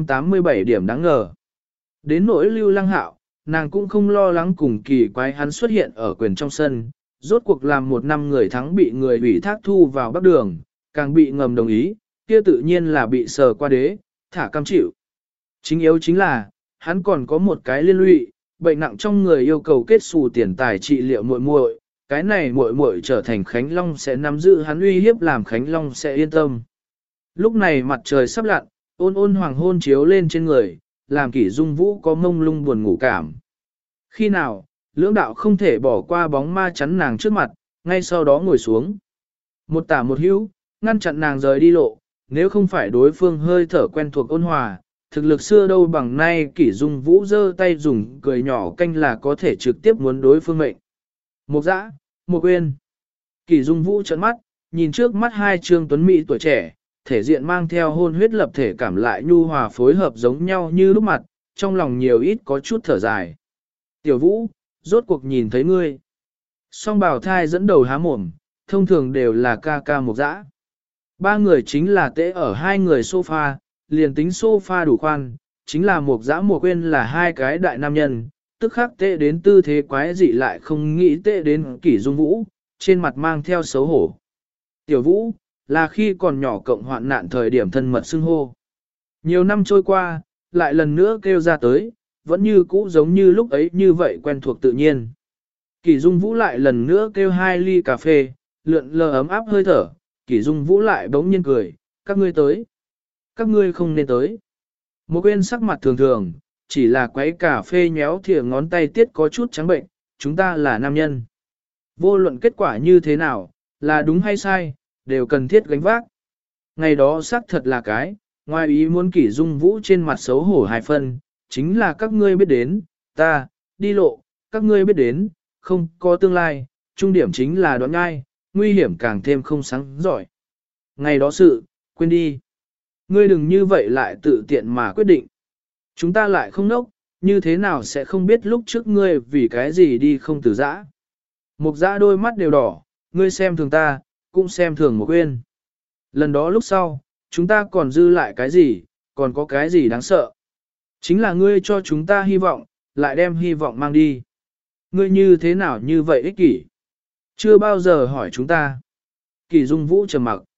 Speaker 1: 287 điểm đáng ngờ. Đến nỗi Lưu Lăng Hạo, nàng cũng không lo lắng cùng kỳ quái hắn xuất hiện ở quyền trong sân, rốt cuộc làm một năm người thắng bị người ủy thác thu vào bắc đường, càng bị ngầm đồng ý, kia tự nhiên là bị sờ qua đế, thả cam chịu. Chính yếu chính là, hắn còn có một cái liên lụy, bệnh nặng trong người yêu cầu kết xù tiền tài trị liệu muội muội, cái này muội muội trở thành Khánh Long sẽ nắm giữ hắn uy hiếp làm Khánh Long sẽ yên tâm. Lúc này mặt trời sắp lặn, ôn ôn hoàng hôn chiếu lên trên người, làm Kỷ Dung Vũ có mông lung buồn ngủ cảm. Khi nào, lưỡng đạo không thể bỏ qua bóng ma chắn nàng trước mặt, ngay sau đó ngồi xuống. Một tả một hữu, ngăn chặn nàng rời đi lộ, nếu không phải đối phương hơi thở quen thuộc ôn hòa, thực lực xưa đâu bằng nay Kỷ Dung Vũ giơ tay dùng cười nhỏ canh là có thể trực tiếp muốn đối phương mệnh. Một dã, một quên. Kỷ Dung Vũ trợn mắt, nhìn trước mắt hai trương tuấn mỹ tuổi trẻ, thể diện mang theo hôn huyết lập thể cảm lại nhu hòa phối hợp giống nhau như lúc mặt, trong lòng nhiều ít có chút thở dài. Tiểu Vũ, rốt cuộc nhìn thấy ngươi. Song bào thai dẫn đầu há mồm, thông thường đều là ca ca một dã. Ba người chính là tễ ở hai người sofa, liền tính sofa đủ khoan, chính là một dã một quên là hai cái đại nam nhân, tức khắc tệ đến tư thế quái dị lại không nghĩ tệ đến Kỷ Dung Vũ, trên mặt mang theo xấu hổ. Tiểu Vũ, là khi còn nhỏ cộng hoạn nạn thời điểm thân mật xưng hô. Nhiều năm trôi qua, lại lần nữa kêu ra tới, vẫn như cũ giống như lúc ấy như vậy quen thuộc tự nhiên. Kỷ Dung Vũ lại lần nữa kêu hai ly cà phê, lượn lờ ấm áp hơi thở, Kỷ Dung Vũ lại bỗng nhiên cười, các ngươi tới. Các ngươi không nên tới. Một bên sắc mặt thường thường, chỉ là quấy cà phê nhéo thìa ngón tay tiết có chút trắng bệnh, chúng ta là nam nhân. Vô luận kết quả như thế nào, là đúng hay sai, đều cần thiết gánh vác. Ngày đó xác thật là cái, ngoài ý muốn Kỷ Dung Vũ trên mặt xấu hổ hai phân, chính là các ngươi biết đến, ta, đi lộ, các ngươi biết đến, không có tương lai, trung điểm chính là đoạn ngai, nguy hiểm càng thêm không sáng giỏi. Ngày đó sự, quên đi. Ngươi đừng như vậy lại tự tiện mà quyết định. Chúng ta lại không nốc, như thế nào sẽ không biết lúc trước ngươi vì cái gì đi không từ giã. Mục giã đôi mắt đều đỏ, ngươi xem thường ta, cũng xem thường một quên. Lần đó lúc sau, chúng ta còn dư lại cái gì, còn có cái gì đáng sợ. Chính là ngươi cho chúng ta hy vọng, lại đem hy vọng mang đi. Ngươi như thế nào như vậy ích kỷ? Chưa bao giờ hỏi chúng ta. Kỷ Dung Vũ trầm mặc.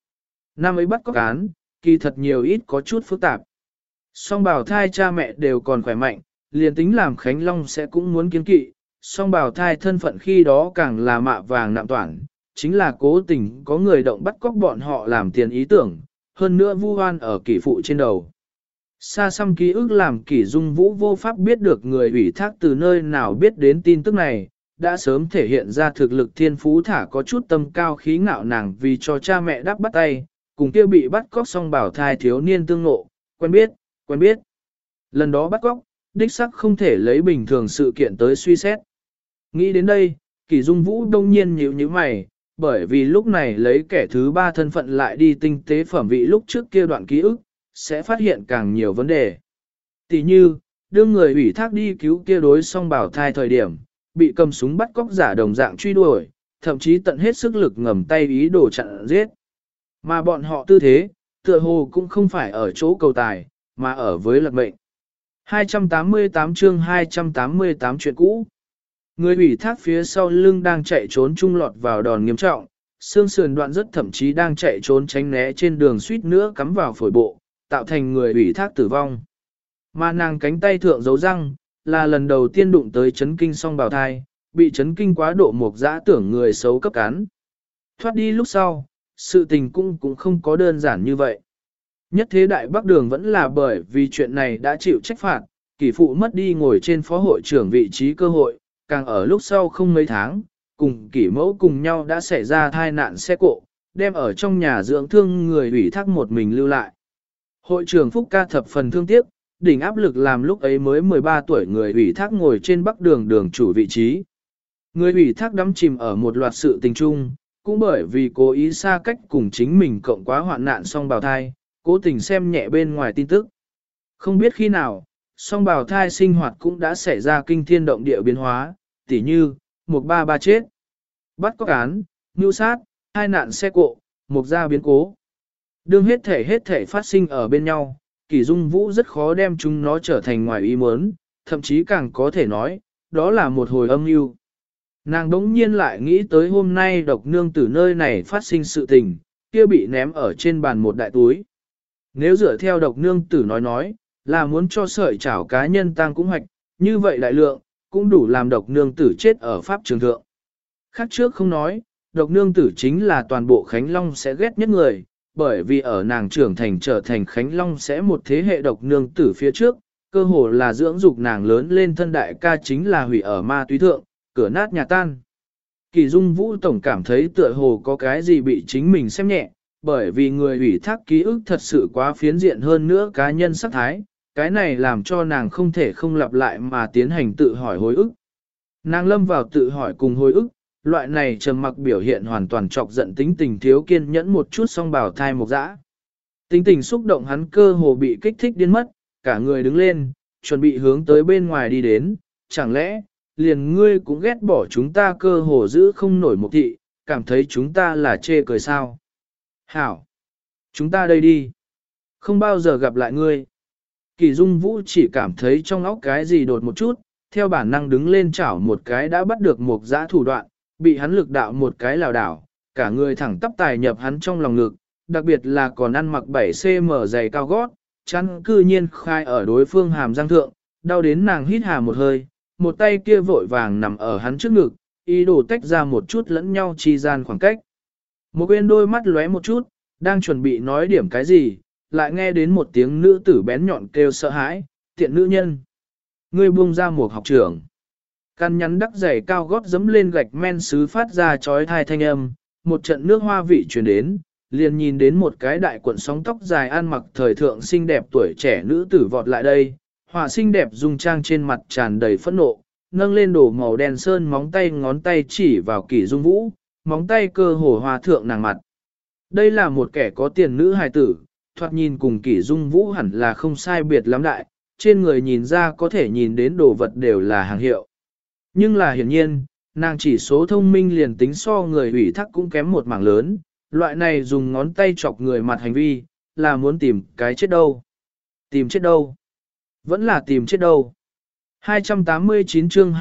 Speaker 1: Năm ấy bắt cóc án, kỳ thật nhiều ít có chút phức tạp. Song bào thai cha mẹ đều còn khỏe mạnh, liền tính làm Khánh Long sẽ cũng muốn kiên kỵ, song bào thai thân phận khi đó càng là mạ vàng nạm toản, chính là cố tình có người động bắt cóc bọn họ làm tiền ý tưởng, hơn nữa vu oan ở kỷ phụ trên đầu. Xa xăm ký ức làm kỷ dung vũ vô pháp biết được người ủy thác từ nơi nào biết đến tin tức này, đã sớm thể hiện ra thực lực thiên phú thả có chút tâm cao khí ngạo nàng vì cho cha mẹ đắp bắt tay, cùng kia bị bắt cóc song bảo thai thiếu niên tương ngộ, quen biết. Lần đó bắt cóc, đích sắc không thể lấy bình thường sự kiện tới suy xét. Nghĩ đến đây, kỷ dung vũ đông nhiên nhíu nhíu mày, bởi vì lúc này lấy kẻ thứ ba thân phận lại đi tinh tế phẩm vị lúc trước kia đoạn ký ức, sẽ phát hiện càng nhiều vấn đề. Tỷ như, đưa người ủy thác đi cứu kia đối song bảo thai thời điểm, bị cầm súng bắt cóc giả đồng dạng truy đuổi, thậm chí tận hết sức lực ngầm tay ý đồ chặn giết. Mà bọn họ tư thế, tựa hồ cũng không phải ở chỗ cầu tài, mà ở với lật mệnh. 288 chương 288 chuyện cũ. Người ủy thác phía sau lưng đang chạy trốn trung lọt vào đòn nghiêm trọng, xương sườn đoạn rất thậm chí đang chạy trốn tránh né trên đường suýt nữa cắm vào phổi bộ, tạo thành người ủy thác tử vong. Mà nàng cánh tay thượng dấu răng, là lần đầu tiên đụng tới chấn kinh song bào thai, bị chấn kinh quá độ một dã tưởng người xấu cấp cán. Thoát đi lúc sau, sự tình cũng không có đơn giản như vậy. Nhất thế đại bắc đường vẫn là bởi vì chuyện này đã chịu trách phạt, kỷ phụ mất đi ngồi trên phó hội trưởng vị trí cơ hội, càng ở lúc sau không mấy tháng, cùng kỷ mẫu cùng nhau đã xảy ra thai nạn xe cộ, đem ở trong nhà dưỡng thương người ủy thác một mình lưu lại. Hội trưởng Phúc Ca thập phần thương tiếc, đỉnh áp lực làm lúc ấy mới 13 tuổi người ủy thác ngồi trên bắc đường đường chủ vị trí. Người ủy thác đắm chìm ở một loạt sự tình chung, cũng bởi vì cố ý xa cách cùng chính mình cộng quá hoạn nạn song bào thai, cố tình xem nhẹ bên ngoài tin tức. Không biết khi nào, song bào thai sinh hoạt cũng đã xảy ra kinh thiên động địa biến hóa, tỉ như, 133 chết, bắt cóc án, mưu sát, hai nạn xe cộ, một gia biến cố. Đương hết thể phát sinh ở bên nhau, Kỷ Dung Vũ rất khó đem chúng nó trở thành ngoài ý muốn, thậm chí càng có thể nói, đó là một hồi âm mưu. Nàng đống nhiên lại nghĩ tới hôm nay độc nương tử nơi này phát sinh sự tình, kia bị ném ở trên bàn một đại túi. Nếu dựa theo độc nương tử nói, là muốn cho sợi chảo cá nhân tang cũng hoạch, như vậy đại lượng, cũng đủ làm độc nương tử chết ở pháp trường thượng. Khác trước không nói, độc nương tử chính là toàn bộ Khánh Long sẽ ghét nhất người, bởi vì ở nàng trưởng thành trở thành Khánh Long sẽ một thế hệ độc nương tử phía trước, cơ hồ là dưỡng dục nàng lớn lên thân đại ca chính là hủy ở ma túy thượng, cửa nát nhà tan. Kỳ Dung Vũ tổng cảm thấy tựa hồ có cái gì bị chính mình xem nhẹ, bởi vì người ủy thác ký ức thật sự quá phiến diện hơn nữa cá nhân sắc thái, cái này làm cho nàng không thể không lặp lại mà tiến hành tự hỏi hồi ức. Nàng lâm vào tự hỏi cùng hồi ức, loại này trầm mặc biểu hiện hoàn toàn chọc giận tính tình thiếu kiên nhẫn một chút song bảo thai một dã. Tính tình xúc động hắn cơ hồ bị kích thích điên mất, cả người đứng lên, chuẩn bị hướng tới bên ngoài đi đến, chẳng lẽ, liền ngươi cũng ghét bỏ chúng ta cơ hồ giữ không nổi một thị, cảm thấy chúng ta là chê cười sao. Hảo! Chúng ta đây đi. Không bao giờ gặp lại ngươi. Kỳ Dung Vũ chỉ cảm thấy trong óc cái gì đột một chút, theo bản năng đứng lên chảo một cái đã bắt được một dã thủ đoạn, bị hắn lực đạo một cái lảo đảo, cả người thẳng tắp tài nhập hắn trong lòng ngực, đặc biệt là còn ăn mặc 7cm giày cao gót, chắn cư nhiên khai ở đối phương hàm răng thượng, đau đến nàng hít hà một hơi, một tay kia vội vàng nằm ở hắn trước ngực, ý đồ tách ra một chút lẫn nhau chi gian khoảng cách. Một bên đôi mắt lóe một chút, đang chuẩn bị nói điểm cái gì, lại nghe đến một tiếng nữ tử bén nhọn kêu sợ hãi, tiện nữ nhân. Ngươi buông ra một học trưởng. Căn nhắn đắc giày cao gót dẫm lên gạch men sứ phát ra chói tai thanh âm, một trận nước hoa vị truyền đến, liền nhìn đến một cái đại cuộn sóng tóc dài ăn mặc thời thượng xinh đẹp tuổi trẻ nữ tử vọt lại đây, họa xinh đẹp dung trang trên mặt tràn đầy phẫn nộ, nâng lên đổ màu đen sơn móng tay ngón tay chỉ vào Kỷ Dung Vũ, móng tay cơ hồ hòa thượng nàng mặt. Đây là một kẻ có tiền nữ hài tử, thoạt nhìn cùng Kỷ Dung Vũ hẳn là không sai biệt lắm đại, trên người nhìn ra có thể nhìn đến đồ vật đều là hàng hiệu. Nhưng là hiển nhiên, nàng chỉ số thông minh liền tính so người ủy thác cũng kém một mảng lớn, loại này dùng ngón tay chọc người mặt hành vi, là muốn tìm cái chết đâu. Tìm chết đâu? Vẫn là tìm chết đâu. 289 chương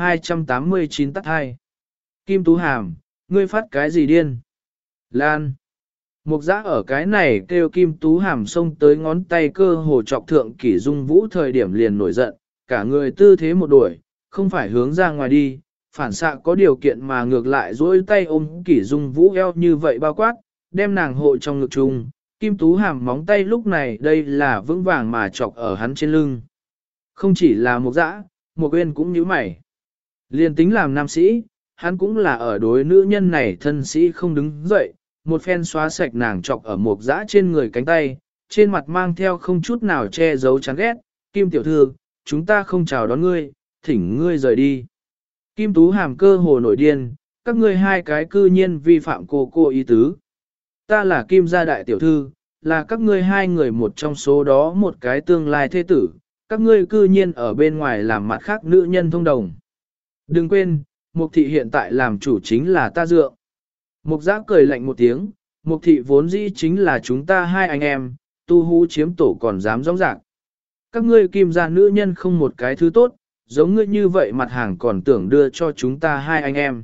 Speaker 1: 289 tắt hai. Kim Tú Hàm, ngươi phát cái gì điên? Lan. Mục giã ở cái này kêu Kim Tú Hàm xông tới ngón tay cơ hồ chọc thượng Kỷ Dung Vũ thời điểm liền nổi giận, cả người tư thế một đuổi, không phải hướng ra ngoài đi, phản xạ có điều kiện mà ngược lại duỗi tay ôm Kỷ Dung Vũ eo như vậy bao quát, đem nàng hộ trong ngực chung. Kim Tú Hàm móng tay lúc này đây là vững vàng mà chọc ở hắn trên lưng. Không chỉ là Mục giã, Mục Uyên cũng nhíu mày. Liên tính làm nam sĩ, hắn cũng là ở đối nữ nhân này thân sĩ không đứng dậy, một phen xóa sạch nàng chọc ở Mục giã trên người cánh tay, trên mặt mang theo không chút nào che giấu chán ghét. Kim tiểu thư, chúng ta không chào đón ngươi, thỉnh ngươi rời đi. Kim Tú Hàm cơ hồ nổi điên, các ngươi hai cái cư nhiên vi phạm cô ý tứ. Ta là Kim gia đại tiểu thư, là các ngươi hai người một trong số đó một cái tương lai thế tử, các ngươi cư nhiên ở bên ngoài làm mặt khác nữ nhân thông đồng. Đừng quên, Mục thị hiện tại làm chủ chính là ta dượng. Mục giã cười lạnh một tiếng, Mục thị vốn dĩ chính là chúng ta hai anh em, tu hú chiếm tổ còn dám rõng rạc. Các ngươi Kim gia nữ nhân không một cái thứ tốt, giống ngươi như vậy mặt hàng còn tưởng đưa cho chúng ta hai anh em.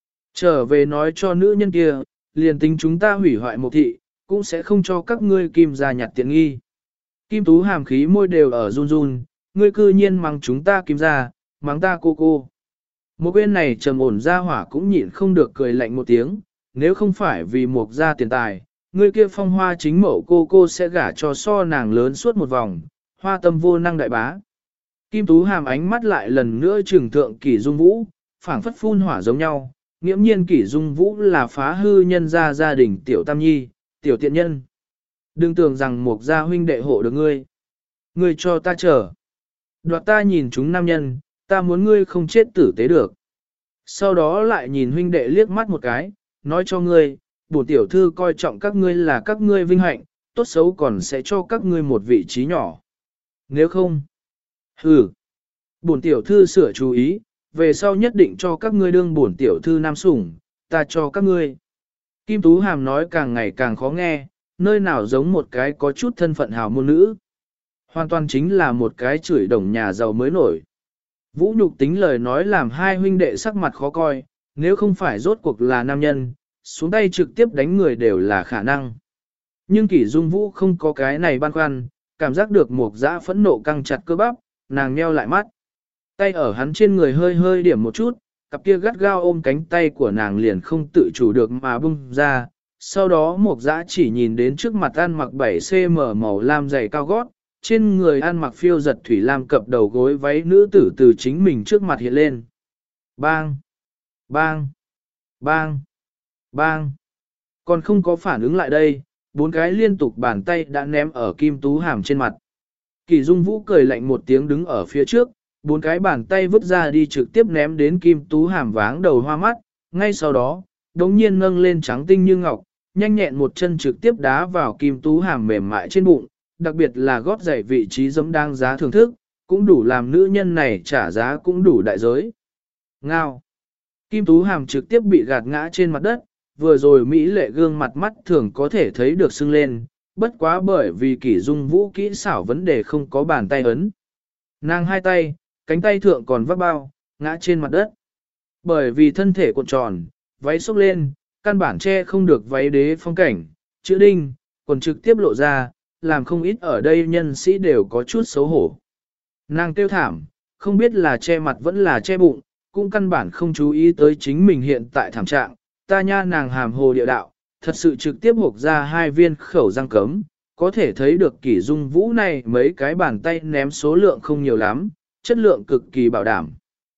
Speaker 1: Trở về nói cho nữ nhân kia, liền tính chúng ta hủy hoại Mục thị, cũng sẽ không cho các ngươi Kim gia nhặt tiện nghi. Kim Tú Hàm khí môi đều ở run run, ngươi cư nhiên mắng chúng ta Kim gia, mắng ta cô. Một bên này trầm ổn ra hỏa cũng nhịn không được cười lạnh một tiếng, nếu không phải vì Mục gia tiền tài, ngươi kia Phong Hoa chính mẫu cô sẽ gả cho so nàng lớn suốt một vòng, hoa tâm vô năng đại bá. Kim Tú Hàm ánh mắt lại lần nữa trừng thượng Kỷ Dung Vũ, phảng phất phun hỏa giống nhau, nghiễm nhiên Kỷ Dung Vũ là phá hư nhân gia đình tiểu tam nhi, tiểu tiện nhân. Đừng tưởng rằng Mục gia huynh đệ hộ được ngươi. Ngươi cho ta chờ. Đoạt ta nhìn chúng nam nhân, ta muốn ngươi không chết tử tế được. Sau đó lại nhìn huynh đệ liếc mắt một cái, nói cho ngươi, bổn tiểu thư coi trọng các ngươi là các ngươi vinh hạnh, tốt xấu còn sẽ cho các ngươi một vị trí nhỏ. Nếu không, bổn tiểu thư sửa chú ý, về sau nhất định cho các ngươi đương bổn tiểu thư nam sủng, ta cho các ngươi. Kim Tú Hàm nói càng ngày càng khó nghe, nơi nào giống một cái có chút thân phận hào môn nữ. Hoàn toàn chính là một cái chửi đồng nhà giàu mới nổi. Vũ nhục tính lời nói làm hai huynh đệ sắc mặt khó coi, nếu không phải rốt cuộc là nam nhân, xuống tay trực tiếp đánh người đều là khả năng. Nhưng Kỷ Dung Vũ không có cái này băn khoăn, cảm giác được Mục giã phẫn nộ căng chặt cơ bắp, nàng nheo lại mắt. Tay ở hắn trên người hơi hơi điểm một chút, cặp kia gắt gao ôm cánh tay của nàng liền không tự chủ được mà bung ra. Sau đó Mục giã chỉ nhìn đến trước mặt ăn mặc 7cm màu lam dày cao gót, trên người ăn mặc phiêu giật thủy lam cập đầu gối váy nữ tử từ chính mình trước mặt hiện lên. Bang! Bang! Bang! Bang! Còn không có phản ứng lại đây, 4 cái liên tục bàn tay đã ném ở Kim Tú Hàm trên mặt. Kỷ Dung Vũ cười lạnh một tiếng đứng ở phía trước, 4 cái bàn tay vứt ra đi trực tiếp ném đến Kim Tú Hàm váng đầu hoa mắt, ngay sau đó, đống nhiên nâng lên trắng tinh như ngọc, nhanh nhẹn một chân trực tiếp đá vào Kim Tú Hàm mềm mại trên bụng, đặc biệt là gót giày vị trí giống đang giá thưởng thức, cũng đủ làm nữ nhân này trả giá cũng đủ đại giới. Ngao! Kim Tú Hàm trực tiếp bị gạt ngã trên mặt đất, vừa rồi Mỹ lệ gương mặt mắt thường có thể thấy được sưng lên, bất quá bởi vì Kỷ Dung Vũ kỹ xảo vấn đề không có bàn tay ấn. Nàng hai tay, cánh tay thượng còn vác bao, ngã trên mặt đất. Bởi vì thân thể cuộn tròn, váy xốc lên, căn bản che không được váy đế phong cảnh, chữ đinh, còn trực tiếp lộ ra, làm không ít ở đây nhân sĩ đều có chút xấu hổ. Nàng kêu thảm, không biết là che mặt vẫn là che bụng, cũng căn bản không chú ý tới chính mình hiện tại thảm trạng, ta nha nàng hàm hồ địa đạo, thật sự trực tiếp hộc ra 2 viên khẩu răng cấm, có thể thấy được Kỷ Dung Vũ này mấy cái bàn tay ném số lượng không nhiều lắm, chất lượng cực kỳ bảo đảm.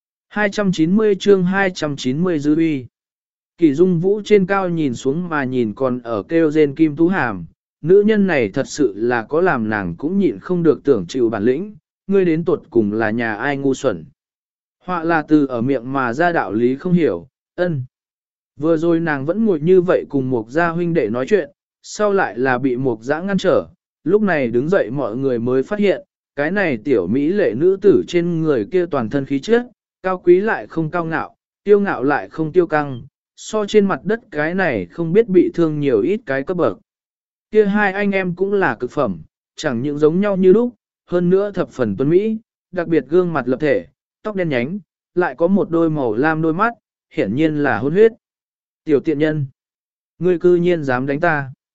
Speaker 1: 290 chương 290 dư uy. Kỷ Dung Vũ trên cao nhìn xuống mà nhìn còn ở kêu rên Kim Tú Hàm, nữ nhân này thật sự là có làm nàng cũng nhịn không được tưởng chịu bản lĩnh, ngươi đến tuột cùng là nhà ai ngu xuẩn. Họa là từ ở miệng mà ra đạo lý không hiểu, ân. Vừa rồi nàng vẫn ngồi như vậy cùng Mục gia huynh đệ nói chuyện, sau lại là bị Mục giã ngăn trở, lúc này đứng dậy mọi người mới phát hiện, cái này tiểu mỹ lệ nữ tử trên người kia toàn thân khí chất, cao quý lại không cao ngạo, tiêu ngạo lại không tiêu căng, so trên mặt đất cái này không biết bị thương nhiều ít cái cấp bậc. Kia hai anh em cũng là cực phẩm, chẳng những giống nhau như lúc, hơn nữa thập phần tuấn mỹ, đặc biệt gương mặt lập thể, tóc đen nhánh, lại có một đôi màu lam đôi mắt, hiển nhiên là hôn huyết. Tiểu tiện nhân, ngươi cư nhiên dám đánh ta.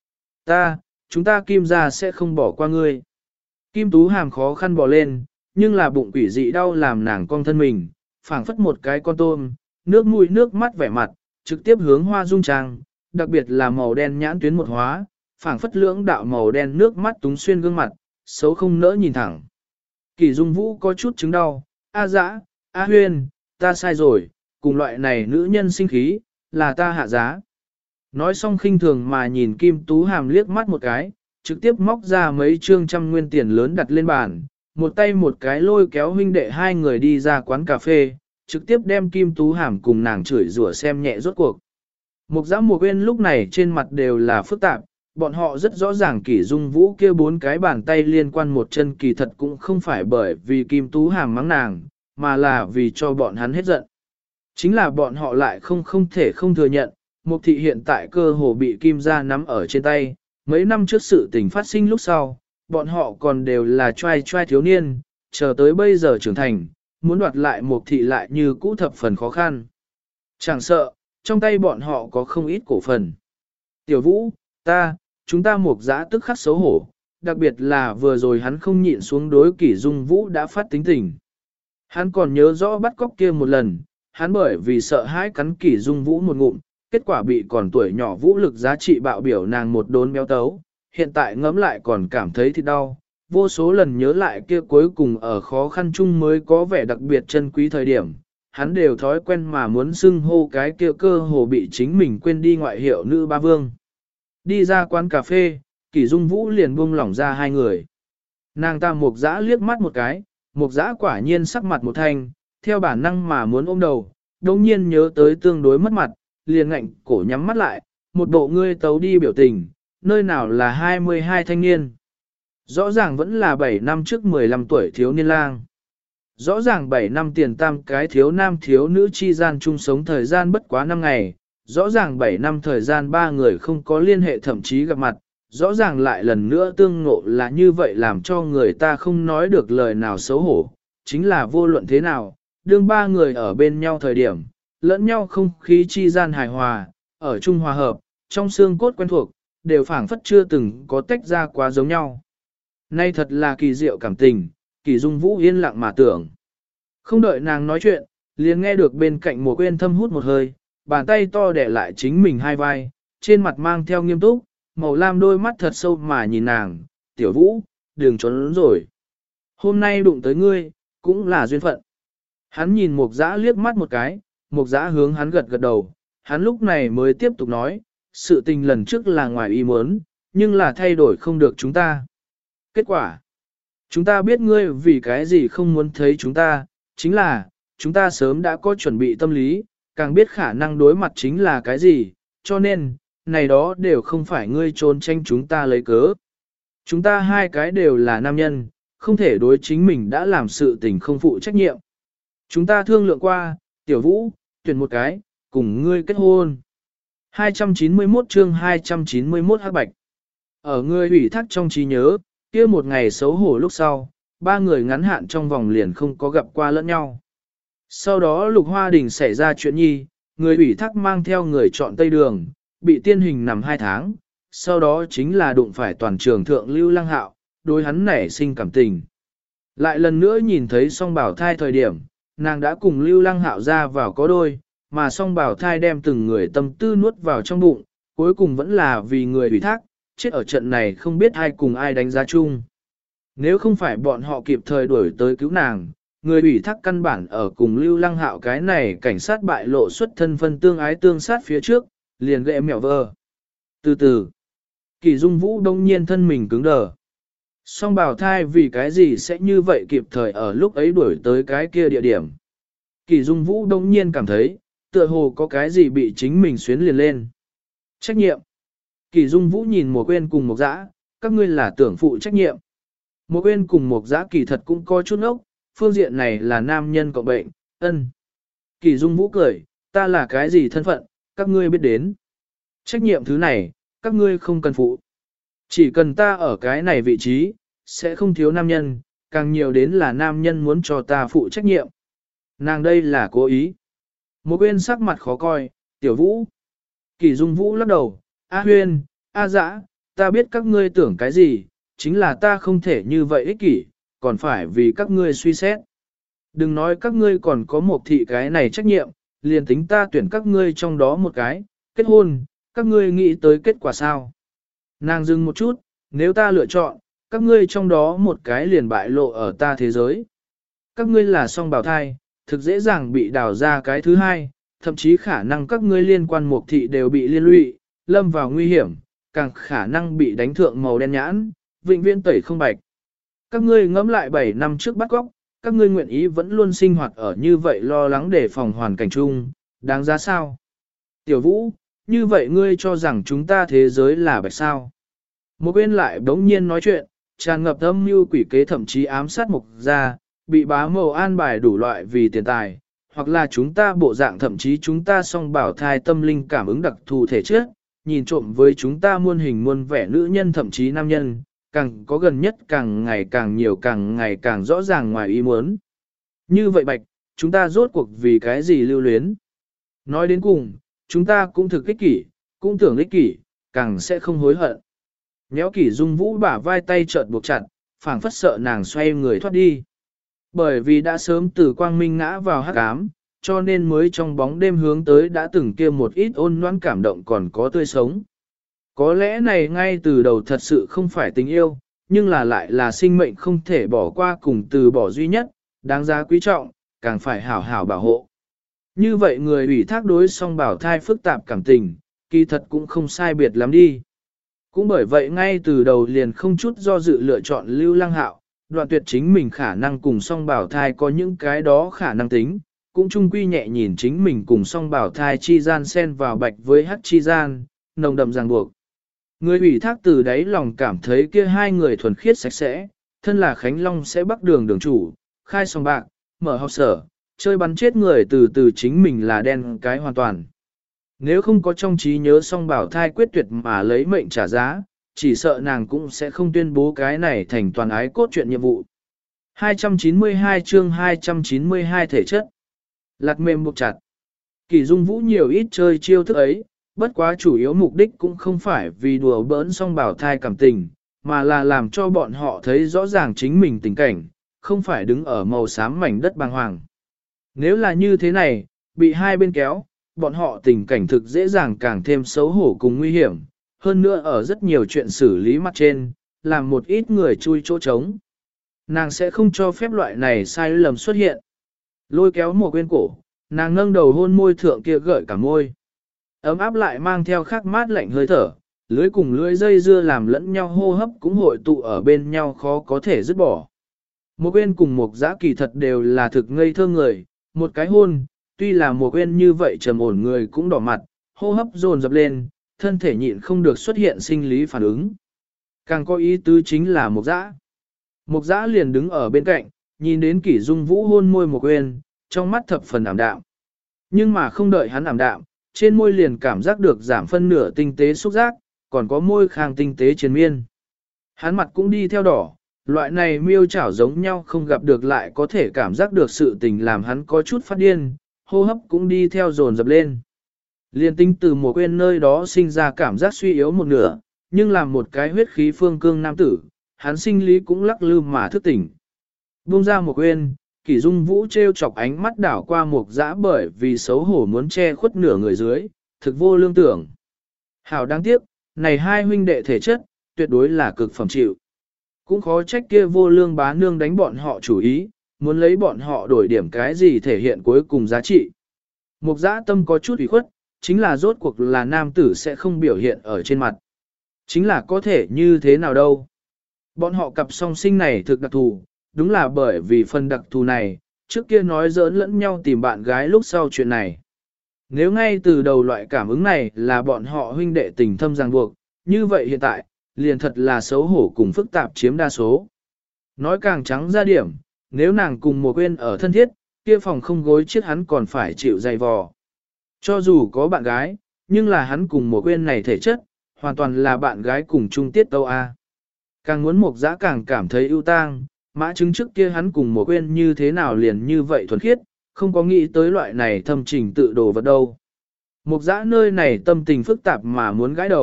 Speaker 1: Chúng ta Kim gia sẽ không bỏ qua ngươi. Kim Tú Hàm khó khăn bỏ lên, nhưng là bụng quỷ dị đau làm nàng cong thân mình, phảng phất một cái con tôm, nước mũi nước mắt vẻ mặt, trực tiếp hướng Hoa Dung Trang, đặc biệt là màu đen nhãn tuyến một hóa, phảng phất lưỡng đạo màu đen nước mắt túng xuyên gương mặt, xấu không nỡ nhìn thẳng. Kỳ Dung Vũ có chút chứng đau, A Dã, A Huyên, ta sai rồi, cùng loại này nữ nhân sinh khí, là ta hạ giá. Nói xong khinh thường mà nhìn Kim Tú Hàm liếc mắt một cái, trực tiếp móc ra mấy trương trăm nguyên tiền lớn đặt lên bàn, một tay một cái lôi kéo huynh đệ hai người đi ra quán cà phê, trực tiếp đem Kim Tú Hàm cùng nàng chửi rủa xem nhẹ rốt cuộc. Mục Giã Mục Uyên lúc này trên mặt đều là phức tạp, bọn họ rất rõ ràng Kỷ Dung Vũ kia bốn cái bàn tay liên quan một chân kỳ thật cũng không phải bởi vì Kim Tú Hàm mắng nàng, mà là vì cho bọn hắn hết giận. Chính là bọn họ lại không thể không thừa nhận, Mục thị hiện tại cơ hồ bị Kim gia nắm ở trên tay, mấy năm trước sự tình phát sinh lúc sau, bọn họ còn đều là trai thiếu niên, chờ tới bây giờ trưởng thành, muốn đoạt lại Mục thị lại như cũ thập phần khó khăn. Chẳng sợ, trong tay bọn họ có không ít cổ phần. Tiểu Vũ, chúng ta Mục Giã tức khắc xấu hổ, đặc biệt là vừa rồi hắn không nhịn xuống đối Kỷ Dung Vũ đã phát tính tình. Hắn còn nhớ rõ bắt cóc kia một lần, hắn bởi vì sợ hãi cắn Kỷ Dung Vũ một ngụm, kết quả bị còn tuổi nhỏ vũ lực giá trị bạo biểu nàng một đốn béo tấu, hiện tại ngẫm lại còn cảm thấy thịt đau, vô số lần nhớ lại kia cuối cùng ở khó khăn chung mới có vẻ đặc biệt chân quý thời điểm, hắn đều thói quen mà muốn xưng hô cái kia cơ hồ bị chính mình quên đi ngoại hiệu nữ ba vương. Đi ra quán cà phê, Kỷ Dung Vũ liền buông lỏng ra hai người. Nàng ta Mục Giã liếc mắt một cái, Mục Giã quả nhiên sắc mặt một thanh, theo bản năng mà muốn ôm đầu, đồng nhiên nhớ tới tương đối mất mặt, liền ngạnh cổ nhắm mắt lại, một bộ ngươi tấu đi biểu tình, nơi nào là 22 thanh niên. Rõ ràng vẫn là 7 năm trước 15 tuổi thiếu niên lang. Rõ ràng 7 năm tiền tam cái thiếu nam thiếu nữ chi gian chung sống thời gian bất quá 5 ngày, rõ ràng 7 năm thời gian ba người không có liên hệ thậm chí gặp mặt, rõ ràng lại lần nữa tương ngộ là như vậy làm cho người ta không nói được lời nào xấu hổ, chính là vô luận thế nào, đương ba người ở bên nhau thời điểm, lẫn nhau không khí chi gian hài hòa, ở chung hòa hợp, trong xương cốt quen thuộc, đều phảng phất chưa từng có tách ra quá giống nhau. Nay thật là kỳ diệu cảm tình, Kỷ Dung Vũ yên lặng mà tưởng. Không đợi nàng nói chuyện, liền nghe được bên cạnh Mùa Quyên thâm hút một hơi, bàn tay to đè lại chính mình hai vai, trên mặt mang theo nghiêm túc, màu lam đôi mắt thật sâu mà nhìn nàng, Tiểu Vũ, đừng trốn rồi. Hôm nay đụng tới ngươi, cũng là duyên phận. Hắn nhìn Mục Giã liếc mắt một cái, Mục Giã hướng hắn gật gật đầu, hắn lúc này mới tiếp tục nói, sự tình lần trước là ngoài ý muốn, nhưng là thay đổi không được chúng ta. Kết quả, chúng ta biết ngươi vì cái gì không muốn thấy chúng ta, chính là, chúng ta sớm đã có chuẩn bị tâm lý, càng biết khả năng đối mặt chính là cái gì, cho nên, này đó đều không phải ngươi trốn tranh chúng ta lấy cớ. Chúng ta hai cái đều là nam nhân, không thể đối chính mình đã làm sự tình không phụ trách nhiệm. Chúng ta thương lượng qua, Tiểu Vũ, tuyển một cái, cùng ngươi kết hôn. 291 chương 291 hắc bạch. Ở ngươi ủy thác trong trí nhớ, kia một ngày xấu hổ lúc sau, ba người ngắn hạn trong vòng liền không có gặp qua lẫn nhau. Sau đó Lục Hoa Đình xảy ra chuyện nhi, người ủy thác mang theo người chọn Tây Đường, bị tiên hình nằm 2 tháng, sau đó chính là đụng phải toàn trường thượng Lưu Lăng Hạo, đối hắn nảy sinh cảm tình. Lại lần nữa nhìn thấy song bảo thai thời điểm, nàng đã cùng Lưu Lăng Hạo ra vào có đôi, mà song bảo thai đem từng người tâm tư nuốt vào trong bụng, cuối cùng vẫn là vì người ủy thác, chết ở trận này không biết ai cùng ai đánh giá chung. Nếu không phải bọn họ kịp thời đuổi tới cứu nàng, người ủy thác căn bản ở cùng Lưu Lăng Hạo cái này cảnh sát bại lộ xuất thân phân tương ái tương sát phía trước, liền gệ mẹo vơ. Từ từ, Kỷ Dung Vũ đông nhiên thân mình cứng đờ. Song bào thai vì cái gì sẽ như vậy kịp thời ở lúc ấy đuổi tới cái kia địa điểm. Kỷ Dung Vũ đông nhiên cảm thấy, tựa hồ có cái gì bị chính mình xuyến liền lên. Trách nhiệm. Kỷ Dung Vũ nhìn Mùa Quyên cùng Mục Giã, các ngươi là tưởng phụ trách nhiệm. Mùa Quyên cùng Mục Giã kỳ thật cũng có chút ốc, phương diện này là nam nhân cộng bệnh, ân. Kỷ Dung Vũ cười, ta là cái gì thân phận, các ngươi biết đến. Trách nhiệm thứ này, các ngươi không cần phụ. Chỉ cần ta ở cái này vị trí, sẽ không thiếu nam nhân, càng nhiều đến là nam nhân muốn cho ta phụ trách nhiệm. Nàng đây là cố ý. Mùa Quyên sắc mặt khó coi, Tiểu Vũ. Kỷ Dung Vũ lắc đầu, A Huyên, A Dã, ta biết các ngươi tưởng cái gì, chính là ta không thể như vậy ích kỷ, còn phải vì các ngươi suy xét. Đừng nói các ngươi còn có một thị cái này trách nhiệm, liền tính ta tuyển các ngươi trong đó một cái, kết hôn, các ngươi nghĩ tới kết quả sao? Nàng dừng một chút, nếu ta lựa chọn, các ngươi trong đó một cái liền bại lộ ở ta thế giới. Các ngươi là song bào thai, thực dễ dàng bị đào ra cái thứ hai, thậm chí khả năng các ngươi liên quan mục thị đều bị liên lụy, lâm vào nguy hiểm, càng khả năng bị đánh thượng màu đen nhãn, vĩnh viễn tẩy không bạch. Các ngươi ngẫm lại 7 năm trước bắt góc, các ngươi nguyện ý vẫn luôn sinh hoạt ở như vậy lo lắng để phòng hoàn cảnh chung, đáng giá sao? Tiểu Vũ, như vậy ngươi cho rằng chúng ta thế giới là bạch sao? Một bên lại đống nhiên nói chuyện, tràn ngập âm mưu quỷ kế thậm chí ám sát mục ra, bị bá màu an bài đủ loại vì tiền tài, hoặc là chúng ta bộ dạng thậm chí chúng ta song bảo thai tâm linh cảm ứng đặc thù thể chất, nhìn trộm với chúng ta muôn hình muôn vẻ nữ nhân thậm chí nam nhân, càng có gần nhất càng ngày càng nhiều càng ngày càng rõ ràng ngoài ý muốn. Như vậy bạch, chúng ta rốt cuộc vì cái gì lưu luyến? Nói đến cùng, chúng ta cũng thực ích kỷ, cũng tưởng ích kỷ, càng sẽ không hối hận. Nhéo Kỷ Dung Vũ bả vai tay chợt buộc chặt, phảng phất sợ nàng xoay người thoát đi. Bởi vì đã sớm từ quang minh ngã vào hắc ám, cho nên mới trong bóng đêm hướng tới đã từng kia một ít ôn loãn cảm động còn có tươi sống. Có lẽ này ngay từ đầu thật sự không phải tình yêu, nhưng là lại là sinh mệnh không thể bỏ qua cùng từ bỏ duy nhất, đáng giá quý trọng, càng phải hảo hảo bảo hộ. Như vậy người ủy thác đối song bảo thai phức tạp cảm tình, kỳ thật cũng không sai biệt lắm đi. Cũng bởi vậy ngay từ đầu liền không chút do dự lựa chọn Lưu Lăng Hạo, đoạn tuyệt chính mình khả năng cùng song bảo thai có những cái đó khả năng tính, cũng chung quy nhẹ nhìn chính mình cùng song bảo thai chi gian xen vào bạch với hắc chi gian, nồng đậm ràng buộc. Người ủy thác từ đấy lòng cảm thấy kia hai người thuần khiết sạch sẽ, thân là Khánh Long sẽ bắt đường đường chủ, khai song bạc, mở học sở, chơi bắn chết người từ từ chính mình là đen cái hoàn toàn. Nếu không có trong trí nhớ song bảo thai quyết tuyệt mà lấy mệnh trả giá, chỉ sợ nàng cũng sẽ không tuyên bố cái này thành toàn ái cốt truyện nhiệm vụ. 292 chương 292 thể chất. Lạt mềm buộc chặt. Kỳ Dung Vũ nhiều ít chơi chiêu thức ấy, bất quá chủ yếu mục đích cũng không phải vì đùa bỡn song bảo thai cảm tình, mà là làm cho bọn họ thấy rõ ràng chính mình tình cảnh, không phải đứng ở màu xám mảnh đất bàng hoàng. Nếu là như thế này, bị hai bên kéo, bọn họ tình cảnh thực dễ dàng càng thêm xấu hổ cùng nguy hiểm, hơn nữa ở rất nhiều chuyện xử lý mặt trên, làm một ít người chui chỗ trống. Nàng sẽ không cho phép loại này sai lầm xuất hiện. Lôi kéo một bên cổ, nàng nâng đầu hôn môi thượng kia gợi cả môi. Ấm áp lại mang theo khắc mát lạnh hơi thở, lưới cùng lưới dây dưa làm lẫn nhau hô hấp cũng hội tụ ở bên nhau khó có thể dứt bỏ. Một bên cùng một giã kỳ thật đều là thực ngây thơ người, một cái hôn, tuy là một bên như vậy trầm ổn người cũng đỏ mặt, hô hấp dồn dập lên, thân thể nhịn không được xuất hiện sinh lý phản ứng. Càng có ý tứ chính là một giã. Một giã liền đứng ở bên cạnh, nhìn đến Kỷ Dung Vũ hôn môi một bên, trong mắt thập phần ảm đạm. Nhưng mà không đợi hắn ảm đạm, trên môi liền cảm giác được giảm phân nửa tinh tế xúc giác, còn có môi khang tinh tế triền miên. Hắn mặt cũng đi theo đỏ, loại này miêu chảo giống nhau không gặp được lại có thể cảm giác được sự tình làm hắn có chút phát điên, hô hấp cũng đi theo dồn dập lên. Liên tinh từ một quên nơi đó sinh ra cảm giác suy yếu một nửa, nhưng làm một cái huyết khí phương cương nam tử, hắn sinh lý cũng lắc lư mà thức tỉnh. Buông ra một quên, Kỷ Dung Vũ treo chọc ánh mắt đảo qua một dã bởi vì xấu hổ muốn che khuất nửa người dưới, thực vô lương tưởng. Hảo đáng tiếc, này hai huynh đệ thể chất, tuyệt đối là cực phẩm chịu. Cũng khó trách kia vô lương bá nương đánh bọn họ chủ ý, muốn lấy bọn họ đổi điểm cái gì thể hiện cuối cùng giá trị. Mục dã tâm có chút ủy khuất, chính là rốt cuộc là nam tử sẽ không biểu hiện ở trên mặt. Chính là có thể như thế nào đâu. Bọn họ cặp song sinh này thực đặc thù, đúng là bởi vì phần đặc thù này, trước kia nói giỡn lẫn nhau tìm bạn gái lúc sau chuyện này. Nếu ngay từ đầu loại cảm ứng này là bọn họ huynh đệ tình thâm ràng buộc, như vậy hiện tại, liền thật là xấu hổ cùng phức tạp chiếm đa số. Nói càng trắng ra điểm, nếu nàng cùng một quên ở thân thiết, kia phòng không gối chiếc hắn còn phải chịu dày vò. Cho dù có bạn gái, nhưng là hắn cùng một quên này thể chất, hoàn toàn là bạn gái cùng chung tiết tâu A. Càng muốn một dã càng cảm thấy ưu tang, mã chứng trước kia hắn cùng một quên như thế nào liền như vậy thuần khiết, không có nghĩ tới loại này thâm trình tự đồ vật đâu. Một dã nơi này tâm tình phức tạp mà muốn gãi đầu,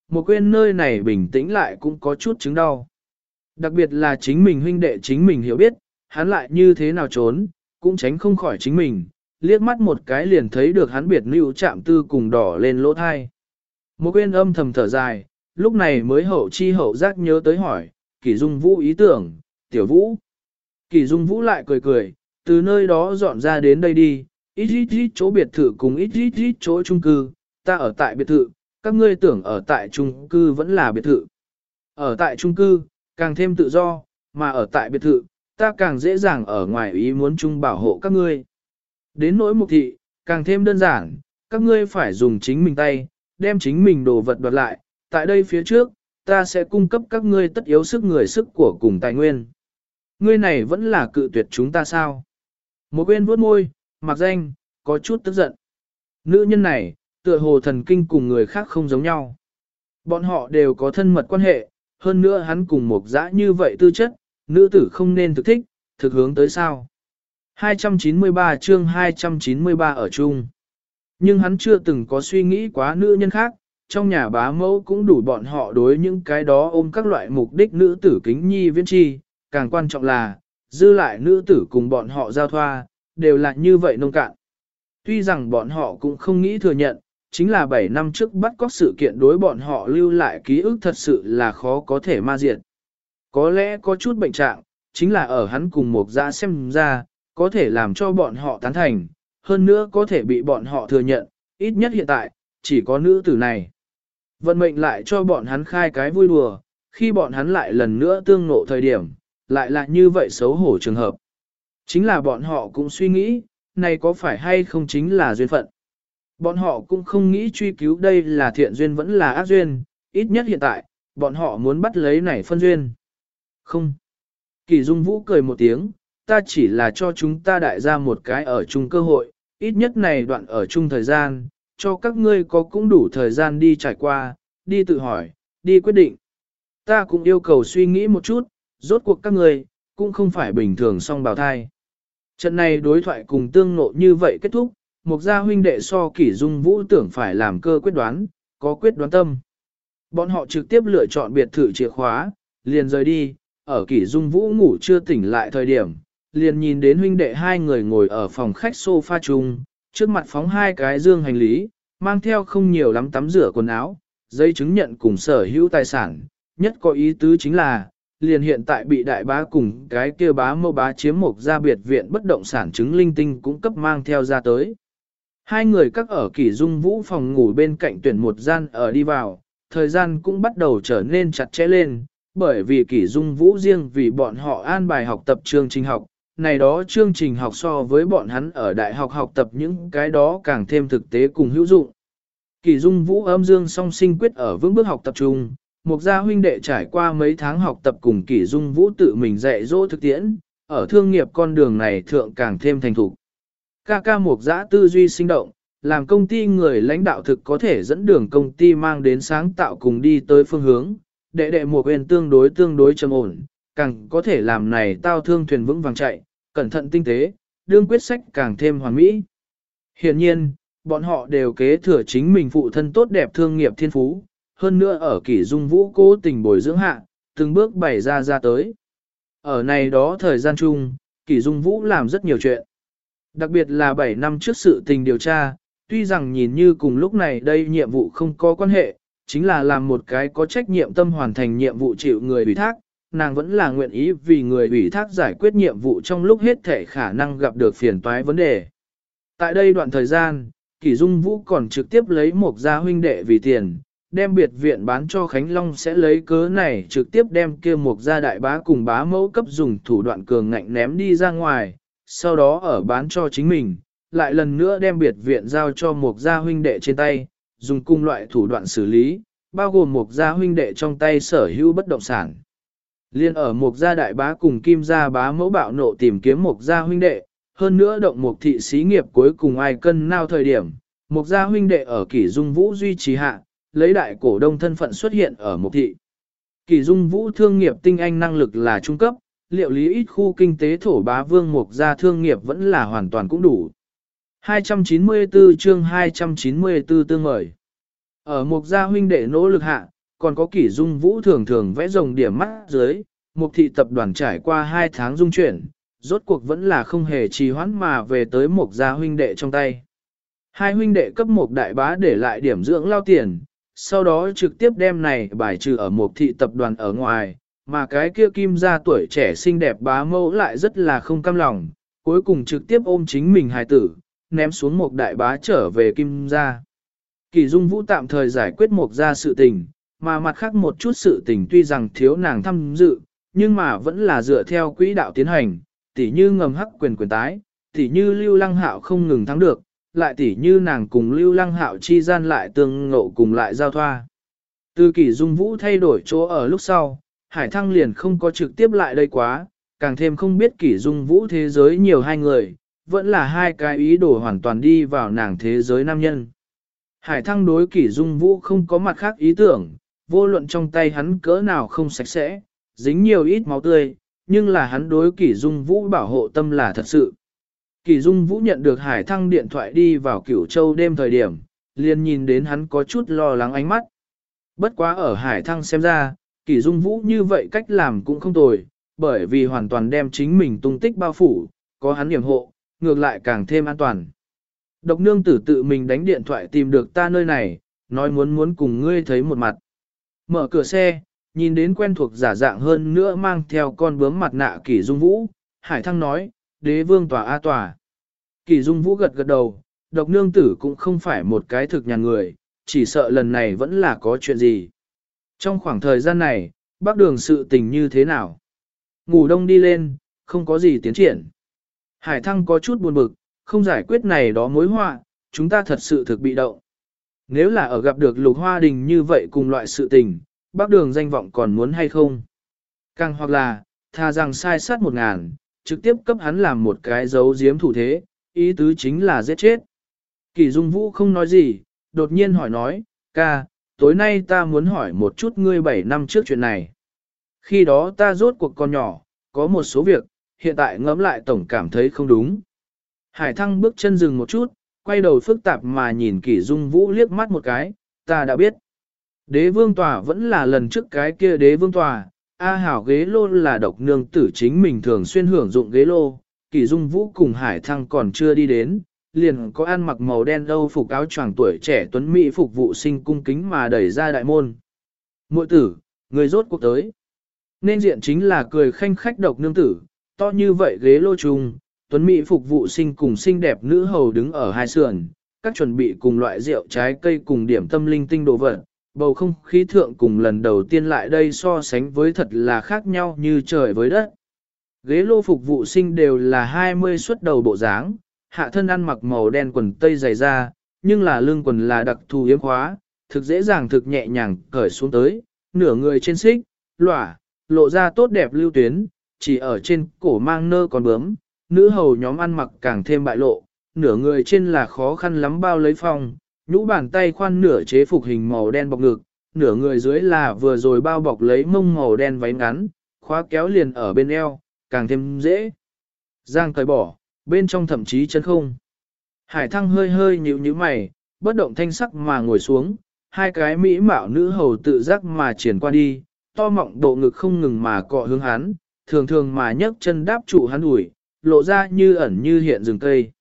Speaker 1: một quên nơi này bình tĩnh lại cũng có chút chứng đau. Đặc biệt là chính mình huynh đệ chính mình hiểu biết, hắn lại như thế nào trốn, cũng tránh không khỏi chính mình, liếc mắt một cái liền thấy được hắn biệt lưu chạm tư cùng đỏ lên lỗ thai. Một quên âm thầm thở dài, lúc này mới hậu chi hậu giác nhớ tới hỏi, Kỷ Dung Vũ ý tưởng, tiểu Vũ. Kỷ Dung Vũ lại cười cười, từ nơi đó dọn ra đến đây đi, ít chỗ biệt thự cùng ít chỗ chung cư, ta ở tại biệt thự, các ngươi tưởng ở tại chung cư vẫn là biệt thự. Ở tại chung cư, càng thêm tự do, mà ở tại biệt thự, ta càng dễ dàng ở ngoài ý muốn chung bảo hộ các ngươi. Đến nỗi mục thị, càng thêm đơn giản, các ngươi phải dùng chính mình tay, đem chính mình đồ vật đoạt lại, tại đây phía trước, ta sẽ cung cấp các ngươi tất yếu sức người sức của cùng tài nguyên. Ngươi này vẫn là cự tuyệt chúng ta sao? Một bên vuốt môi, mặc danh, có chút tức giận. Nữ nhân này, tựa hồ thần kinh cùng người khác không giống nhau. Bọn họ đều có thân mật quan hệ, hơn nữa hắn cùng một dã như vậy tư chất, nữ tử không nên thực thích, thực hướng tới sao. 293 chương 293 ở chung. Nhưng hắn chưa từng có suy nghĩ quá nữ nhân khác, trong nhà bá mẫu cũng đủ bọn họ đối những cái đó ôm các loại mục đích nữ tử kính nhi viễn chi, càng quan trọng là, dư lại nữ tử cùng bọn họ giao thoa, đều là như vậy nông cạn. Tuy rằng bọn họ cũng không nghĩ thừa nhận, chính là 7 năm trước bắt cóc sự kiện đối bọn họ lưu lại ký ức thật sự là khó có thể ma diệt. Có lẽ có chút bệnh trạng, chính là ở hắn cùng một dã xem ra, có thể làm cho bọn họ tán thành, hơn nữa có thể bị bọn họ thừa nhận, ít nhất hiện tại, chỉ có nữ tử này. Vận mệnh lại cho bọn hắn khai cái vui đùa, khi bọn hắn lại lần nữa tương ngộ thời điểm, lại là như vậy xấu hổ trường hợp. Chính là bọn họ cũng suy nghĩ, này có phải hay không chính là duyên phận. Bọn họ cũng không nghĩ truy cứu đây là thiện duyên vẫn là ác duyên, ít nhất hiện tại, bọn họ muốn bắt lấy này phân duyên. Không. Kỳ Dung Vũ cười một tiếng, ta chỉ là cho chúng ta đại gia một cái ở chung cơ hội, ít nhất này đoạn ở chung thời gian, cho các ngươi có cũng đủ thời gian đi trải qua, đi tự hỏi, đi quyết định. Ta cũng yêu cầu suy nghĩ một chút, rốt cuộc các ngươi, cũng không phải bình thường song bào thai. Trận này đối thoại cùng tương nộ như vậy kết thúc, Mục gia huynh đệ so Kỷ Dung Vũ tưởng phải làm cơ quyết đoán, có quyết đoán tâm. Bọn họ trực tiếp lựa chọn biệt thự chìa khóa, liền rời đi, ở Kỷ Dung Vũ ngủ chưa tỉnh lại thời điểm, liền nhìn đến huynh đệ hai người ngồi ở phòng khách sofa chung, trước mặt phóng hai cái dương hành lý, mang theo không nhiều lắm tắm rửa quần áo, giấy chứng nhận cùng sở hữu tài sản, nhất có ý tứ chính là, liền hiện tại bị đại bá cùng cái kia bá mâu bá chiếm Mục gia biệt viện bất động sản chứng linh tinh cũng cấp mang theo ra tới. Hai người các ở Kỷ Dung Vũ phòng ngủ bên cạnh tuyển một gian ở đi vào, thời gian cũng bắt đầu trở nên chặt chẽ lên, bởi vì Kỷ Dung Vũ riêng vì bọn họ an bài học tập chương trình học, này đó chương trình học so với bọn hắn ở đại học học tập những cái đó càng thêm thực tế cùng hữu dụng. Kỷ Dung Vũ âm dương song sinh quyết ở vững bước học tập trung, Mục gia huynh đệ trải qua mấy tháng học tập cùng Kỷ Dung Vũ tự mình dạy dỗ thực tiễn, ở thương nghiệp con đường này thượng càng thêm thành thục. Ca Mục Dã tư duy sinh động, làm công ty người lãnh đạo thực có thể dẫn đường công ty mang đến sáng tạo cùng đi tới phương hướng, đệ Mục Uyên tương đối trầm ổn, càng có thể làm này tao thương thuyền vững vàng chạy, cẩn thận tinh tế, đương quyết sách càng thêm hoàn mỹ. Hiển nhiên, bọn họ đều kế thừa chính mình phụ thân tốt đẹp thương nghiệp thiên phú, hơn nữa ở Kỷ Dung Vũ cố tình bồi dưỡng hạ, từng bước bày ra tới. Ở này đó thời gian chung, Kỷ Dung Vũ làm rất nhiều chuyện. Đặc biệt là 7 năm trước sự tình điều tra, tuy rằng nhìn như cùng lúc này đây nhiệm vụ không có quan hệ, chính là làm một cái có trách nhiệm tâm hoàn thành nhiệm vụ chịu người ủy thác, nàng vẫn là nguyện ý vì người ủy thác giải quyết nhiệm vụ trong lúc hết thể khả năng gặp được phiền toái vấn đề. Tại đây đoạn thời gian, Kỷ Dung Vũ còn trực tiếp lấy Mục gia huynh đệ vì tiền, đem biệt viện bán cho Khánh Long sẽ lấy cớ này trực tiếp đem kia Mục gia đại bá cùng bá mẫu cấp dùng thủ đoạn cường ngạnh ném đi ra ngoài, sau đó ở bán cho chính mình, lại lần nữa đem biệt viện giao cho Mục gia huynh đệ trên tay, dùng cùng loại thủ đoạn xử lý, bao gồm Mục gia huynh đệ trong tay sở hữu bất động sản. Liên ở Mục gia đại bá cùng Kim gia bá mẫu bạo nộ tìm kiếm Mục gia huynh đệ, hơn nữa động Mục thị xí nghiệp cuối cùng ai cân nào thời điểm, Mục gia huynh đệ ở Kỷ Dung Vũ duy trì hạ, lấy đại cổ đông thân phận xuất hiện ở Mục thị. Kỷ Dung Vũ thương nghiệp tinh anh năng lực là trung cấp, liệu lý ít khu kinh tế thổ bá vương Mục gia thương nghiệp vẫn là hoàn toàn cũng đủ. 294 chương 294 tương mời. Ở Mục gia huynh đệ nỗ lực hạ, còn có Kỷ Dung Vũ thường thường vẽ rồng điểm mắt dưới, Mục thị tập đoàn trải qua 2 tháng dung chuyển, rốt cuộc vẫn là không hề trì hoãn mà về tới Mục gia huynh đệ trong tay. Hai huynh đệ cấp Mục đại bá để lại điểm dưỡng lao tiền, sau đó trực tiếp đem này bài trừ ở Mục thị tập đoàn ở ngoài, mà cái kia Kim gia tuổi trẻ xinh đẹp bá mẫu lại rất là không cam lòng, cuối cùng trực tiếp ôm chính mình hài tử, ném xuống Mục đại bá trở về Kim gia. Kỷ Dung Vũ tạm thời giải quyết Mục gia sự tình, mà mặt khác một chút sự tình tuy rằng thiếu nàng tham dự, nhưng mà vẫn là dựa theo quỹ đạo tiến hành, tỉ như ngầm hắc quyền tái, tỉ như Lưu Lăng Hạo không ngừng thắng được, lại tỉ như nàng cùng Lưu Lăng Hạo chi gian lại tương ngộ cùng lại giao thoa. Từ Kỷ Dung Vũ thay đổi chỗ ở lúc sau, Hải Thăng liền không có trực tiếp lại đây quá, càng thêm không biết Kỷ Dung Vũ thế giới nhiều hai người, vẫn là hai cái ý đồ hoàn toàn đi vào nàng thế giới nam nhân. Hải Thăng đối Kỷ Dung Vũ không có mặt khác ý tưởng, vô luận trong tay hắn cỡ nào không sạch sẽ, dính nhiều ít máu tươi, nhưng là hắn đối Kỷ Dung Vũ bảo hộ tâm là thật sự. Kỷ Dung Vũ nhận được Hải Thăng điện thoại đi vào Cửu Châu đêm thời điểm, liền nhìn đến hắn có chút lo lắng ánh mắt. Bất quá ở Hải Thăng xem ra, Kỷ Dung Vũ như vậy cách làm cũng không tồi, bởi vì hoàn toàn đem chính mình tung tích bao phủ, có hắn yểm hộ, ngược lại càng thêm an toàn. Độc nương tử tự mình đánh điện thoại tìm được ta nơi này, nói muốn cùng ngươi thấy một mặt. Mở cửa xe, nhìn đến quen thuộc giả dạng hơn nữa mang theo con bướm mặt nạ Kỷ Dung Vũ, Hải Thăng nói, đế vương tòa a tòa. Kỷ Dung Vũ gật gật đầu, độc nương tử cũng không phải một cái thực nhàn người, chỉ sợ lần này vẫn là có chuyện gì. Trong khoảng thời gian này, bác đường sự tình như thế nào? Ngủ đông đi lên, không có gì tiến triển. Hải Thăng có chút buồn bực, không giải quyết này đó mối họa, chúng ta thật sự thực bị động. Nếu là ở gặp được Lục Hoa Đình như vậy cùng loại sự tình, bác đường danh vọng còn muốn hay không? Càng hoặc là, thà rằng sai sát 1000, trực tiếp cấp hắn làm một cái dấu giếm thủ thế, ý tứ chính là giết chết. Kỷ Dung Vũ không nói gì, đột nhiên hỏi nói, ca, tối nay ta muốn hỏi một chút ngươi 7 năm trước chuyện này. Khi đó ta rốt cuộc còn nhỏ, có một số việc, hiện tại ngẫm lại tổng cảm thấy không đúng. Hải Thăng bước chân dừng một chút, quay đầu phức tạp mà nhìn Kỷ Dung Vũ liếc mắt một cái, ta đã biết. Đế vương tòa vẫn là lần trước cái kia đế vương tòa, A Hảo ghế lô là độc nương tử chính mình thường xuyên hưởng dụng ghế lô, Kỷ Dung Vũ cùng Hải Thăng còn chưa đi đến, liền có ăn mặc màu đen âu phục áo choàng tuổi trẻ tuấn mỹ phục vụ sinh cung kính mà đẩy ra đại môn. Muội tử, người rốt cuộc tới. Nên diện chính là cười khanh khách độc nương tử, to như vậy ghế lô trùng, tuấn mỹ phục vụ sinh cùng xinh đẹp nữ hầu đứng ở hai sườn, các chuẩn bị cùng loại rượu trái cây cùng điểm tâm linh tinh đồ vật, bầu không khí thượng cùng lần đầu tiên lại đây so sánh với thật là khác nhau như trời với đất. Ghế lô phục vụ sinh đều là 20 xuất đầu bộ dáng, hạ thân ăn mặc màu đen quần tây dày da, nhưng là lưng quần là đặc thù yếm khóa, thực dễ dàng thực nhẹ nhàng cởi xuống tới, nửa người trên xích, lỏa, lộ ra tốt đẹp lưu tuyến, chỉ ở trên cổ mang nơ còn bướm, nữ hầu nhóm ăn mặc càng thêm bại lộ, nửa người trên là khó khăn lắm bao lấy phong, nhũ bàn tay khoan nửa chế phục hình màu đen bọc ngực, nửa người dưới là vừa rồi bao bọc lấy mông màu đen váy ngắn, khóa kéo liền ở bên eo, càng thêm dễ. Giang cởi bỏ, bên trong thậm chí chân không. Hải Thăng hơi hơi nhíu mày, bất động thanh sắc mà ngồi xuống, hai cái mỹ mạo nữ hầu tự giác mà triển qua đi, to mọng độ ngực không ngừng mà cọ hướng hắn, thường thường mà nhấc chân đáp trụ hắn ủi, lộ ra như ẩn như hiện rừng cây.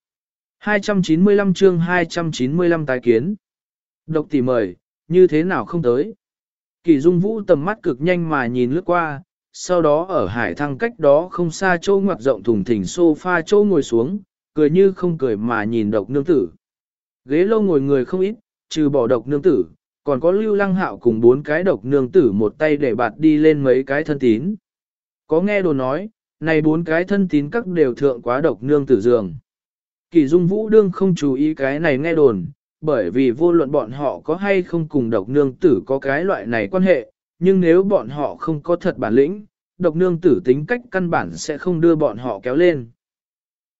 Speaker 1: 295 chương 295 tái kiến. Độc tỷ mời, như thế nào không tới? Kỷ Dung Vũ tầm mắt cực nhanh mà nhìn lướt qua, sau đó ở Hải Thăng cách đó không xa châu ngoặt rộng thùng thình sofa châu ngồi xuống, cười như không cười mà nhìn độc nương tử. Ghế lâu ngồi người không ít, trừ bỏ độc nương tử, còn có Lưu Lăng Hạo cùng 4 cái độc nương tử một tay để bạt đi lên mấy cái thân tín. Có nghe đồn nói, này 4 cái thân tín các đều thượng quá độc nương tử giường. Kỷ Dung Vũ đương không chú ý cái này nghe đồn, bởi vì vô luận bọn họ có hay không cùng độc nương tử có cái loại này quan hệ, nhưng nếu bọn họ không có thật bản lĩnh, độc nương tử tính cách căn bản sẽ không đưa bọn họ kéo lên.